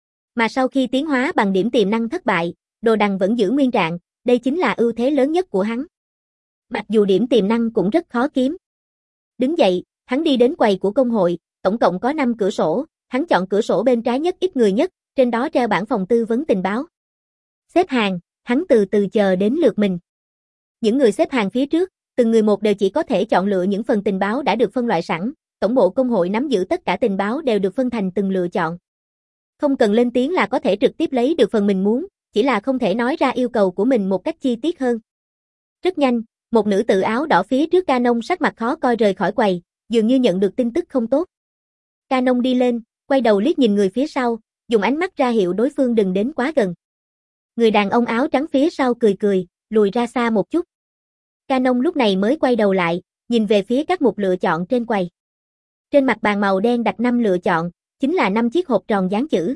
S1: Mà sau khi tiến hóa bằng điểm tiềm năng thất bại, đồ đằng vẫn giữ nguyên trạng, đây chính là ưu thế lớn nhất của hắn. Mặc dù điểm tiềm năng cũng rất khó kiếm. Đứng dậy, hắn đi đến quầy của công hội, tổng cộng có năm cửa sổ, hắn chọn cửa sổ bên trái nhất ít người nhất, trên đó treo bảng phòng tư vấn tình báo. Xếp hàng, hắn từ từ chờ đến lượt mình. Những người xếp hàng phía trước, từng người một đều chỉ có thể chọn lựa những phần tình báo đã được phân loại sẵn, tổng bộ công hội nắm giữ tất cả tình báo đều được phân thành từng lựa chọn. Không cần lên tiếng là có thể trực tiếp lấy được phần mình muốn, chỉ là không thể nói ra yêu cầu của mình một cách chi tiết hơn. Rất nhanh, một nữ tự áo đỏ phía trước Canon sắc mặt khó coi rời khỏi quầy, dường như nhận được tin tức không tốt. Canon đi lên, quay đầu liếc nhìn người phía sau, dùng ánh mắt ra hiệu đối phương đừng đến quá gần. Người đàn ông áo trắng phía sau cười cười, lùi ra xa một chút. Canon lúc này mới quay đầu lại, nhìn về phía các mục lựa chọn trên quầy. Trên mặt bàn màu đen đặt năm lựa chọn, chính là năm chiếc hộp tròn dán chữ.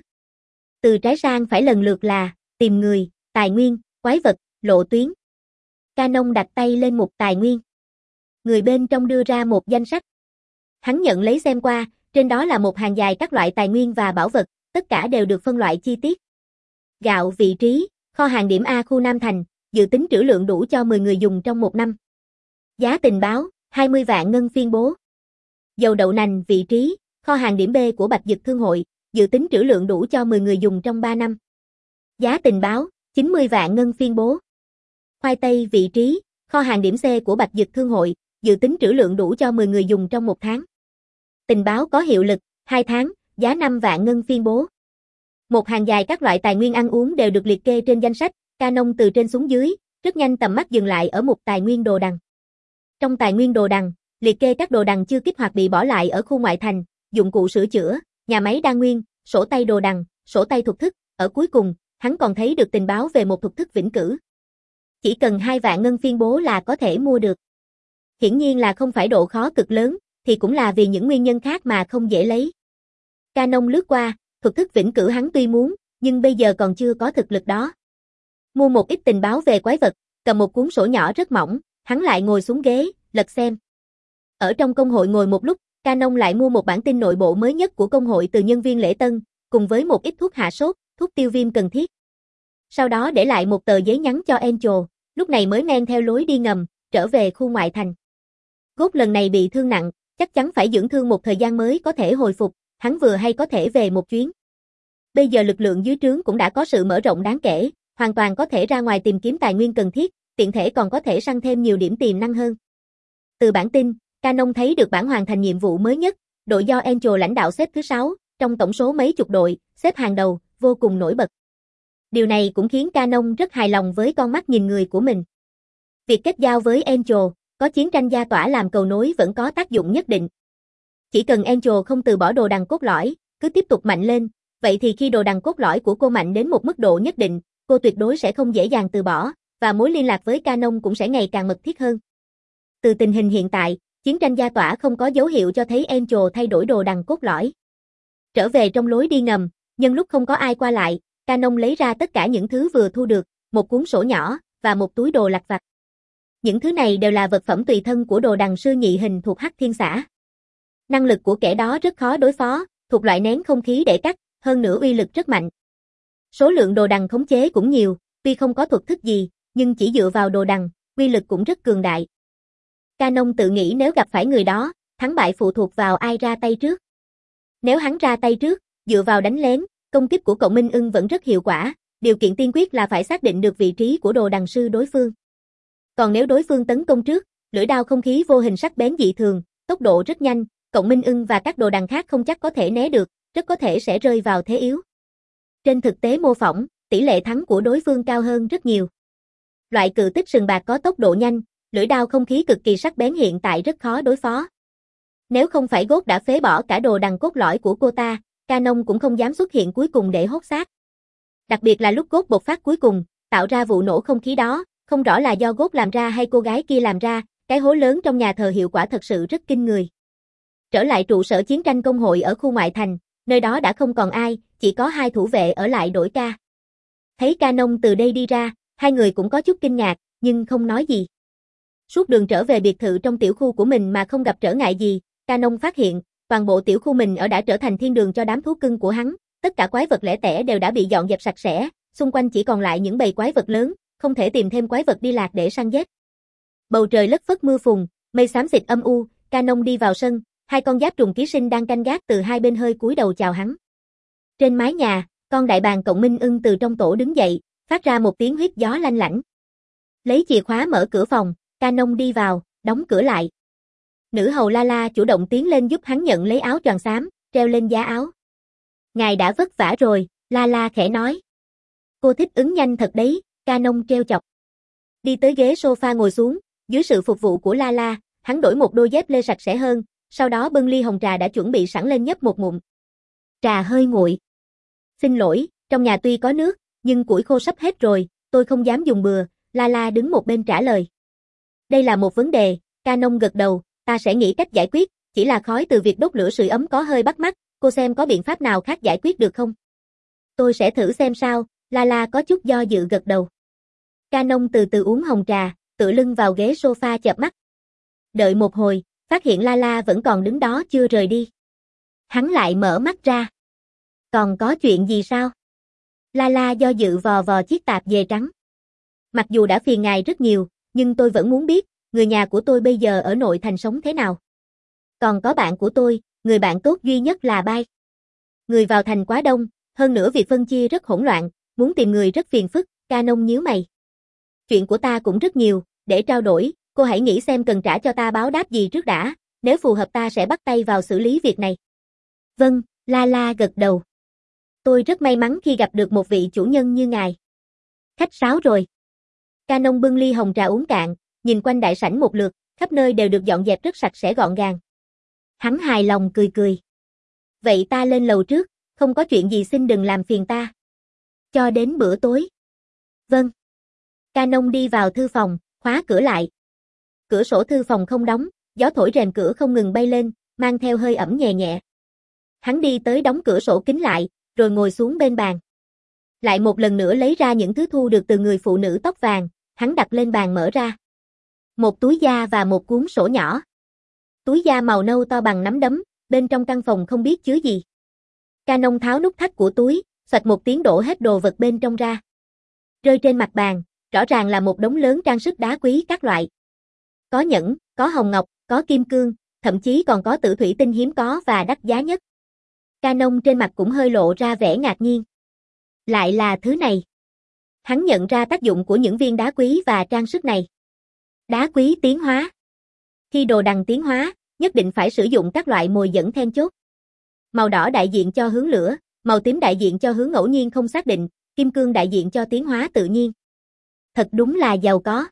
S1: Từ trái sang phải lần lượt là tìm người, tài nguyên, quái vật, lộ tuyến. Canon đặt tay lên mục tài nguyên. Người bên trong đưa ra một danh sách. Hắn nhận lấy xem qua, trên đó là một hàng dài các loại tài nguyên và bảo vật, tất cả đều được phân loại chi tiết. Gạo vị trí, kho hàng điểm A khu Nam Thành, dự tính trữ lượng đủ cho mười người dùng trong một năm. Giá tình báo, hai mươi vạn ngân phiên bố. Dầu đậu nành vị trí, kho hàng điểm B của Bạch Dực Thương hội, dự tính trữ lượng đủ cho mười người dùng trong ba năm. Giá tình báo, chín mươi vạn ngân phiên bố. Khoai tây vị trí, kho hàng điểm C của Bạch Dực Thương hội, dự tính trữ lượng đủ cho mười người dùng trong một tháng. Tình báo có hiệu lực, hai tháng, giá năm vạn ngân phiên bố. Một hàng dài các loại tài nguyên ăn uống đều được liệt kê trên danh sách, Canon từ trên xuống dưới, rất nhanh tầm mắt dừng lại ở mục tài nguyên đồ đằng. Trong tài nguyên đồ đằng, liệt kê các đồ đằng chưa kích hoạt bị bỏ lại ở khu ngoại thành, dụng cụ sửa chữa, nhà máy đa nguyên, sổ tay đồ đằng, sổ tay thuộc thức, ở cuối cùng, hắn còn thấy được tình báo về một thuộc thức vĩnh cửu. Chỉ cần hai vạn ngân phiên bố là có thể mua được. Hiển nhiên là không phải độ khó cực lớn, thì cũng là vì những nguyên nhân khác mà không dễ lấy. Canon lướt qua, thuộc thức vĩnh cửu hắn tuy muốn, nhưng bây giờ còn chưa có thực lực đó. Mua một ít tình báo về quái vật, cầm một cuốn sổ nhỏ rất mỏng, hắn lại ngồi xuống ghế, lật xem. Ở trong công hội ngồi một lúc, Canon lại mua một bản tin nội bộ mới nhất của công hội từ nhân viên lễ tân, cùng với một ít thuốc hạ sốt, thuốc tiêu viêm cần thiết. Sau đó để lại một tờ giấy nhắn cho Angel, lúc này mới men theo lối đi ngầm, trở về khu ngoại thành. Gốt lần này bị thương nặng, chắc chắn phải dưỡng thương một thời gian mới có thể hồi phục, hắn vừa hay có thể về một chuyến. Bây giờ lực lượng dưới trướng cũng đã có sự mở rộng đáng kể, hoàn toàn có thể ra ngoài tìm kiếm tài nguyên cần thiết, tiện thể còn có thể săn thêm nhiều điểm tiềm năng hơn. Từ bản tin, Canon thấy được bản hoàn thành nhiệm vụ mới nhất, đội do Angel lãnh đạo xếp thứ sáu, trong tổng số mấy chục đội, xếp hàng đầu, vô cùng nổi bật. Điều này cũng khiến Canon rất hài lòng với con mắt nhìn người của mình. Việc kết giao với Angel, có chiến tranh gia tỏa làm cầu nối vẫn có tác dụng nhất định. Chỉ cần Angel không từ bỏ đồ đằng cốt lõi, cứ tiếp tục mạnh lên, vậy thì khi đồ đằng cốt lõi của cô mạnh đến một mức độ nhất định, cô tuyệt đối sẽ không dễ dàng từ bỏ, và mối liên lạc với Canon cũng sẽ ngày càng mật thiết hơn. Từ tình hình hiện tại, chiến tranh gia tỏa không có dấu hiệu cho thấy Angel thay đổi đồ đằng cốt lõi. Trở về trong lối đi ngầm, nhân lúc không có ai qua lại, Canon lấy ra tất cả những thứ vừa thu được, một cuốn sổ nhỏ, và một túi đồ lặt vặt. Những thứ này đều là vật phẩm tùy thân của đồ đằng sư nhị hình thuộc Hắc Thiên Xã. Năng lực của kẻ đó rất khó đối phó, thuộc loại nén không khí để cắt, hơn nữa uy lực rất mạnh. Số lượng đồ đằng khống chế cũng nhiều, tuy không có thuật thức gì, nhưng chỉ dựa vào đồ đằng, uy lực cũng rất cường đại. Canon tự nghĩ nếu gặp phải người đó, thắng bại phụ thuộc vào ai ra tay trước. Nếu hắn ra tay trước, dựa vào đánh lén, công kích của cậu Minh Ưng vẫn rất hiệu quả, điều kiện tiên quyết là phải xác định được vị trí của đồ đằng sư đối phương. Còn nếu đối phương tấn công trước, lưỡi đao không khí vô hình sắc bén dị thường, tốc độ rất nhanh, cậu Minh Ưng và các đồ đằng khác không chắc có thể né được, rất có thể sẽ rơi vào thế yếu. Trên thực tế mô phỏng, tỷ lệ thắng của đối phương cao hơn rất nhiều. Loại cự tích sừng bạc có tốc độ nhanh, lưỡi đao không khí cực kỳ sắc bén hiện tại rất khó đối phó. Nếu không phải Gốt đã phế bỏ cả đồ đằng cốt lõi của cô ta, Canon cũng không dám xuất hiện cuối cùng để hốt xác. Đặc biệt là lúc Gốt bộc phát cuối cùng, tạo ra vụ nổ không khí đó, không rõ là do Gốt làm ra hay cô gái kia làm ra, cái hố lớn trong nhà thờ hiệu quả thật sự rất kinh người. Trở lại trụ sở chiến tranh công hội ở khu ngoại thành, nơi đó đã không còn ai, chỉ có hai thủ vệ ở lại đổi ca. Thấy Canon từ đây đi ra, hai người cũng có chút kinh ngạc, nhưng không nói gì. Suốt đường trở về biệt thự trong tiểu khu của mình mà không gặp trở ngại gì, Canon phát hiện, toàn bộ tiểu khu mình ở đã trở thành thiên đường cho đám thú cưng của hắn, tất cả quái vật lẻ tẻ đều đã bị dọn dẹp sạch sẽ, xung quanh chỉ còn lại những bầy quái vật lớn, không thể tìm thêm quái vật đi lạc để săn giết. Bầu trời lất phất mưa phùn, mây xám xịt âm u, Canon đi vào sân, hai con giáp trùng ký sinh đang canh gác từ hai bên hơi cúi đầu chào hắn. Trên mái nhà, con đại bàng cậu Minh Ưng từ trong tổ đứng dậy, phát ra một tiếng huyết gió lanh lảnh. Lấy chìa khóa mở cửa phòng, Canon đi vào, đóng cửa lại. Nữ hầu Lala chủ động tiến lên giúp hắn nhận lấy áo choàng xám, treo lên giá áo. Ngài đã vất vả rồi, Lala khẽ nói. Cô thích ứng nhanh thật đấy, Canon treo chọc. Đi tới ghế sofa ngồi xuống, dưới sự phục vụ của Lala, hắn đổi một đôi dép lê sạch sẽ hơn, sau đó bưng ly hồng trà đã chuẩn bị sẵn lên nhấp một ngụm. Trà hơi nguội. Xin lỗi, trong nhà tuy có nước, nhưng củi khô sắp hết rồi, tôi không dám dùng bừa, Lala đứng một bên trả lời. Đây là một vấn đề, Canon gật đầu, ta sẽ nghĩ cách giải quyết, chỉ là khói từ việc đốt lửa sưởi ấm có hơi bắt mắt, cô xem có biện pháp nào khác giải quyết được không? Tôi sẽ thử xem sao, Lala có chút do dự gật đầu. Canon từ từ uống hồng trà, tựa lưng vào ghế sofa chợp mắt. Đợi một hồi, phát hiện Lala vẫn còn đứng đó chưa rời đi. Hắn lại mở mắt ra. Còn có chuyện gì sao? Lala do dự vò vò chiếc tạp dề trắng. Mặc dù đã phiền ngài rất nhiều, nhưng tôi vẫn muốn biết, người nhà của tôi bây giờ ở nội thành sống thế nào. Còn có bạn của tôi, người bạn tốt duy nhất là Bai. Người vào thành quá đông, hơn nữa việc phân chia rất hỗn loạn, muốn tìm người rất phiền phức, Canon nhíu mày. Chuyện của ta cũng rất nhiều, để trao đổi, cô hãy nghĩ xem cần trả cho ta báo đáp gì trước đã, nếu phù hợp ta sẽ bắt tay vào xử lý việc này. Vâng, Lala gật đầu. Tôi rất may mắn khi gặp được một vị chủ nhân như ngài. Khách sáo rồi. Canon bưng ly hồng trà uống cạn, nhìn quanh đại sảnh một lượt, khắp nơi đều được dọn dẹp rất sạch sẽ gọn gàng. Hắn hài lòng cười cười. Vậy ta lên lầu trước, không có chuyện gì xin đừng làm phiền ta. Cho đến bữa tối. Vâng. Canon đi vào thư phòng, khóa cửa lại. Cửa sổ thư phòng không đóng, gió thổi rèm cửa không ngừng bay lên, mang theo hơi ẩm nhẹ nhẹ. Hắn đi tới đóng cửa sổ kính lại, rồi ngồi xuống bên bàn. Lại một lần nữa lấy ra những thứ thu được từ người phụ nữ tóc vàng, hắn đặt lên bàn mở ra. Một túi da và một cuốn sổ nhỏ. Túi da màu nâu to bằng nắm đấm, bên trong căn phòng không biết chứa gì. Canon tháo nút thắt của túi, xoạch một tiếng đổ hết đồ vật bên trong ra. Rơi trên mặt bàn, rõ ràng là một đống lớn trang sức đá quý các loại. Có nhẫn, có hồng ngọc, có kim cương, thậm chí còn có tử thủy tinh hiếm có và đắt giá nhất. Canon trên mặt cũng hơi lộ ra vẻ ngạc nhiên. Lại là thứ này. Hắn nhận ra tác dụng của những viên đá quý và trang sức này. Đá quý tiến hóa. Khi đồ đằng tiến hóa, nhất định phải sử dụng các loại mồi dẫn then chốt. Màu đỏ đại diện cho hướng lửa, màu tím đại diện cho hướng ngẫu nhiên không xác định, kim cương đại diện cho tiến hóa tự nhiên. Thật đúng là giàu có.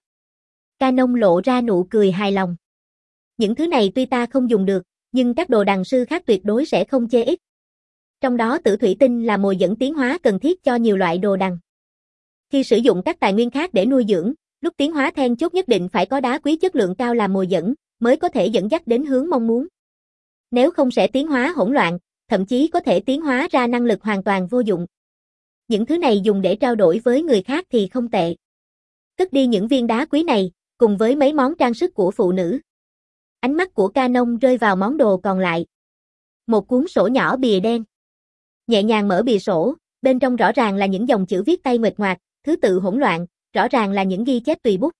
S1: Canon lộ ra nụ cười hài lòng. Những thứ này tuy ta không dùng được, nhưng các đồ đằng sư khác tuyệt đối sẽ không chê ít. Trong đó tử thủy tinh là mồi dẫn tiến hóa cần thiết cho nhiều loại đồ đằng. Khi sử dụng các tài nguyên khác để nuôi dưỡng, lúc tiến hóa then chốt nhất định phải có đá quý chất lượng cao làm mồi dẫn, mới có thể dẫn dắt đến hướng mong muốn. Nếu không sẽ tiến hóa hỗn loạn, thậm chí có thể tiến hóa ra năng lực hoàn toàn vô dụng. Những thứ này dùng để trao đổi với người khác thì không tệ. Cất đi những viên đá quý này, cùng với mấy món trang sức của phụ nữ. Ánh mắt của Canon rơi vào món đồ còn lại. Một cuốn sổ nhỏ bìa đen. Nhẹ nhàng mở bìa sổ, bên trong rõ ràng là những dòng chữ viết tay nguệch ngoạc, thứ tự hỗn loạn, rõ ràng là những ghi chép tùy bút.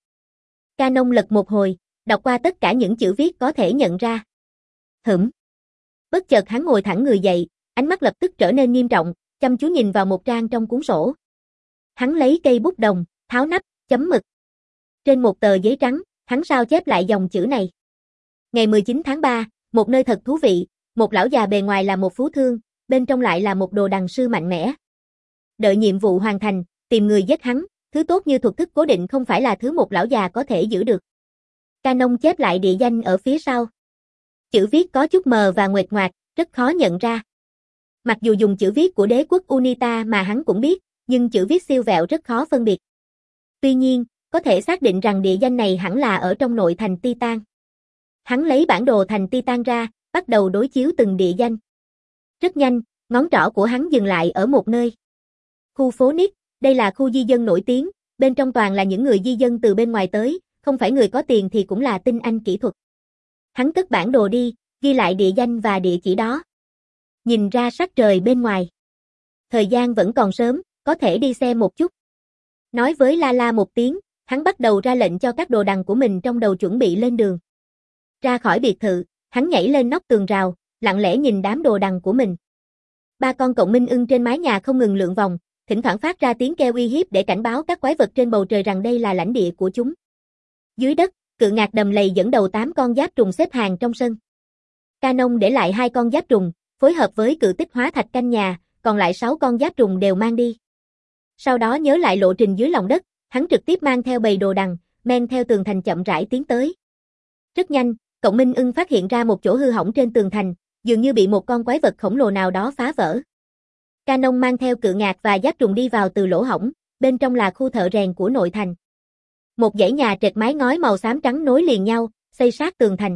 S1: Canon lật một hồi, đọc qua tất cả những chữ viết có thể nhận ra. Hửm. Bất chợt hắn ngồi thẳng người dậy, ánh mắt lập tức trở nên nghiêm trọng, chăm chú nhìn vào một trang trong cuốn sổ. Hắn lấy cây bút đồng, tháo nắp, chấm mực. Trên một tờ giấy trắng, hắn sao chép lại dòng chữ này. Ngày mười chín tháng ba, một nơi thật thú vị, một lão già bề ngoài là một phú thương, bên trong lại là một đồ đằng sư mạnh mẽ. Đợi nhiệm vụ hoàn thành, tìm người giết hắn, thứ tốt như thuật thức cố định không phải là thứ một lão già có thể giữ được. Canon chép lại địa danh ở phía sau. Chữ viết có chút mờ và nguệch ngoạc, rất khó nhận ra. Mặc dù dùng chữ viết của đế quốc Unita mà hắn cũng biết, nhưng chữ viết siêu vẹo rất khó phân biệt. Tuy nhiên, có thể xác định rằng địa danh này hẳn là ở trong nội thành Titan. Hắn lấy bản đồ thành Titan ra, bắt đầu đối chiếu từng địa danh. Rất nhanh, ngón trỏ của hắn dừng lại ở một nơi. Khu phố Nick, đây là khu di dân nổi tiếng, bên trong toàn là những người di dân từ bên ngoài tới, không phải người có tiền thì cũng là tinh anh kỹ thuật. Hắn cất bản đồ đi, ghi lại địa danh và địa chỉ đó. Nhìn ra sắc trời bên ngoài. Thời gian vẫn còn sớm, có thể đi xem một chút. Nói với Lala một tiếng, hắn bắt đầu ra lệnh cho các đồ đằng của mình trong đầu chuẩn bị lên đường. Ra khỏi biệt thự, hắn nhảy lên nóc tường rào, lặng lẽ nhìn đám đồ đằng của mình. Ba con cộng minh ưng trên mái nhà không ngừng lượn vòng, thỉnh thoảng phát ra tiếng kêu uy hiếp để cảnh báo các quái vật trên bầu trời rằng đây là lãnh địa của chúng. Dưới đất, cự ngạc đầm lầy dẫn đầu tám con giáp trùng xếp hàng trong sân. Canon để lại hai con giáp trùng, phối hợp với cự tích hóa thạch canh nhà, còn lại sáu con giáp trùng đều mang đi. Sau đó nhớ lại lộ trình dưới lòng đất, hắn trực tiếp mang theo bầy đồ đằng, men theo tường thành chậm rãi tiến tới. Rất nhanh, cộng minh ưng phát hiện ra một chỗ hư hỏng trên tường thành, dường như bị một con quái vật khổng lồ nào đó phá vỡ. Canon mang theo cự ngạc và giáp trùng đi vào từ lỗ hổng, bên trong là khu thợ rèn của nội thành. Một dãy nhà trệt mái ngói màu xám trắng nối liền nhau, xây sát tường thành.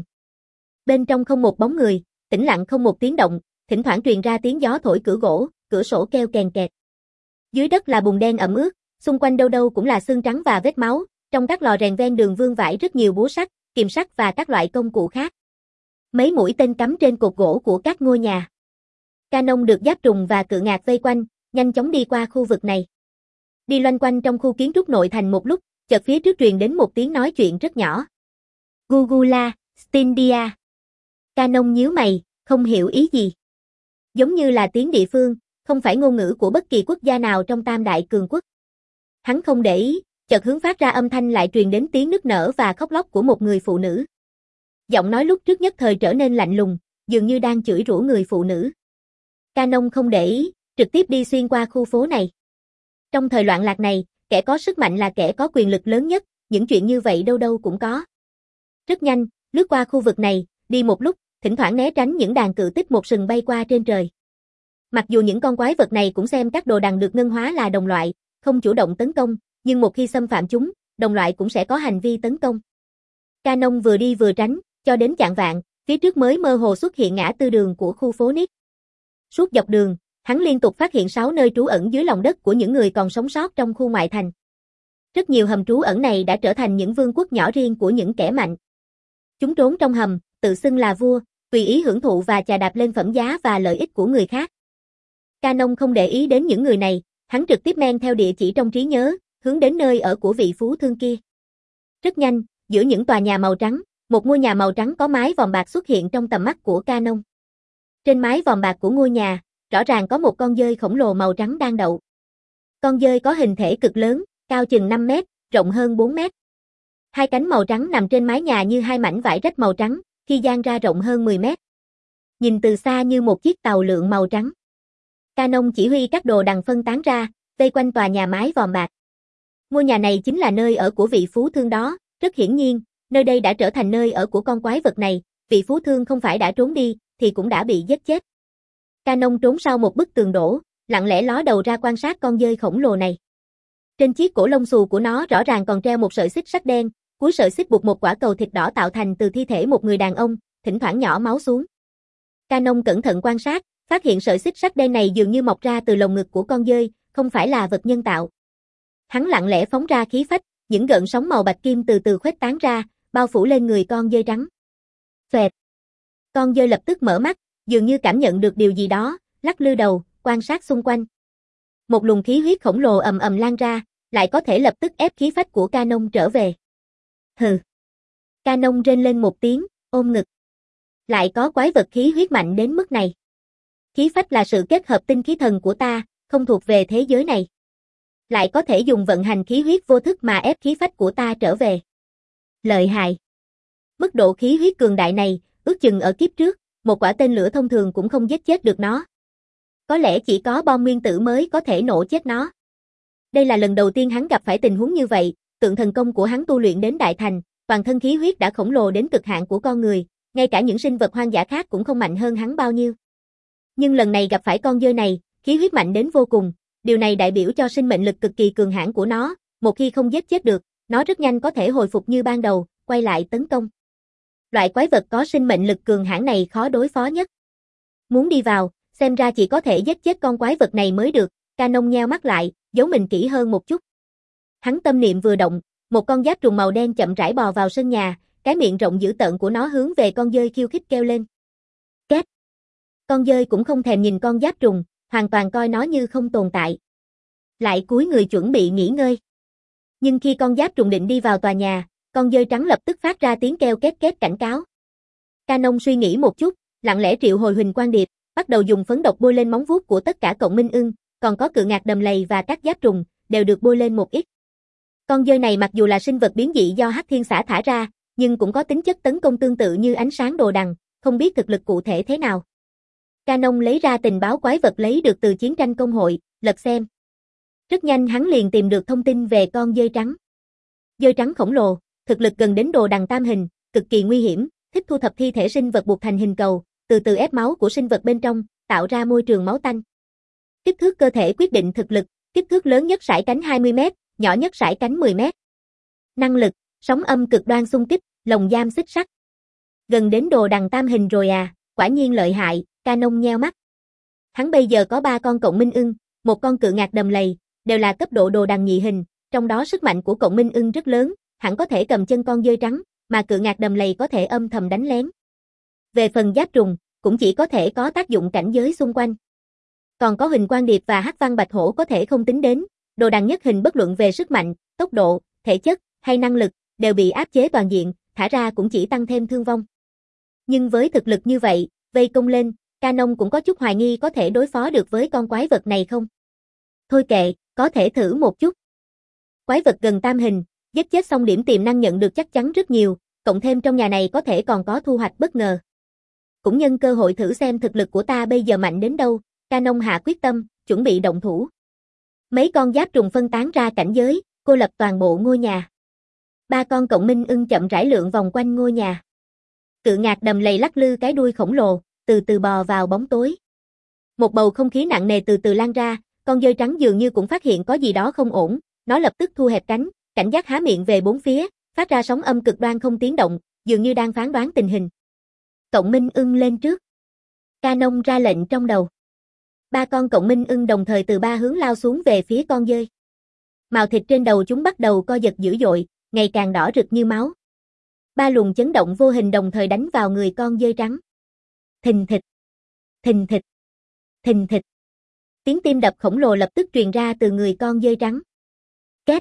S1: Bên trong không một bóng người, tĩnh lặng không một tiếng động, thỉnh thoảng truyền ra tiếng gió thổi cửa gỗ, cửa sổ kêu kèn kẹt. Dưới đất là bùn đen ẩm ướt, xung quanh đâu đâu cũng là xương trắng và vết máu, trong các lò rèn ven đường vương vãi rất nhiều búa sắt, kìm sắt và các loại công cụ khác. Mấy mũi tên cắm trên cột gỗ của các ngôi nhà. Canon được giáp trùng và cự ngạc vây quanh, nhanh chóng đi qua khu vực này. Đi loanh quanh trong khu kiến trúc nội thành một lúc, chợt phía trước truyền đến một tiếng nói chuyện rất nhỏ. Gugula, Stindia. Canon nhíu mày, không hiểu ý gì. Giống như là tiếng địa phương, không phải ngôn ngữ của bất kỳ quốc gia nào trong Tam Đại Cường Quốc. Hắn không để ý, chợt hướng phát ra âm thanh lại truyền đến tiếng nức nở và khóc lóc của một người phụ nữ. Giọng nói lúc trước nhất thời trở nên lạnh lùng, dường như đang chửi rủa người phụ nữ. Canon không để ý, trực tiếp đi xuyên qua khu phố này. Trong thời loạn lạc này, kẻ có sức mạnh là kẻ có quyền lực lớn nhất, những chuyện như vậy đâu đâu cũng có. Rất nhanh, lướt qua khu vực này, đi một lúc, thỉnh thoảng né tránh những đàn cự tích một sừng bay qua trên trời. Mặc dù những con quái vật này cũng xem các đồ đằng được ngân hóa là đồng loại, không chủ động tấn công, nhưng một khi xâm phạm chúng, đồng loại cũng sẽ có hành vi tấn công. Canon vừa đi vừa tránh, cho đến chạng vạng, phía trước mới mơ hồ xuất hiện ngã tư đường của khu phố Nick. Suốt dọc đường, Hắn liên tục phát hiện sáu nơi trú ẩn dưới lòng đất của những người còn sống sót trong khu ngoại thành. Rất nhiều hầm trú ẩn này đã trở thành những vương quốc nhỏ riêng của những kẻ mạnh. Chúng trốn trong hầm, tự xưng là vua, tùy ý hưởng thụ và chà đạp lên phẩm giá và lợi ích của người khác. Canon không để ý đến những người này, hắn trực tiếp men theo địa chỉ trong trí nhớ, hướng đến nơi ở của vị phú thương kia. Rất nhanh, giữa những tòa nhà màu trắng, một ngôi nhà màu trắng có mái vòm bạc xuất hiện trong tầm mắt của Canon. Trên mái vòm bạc của ngôi nhà, rõ ràng có một con dơi khổng lồ màu trắng đang đậu. Con dơi có hình thể cực lớn, cao chừng năm mét, rộng hơn bốn mét. Hai cánh màu trắng nằm trên mái nhà như hai mảnh vải rách màu trắng, khi dang ra rộng hơn mười mét. Nhìn từ xa như một chiếc tàu lượn màu trắng. Canon chỉ huy các đồ đằng phân tán ra, vây quanh tòa nhà mái vòm bạc. Ngôi nhà này chính là nơi ở của vị phú thương đó, rất hiển nhiên, nơi đây đã trở thành nơi ở của con quái vật này, vị phú thương không phải đã trốn đi, thì cũng đã bị giết chết. Canon trốn sau một bức tường đổ, lặng lẽ ló đầu ra quan sát con dơi khổng lồ này. Trên chiếc cổ lông xù của nó rõ ràng còn treo một sợi xích sắt đen, cuối sợi xích buộc một quả cầu thịt đỏ tạo thành từ thi thể một người đàn ông, thỉnh thoảng nhỏ máu xuống. Canon cẩn thận quan sát, phát hiện sợi xích sắt đen này dường như mọc ra từ lồng ngực của con dơi, không phải là vật nhân tạo. Hắn lặng lẽ phóng ra khí phách, những gợn sóng màu bạch kim từ từ khuếch tán ra, bao phủ lên người con dơi trắng. Phệt. Con dơi lập tức mở mắt, dường như cảm nhận được điều gì đó, lắc lư đầu, quan sát xung quanh. Một luồng khí huyết khổng lồ ầm ầm lan ra, lại có thể lập tức ép khí phách của Canon trở về. Hừ. Canon rên lên một tiếng, ôm ngực. Lại có quái vật khí huyết mạnh đến mức này. Khí phách là sự kết hợp tinh khí thần của ta, không thuộc về thế giới này. Lại có thể dùng vận hành khí huyết vô thức mà ép khí phách của ta trở về. Lợi hại. Mức độ khí huyết cường đại này, ước chừng ở kiếp trước, một quả tên lửa thông thường cũng không giết chết được nó. Có lẽ chỉ có bom nguyên tử mới có thể nổ chết nó. Đây là lần đầu tiên hắn gặp phải tình huống như vậy, tượng thần công của hắn tu luyện đến đại thành, toàn thân khí huyết đã khổng lồ đến cực hạn của con người, ngay cả những sinh vật hoang dã khác cũng không mạnh hơn hắn bao nhiêu. Nhưng lần này gặp phải con dơi này, khí huyết mạnh đến vô cùng, điều này đại biểu cho sinh mệnh lực cực kỳ cường hãn của nó, một khi không giết chết được, nó rất nhanh có thể hồi phục như ban đầu, quay lại tấn công. Loại quái vật có sinh mệnh lực cường hãn này khó đối phó nhất. Muốn đi vào, xem ra chỉ có thể giết chết con quái vật này mới được, Canon nheo mắt lại, giấu mình kỹ hơn một chút. Hắn tâm niệm vừa động, một con giáp trùng màu đen chậm rãi bò vào sân nhà, cái miệng rộng dữ tợn của nó hướng về con dơi khiêu khích kêu lên. Két. Con dơi cũng không thèm nhìn con giáp trùng, hoàn toàn coi nó như không tồn tại. Lại cúi người chuẩn bị nghỉ ngơi. Nhưng khi con giáp trùng định đi vào tòa nhà, con dơi trắng lập tức phát ra tiếng kêu két két cảnh cáo. Canon suy nghĩ một chút, lặng lẽ triệu hồi huỳnh quang điệp, bắt đầu dùng phấn độc bôi lên móng vuốt của tất cả cộng minh ưng, còn có cự ngạc đầm lầy và các giáp trùng, đều được bôi lên một ít. Con dơi này mặc dù là sinh vật biến dị do Hắc Thiên Xã thả ra, nhưng cũng có tính chất tấn công tương tự như ánh sáng đồ đằng, không biết thực lực cụ thể thế nào. Canon lấy ra tình báo quái vật lấy được từ chiến tranh công hội, lật xem. Rất nhanh hắn liền tìm được thông tin về con dơi trắng. Dơi trắng khổng lồ, thực lực gần đến đồ đằng tam hình, cực kỳ nguy hiểm, thích thu thập thi thể sinh vật buộc thành hình cầu, từ từ ép máu của sinh vật bên trong, tạo ra môi trường máu tanh. Kích thước cơ thể quyết định thực lực, kích thước lớn nhất sải cánh hai mươi mét, nhỏ nhất sải cánh mười mét. Năng lực, sóng âm cực đoan xung kích, lồng giam xích sắt. Gần đến đồ đằng tam hình rồi à, quả nhiên lợi hại, Canon nheo mắt. Hắn bây giờ có ba con cộng minh ưng, một con cự ngạc đầm lầy, đều là cấp độ đồ đằng nhị hình, trong đó sức mạnh của cộng minh ưng rất lớn, hẳn có thể cầm chân con dơi trắng, mà cự ngạc đầm lầy có thể âm thầm đánh lén. Về phần giáp trùng, cũng chỉ có thể có tác dụng cảnh giới xung quanh. Còn có huỳnh quang điệp và hắc văn bạch hổ có thể không tính đến, đồ đằng nhất hình bất luận về sức mạnh, tốc độ, thể chất hay năng lực, đều bị áp chế toàn diện, thả ra cũng chỉ tăng thêm thương vong. Nhưng với thực lực như vậy, vây công lên, Canon cũng có chút hoài nghi có thể đối phó được với con quái vật này không. Thôi kệ, có thể thử một chút. Quái vật gần tam hình, giết chết xong điểm tiềm năng nhận được chắc chắn rất nhiều, cộng thêm trong nhà này có thể còn có thu hoạch bất ngờ. Cũng nhân cơ hội thử xem thực lực của ta bây giờ mạnh đến đâu, Canon hạ quyết tâm, chuẩn bị động thủ. Mấy con giáp trùng phân tán ra cảnh giới, cô lập toàn bộ ngôi nhà. Ba con cộng minh ưng chậm rãi lượn vòng quanh ngôi nhà. Cự ngạc đầm lầy lắc lư cái đuôi khổng lồ, từ từ bò vào bóng tối. Một bầu không khí nặng nề từ từ lan ra, con dơi trắng dường như cũng phát hiện có gì đó không ổn, nó lập tức thu hẹp cánh, cảnh giác há miệng về bốn phía, phát ra sóng âm cực đoan không tiếng động, dường như đang phán đoán tình hình. Cộng minh ưng lên trước. Canon ra lệnh trong đầu. Ba con cộng minh ưng đồng thời từ ba hướng lao xuống về phía con dơi. Mào thịt trên đầu chúng bắt đầu co giật dữ dội, ngày càng đỏ rực như máu. Ba luồng chấn động vô hình đồng thời đánh vào người con dơi trắng. Thình thịch, thình thịch, thình thịch. Tiếng tim đập khổng lồ lập tức truyền ra từ người con dơi trắng. Két.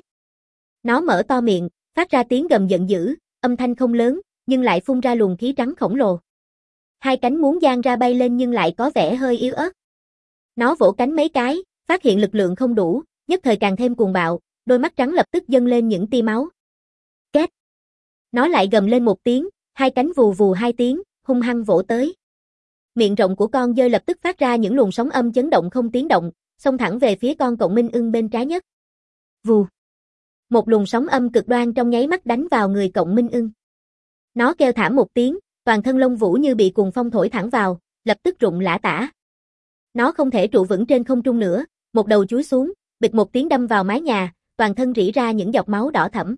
S1: Nó mở to miệng, phát ra tiếng gầm giận dữ, âm thanh không lớn, nhưng lại phun ra luồng khí trắng khổng lồ. Hai cánh muốn giang ra bay lên nhưng lại có vẻ hơi yếu ớt. Nó vỗ cánh mấy cái, phát hiện lực lượng không đủ, nhất thời càng thêm cuồng bạo, đôi mắt trắng lập tức dâng lên những tia máu. Két. Nó lại gầm lên một tiếng, hai cánh vù vù hai tiếng, hung hăng vỗ tới. Miệng rộng của con dơi lập tức phát ra những luồng sóng âm chấn động không tiếng động, xông thẳng về phía con cộng minh ưng bên trái nhất. Vù. Một luồng sóng âm cực đoan trong nháy mắt đánh vào người cộng minh ưng. Nó kêu thảm một tiếng, toàn thân lông vũ như bị cuồng phong thổi thẳng vào, lập tức rụng lả tả. Nó không thể trụ vững trên không trung nữa, một đầu chúi xuống, bịch một tiếng đâm vào mái nhà, toàn thân rỉ ra những giọt máu đỏ thẫm.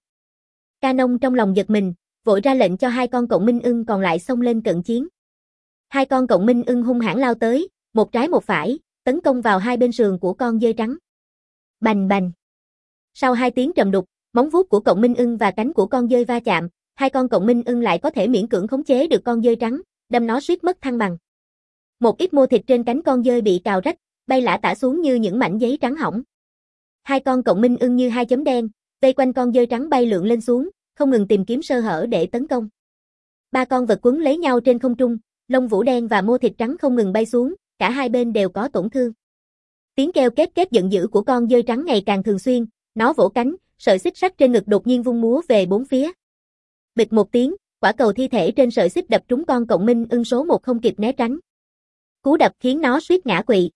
S1: Canon trong lòng giật mình, vội ra lệnh cho hai con cộng minh ưng còn lại xông lên cận chiến. Hai con cộng minh ưng hung hãn lao tới, một trái một phải, tấn công vào hai bên sườn của con dơi trắng. Bành bành. Sau hai tiếng trầm đục, móng vuốt của cộng minh ưng và cánh của con dơi va chạm, hai con cộng minh ưng lại có thể miễn cưỡng khống chế được con dơi trắng, đâm nó suýt mất thăng bằng. Một ít mô thịt trên cánh con dơi bị cào rách, bay lả tả xuống như những mảnh giấy trắng hỏng. Hai con cộng minh ưng như hai chấm đen, vây quanh con dơi trắng bay lượn lên xuống, không ngừng tìm kiếm sơ hở để tấn công. Ba con vật quấn lấy nhau trên không trung, lông vũ đen và mô thịt trắng không ngừng bay xuống, cả hai bên đều có tổn thương. Tiếng kêu két két giận dữ của con dơi trắng ngày càng thường xuyên, nó vỗ cánh, sợi xích sắt trên ngực đột nhiên vung múa về bốn phía. Bịch một tiếng, quả cầu thi thể trên sợi xích đập trúng con cộng minh ưng số một không kịp né tránh. Cú đập khiến nó suýt ngã quỵ.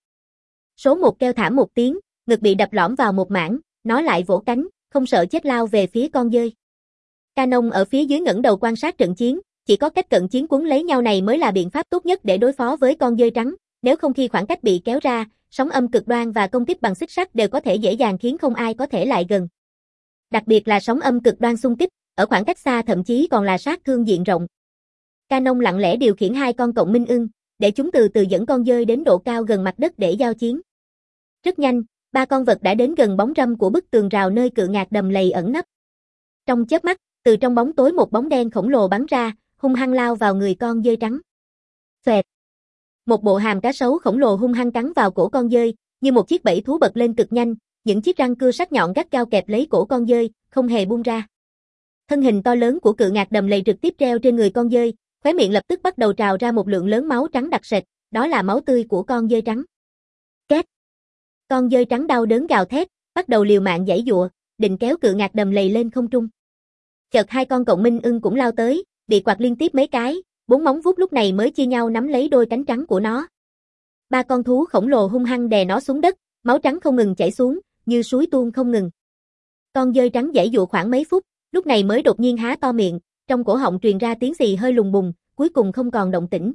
S1: Số một kêu thảm một tiếng, ngực bị đập lõm vào một mảng, nó lại vỗ cánh, không sợ chết lao về phía con dơi. Canon ở phía dưới ngẩng đầu quan sát trận chiến, chỉ có cách cận chiến quấn lấy nhau này mới là biện pháp tốt nhất để đối phó với con dơi trắng, nếu không khi khoảng cách bị kéo ra, sóng âm cực đoan và công kích bằng xích sắt đều có thể dễ dàng khiến không ai có thể lại gần. Đặc biệt là sóng âm cực đoan xung kích, ở khoảng cách xa thậm chí còn là sát thương diện rộng. Canon lặng lẽ điều khiển hai con cộng minh ưng, để chúng từ từ dẫn con dơi đến độ cao gần mặt đất để giao chiến. Rất nhanh, ba con vật đã đến gần bóng râm của bức tường rào nơi cự ngạc đầm lầy ẩn nấp. Trong chớp mắt, từ trong bóng tối một bóng đen khổng lồ bắn ra, hung hăng lao vào người con dơi trắng. Xoẹt. Một bộ hàm cá sấu khổng lồ hung hăng cắn vào cổ con dơi, như một chiếc bẫy thú bật lên cực nhanh, những chiếc răng cưa sắc nhọn gắt gao kẹp lấy cổ con dơi, không hề buông ra. Thân hình to lớn của cự ngạc đầm lầy trực tiếp treo trên người con dơi, khóe miệng lập tức bắt đầu trào ra một lượng lớn máu trắng đặc sệt, đó là máu tươi của con dơi trắng. Két. Con dơi trắng đau đớn gào thét, bắt đầu liều mạng giãy giụa, định kéo cự ngạc đầm lầy lên không trung. Chợt hai con cộng minh ưng cũng lao tới, bị quạt liên tiếp mấy cái, bốn móng vuốt lúc này mới chia nhau nắm lấy đôi cánh trắng của nó. Ba con thú khổng lồ hung hăng đè nó xuống đất, máu trắng không ngừng chảy xuống, như suối tuôn không ngừng. Con dơi trắng giãy giụa khoảng mấy phút, lúc này mới đột nhiên há to miệng, trong cổ họng truyền ra tiếng xì hơi lùng bùng, cuối cùng không còn động tĩnh.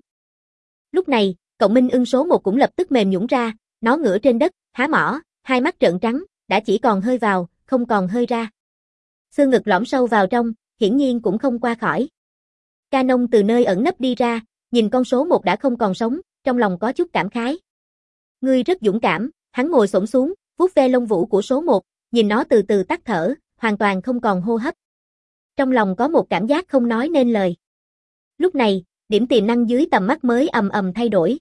S1: Lúc này, cộng minh ưng số một cũng lập tức mềm nhũn ra, nó ngửa trên đất, há mỏ, hai mắt trợn trắng, đã chỉ còn hơi vào, không còn hơi ra. Xương ngực lõm sâu vào trong, hiển nhiên cũng không qua khỏi. Canon từ nơi ẩn nấp đi ra, nhìn con số một đã không còn sống, trong lòng có chút cảm khái. Ngươi rất dũng cảm, hắn ngồi xổm xuống, vuốt ve lông vũ của số một, nhìn nó từ từ tắt thở, hoàn toàn không còn hô hấp. Trong lòng có một cảm giác không nói nên lời. Lúc này, điểm tiềm năng dưới tầm mắt mới ầm ầm thay đổi.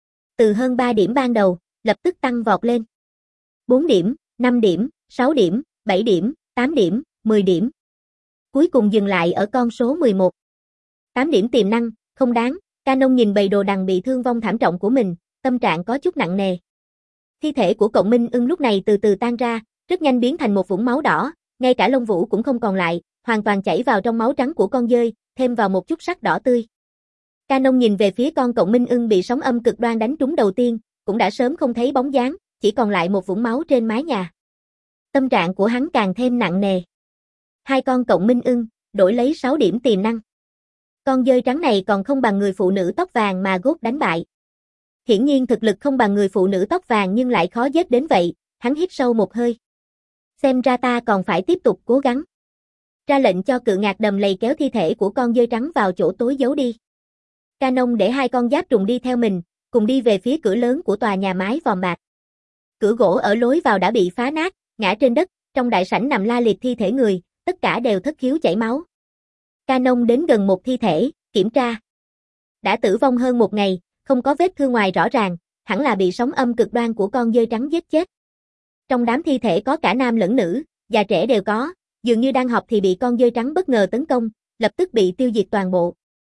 S1: Từ hơn ba điểm ban đầu, lập tức tăng vọt lên. bốn điểm, năm điểm, sáu điểm, bảy điểm, tám điểm, mười điểm. Cuối cùng dừng lại ở con số mười một. tám điểm tiềm năng, không đáng. Canon nhìn bầy đồ đằng bị thương vong thảm trọng của mình, tâm trạng có chút nặng nề. Thi thể của cộng minh ưng lúc này từ từ tan ra, rất nhanh biến thành một vũng máu đỏ, ngay cả lông vũ cũng không còn lại, hoàn toàn chảy vào trong máu trắng của con dơi, thêm vào một chút sắc đỏ tươi. Canon nhìn về phía con cộng minh ưng bị sóng âm cực đoan đánh trúng đầu tiên, cũng đã sớm không thấy bóng dáng, chỉ còn lại một vũng máu trên mái nhà. Tâm trạng của hắn càng thêm nặng nề. Hai con cộng minh ưng, đổi lấy sáu điểm tiềm năng. Con dơi trắng này còn không bằng người phụ nữ tóc vàng mà Gốt đánh bại. Hiển nhiên thực lực không bằng người phụ nữ tóc vàng nhưng lại khó giết đến vậy, hắn hít sâu một hơi. Xem ra ta còn phải tiếp tục cố gắng. Ra lệnh cho cự ngạc đầm lầy kéo thi thể của con dơi trắng vào chỗ tối giấu đi. Canon để hai con giáp trùng đi theo mình, cùng đi về phía cửa lớn của tòa nhà mái vòm bạc. Cửa gỗ ở lối vào đã bị phá nát, ngã trên đất, trong đại sảnh nằm la liệt thi thể người, tất cả đều thất khiếu chảy máu. Canon đến gần một thi thể, kiểm tra. Đã tử vong hơn một ngày, không có vết thương ngoài rõ ràng, hẳn là bị sóng âm cực đoan của con dơi trắng giết chết. Trong đám thi thể có cả nam lẫn nữ, già trẻ đều có, dường như đang học thì bị con dơi trắng bất ngờ tấn công, lập tức bị tiêu diệt toàn bộ.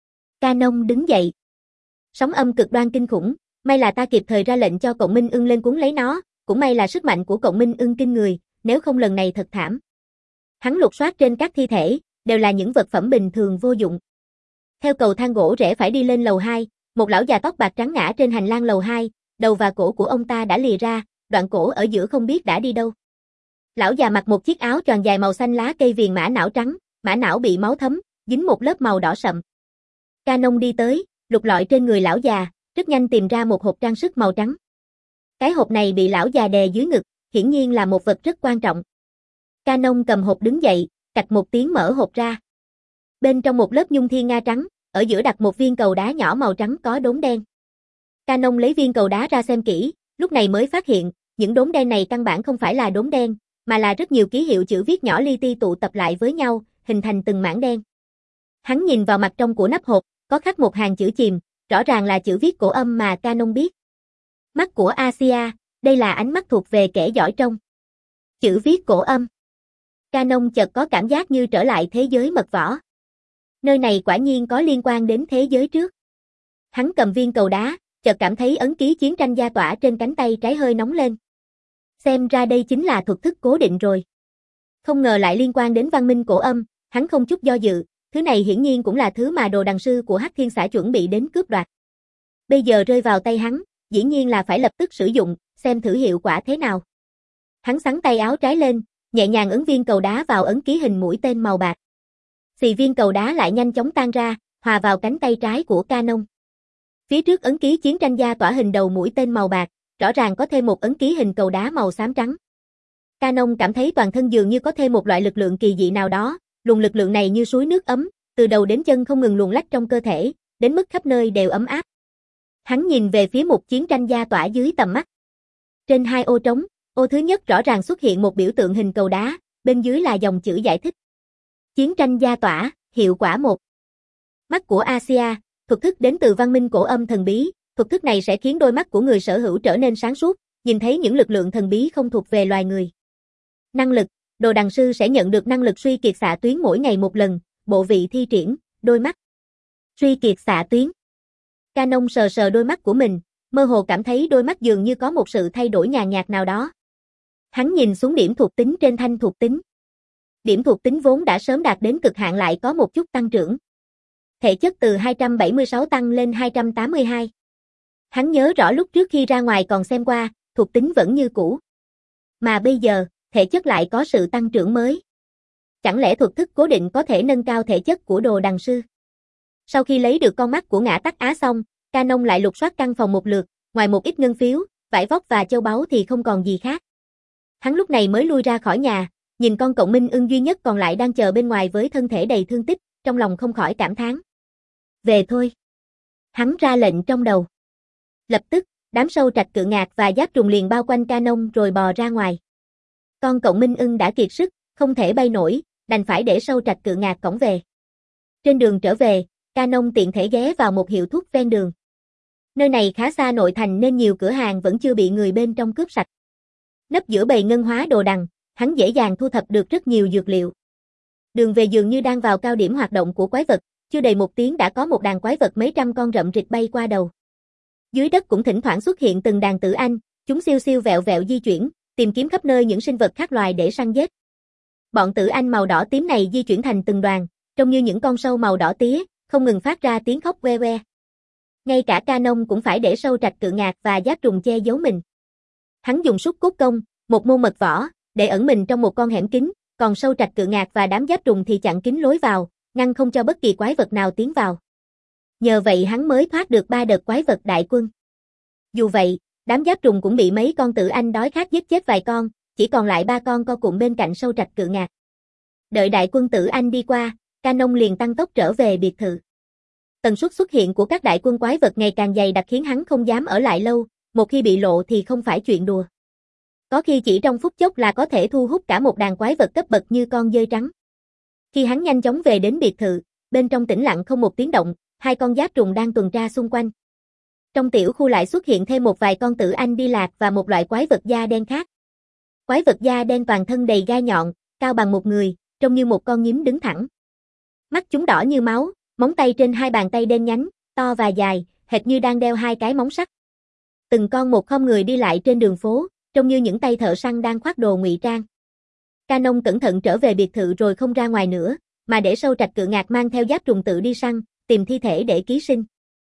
S1: Canon đứng dậy. Sóng âm cực đoan kinh khủng, may là ta kịp thời ra lệnh cho Cộng Minh Ưng lên cuốn lấy nó, cũng may là sức mạnh của Cộng Minh Ưng kinh người, nếu không lần này thật thảm. Hắn lục soát trên các thi thể, đều là những vật phẩm bình thường vô dụng. Theo cầu thang gỗ rẽ phải đi lên lầu hai, một lão già tóc bạc trắng ngã trên hành lang lầu hai, đầu và cổ của ông ta đã lìa ra, đoạn cổ ở giữa không biết đã đi đâu. Lão già mặc một chiếc áo choàng dài màu xanh lá cây viền mã não trắng, mã não bị máu thấm, dính một lớp màu đỏ sậm. Canon đi tới, lục lọi trên người lão già, rất nhanh tìm ra một hộp trang sức màu trắng. Cái hộp này bị lão già đè dưới ngực, hiển nhiên là một vật rất quan trọng. Canon cầm hộp đứng dậy, cạch một tiếng mở hộp ra. Bên trong một lớp nhung thiên nga trắng, ở giữa đặt một viên cầu đá nhỏ màu trắng có đốm đen. Canon lấy viên cầu đá ra xem kỹ, lúc này mới phát hiện, những đốm đen này căn bản không phải là đốm đen, mà là rất nhiều ký hiệu chữ viết nhỏ li ti tụ tập lại với nhau, hình thành từng mảng đen. Hắn nhìn vào mặt trong của nắp hộp, có khắc một hàng chữ chìm, rõ ràng là chữ viết cổ âm mà Canon biết. Mắt của Asia, đây là ánh mắt thuộc về kẻ giỏi trông. Chữ viết cổ âm. Canon chợt có cảm giác như trở lại thế giới mật võ. Nơi này quả nhiên có liên quan đến thế giới trước. Hắn cầm viên cầu đá, chợt cảm thấy ấn ký chiến tranh gia tỏa trên cánh tay trái hơi nóng lên. Xem ra đây chính là thuật thức cố định rồi. Không ngờ lại liên quan đến văn minh cổ âm, hắn không chút do dự, thứ này hiển nhiên cũng là thứ mà đồ đằng sư của Hắc Thiên xã chuẩn bị đến cướp đoạt. Bây giờ rơi vào tay hắn, dĩ nhiên là phải lập tức sử dụng, xem thử hiệu quả thế nào. Hắn xắn tay áo trái lên, nhẹ nhàng ấn viên cầu đá vào ấn ký hình mũi tên màu bạc. Xì viên cầu đá lại nhanh chóng tan ra, hòa vào cánh tay trái của Canon. Phía trước ấn ký chiến tranh gia tỏa hình đầu mũi tên màu bạc, rõ ràng có thêm một ấn ký hình cầu đá màu xám trắng. Canon cảm thấy toàn thân dường như có thêm một loại lực lượng kỳ dị nào đó, luồng lực lượng này như suối nước ấm, từ đầu đến chân không ngừng luồn lách trong cơ thể, đến mức khắp nơi đều ấm áp. Hắn nhìn về phía một chiến tranh gia tỏa dưới tầm mắt. Trên hai ô trống, ô thứ nhất rõ ràng xuất hiện một biểu tượng hình cầu đá, bên dưới là dòng chữ giải thích. Chiến tranh gia tỏa, hiệu quả một. Mắt của Asia, thuật thức đến từ văn minh cổ âm thần bí, thuật thức này sẽ khiến đôi mắt của người sở hữu trở nên sáng suốt, nhìn thấy những lực lượng thần bí không thuộc về loài người. Năng lực, đồ đằng sư sẽ nhận được năng lực suy kiệt xạ tuyến mỗi ngày một lần, bộ vị thi triển, đôi mắt. Suy kiệt xạ tuyến. Canon sờ sờ đôi mắt của mình, mơ hồ cảm thấy đôi mắt dường như có một sự thay đổi nhàn nhạt nào đó. Hắn nhìn xuống điểm thuộc tính trên thanh thuộc tính. Điểm thuộc tính vốn đã sớm đạt đến cực hạn lại có một chút tăng trưởng. Thể chất từ hai trăm bảy mươi sáu tăng lên hai trăm tám mươi hai. Hắn nhớ rõ lúc trước khi ra ngoài còn xem qua, thuộc tính vẫn như cũ. Mà bây giờ, thể chất lại có sự tăng trưởng mới. Chẳng lẽ thuật thức cố định có thể nâng cao thể chất của đồ đằng sư? Sau khi lấy được con mắt của Ngã Tắc Á xong, Canon lại lục soát căn phòng một lượt, ngoài một ít ngân phiếu, vải vóc và châu báu thì không còn gì khác. Hắn lúc này mới lui ra khỏi nhà, nhìn con Cộng Minh Ưng duy nhất còn lại đang chờ bên ngoài với thân thể đầy thương tích, trong lòng không khỏi cảm thán. Về thôi. Hắn ra lệnh trong đầu. Lập tức, đám sâu trạch cự ngạc và giáp trùng liền bao quanh Canon rồi bò ra ngoài. Con Cộng Minh Ưng đã kiệt sức, không thể bay nổi, đành phải để sâu trạch cự ngạc cõng về. Trên đường trở về, Canon tiện thể ghé vào một hiệu thuốc ven đường. Nơi này khá xa nội thành nên nhiều cửa hàng vẫn chưa bị người bên trong cướp sạch. Nấp giữa bầy ngân hóa đồ đằng, hắn dễ dàng thu thập được rất nhiều dược liệu. Đường về dường như đang vào cao điểm hoạt động của quái vật, chưa đầy một tiếng đã có một đàn quái vật mấy trăm con rậm rịch bay qua đầu. Dưới đất cũng thỉnh thoảng xuất hiện từng đàn tử anh, chúng siêu siêu vẹo vẹo di chuyển, tìm kiếm khắp nơi những sinh vật khác loài để săn giết. Bọn tử anh màu đỏ tím này di chuyển thành từng đoàn, trông như những con sâu màu đỏ tía, không ngừng phát ra tiếng khóc que que. Ngay cả Canon cũng phải để sâu trạch cự ngạc và giáp trùng che giấu mình. Hắn dùng súc cốt công, một môn mật võ, để ẩn mình trong một con hẻm kín, còn sâu trạch cự ngạc và đám giáp trùng thì chặn kín lối vào, ngăn không cho bất kỳ quái vật nào tiến vào. Nhờ vậy hắn mới thoát được ba đợt quái vật đại quân. Dù vậy, đám giáp trùng cũng bị mấy con tử anh đói khát giết chết vài con, chỉ còn lại ba con co cụm bên cạnh sâu trạch cự ngạc. Đợi đại quân tử anh đi qua, Canon liền tăng tốc trở về biệt thự. Tần suất xuất hiện của các đại quân quái vật ngày càng dày đặc khiến hắn không dám ở lại lâu, một khi bị lộ thì không phải chuyện đùa. Có khi chỉ trong phút chốc là có thể thu hút cả một đàn quái vật cấp bậc như con dơi trắng. Khi hắn nhanh chóng về đến biệt thự, bên trong tĩnh lặng không một tiếng động, hai con giáp trùng đang tuần tra xung quanh. Trong tiểu khu lại xuất hiện thêm một vài con tử anh đi lạc và một loại quái vật da đen khác. Quái vật da đen toàn thân đầy gai nhọn, cao bằng một người, trông như một con nhím đứng thẳng. Mắt chúng đỏ như máu, móng tay trên hai bàn tay đen nhánh, to và dài, hệt như đang đeo hai cái móng sắt. Từng con một không người đi lại trên đường phố, trông như những tay thợ săn đang khoác đồ ngụy trang. Canon cẩn thận trở về biệt thự rồi không ra ngoài nữa, mà để Sâu Trạch Cự Ngạc mang theo giáp trùng tự đi săn, tìm thi thể để ký sinh.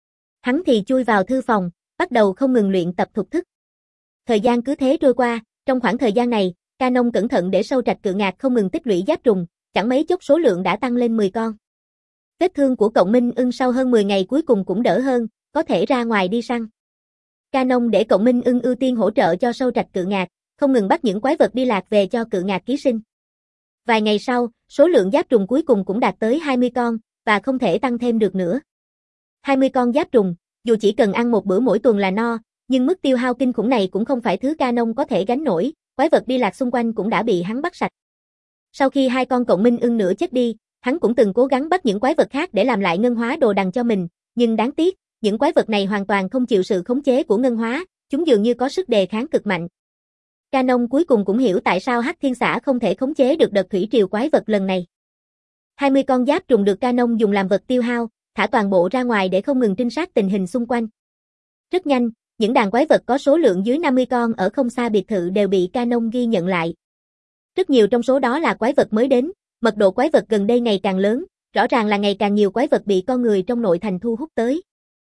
S1: Hắn thì chui vào thư phòng, bắt đầu không ngừng luyện tập thuật thức. Thời gian cứ thế trôi qua, trong khoảng thời gian này, Canon cẩn thận để Sâu Trạch Cự Ngạc không ngừng tích lũy giáp trùng, chẳng mấy chốc số lượng đã tăng lên mười con. Vết thương của Cộng Minh Ưng sau hơn mười ngày cuối cùng cũng đỡ hơn, có thể ra ngoài đi săn. Canon để Cộng Minh Ưng ưu tiên hỗ trợ cho Sâu Trạch Cự Ngạc, không ngừng bắt những quái vật đi lạc về cho Cự Ngạc ký sinh. Vài ngày sau, số lượng giáp trùng cuối cùng cũng đạt tới hai mươi con, và không thể tăng thêm được nữa. hai mươi con giáp trùng, dù chỉ cần ăn một bữa mỗi tuần là no, nhưng mức tiêu hao kinh khủng này cũng không phải thứ Canon có thể gánh nổi, quái vật đi lạc xung quanh cũng đã bị hắn bắt sạch. Sau khi hai con Cộng Minh Ưng nữa chết đi, hắn cũng từng cố gắng bắt những quái vật khác để làm lại ngân hóa đồ đằng cho mình, nhưng đáng tiếc, những quái vật này hoàn toàn không chịu sự khống chế của ngân hóa, chúng dường như có sức đề kháng cực mạnh. Canon cuối cùng cũng hiểu tại sao Hắc Thiên Xã không thể khống chế được đợt thủy triều quái vật lần này. hai mươi con giáp trùng được Canon dùng làm vật tiêu hao, thả toàn bộ ra ngoài để không ngừng trinh sát tình hình xung quanh. Rất nhanh, những đàn quái vật có số lượng dưới năm mươi con ở không xa biệt thự đều bị Canon ghi nhận lại. Rất nhiều trong số đó là quái vật mới đến, mật độ quái vật gần đây ngày càng lớn, rõ ràng là ngày càng nhiều quái vật bị con người trong nội thành thu hút tới.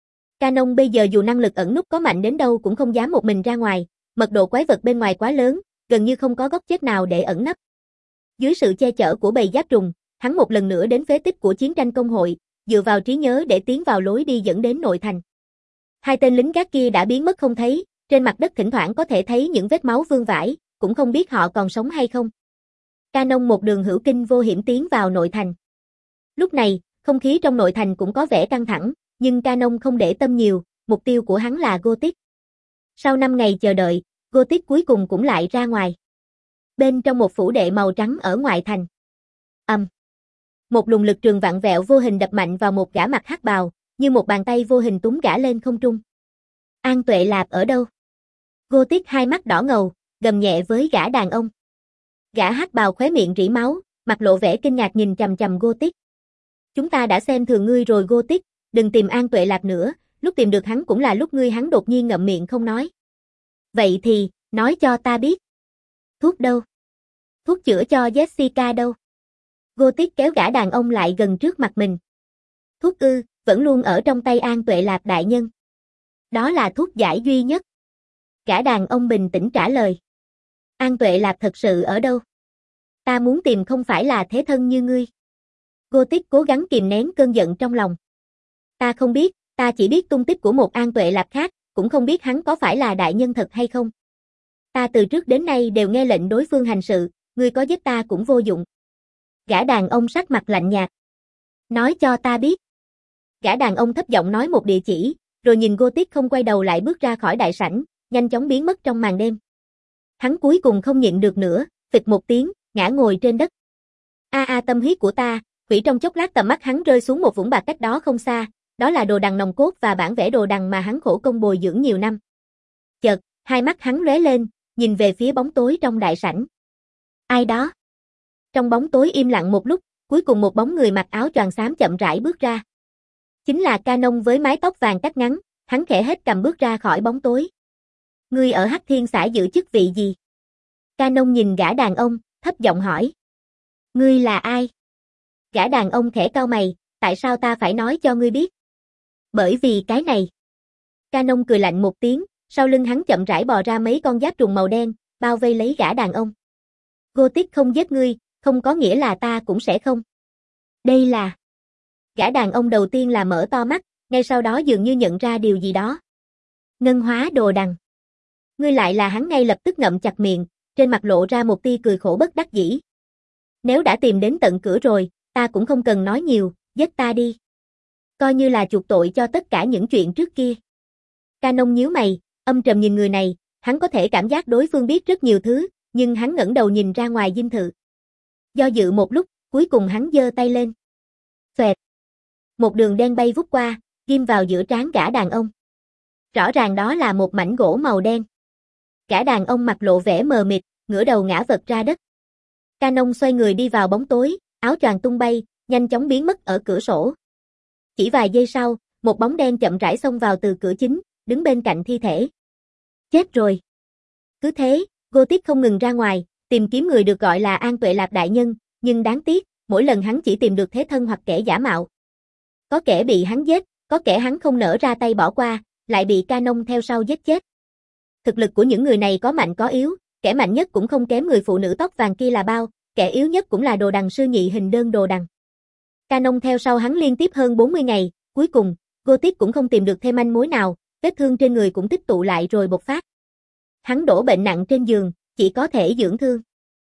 S1: Canon bây giờ dù năng lực ẩn núp có mạnh đến đâu cũng không dám một mình ra ngoài, mật độ quái vật bên ngoài quá lớn, gần như không có góc chết nào để ẩn nấp. Dưới sự che chở của bầy giáp trùng, hắn một lần nữa đến phế tích của chiến tranh công hội, dựa vào trí nhớ để tiến vào lối đi dẫn đến nội thành. Hai tên lính gác kia đã biến mất không thấy, trên mặt đất thỉnh thoảng có thể thấy những vết máu vương vãi, cũng không biết họ còn sống hay không. Canon một đường hữu kinh vô hiểm tiến vào nội thành. Lúc này, không khí trong nội thành cũng có vẻ căng thẳng, nhưng Canon không để tâm nhiều, mục tiêu của hắn là Gothic. Sau năm ngày chờ đợi, Gothic cuối cùng cũng lại ra ngoài. Bên trong một phủ đệ màu trắng ở ngoại thành. Ầm. Um. Một luồng lực trường vặn vẹo vô hình đập mạnh vào một gã mặc hắc bào, như một bàn tay vô hình túm gã lên không trung. An Tuệ Lạp ở đâu? Gothic hai mắt đỏ ngầu, gầm nhẹ với gã đàn ông. Gã hắc bào khóe miệng rỉ máu, mặt lộ vẻ kinh ngạc nhìn chằm chằm Gothic. Chúng ta đã xem thường ngươi rồi Gothic, đừng tìm An Tuệ Lạp nữa, lúc tìm được hắn cũng là lúc ngươi hắn đột nhiên ngậm miệng không nói. Vậy thì, nói cho ta biết. Thuốc đâu? Thuốc chữa cho Jessica đâu? Gothic kéo gã đàn ông lại gần trước mặt mình. Thuốc ư, vẫn luôn ở trong tay An Tuệ Lạp đại nhân. Đó là thuốc giải duy nhất. Gã đàn ông bình tĩnh trả lời. An Tuệ Lạp thật sự ở đâu? Ta muốn tìm không phải là thế thân như ngươi. Gothic cố gắng kìm nén cơn giận trong lòng. Ta không biết, ta chỉ biết tung tích của một An Tuệ Lạp khác, cũng không biết hắn có phải là đại nhân thật hay không. Ta từ trước đến nay đều nghe lệnh đối phương hành sự, ngươi có giết ta cũng vô dụng. Gã đàn ông sắc mặt lạnh nhạt. Nói cho ta biết. Gã đàn ông thấp giọng nói một địa chỉ, rồi nhìn Gothic không quay đầu lại bước ra khỏi đại sảnh, nhanh chóng biến mất trong màn đêm. Hắn cuối cùng không nhịn được nữa, phịch một tiếng, ngã ngồi trên đất. A a tâm huyết của ta, hủy trong chốc lát tầm mắt hắn rơi xuống một vũng bạc cách đó không xa, đó là đồ đằng nòng cốt và bản vẽ đồ đằng mà hắn khổ công bồi dưỡng nhiều năm. Chợt, hai mắt hắn lóe lên, nhìn về phía bóng tối trong đại sảnh. Ai đó? Trong bóng tối im lặng một lúc, cuối cùng một bóng người mặc áo choàng xám chậm rãi bước ra. Chính là Canon với mái tóc vàng cắt ngắn, hắn khẽ hết cầm bước ra khỏi bóng tối. Ngươi ở Hắc Thiên Xã giữ chức vị gì? Canon nhìn gã đàn ông, thấp giọng hỏi. Ngươi là ai? Gã đàn ông khẽ cau mày, tại sao ta phải nói cho ngươi biết? Bởi vì cái này. Canon cười lạnh một tiếng, sau lưng hắn chậm rãi bò ra mấy con giáp trùng màu đen, bao vây lấy gã đàn ông. Gothic không giết ngươi, không có nghĩa là ta cũng sẽ không. Đây là... Gã đàn ông đầu tiên là mở to mắt, ngay sau đó dường như nhận ra điều gì đó. Ngân hóa đồ đằng. Ngươi lại là hắn ngay lập tức ngậm chặt miệng, trên mặt lộ ra một tia cười khổ bất đắc dĩ. Nếu đã tìm đến tận cửa rồi, ta cũng không cần nói nhiều, giết ta đi. Coi như là chuộc tội cho tất cả những chuyện trước kia. Canon nhíu mày, âm trầm nhìn người này, hắn có thể cảm giác đối phương biết rất nhiều thứ, nhưng hắn ngẩng đầu nhìn ra ngoài dinh thự. Do dự một lúc, cuối cùng hắn giơ tay lên. Xoẹt. Một đường đen bay vút qua, ghim vào giữa trán gã đàn ông. Rõ ràng đó là một mảnh gỗ màu đen. Gã đàn ông mặt lộ vẻ mờ mịt, ngửa đầu ngã vật ra đất. Canon xoay người đi vào bóng tối, áo choàng tung bay, nhanh chóng biến mất ở cửa sổ. Chỉ vài giây sau, một bóng đen chậm rãi xông vào từ cửa chính, đứng bên cạnh thi thể. Chết rồi. Cứ thế, Gothic không ngừng ra ngoài, tìm kiếm người được gọi là An Tuệ Lạp đại nhân, nhưng đáng tiếc, mỗi lần hắn chỉ tìm được thế thân hoặc kẻ giả mạo. Có kẻ bị hắn giết, có kẻ hắn không nỡ ra tay bỏ qua, lại bị Canon theo sau giết chết. Thực lực của những người này có mạnh có yếu, kẻ mạnh nhất cũng không kém người phụ nữ tóc vàng kia là bao, kẻ yếu nhất cũng là đồ đằng sư nhị hình đơn đồ đằng. Canon theo sau hắn liên tiếp hơn bốn mươi ngày, cuối cùng, Gothic cũng không tìm được thêm manh mối nào, vết thương trên người cũng tích tụ lại rồi bộc phát. Hắn đổ bệnh nặng trên giường, chỉ có thể dưỡng thương.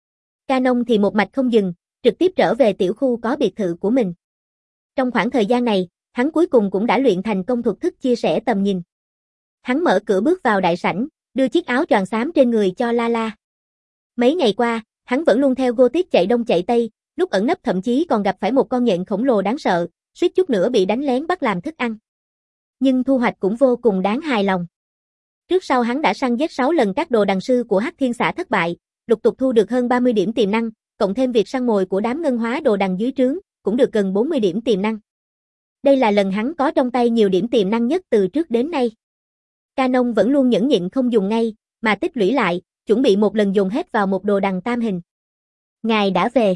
S1: Canon thì một mạch không dừng, trực tiếp trở về tiểu khu có biệt thự của mình. Trong khoảng thời gian này, hắn cuối cùng cũng đã luyện thành công thuật thức chia sẻ tầm nhìn. Hắn mở cửa bước vào đại sảnh, đưa chiếc áo choàng xám trên người cho Lala. Mấy ngày qua, hắn vẫn luôn theo Gothic chạy đông chạy tây, lúc ẩn nấp thậm chí còn gặp phải một con nhện khổng lồ đáng sợ, suýt chút nữa bị đánh lén bắt làm thức ăn. Nhưng thu hoạch cũng vô cùng đáng hài lòng. Trước sau hắn đã săn giết sáu lần các đồ đằng sư của Hắc Thiên xã thất bại, lục tục thu được hơn ba mươi điểm tiềm năng, cộng thêm việc săn mồi của đám ngân hóa đồ đằng dưới trướng, cũng được gần bốn mươi điểm tiềm năng. Đây là lần hắn có trong tay nhiều điểm tiềm năng nhất từ trước đến nay. Canon vẫn luôn nhẫn nhịn không dùng ngay, mà tích lũy lại, chuẩn bị một lần dùng hết vào một đồ đằng tam hình. Ngài đã về.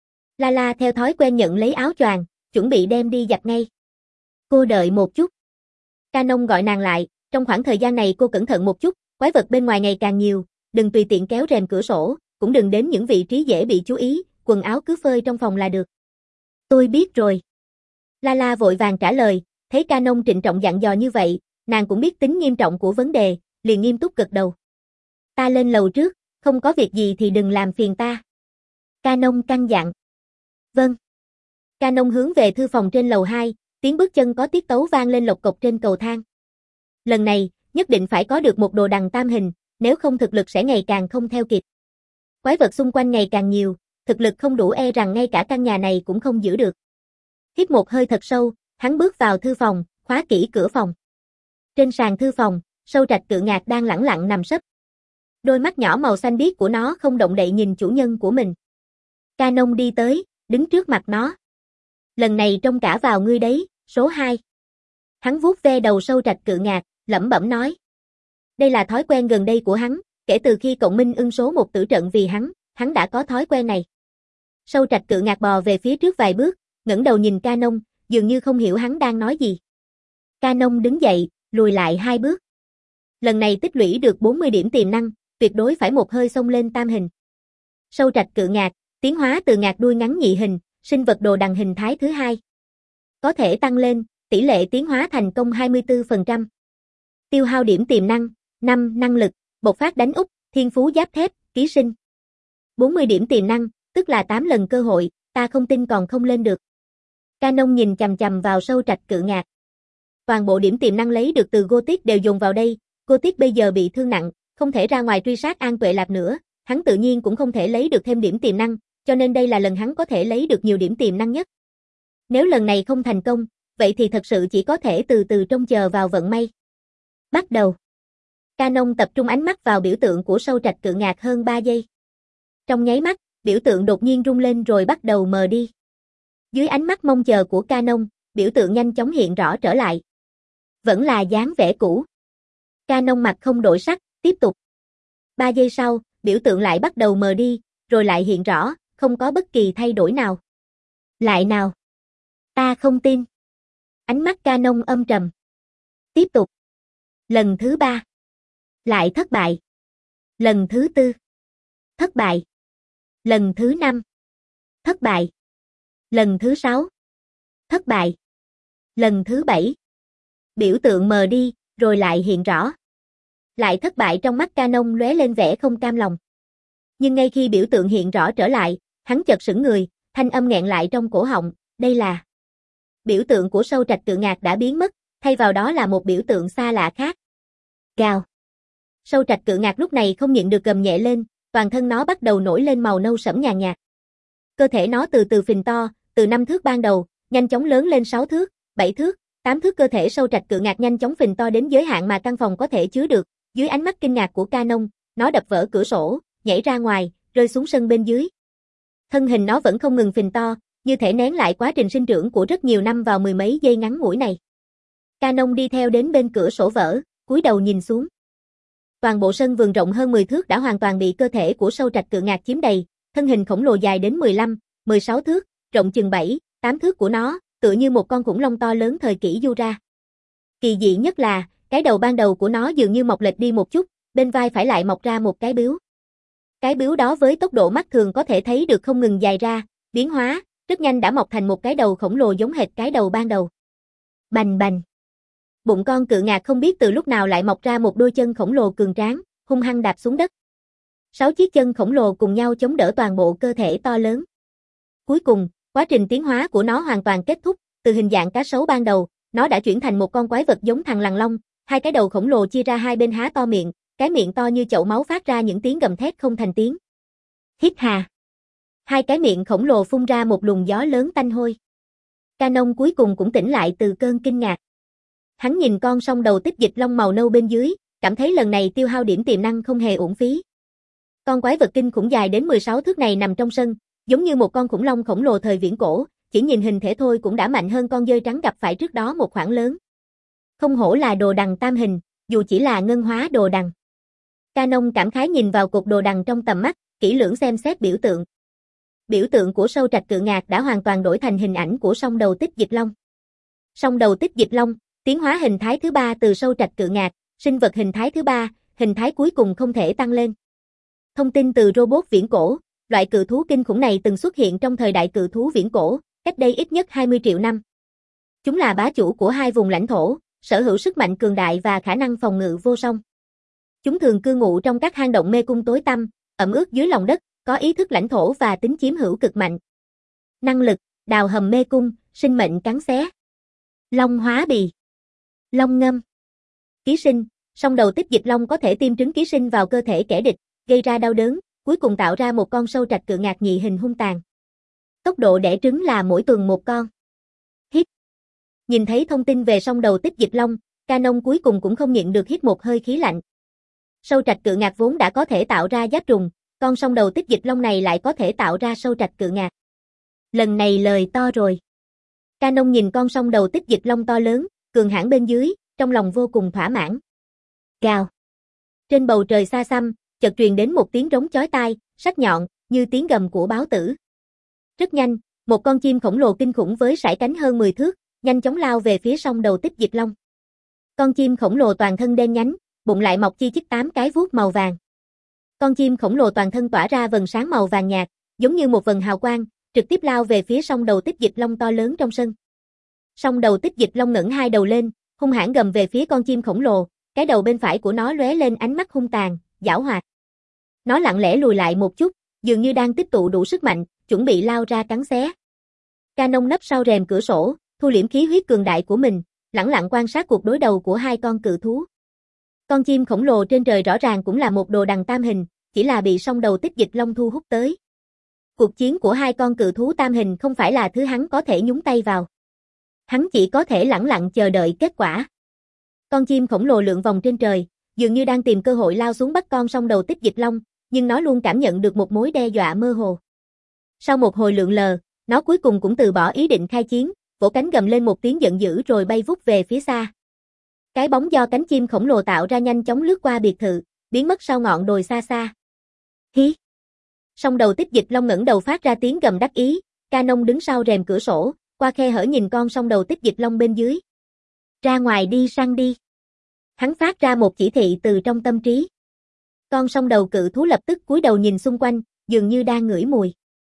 S1: Lala theo thói quen nhận lấy áo choàng, chuẩn bị đem đi giặt ngay. Cô đợi một chút. Canon gọi nàng lại, trong khoảng thời gian này cô cẩn thận một chút, quái vật bên ngoài ngày càng nhiều, đừng tùy tiện kéo rèm cửa sổ, cũng đừng đến những vị trí dễ bị chú ý, quần áo cứ phơi trong phòng là được. Tôi biết rồi. Lala vội vàng trả lời, thấy Canon trịnh trọng dặn dò như vậy, nàng cũng biết tính nghiêm trọng của vấn đề, liền nghiêm túc gật đầu. Ta lên lầu trước, không có việc gì thì đừng làm phiền ta. Canon căn dặn. Vâng. Canon hướng về thư phòng trên lầu hai, tiếng bước chân có tiết tấu vang lên lộc cộc trên cầu thang. Lần này, nhất định phải có được một đồ đằng tam hình, nếu không thực lực sẽ ngày càng không theo kịp. Quái vật xung quanh ngày càng nhiều, thực lực không đủ e rằng ngay cả căn nhà này cũng không giữ được. Hít một hơi thật sâu, hắn bước vào thư phòng, khóa kỹ cửa phòng. Trên sàn thư phòng, sâu trạch cự ngạc đang lẳng lặng nằm sấp. Đôi mắt nhỏ màu xanh biếc của nó không động đậy nhìn chủ nhân của mình. Canon đi tới, đứng trước mặt nó. Lần này trông cả vào ngươi đấy, số hai. Hắn vuốt ve đầu sâu trạch cự ngạc, lẩm bẩm nói. Đây là thói quen gần đây của hắn, kể từ khi cộng minh ưng số một tử trận vì hắn, hắn đã có thói quen này. Sâu trạch cự ngạc bò về phía trước vài bước, ngẩng đầu nhìn Canon, dường như không hiểu hắn đang nói gì. Canon đứng dậy, lùi lại hai bước. Lần này tích lũy được bốn mươi điểm tiềm năng, tuyệt đối phải một hơi xông lên tam hình. Sâu trạch cự ngạc, tiến hóa từ ngạc đuôi ngắn nhị hình, sinh vật đồ đằng hình thái thứ hai. Có thể tăng lên, tỷ lệ tiến hóa thành công hai mươi tư phần trăm. Tiêu hao điểm tiềm năng, năm năng lực, bộc phát đánh úp, thiên phú giáp thép, ký sinh. bốn mươi điểm tiềm năng, tức là tám lần cơ hội, ta không tin còn không lên được. Canon nhìn chằm chằm vào sâu trạch cự ngạc. Toàn bộ điểm tiềm năng lấy được từ Gothic đều dùng vào đây, Gothic bây giờ bị thương nặng, không thể ra ngoài truy sát An Tuệ Lạp nữa, hắn tự nhiên cũng không thể lấy được thêm điểm tiềm năng, cho nên đây là lần hắn có thể lấy được nhiều điểm tiềm năng nhất. Nếu lần này không thành công, vậy thì thật sự chỉ có thể từ từ trông chờ vào vận may. Bắt đầu. Canon tập trung ánh mắt vào biểu tượng của sâu trạch cự ngạc hơn ba giây. Trong nháy mắt, biểu tượng đột nhiên rung lên rồi bắt đầu mờ đi. Dưới ánh mắt mong chờ của Canon, biểu tượng nhanh chóng hiện rõ trở lại. Vẫn là dáng vẻ cũ. Canon mặt không đổi sắc, tiếp tục. Ba giây sau, biểu tượng lại bắt đầu mờ đi, rồi lại hiện rõ, không có bất kỳ thay đổi nào. Lại nào. Ta không tin. Ánh mắt Canon âm trầm. Tiếp tục. Lần thứ ba. Lại thất bại. Lần thứ tư. Thất bại. Lần thứ năm. Thất bại. Lần thứ sáu. Thất bại. Lần thứ bảy. Biểu tượng mờ đi, rồi lại hiện rõ. Lại thất bại trong mắt Canon lóe lên vẻ không cam lòng. Nhưng ngay khi biểu tượng hiện rõ trở lại, hắn chợt sững người, thanh âm nghẹn lại trong cổ họng, đây là Biểu tượng của sâu trạch cự ngạc đã biến mất, thay vào đó là một biểu tượng xa lạ khác. Gào. Sâu trạch cự ngạc lúc này không nhịn được gầm nhẹ lên, toàn thân nó bắt đầu nổi lên màu nâu sẫm nhàn nhạt. Cơ thể nó từ từ phình to, từ năm thước ban đầu, nhanh chóng lớn lên sáu thước, bảy thước, tám thước. Cơ thể sâu trạch cự ngạc nhanh chóng phình to đến giới hạn mà căn phòng có thể chứa được. Dưới ánh mắt kinh ngạc của Canon, nó đập vỡ cửa sổ, nhảy ra ngoài, rơi xuống sân bên dưới. Thân hình nó vẫn không ngừng phình to, như thể nén lại quá trình sinh trưởng của rất nhiều năm vào mười mấy giây ngắn ngủi này. Canon đi theo đến bên cửa sổ vỡ, cúi đầu nhìn xuống. Toàn bộ sân vườn rộng hơn mười thước đã hoàn toàn bị cơ thể của sâu trạch cự ngạc chiếm đầy, thân hình khổng lồ dài đến mười lăm, mười sáu thước, rộng chừng bảy, tám thước của nó, tựa như một con khủng long to lớn thời kỷ Jura. Kỳ dị nhất là, cái đầu ban đầu của nó dường như mọc lệch đi một chút, bên vai phải lại mọc ra một cái bướu. Cái bướu đó với tốc độ mắt thường có thể thấy được không ngừng dài ra, biến hóa, rất nhanh đã mọc thành một cái đầu khổng lồ giống hệt cái đầu ban đầu. Bành bành. Bụng con cự ngạc không biết từ lúc nào lại mọc ra một đôi chân khổng lồ cường tráng, hung hăng đạp xuống đất. Sáu chiếc chân khổng lồ cùng nhau chống đỡ toàn bộ cơ thể to lớn. Cuối cùng, quá trình tiến hóa của nó hoàn toàn kết thúc, từ hình dạng cá sấu ban đầu, nó đã chuyển thành một con quái vật giống thằn lằn long, hai cái đầu khổng lồ chia ra hai bên há to miệng, cái miệng to như chậu máu phát ra những tiếng gầm thét không thành tiếng. Hít hà. Hai cái miệng khổng lồ phun ra một luồng gió lớn tanh hôi. Canon cuối cùng cũng tỉnh lại từ cơn kinh ngạc. Hắn nhìn con song đầu tích dịch long màu nâu bên dưới, cảm thấy lần này tiêu hao điểm tiềm năng không hề uổng phí. Con quái vật kinh khủng dài đến mười sáu thước này nằm trong sân, giống như một con khủng long khổng lồ thời viễn cổ, chỉ nhìn hình thể thôi cũng đã mạnh hơn con dơi trắng gặp phải trước đó một khoảng lớn. Không hổ là đồ đằng tam hình, dù chỉ là ngân hóa đồ đằng. Canon cảm khái nhìn vào cục đồ đằng trong tầm mắt, kỹ lưỡng xem xét biểu tượng. Biểu tượng của sâu trạch cự ngạc đã hoàn toàn đổi thành hình ảnh của song đầu tích dịch long. Song đầu tích dịch long, tiến hóa hình thái thứ ba từ sâu trạch cự ngạc, sinh vật hình thái thứ ba, hình thái cuối cùng không thể tăng lên. Thông tin từ robot viễn cổ, loại cự thú kinh khủng này từng xuất hiện trong thời đại cự thú viễn cổ, cách đây ít nhất hai mươi triệu năm. Chúng là bá chủ của hai vùng lãnh thổ, sở hữu sức mạnh cường đại và khả năng phòng ngự vô song. Chúng thường cư ngụ trong các hang động mê cung tối tăm, ẩm ướt dưới lòng đất, có ý thức lãnh thổ và tính chiếm hữu cực mạnh. Năng lực, đào hầm mê cung, sinh mệnh cắn xé. Long hóa bì. Long ngâm. Ký sinh, song đầu tích dịch long có thể tiêm trứng ký sinh vào cơ thể kẻ địch, gây ra đau đớn, cuối cùng tạo ra một con sâu trạch cự ngạc nhị hình hung tàn. Tốc độ đẻ trứng là mỗi tuần một con. Hít. Nhìn thấy thông tin về song đầu tích dịch long, Canon cuối cùng cũng không nhịn được hít một hơi khí lạnh. Sâu trạch cự ngạc vốn đã có thể tạo ra giáp trùng, con song đầu tích dịch long này lại có thể tạo ra sâu trạch cự ngạc. Lần này lời to rồi. Canon nhìn con song đầu tích dịch long to lớn, cường hãn bên dưới, trong lòng vô cùng thỏa mãn. Gào. Trên bầu trời xa xăm, chợt truyền đến một tiếng rống chói tai, sắc nhọn, như tiếng gầm của báo tử. Rất nhanh, một con chim khổng lồ kinh khủng với sải cánh hơn mười thước, nhanh chóng lao về phía song đầu tích dịch long. Con chim khổng lồ toàn thân đen nhánh, bụng lại mọc chi chít tám cái vuốt màu vàng. Con chim khổng lồ toàn thân tỏa ra vầng sáng màu vàng nhạt, giống như một vầng hào quang, trực tiếp lao về phía song đầu tích dịch long to lớn trong sân. Song đầu tích dịch long ngẩng hai đầu lên, hung hãn gầm về phía con chim khổng lồ, cái đầu bên phải của nó lóe lên ánh mắt hung tàn, giảo hoạt. Nó lặng lẽ lùi lại một chút, dường như đang tích tụ đủ sức mạnh, chuẩn bị lao ra cắn xé. Canon nấp sau rèm cửa sổ, thu liễm khí huyết cường đại của mình, lẳng lặng quan sát cuộc đối đầu của hai con cự thú. Con chim khổng lồ trên trời rõ ràng cũng là một đồ đằng tam hình, chỉ là bị song đầu tích dịch long thu hút tới. Cuộc chiến của hai con cự thú tam hình không phải là thứ hắn có thể nhúng tay vào. Hắn chỉ có thể lẳng lặng chờ đợi kết quả. Con chim khổng lồ lượn vòng trên trời, dường như đang tìm cơ hội lao xuống bắt con song đầu tích dịch long, nhưng nó luôn cảm nhận được một mối đe dọa mơ hồ. Sau một hồi lượn lờ, nó cuối cùng cũng từ bỏ ý định khai chiến, vỗ cánh gầm lên một tiếng giận dữ rồi bay vút về phía xa. Cái bóng do cánh chim khổng lồ tạo ra nhanh chóng lướt qua biệt thự, biến mất sau ngọn đồi xa xa. Hí! Song đầu tích dịch long ngẩng đầu phát ra tiếng gầm đắc ý, Canon đứng sau rèm cửa sổ, qua khe hở nhìn con song đầu tích dịch long bên dưới. Ra ngoài đi săn đi. Hắn phát ra một chỉ thị từ trong tâm trí. Con song đầu cự thú lập tức cúi đầu nhìn xung quanh, dường như đang ngửi mùi.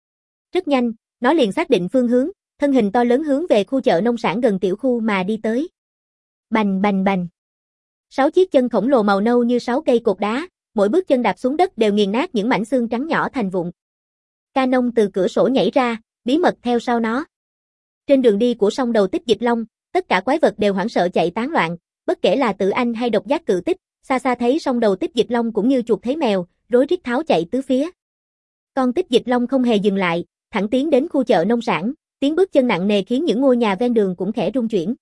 S1: Rất nhanh, nó liền xác định phương hướng, thân hình to lớn hướng về khu chợ nông sản gần tiểu khu mà đi tới. Bành bành bành. Sáu chiếc chân khổng lồ màu nâu như sáu cây cột đá, mỗi bước chân đạp xuống đất đều nghiền nát những mảnh xương trắng nhỏ thành vụn. Canon từ cửa sổ nhảy ra, bí mật theo sau nó. Trên đường đi của song đầu tích dịch long, tất cả quái vật đều hoảng sợ chạy tán loạn, bất kể là Tử Anh hay độc giác cự tích, xa xa thấy song đầu tích dịch long cũng như chuột thấy mèo, rối rít tháo chạy tứ phía. Con tích dịch long không hề dừng lại, thẳng tiến đến khu chợ nông sản, tiếng bước chân nặng nề khiến những ngôi nhà ven đường cũng khẽ rung chuyển.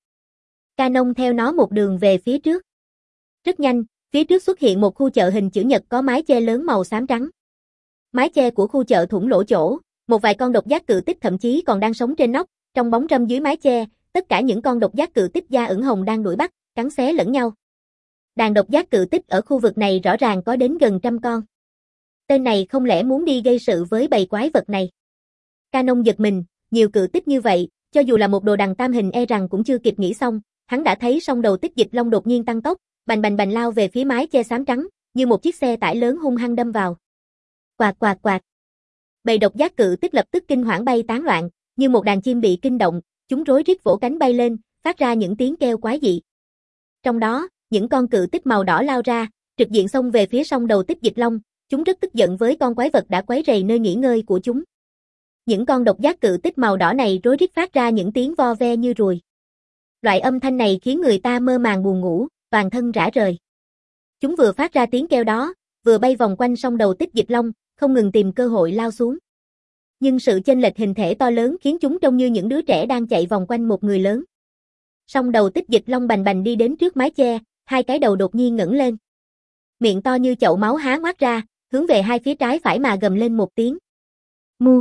S1: Canon theo nó một đường về phía trước. Rất nhanh, phía trước xuất hiện một khu chợ hình chữ nhật có mái che lớn màu xám trắng. Mái che của khu chợ thủng lỗ chỗ, một vài con độc giác cự tích thậm chí còn đang sống trên nóc, trong bóng râm dưới mái che, tất cả những con độc giác cự tích da ửng hồng đang đuổi bắt, cắn xé lẫn nhau. Đàn độc giác cự tích ở khu vực này rõ ràng có đến gần trăm con. Tên này không lẽ muốn đi gây sự với bầy quái vật này? Canon giật mình, nhiều cự tích như vậy, cho dù là một đồ đằng tam hình e rằng cũng chưa kịp nghĩ xong, hắn đã thấy song đầu tích dịch long đột nhiên tăng tốc, bành bành bành lao về phía mái che xám trắng, như một chiếc xe tải lớn hung hăng đâm vào. Quạt quạt quạt. Bầy độc giác cự tích lập tức kinh hoảng bay tán loạn, như một đàn chim bị kinh động, chúng rối rít vỗ cánh bay lên, phát ra những tiếng kêu quái dị. Trong đó, những con cự tích màu đỏ lao ra, trực diện xông về phía song đầu tích dịch long, chúng rất tức giận với con quái vật đã quấy rầy nơi nghỉ ngơi của chúng. Những con độc giác cự tích màu đỏ này rối rít phát ra những tiếng vo ve như ruồi. Loại âm thanh này khiến người ta mơ màng buồn ngủ, toàn thân rã rời. Chúng vừa phát ra tiếng kêu đó, vừa bay vòng quanh song đầu tích dịch long, không ngừng tìm cơ hội lao xuống. Nhưng sự chênh lệch hình thể to lớn khiến chúng trông như những đứa trẻ đang chạy vòng quanh một người lớn. Song đầu tích dịch long bành bành đi đến trước mái che, hai cái đầu đột nhiên ngẩng lên. Miệng to như chậu máu há ngoác ra, hướng về hai phía trái phải mà gầm lên một tiếng. Mu.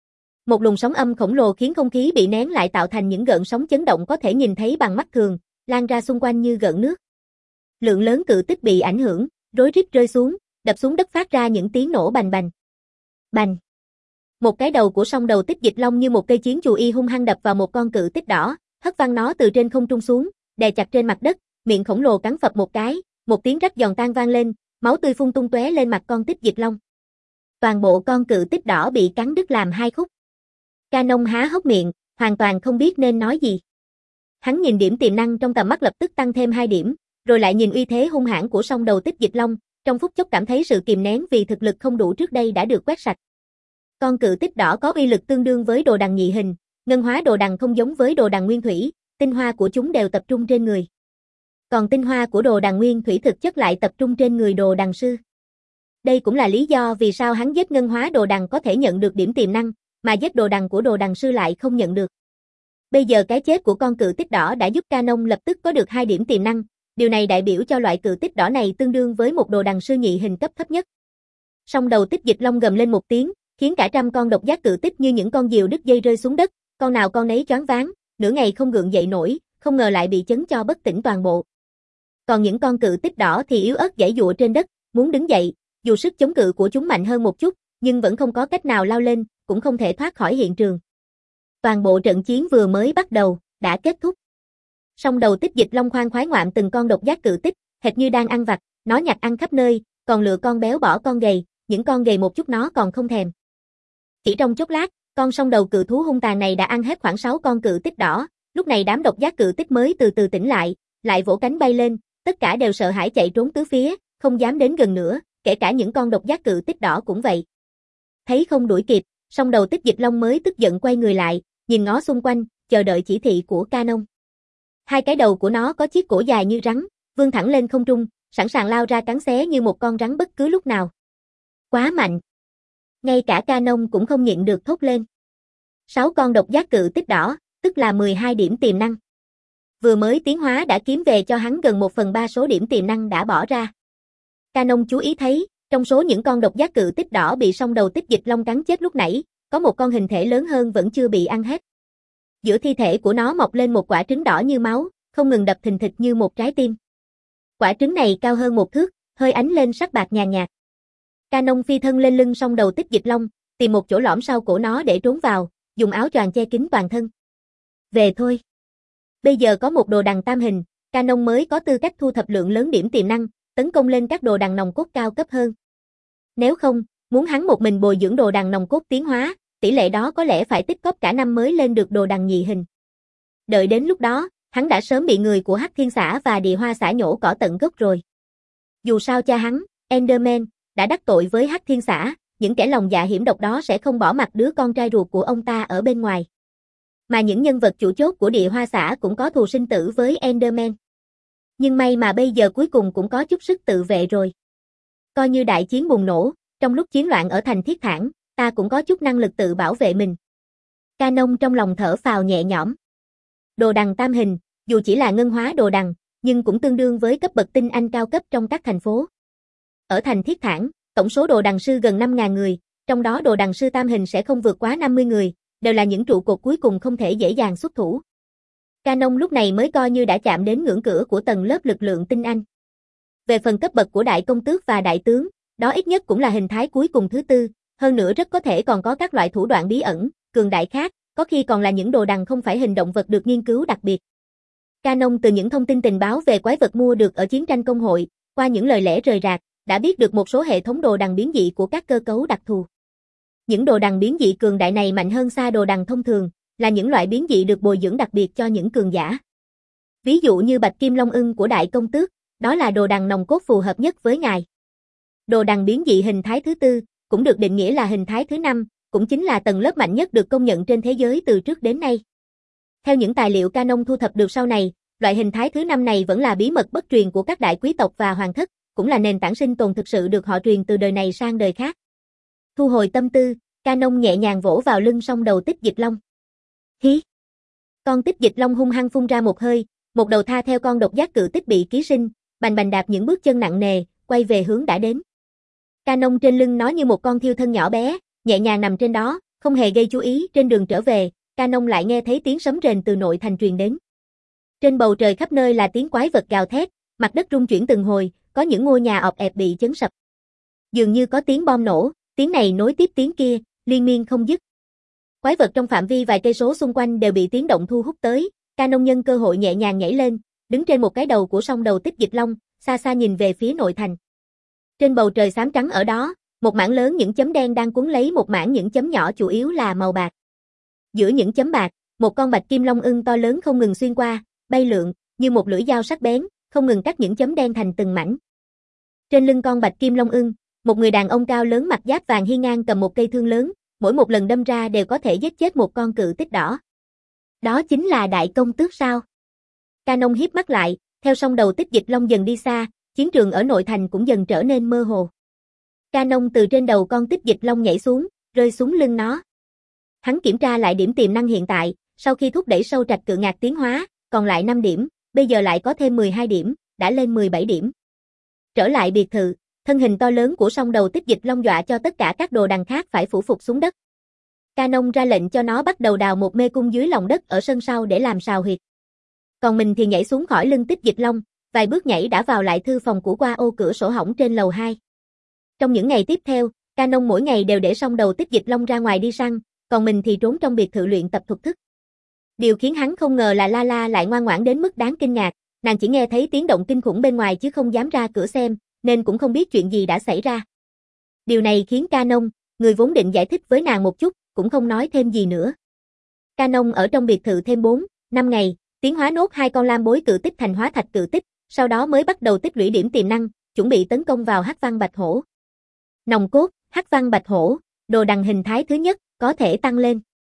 S1: Một luồng sóng âm khổng lồ khiến không khí bị nén lại tạo thành những gợn sóng chấn động có thể nhìn thấy bằng mắt thường, lan ra xung quanh như gợn nước. Lượng lớn cự tích bị ảnh hưởng, rối rít rơi xuống, đập xuống đất phát ra những tiếng nổ bành bành. Bành. Một cái đầu của song đầu tích dịch long như một cây chiến chù y hung hăng đập vào một con cự tích đỏ, hất văng nó từ trên không trung xuống, đè chặt trên mặt đất, miệng khổng lồ cắn phập một cái, một tiếng rắc giòn tan vang lên, máu tươi phun tung tóe lên mặt con tích dịch long. Toàn bộ con cự tích đỏ bị cắn đứt làm hai khúc. Canon há hốc miệng, hoàn toàn không biết nên nói gì. Hắn nhìn điểm tiềm năng trong tầm mắt lập tức tăng thêm hai điểm, rồi lại nhìn uy thế hung hãn của song đầu tích dịch long, trong phút chốc cảm thấy sự kìm nén vì thực lực không đủ trước đây đã được quét sạch. Con cự tích đỏ có uy lực tương đương với đồ đằng nhị hình, ngân hóa đồ đằng không giống với đồ đằng nguyên thủy, tinh hoa của chúng đều tập trung trên người. Còn tinh hoa của đồ đằng nguyên thủy thực chất lại tập trung trên người đồ đằng sư. Đây cũng là lý do vì sao hắn giết ngân hóa đồ đằng có thể nhận được điểm tiềm năng, mà giết đồ đằng của đồ đằng sư lại không nhận được. Bây giờ cái chết của con cự tích đỏ đã giúp Canon lập tức có được hai điểm tiềm năng, điều này đại biểu cho loại cự tích đỏ này tương đương với một đồ đằng sư nhị hình cấp thấp nhất. Song đầu tích dịch long gầm lên một tiếng, khiến cả trăm con độc giác cự tích như những con diều đứt dây rơi xuống đất, con nào con nấy choáng váng, nửa ngày không gượng dậy nổi, không ngờ lại bị chấn cho bất tỉnh toàn bộ. Còn những con cự tích đỏ thì yếu ớt giãy giụa trên đất, muốn đứng dậy, dù sức chống cự của chúng mạnh hơn một chút, nhưng vẫn không có cách nào lao lên, cũng không thể thoát khỏi hiện trường. Toàn bộ trận chiến vừa mới bắt đầu, đã kết thúc. Song đầu tích dịch long khoan khoái ngoạm từng con độc giác cự tích, hệt như đang ăn vặt, nó nhặt ăn khắp nơi, còn lựa con béo bỏ con gầy, những con gầy một chút nó còn không thèm. Chỉ trong chốc lát, con song đầu cự thú hung tàn này đã ăn hết khoảng sáu con cự tích đỏ, lúc này đám độc giác cự tích mới từ từ tỉnh lại, lại vỗ cánh bay lên, tất cả đều sợ hãi chạy trốn tứ phía, không dám đến gần nữa, kể cả những con độc giác cự tích đỏ cũng vậy. Thấy không đuổi kịp, song đầu tích dịch long mới tức giận quay người lại, nhìn ngó xung quanh, chờ đợi chỉ thị của Canon. Hai cái đầu của nó có chiếc cổ dài như rắn, vươn thẳng lên không trung, sẵn sàng lao ra cắn xé như một con rắn bất cứ lúc nào. Quá mạnh. Ngay cả Canon cũng không nhịn được thốt lên. Sáu con độc giác cự tích đỏ, tức là mười hai điểm tiềm năng. Vừa mới tiến hóa đã kiếm về cho hắn gần một phần ba số điểm tiềm năng đã bỏ ra. Canon chú ý thấy, trong số những con độc giác cự tích đỏ bị song đầu tích dịch long cắn chết lúc nãy, có một con hình thể lớn hơn vẫn chưa bị ăn hết. Giữa thi thể của nó mọc lên một quả trứng đỏ như máu, không ngừng đập thình thịch như một trái tim. Quả trứng này cao hơn một thước, hơi ánh lên sắc bạc nhàn nhạt. Canon phi thân lên lưng song đầu tích dịch long, tìm một chỗ lõm sau cổ nó để trốn vào, dùng áo choàng che kín toàn thân. Về thôi. Bây giờ có một đồ đằng tam hình, Canon mới có tư cách thu thập lượng lớn điểm tiềm năng, tấn công lên các đồ đằng nòng cốt cao cấp hơn. Nếu không, muốn hắn một mình bồi dưỡng đồ đằng nòng cốt tiến hóa, tỷ lệ đó có lẽ phải tích cóp cả năm mới lên được đồ đằng nhị hình. Đợi đến lúc đó, hắn đã sớm bị người của Hắc Thiên xã và Địa Hoa xã nhổ cỏ tận gốc rồi. Dù sao cha hắn, Enderman, đã đắc tội với Hắc Thiên xã, những kẻ lòng dạ hiểm độc đó sẽ không bỏ mặc đứa con trai ruột của ông ta ở bên ngoài. Mà những nhân vật chủ chốt của địa hoa xã cũng có thù sinh tử với Enderman. Nhưng may mà bây giờ cuối cùng cũng có chút sức tự vệ rồi. Coi như đại chiến bùng nổ, trong lúc chiến loạn ở thành Thiết Thản, ta cũng có chút năng lực tự bảo vệ mình. Canon trong lòng thở phào nhẹ nhõm. Đồ đằng tam hình, dù chỉ là ngân hóa đồ đằng, nhưng cũng tương đương với cấp bậc tinh anh cao cấp trong các thành phố. Ở thành Thiết Thản, tổng số đồ đằng sư gần năm nghìn người, trong đó đồ đằng sư tam hình sẽ không vượt quá năm mươi người, đều là những trụ cột cuối cùng không thể dễ dàng xuất thủ. Canon lúc này mới coi như đã chạm đến ngưỡng cửa của tầng lớp lực lượng tinh anh. Về phần cấp bậc của đại công tước và đại tướng, đó ít nhất cũng là hình thái cuối cùng thứ tư, hơn nữa rất có thể còn có các loại thủ đoạn bí ẩn, cường đại khác, có khi còn là những đồ đằng không phải hình động vật được nghiên cứu đặc biệt. Canon từ những thông tin tình báo về quái vật mua được ở chiến tranh công hội, qua những lời lẽ rời rạc, đã biết được một số hệ thống đồ đằng biến dị của các cơ cấu đặc thù. Những đồ đằng biến dị cường đại này mạnh hơn xa đồ đằng thông thường, là những loại biến dị được bồi dưỡng đặc biệt cho những cường giả. Ví dụ như Bạch Kim Long Ưng của đại công tước, đó là đồ đằng nòng cốt phù hợp nhất với ngài. Đồ đằng biến dị hình thái thứ tư, cũng được định nghĩa là hình thái thứ năm, cũng chính là tầng lớp mạnh nhất được công nhận trên thế giới từ trước đến nay. Theo những tài liệu Canon thu thập được sau này, loại hình thái thứ năm này vẫn là bí mật bất truyền của các đại quý tộc và hoàng thất, cũng là nền tảng sinh tồn thực sự được họ truyền từ đời này sang đời khác. Thu hồi tâm tư, Canon nhẹ nhàng vỗ vào lưng song đầu Tích Dịch Long. Hí! Con Tích Dịch Long hung hăng phun ra một hơi, một đầu tha theo con độc giác cự tích bị ký sinh, bành bành đạp những bước chân nặng nề, quay về hướng đã đến. Canon trên lưng nó như một con thiêu thân nhỏ bé, nhẹ nhàng nằm trên đó, không hề gây chú ý. Trên đường trở về, Canon lại nghe thấy tiếng sấm rền từ nội thành truyền đến. Trên bầu trời khắp nơi là tiếng quái vật gào thét, mặt đất rung chuyển từng hồi, có những ngôi nhà ọp ẹp bị chấn sập. Dường như có tiếng bom nổ, tiếng này nối tiếp tiếng kia, liên miên không dứt. Quái vật trong phạm vi vài cây số xung quanh đều bị tiếng động thu hút tới, Canon nhân cơ hội nhẹ nhàng nhảy lên, đứng trên một cái đầu của song đầu Tích Dịch Long, xa xa nhìn về phía nội thành. Trên bầu trời xám trắng ở đó, một mảng lớn những chấm đen đang cuốn lấy một mảng những chấm nhỏ chủ yếu là màu bạc. Giữa những chấm bạc, một con Bạch Kim Long Ưng to lớn không ngừng xuyên qua, bay lượn, như một lưỡi dao sắc bén, không ngừng cắt những chấm đen thành từng mảnh. Trên lưng con Bạch Kim Long Ưng, một người đàn ông cao lớn mặc giáp vàng hiên ngang cầm một cây thương lớn, mỗi một lần đâm ra đều có thể giết chết một con cự tích đỏ. Đó chính là đại công tước sao? Canon híp mắt lại, theo song đầu Tích Dịch Long dần đi xa, chiến trường ở nội thành cũng dần trở nên mơ hồ. Canon từ trên đầu con Tích Dịch Long nhảy xuống, rơi xuống lưng nó. Hắn kiểm tra lại điểm tiềm năng hiện tại, sau khi thúc đẩy sâu trạch cự ngạc tiến hóa, còn lại năm điểm, bây giờ lại có thêm mười hai điểm, đã lên mười bảy điểm. Trở lại biệt thự, thân hình to lớn của song đầu Tích Dịch Long dọa cho tất cả các đồ đằng khác phải phủ phục xuống đất. Canon ra lệnh cho nó bắt đầu đào một mê cung dưới lòng đất ở sân sau để làm sào huyệt. Còn mình thì nhảy xuống khỏi lưng Tích Dịch Long, vài bước nhảy đã vào lại thư phòng của qua ô cửa sổ hỏng trên lầu hai. Trong những ngày tiếp theo, Canon mỗi ngày đều để song đầu Tích Dịch Long ra ngoài đi săn, còn mình thì trốn trong biệt thự luyện tập thuật thức. Điều khiến hắn không ngờ là Lala lại ngoan ngoãn đến mức đáng kinh ngạc, nàng chỉ nghe thấy tiếng động kinh khủng bên ngoài chứ không dám ra cửa xem, nên cũng không biết chuyện gì đã xảy ra. Điều này khiến Canon, người vốn định giải thích với nàng một chút, cũng không nói thêm gì nữa. Canon ở trong biệt thự thêm bốn, năm ngày, tiến hóa nốt hai con lam bối cự tích thành hóa thạch cự tích, sau đó mới bắt đầu tích lũy điểm tiềm năng, chuẩn bị tấn công vào Hắc Văn Bạch Hổ. Nòng cốt, Hắc Văn Bạch Hổ, đồ đằng hình thái thứ nhất, có thể tăng lên.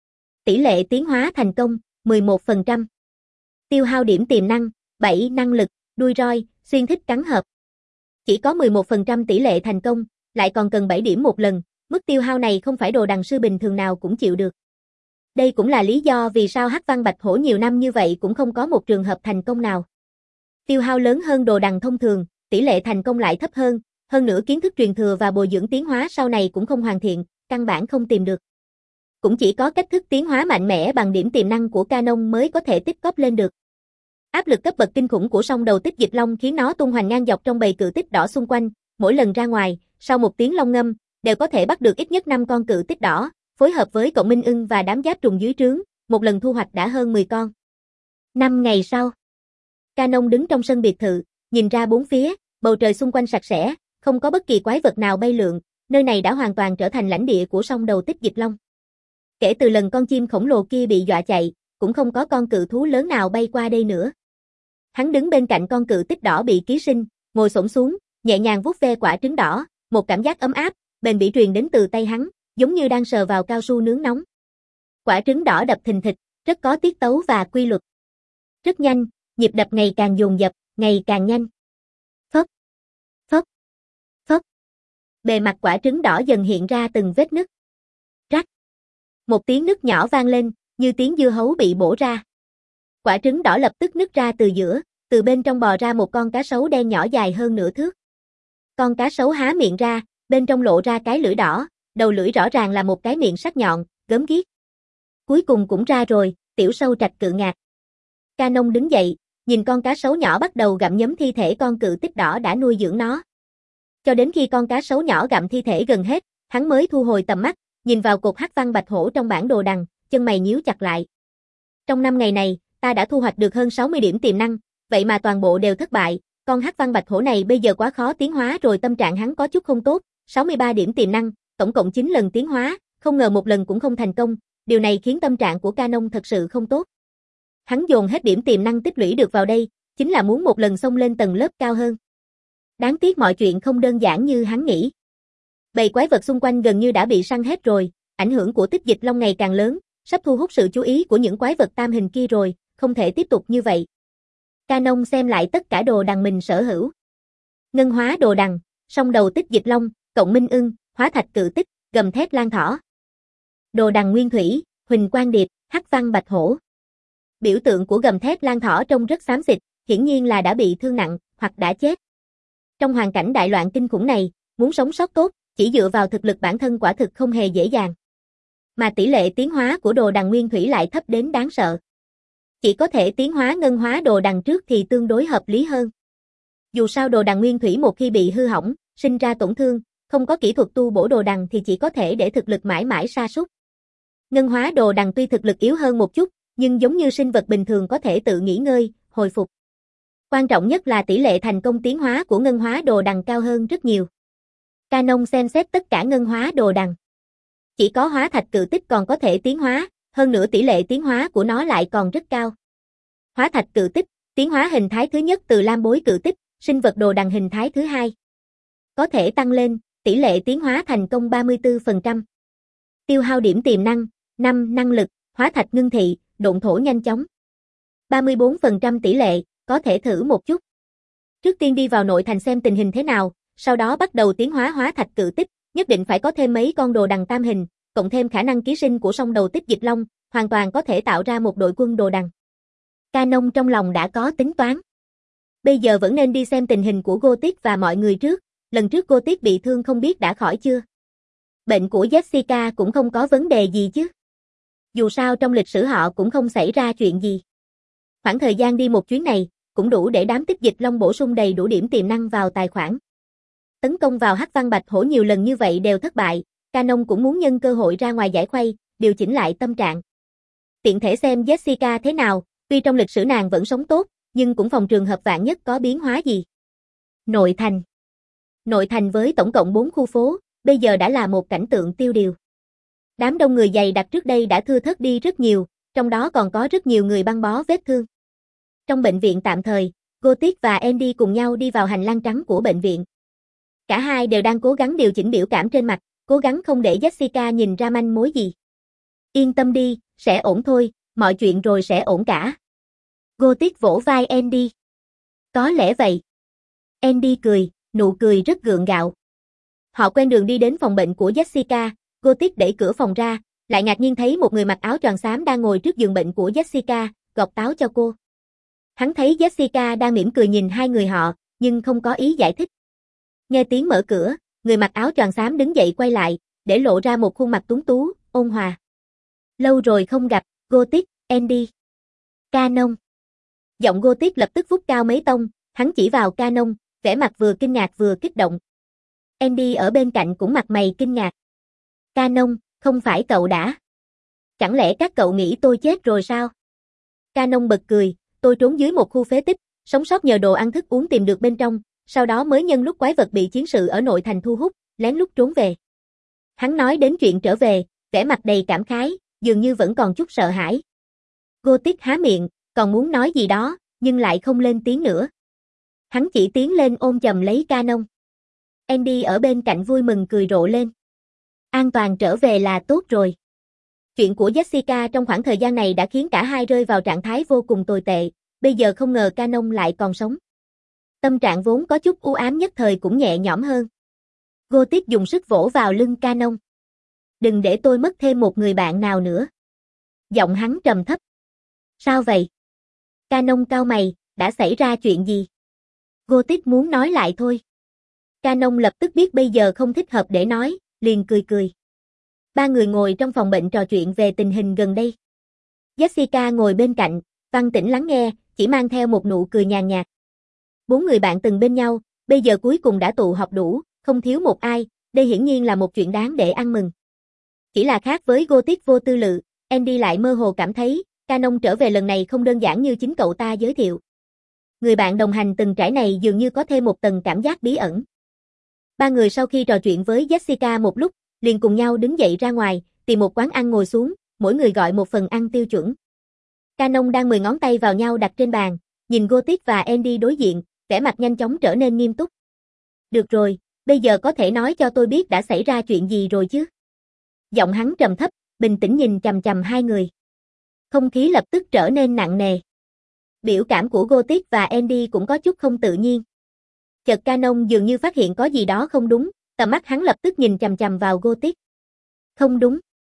S1: Tỷ lệ tiến hóa thành công, mười một phần trăm. Tiêu hao điểm tiềm năng, bảy năng lực, đuôi roi, xuyên thích cắn hợp. Chỉ có mười một phần trăm tỷ lệ thành công, lại còn cần bảy điểm một lần, mức tiêu hao này không phải đồ đằng sư bình thường nào cũng chịu được. Đây cũng là lý do vì sao Hắc Văn Bạch Hổ nhiều năm như vậy cũng không có một trường hợp thành công nào. Tiêu hao lớn hơn đồ đằng thông thường, tỷ lệ thành công lại thấp hơn, hơn nữa kiến thức truyền thừa và bồi dưỡng tiến hóa sau này cũng không hoàn thiện, căn bản không tìm được. Cũng chỉ có cách thức tiến hóa mạnh mẽ bằng điểm tiềm năng của Canon mới có thể tích cóp lên được. Áp lực cấp bậc kinh khủng của song đầu Tích Dịch Long khiến nó tung hoành ngang dọc trong bầy cự tích đỏ xung quanh, mỗi lần ra ngoài, sau một tiếng long ngâm, đều có thể bắt được ít nhất năm con cự tích đỏ, phối hợp với cậu Minh Ưng và đám giáp trùng dưới trướng, một lần thu hoạch đã hơn mười con. Năm ngày sau, Canon đứng trong sân biệt thự, nhìn ra bốn phía, bầu trời xung quanh sạch sẽ, không có bất kỳ quái vật nào bay lượn, nơi này đã hoàn toàn trở thành lãnh địa của song đầu Tích Dịch Long. Kể từ lần con chim khổng lồ kia bị dọa chạy, cũng không có con cự thú lớn nào bay qua đây nữa. Hắn đứng bên cạnh con cự tích đỏ bị ký sinh, ngồi xổm xuống, nhẹ nhàng vuốt ve quả trứng đỏ, một cảm giác ấm áp, bền bỉ truyền đến từ tay hắn, giống như đang sờ vào cao su nướng nóng. Quả trứng đỏ đập thình thịch, rất có tiết tấu và quy luật. Rất nhanh, nhịp đập ngày càng dồn dập, ngày càng nhanh. Phốc, phốc, phốc. Bề mặt quả trứng đỏ dần hiện ra từng vết nứt. Rắc. Một tiếng nứt nhỏ vang lên, như tiếng dưa hấu bị bổ ra. Quả trứng đỏ lập tức nứt ra từ giữa, từ bên trong bò ra một con cá sấu đen nhỏ dài hơn nửa thước. Con cá sấu há miệng ra, bên trong lộ ra cái lưỡi đỏ, đầu lưỡi rõ ràng là một cái miệng sắc nhọn, gớm ghiếc. Cuối cùng cũng ra rồi, tiểu sâu trạch cự ngạc. Canon đứng dậy, nhìn con cá sấu nhỏ bắt đầu gặm nhấm thi thể con cự tích đỏ đã nuôi dưỡng nó. Cho đến khi con cá sấu nhỏ gặm thi thể gần hết, hắn mới thu hồi tầm mắt, nhìn vào cột hắc văn bạch hổ trong bản đồ đằng, chân mày nhíu chặt lại. Trong năm ngày này, ta đã thu hoạch được hơn sáu mươi điểm tiềm năng, vậy mà toàn bộ đều thất bại, con hắc văn bạch hổ này bây giờ quá khó tiến hóa rồi. Tâm trạng hắn có chút không tốt, sáu mươi ba điểm tiềm năng, tổng cộng chín lần tiến hóa, không ngờ một lần cũng không thành công, điều này khiến tâm trạng của Canon thật sự không tốt. Hắn dồn hết điểm tiềm năng tích lũy được vào đây, chính là muốn một lần xông lên tầng lớp cao hơn. Đáng tiếc mọi chuyện không đơn giản như hắn nghĩ. Bầy quái vật xung quanh gần như đã bị săn hết rồi, ảnh hưởng của tích dịch long ngày càng lớn, sắp thu hút sự chú ý của những quái vật tam hình kia rồi, không thể tiếp tục như vậy. Canon xem lại tất cả đồ đằng mình sở hữu. Ngân hóa đồ đằng, song đầu tích dịch long, cộng minh ưng, hóa thạch cự tích, gầm thét lang thỏ. Đồ đằng nguyên thủy, huỳnh quang điệp, hắc văn bạch hổ. Biểu tượng của gầm thét lang thỏ trông rất xám xịt, hiển nhiên là đã bị thương nặng, hoặc đã chết. Trong hoàn cảnh đại loạn kinh khủng này, muốn sống sót tốt, chỉ dựa vào thực lực bản thân quả thực không hề dễ dàng. Mà tỷ lệ tiến hóa của đồ đằng nguyên thủy lại thấp đến đáng sợ. Chỉ có thể tiến hóa ngân hóa đồ đằng trước thì tương đối hợp lý hơn. Dù sao đồ đằng nguyên thủy một khi bị hư hỏng, sinh ra tổn thương, không có kỹ thuật tu bổ đồ đằng thì chỉ có thể để thực lực mãi mãi sa sút. Ngân hóa đồ đằng tuy thực lực yếu hơn một chút, nhưng giống như sinh vật bình thường có thể tự nghỉ ngơi, hồi phục. Quan trọng nhất là tỷ lệ thành công tiến hóa của ngân hóa đồ đằng cao hơn rất nhiều. Canon xem xét tất cả ngân hóa đồ đằng. Chỉ có hóa thạch cự tích còn có thể tiến hóa, hơn nữa tỷ lệ tiến hóa của nó lại còn rất cao. Hóa thạch cự tích, tiến hóa hình thái thứ nhất từ lam bối cự tích, sinh vật đồ đằng hình thái thứ hai. Có thể tăng lên, tỷ lệ tiến hóa thành công ba mươi tư phần trăm. Tiêu hao điểm tiềm năng, năm năng lực, hóa thạch ngưng thị, độn thổ nhanh chóng. ba mươi tư phần trăm tỷ lệ, có thể thử một chút. Trước tiên đi vào nội thành xem tình hình thế nào, sau đó bắt đầu tiến hóa hóa thạch cự tích, nhất định phải có thêm mấy con đồ đằng tam hình, cộng thêm khả năng ký sinh của song đầu tích dịch long, hoàn toàn có thể tạo ra một đội quân đồ đằng. Canon trong lòng đã có tính toán. Bây giờ vẫn nên đi xem tình hình của Gothic và mọi người trước, lần trước Gothic bị thương không biết đã khỏi chưa. Bệnh của Jessica cũng không có vấn đề gì chứ. Dù sao trong lịch sử họ cũng không xảy ra chuyện gì. Khoảng thời gian đi một chuyến này, cũng đủ để đám tích dịch long bổ sung đầy đủ điểm tiềm năng vào tài khoản. Tấn công vào hắc văn bạch hổ nhiều lần như vậy đều thất bại, Canon cũng muốn nhân cơ hội ra ngoài giải khuây, điều chỉnh lại tâm trạng. Tiện thể xem Jessica thế nào, tuy trong lịch sử nàng vẫn sống tốt, nhưng cũng phòng trường hợp vạn nhất có biến hóa gì. Nội thành. Nội thành với tổng cộng bốn khu phố, bây giờ đã là một cảnh tượng tiêu điều. Đám đông người dày đặc trước đây đã thưa thớt đi rất nhiều, trong đó còn có rất nhiều người băng bó vết thương. Trong bệnh viện tạm thời, Gothic và Andy cùng nhau đi vào hành lang trắng của bệnh viện. Cả hai đều đang cố gắng điều chỉnh biểu cảm trên mặt, cố gắng không để Jessica nhìn ra manh mối gì. Yên tâm đi, sẽ ổn thôi, mọi chuyện rồi sẽ ổn cả. Gothic vỗ vai Andy. Có lẽ vậy. Andy cười, nụ cười rất gượng gạo. Họ quen đường đi đến phòng bệnh của Jessica, Gothic đẩy cửa phòng ra, lại ngạc nhiên thấy một người mặc áo choàng xám đang ngồi trước giường bệnh của Jessica, gọt táo cho cô. Hắn thấy Jessica đang mỉm cười nhìn hai người họ, nhưng không có ý giải thích. Nghe tiếng mở cửa, người mặc áo choàng xám đứng dậy quay lại, để lộ ra một khuôn mặt tuấn tú, ôn hòa. Lâu rồi không gặp, Gothic, Andy. Canon. Giọng Gothic lập tức vút cao mấy tông, hắn chỉ vào Canon, vẻ mặt vừa kinh ngạc vừa kích động. Andy ở bên cạnh cũng mặt mày kinh ngạc. Canon, không phải cậu đã? Chẳng lẽ các cậu nghĩ tôi chết rồi sao? Canon bật cười, tôi trốn dưới một khu phế tích, sống sót nhờ đồ ăn thức uống tìm được bên trong, sau đó mới nhân lúc quái vật bị chiến sự ở nội thành thu hút, lén lút trốn về. Hắn nói đến chuyện trở về, vẻ mặt đầy cảm khái, dường như vẫn còn chút sợ hãi. Gothic há miệng, còn muốn nói gì đó, nhưng lại không lên tiếng nữa. Hắn chỉ tiến lên ôm chầm lấy Canon. Andy ở bên cạnh vui mừng cười rộ lên. An toàn trở về là tốt rồi. Chuyện của Jessica trong khoảng thời gian này đã khiến cả hai rơi vào trạng thái vô cùng tồi tệ, bây giờ không ngờ Canon lại còn sống. Tâm trạng vốn có chút u ám nhất thời cũng nhẹ nhõm hơn. Gothic dùng sức vỗ vào lưng Canon. Đừng để tôi mất thêm một người bạn nào nữa. Giọng hắn trầm thấp. Sao vậy? Canon cau mày, đã xảy ra chuyện gì? Gothic muốn nói lại thôi. Canon lập tức biết bây giờ không thích hợp để nói, liền cười cười. Ba người ngồi trong phòng bệnh trò chuyện về tình hình gần đây. Jessica ngồi bên cạnh, văn tĩnh lắng nghe, chỉ mang theo một nụ cười nhàn nhạt. Bốn người bạn từng bên nhau, bây giờ cuối cùng đã tụ họp đủ, không thiếu một ai, đây hiển nhiên là một chuyện đáng để ăn mừng. Chỉ là khác với Gothic vô tư lự, Andy lại mơ hồ cảm thấy, Canon trở về lần này không đơn giản như chính cậu ta giới thiệu. Người bạn đồng hành từng trải này dường như có thêm một tầng cảm giác bí ẩn. Ba người sau khi trò chuyện với Jessica một lúc, liền cùng nhau đứng dậy ra ngoài, tìm một quán ăn ngồi xuống, mỗi người gọi một phần ăn tiêu chuẩn. Canon đang mười ngón tay vào nhau đặt trên bàn, nhìn Gothic và Andy đối diện, vẻ mặt nhanh chóng trở nên nghiêm túc. Được rồi, bây giờ có thể nói cho tôi biết đã xảy ra chuyện gì rồi chứ? Giọng hắn trầm thấp, bình tĩnh nhìn chằm chằm hai người. Không khí lập tức trở nên nặng nề. Biểu cảm của Gothic và Andy cũng có chút không tự nhiên. Chợt Canon dường như phát hiện có gì đó không đúng, tầm mắt hắn lập tức nhìn chằm chằm vào Gothic. Không đúng.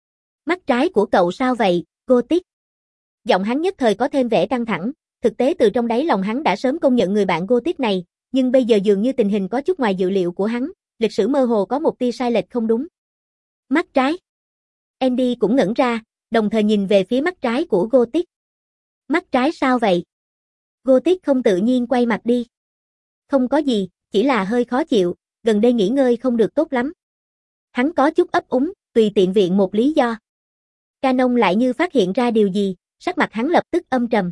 S1: Mắt trái của cậu sao vậy, Gothic? Giọng hắn nhất thời có thêm vẻ căng thẳng, thực tế từ trong đáy lòng hắn đã sớm công nhận người bạn Gothic này, nhưng bây giờ dường như tình hình có chút ngoài dự liệu của hắn, lịch sử mơ hồ có một tia sai lệch không đúng. Mắt trái. Andy cũng ngẩn ra, đồng thời nhìn về phía mắt trái của Gothic. Mắt trái sao vậy? Gothic không tự nhiên quay mặt đi. Không có gì, chỉ là hơi khó chịu, gần đây nghỉ ngơi không được tốt lắm. Hắn có chút ấp úng, tùy tiện viện một lý do. Canon lại như phát hiện ra điều gì, sắc mặt hắn lập tức âm trầm.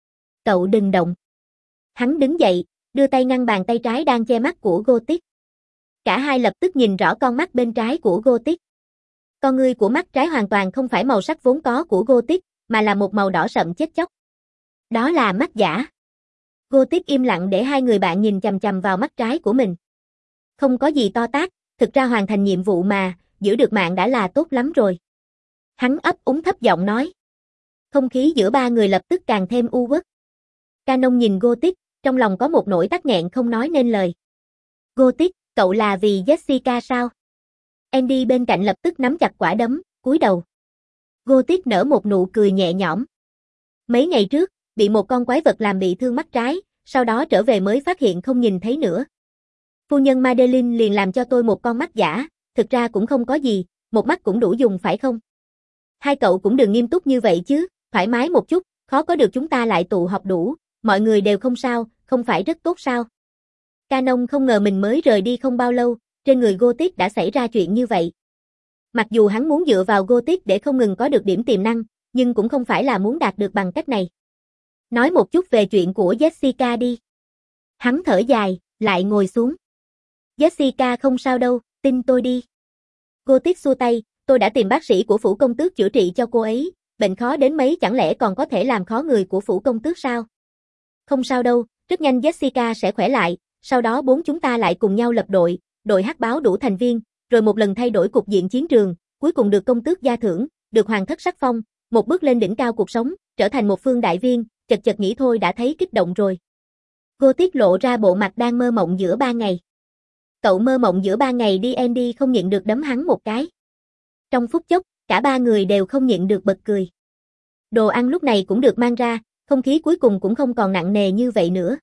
S1: Cậu đừng động. Hắn đứng dậy, đưa tay ngăn bàn tay trái đang che mắt của Gothic. Cả hai lập tức nhìn rõ con mắt bên trái của Gothic. Con ngươi của mắt trái hoàn toàn không phải màu sắc vốn có của Gothic, mà là một màu đỏ sậm chết chóc. Đó là mắt giả. Gothic im lặng để hai người bạn nhìn chằm chằm vào mắt trái của mình. Không có gì to tát, thực ra hoàn thành nhiệm vụ mà, giữ được mạng đã là tốt lắm rồi. Hắn ấp úng thấp giọng nói. Không khí giữa ba người lập tức càng thêm u uất. Canon nhìn Gothic, trong lòng có một nỗi tắc nghẹn không nói nên lời. Gothic, cậu là vì Jessica sao? Andy bên cạnh lập tức nắm chặt quả đấm, cúi đầu. Gothic nở một nụ cười nhẹ nhõm. Mấy ngày trước, bị một con quái vật làm bị thương mắt trái, sau đó trở về mới phát hiện không nhìn thấy nữa. Phu nhân Madeline liền làm cho tôi một con mắt giả, thực ra cũng không có gì, một mắt cũng đủ dùng phải không? Hai cậu cũng đừng nghiêm túc như vậy chứ, thoải mái một chút, khó có được chúng ta lại tụ họp đủ, mọi người đều không sao, không phải rất tốt sao? Canon không ngờ mình mới rời đi không bao lâu, trên người Gothic đã xảy ra chuyện như vậy. Mặc dù hắn muốn dựa vào Gothic để không ngừng có được điểm tiềm năng, nhưng cũng không phải là muốn đạt được bằng cách này. Nói một chút về chuyện của Jessica đi. Hắn thở dài, lại ngồi xuống. Jessica không sao đâu, tin tôi đi. Gothic xua tay, tôi đã tìm bác sĩ của phủ công tước chữa trị cho cô ấy, bệnh khó đến mấy chẳng lẽ còn có thể làm khó người của phủ công tước sao? Không sao đâu, rất nhanh Jessica sẽ khỏe lại, sau đó bốn chúng ta lại cùng nhau lập đội, đội hắc báo đủ thành viên, rồi một lần thay đổi cục diện chiến trường, cuối cùng được công tước gia thưởng, được hoàng thất sắc phong, một bước lên đỉnh cao cuộc sống, trở thành một phương đại viên, chật chật nghĩ thôi đã thấy kích động rồi. Gothic lộ ra bộ mặt đang mơ mộng giữa ba ngày. Cậu mơ mộng giữa ba ngày đi, Andy không nhịn được đấm hắn một cái. Trong phút chốc, cả ba người đều không nhịn được bật cười. Đồ ăn lúc này cũng được mang ra, không khí cuối cùng cũng không còn nặng nề như vậy nữa.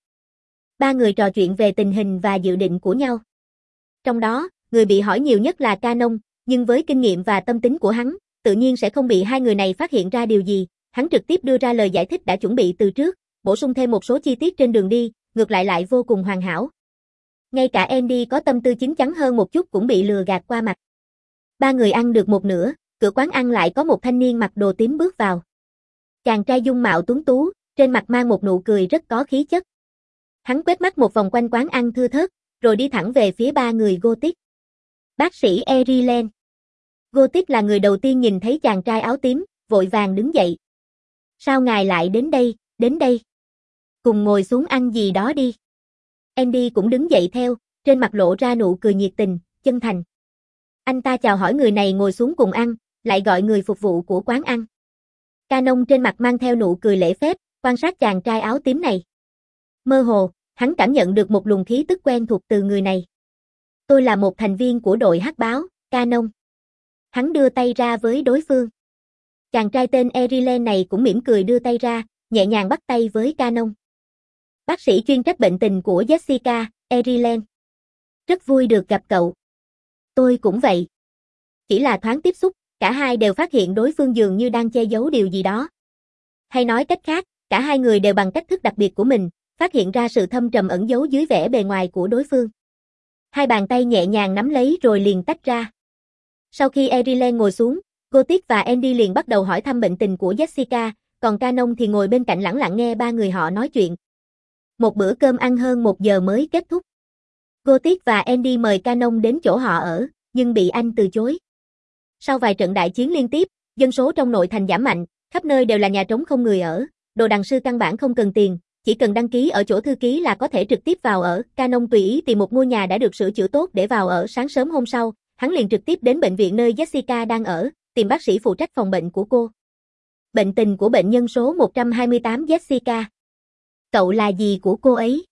S1: Ba người trò chuyện về tình hình và dự định của nhau. Trong đó, người bị hỏi nhiều nhất là Canon, nhưng với kinh nghiệm và tâm tính của hắn, tự nhiên sẽ không bị hai người này phát hiện ra điều gì, hắn trực tiếp đưa ra lời giải thích đã chuẩn bị từ trước, bổ sung thêm một số chi tiết trên đường đi, ngược lại lại vô cùng hoàn hảo. Ngay cả Andy có tâm tư chín chắn hơn một chút cũng bị lừa gạt qua mặt. Ba người ăn được một nửa, cửa quán ăn lại có một thanh niên mặc đồ tím bước vào. Chàng trai dung mạo tuấn tú, trên mặt mang một nụ cười rất có khí chất. Hắn quét mắt một vòng quanh quán ăn thưa thớt, rồi đi thẳng về phía ba người Gothic. Bác sĩ Erilen. Gothic là người đầu tiên nhìn thấy chàng trai áo tím, vội vàng đứng dậy. Sao ngài lại đến đây, đến đây? Cùng ngồi xuống ăn gì đó đi. Andy cũng đứng dậy theo, trên mặt lộ ra nụ cười nhiệt tình, chân thành. Anh ta chào hỏi người này ngồi xuống cùng ăn, lại gọi người phục vụ của quán ăn. Canon trên mặt mang theo nụ cười lễ phép, quan sát chàng trai áo tím này. Mơ hồ, hắn cảm nhận được một luồng khí tức quen thuộc từ người này. Tôi là một thành viên của đội hắc báo, Canon. Hắn đưa tay ra với đối phương. Chàng trai tên Erilen này cũng mỉm cười đưa tay ra, nhẹ nhàng bắt tay với Canon. Bác sĩ chuyên trách bệnh tình của Jessica, Erilen. Rất vui được gặp cậu. Tôi cũng vậy. Chỉ là thoáng tiếp xúc, cả hai đều phát hiện đối phương dường như đang che giấu điều gì đó. Hay nói cách khác, cả hai người đều bằng cách thức đặc biệt của mình, phát hiện ra sự thâm trầm ẩn giấu dưới vẻ bề ngoài của đối phương. Hai bàn tay nhẹ nhàng nắm lấy rồi liền tách ra. Sau khi Erilen ngồi xuống, Gothic và Andy liền bắt đầu hỏi thăm bệnh tình của Jessica, còn Canon thì ngồi bên cạnh lẳng lặng nghe ba người họ nói chuyện. Một bữa cơm ăn hơn một giờ mới kết thúc. Gothic và Andy mời Canon đến chỗ họ ở, nhưng bị anh từ chối. Sau vài trận đại chiến liên tiếp, dân số trong nội thành giảm mạnh, khắp nơi đều là nhà trống không người ở, đồ đằng sư căn bản không cần tiền, chỉ cần đăng ký ở chỗ thư ký là có thể trực tiếp vào ở. Canon tùy ý tìm một ngôi nhà đã được sửa chữa tốt để vào ở. Sáng sớm hôm sau, hắn liền trực tiếp đến bệnh viện nơi Jessica đang ở, tìm bác sĩ phụ trách phòng bệnh của cô. Bệnh tình của bệnh nhân số một trăm hai mươi tám Jessica. Cậu là gì của cô ấy?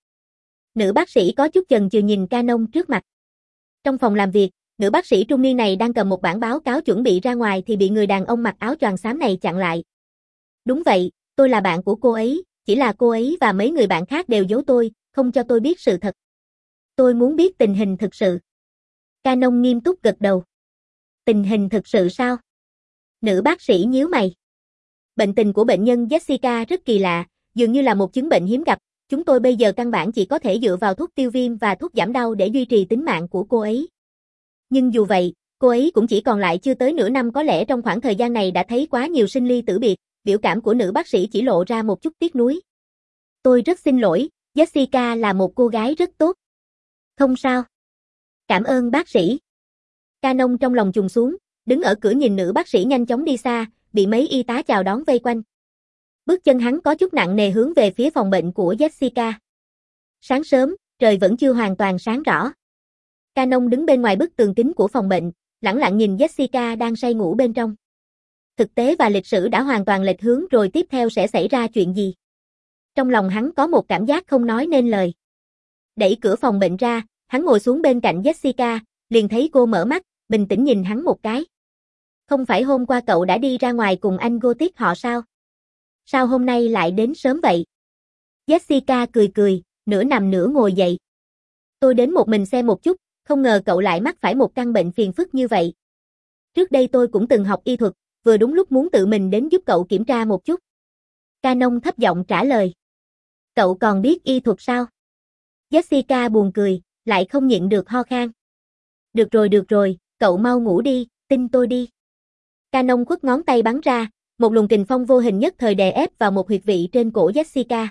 S1: Nữ bác sĩ có chút chần chừ nhìn Canon trước mặt. Trong phòng làm việc, nữ bác sĩ trung niên này đang cầm một bản báo cáo chuẩn bị ra ngoài thì bị người đàn ông mặc áo choàng xám này chặn lại. Đúng vậy, tôi là bạn của cô ấy, chỉ là cô ấy và mấy người bạn khác đều giấu tôi, không cho tôi biết sự thật. Tôi muốn biết tình hình thực sự. Canon nghiêm túc gật đầu. Tình hình thực sự sao? Nữ bác sĩ nhíu mày. Bệnh tình của bệnh nhân Jessica rất kỳ lạ, dường như là một chứng bệnh hiếm gặp. Chúng tôi bây giờ căn bản chỉ có thể dựa vào thuốc tiêu viêm và thuốc giảm đau để duy trì tính mạng của cô ấy. Nhưng dù vậy, cô ấy cũng chỉ còn lại chưa tới nửa năm, có lẽ trong khoảng thời gian này đã thấy quá nhiều sinh ly tử biệt. Biểu cảm của nữ bác sĩ chỉ lộ ra một chút tiếc nuối. Tôi rất xin lỗi, Jessica là một cô gái rất tốt. Không sao. Cảm ơn bác sĩ. Canon trong lòng trùng xuống, đứng ở cửa nhìn nữ bác sĩ nhanh chóng đi xa, bị mấy y tá chào đón vây quanh. Bước chân hắn có chút nặng nề hướng về phía phòng bệnh của Jessica. Sáng sớm, trời vẫn chưa hoàn toàn sáng rõ. Canon đứng bên ngoài bức tường kính của phòng bệnh, lẳng lặng nhìn Jessica đang say ngủ bên trong. Thực tế và lịch sử đã hoàn toàn lệch hướng rồi, tiếp theo sẽ xảy ra chuyện gì? Trong lòng hắn có một cảm giác không nói nên lời. Đẩy cửa phòng bệnh ra, hắn ngồi xuống bên cạnh Jessica, liền thấy cô mở mắt, bình tĩnh nhìn hắn một cái. Không phải hôm qua cậu đã đi ra ngoài cùng anh Gothic họ sao? Sao hôm nay lại đến sớm vậy? Jessica cười cười, nửa nằm nửa ngồi dậy. Tôi đến một mình xem một chút, không ngờ cậu lại mắc phải một căn bệnh phiền phức như vậy. Trước đây tôi cũng từng học y thuật, vừa đúng lúc muốn tự mình đến giúp cậu kiểm tra một chút. Canon thấp giọng trả lời. Cậu còn biết y thuật sao? Jessica buồn cười, lại không nhịn được ho khan. Được rồi được rồi, cậu mau ngủ đi, tin tôi đi. Canon khuất ngón tay bắn ra, một luồng kình phong vô hình nhất thời đè ép vào một huyệt vị trên cổ Jessica.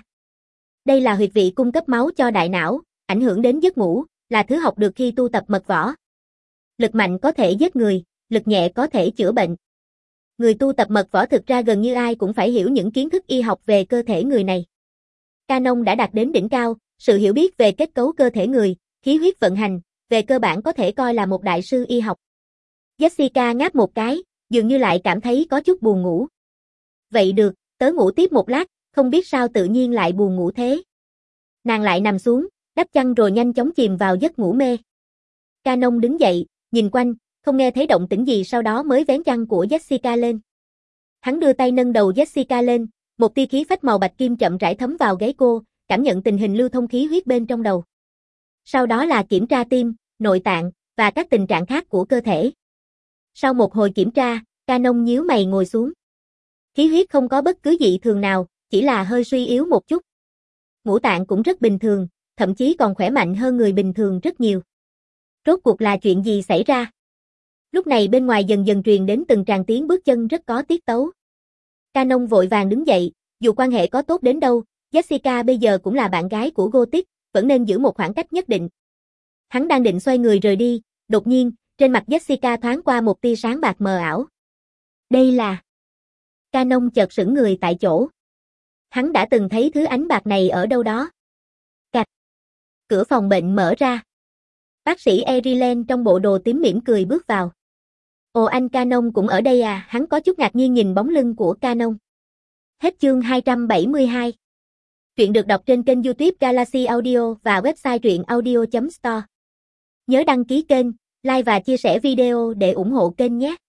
S1: Đây là huyệt vị cung cấp máu cho đại não, ảnh hưởng đến giấc ngủ, là thứ học được khi tu tập mật võ. Lực mạnh có thể giết người, lực nhẹ có thể chữa bệnh. Người tu tập mật võ thực ra gần như ai cũng phải hiểu những kiến thức y học về cơ thể người này. Canon đã đạt đến đỉnh cao, sự hiểu biết về kết cấu cơ thể người, khí huyết vận hành, về cơ bản có thể coi là một đại sư y học. Jessica ngáp một cái, dường như lại cảm thấy có chút buồn ngủ. Vậy được, tớ ngủ tiếp một lát, không biết sao tự nhiên lại buồn ngủ thế. Nàng lại nằm xuống, đắp chăn rồi nhanh chóng chìm vào giấc ngủ mê. Canon đứng dậy, nhìn quanh, không nghe thấy động tĩnh gì, sau đó mới vén chăn của Jessica lên. Hắn đưa tay nâng đầu Jessica lên, một tia khí phách màu bạch kim chậm rãi thấm vào gáy cô, cảm nhận tình hình lưu thông khí huyết bên trong đầu. Sau đó là kiểm tra tim, nội tạng và các tình trạng khác của cơ thể. Sau một hồi kiểm tra, Canon nhíu mày ngồi xuống. Khí huyết không có bất cứ dị thường nào, chỉ là hơi suy yếu một chút. Ngũ tạng cũng rất bình thường, thậm chí còn khỏe mạnh hơn người bình thường rất nhiều. Rốt cuộc là chuyện gì xảy ra? Lúc này bên ngoài dần dần truyền đến từng tràng tiếng bước chân rất có tiết tấu. Canon vội vàng đứng dậy, dù quan hệ có tốt đến đâu, Jessica bây giờ cũng là bạn gái của Gothic, vẫn nên giữ một khoảng cách nhất định. Hắn đang định xoay người rời đi, đột nhiên, trên mặt Jessica thoáng qua một tia sáng bạc mờ ảo. Đây là... Canon chợt sững người tại chỗ. Hắn đã từng thấy thứ ánh bạc này ở đâu đó. Cạch. Cửa phòng bệnh mở ra. Bác sĩ Erilen trong bộ đồ tím mỉm cười bước vào. Ồ anh Canon cũng ở đây à, hắn có chút ngạc nhiên nhìn bóng lưng của Canon. Hết chương hai trăm bảy mươi hai. Truyện được đọc trên kênh YouTube Galaxy Audio và website truyện audio chấm store. Nhớ đăng ký kênh, like và chia sẻ video để ủng hộ kênh nhé.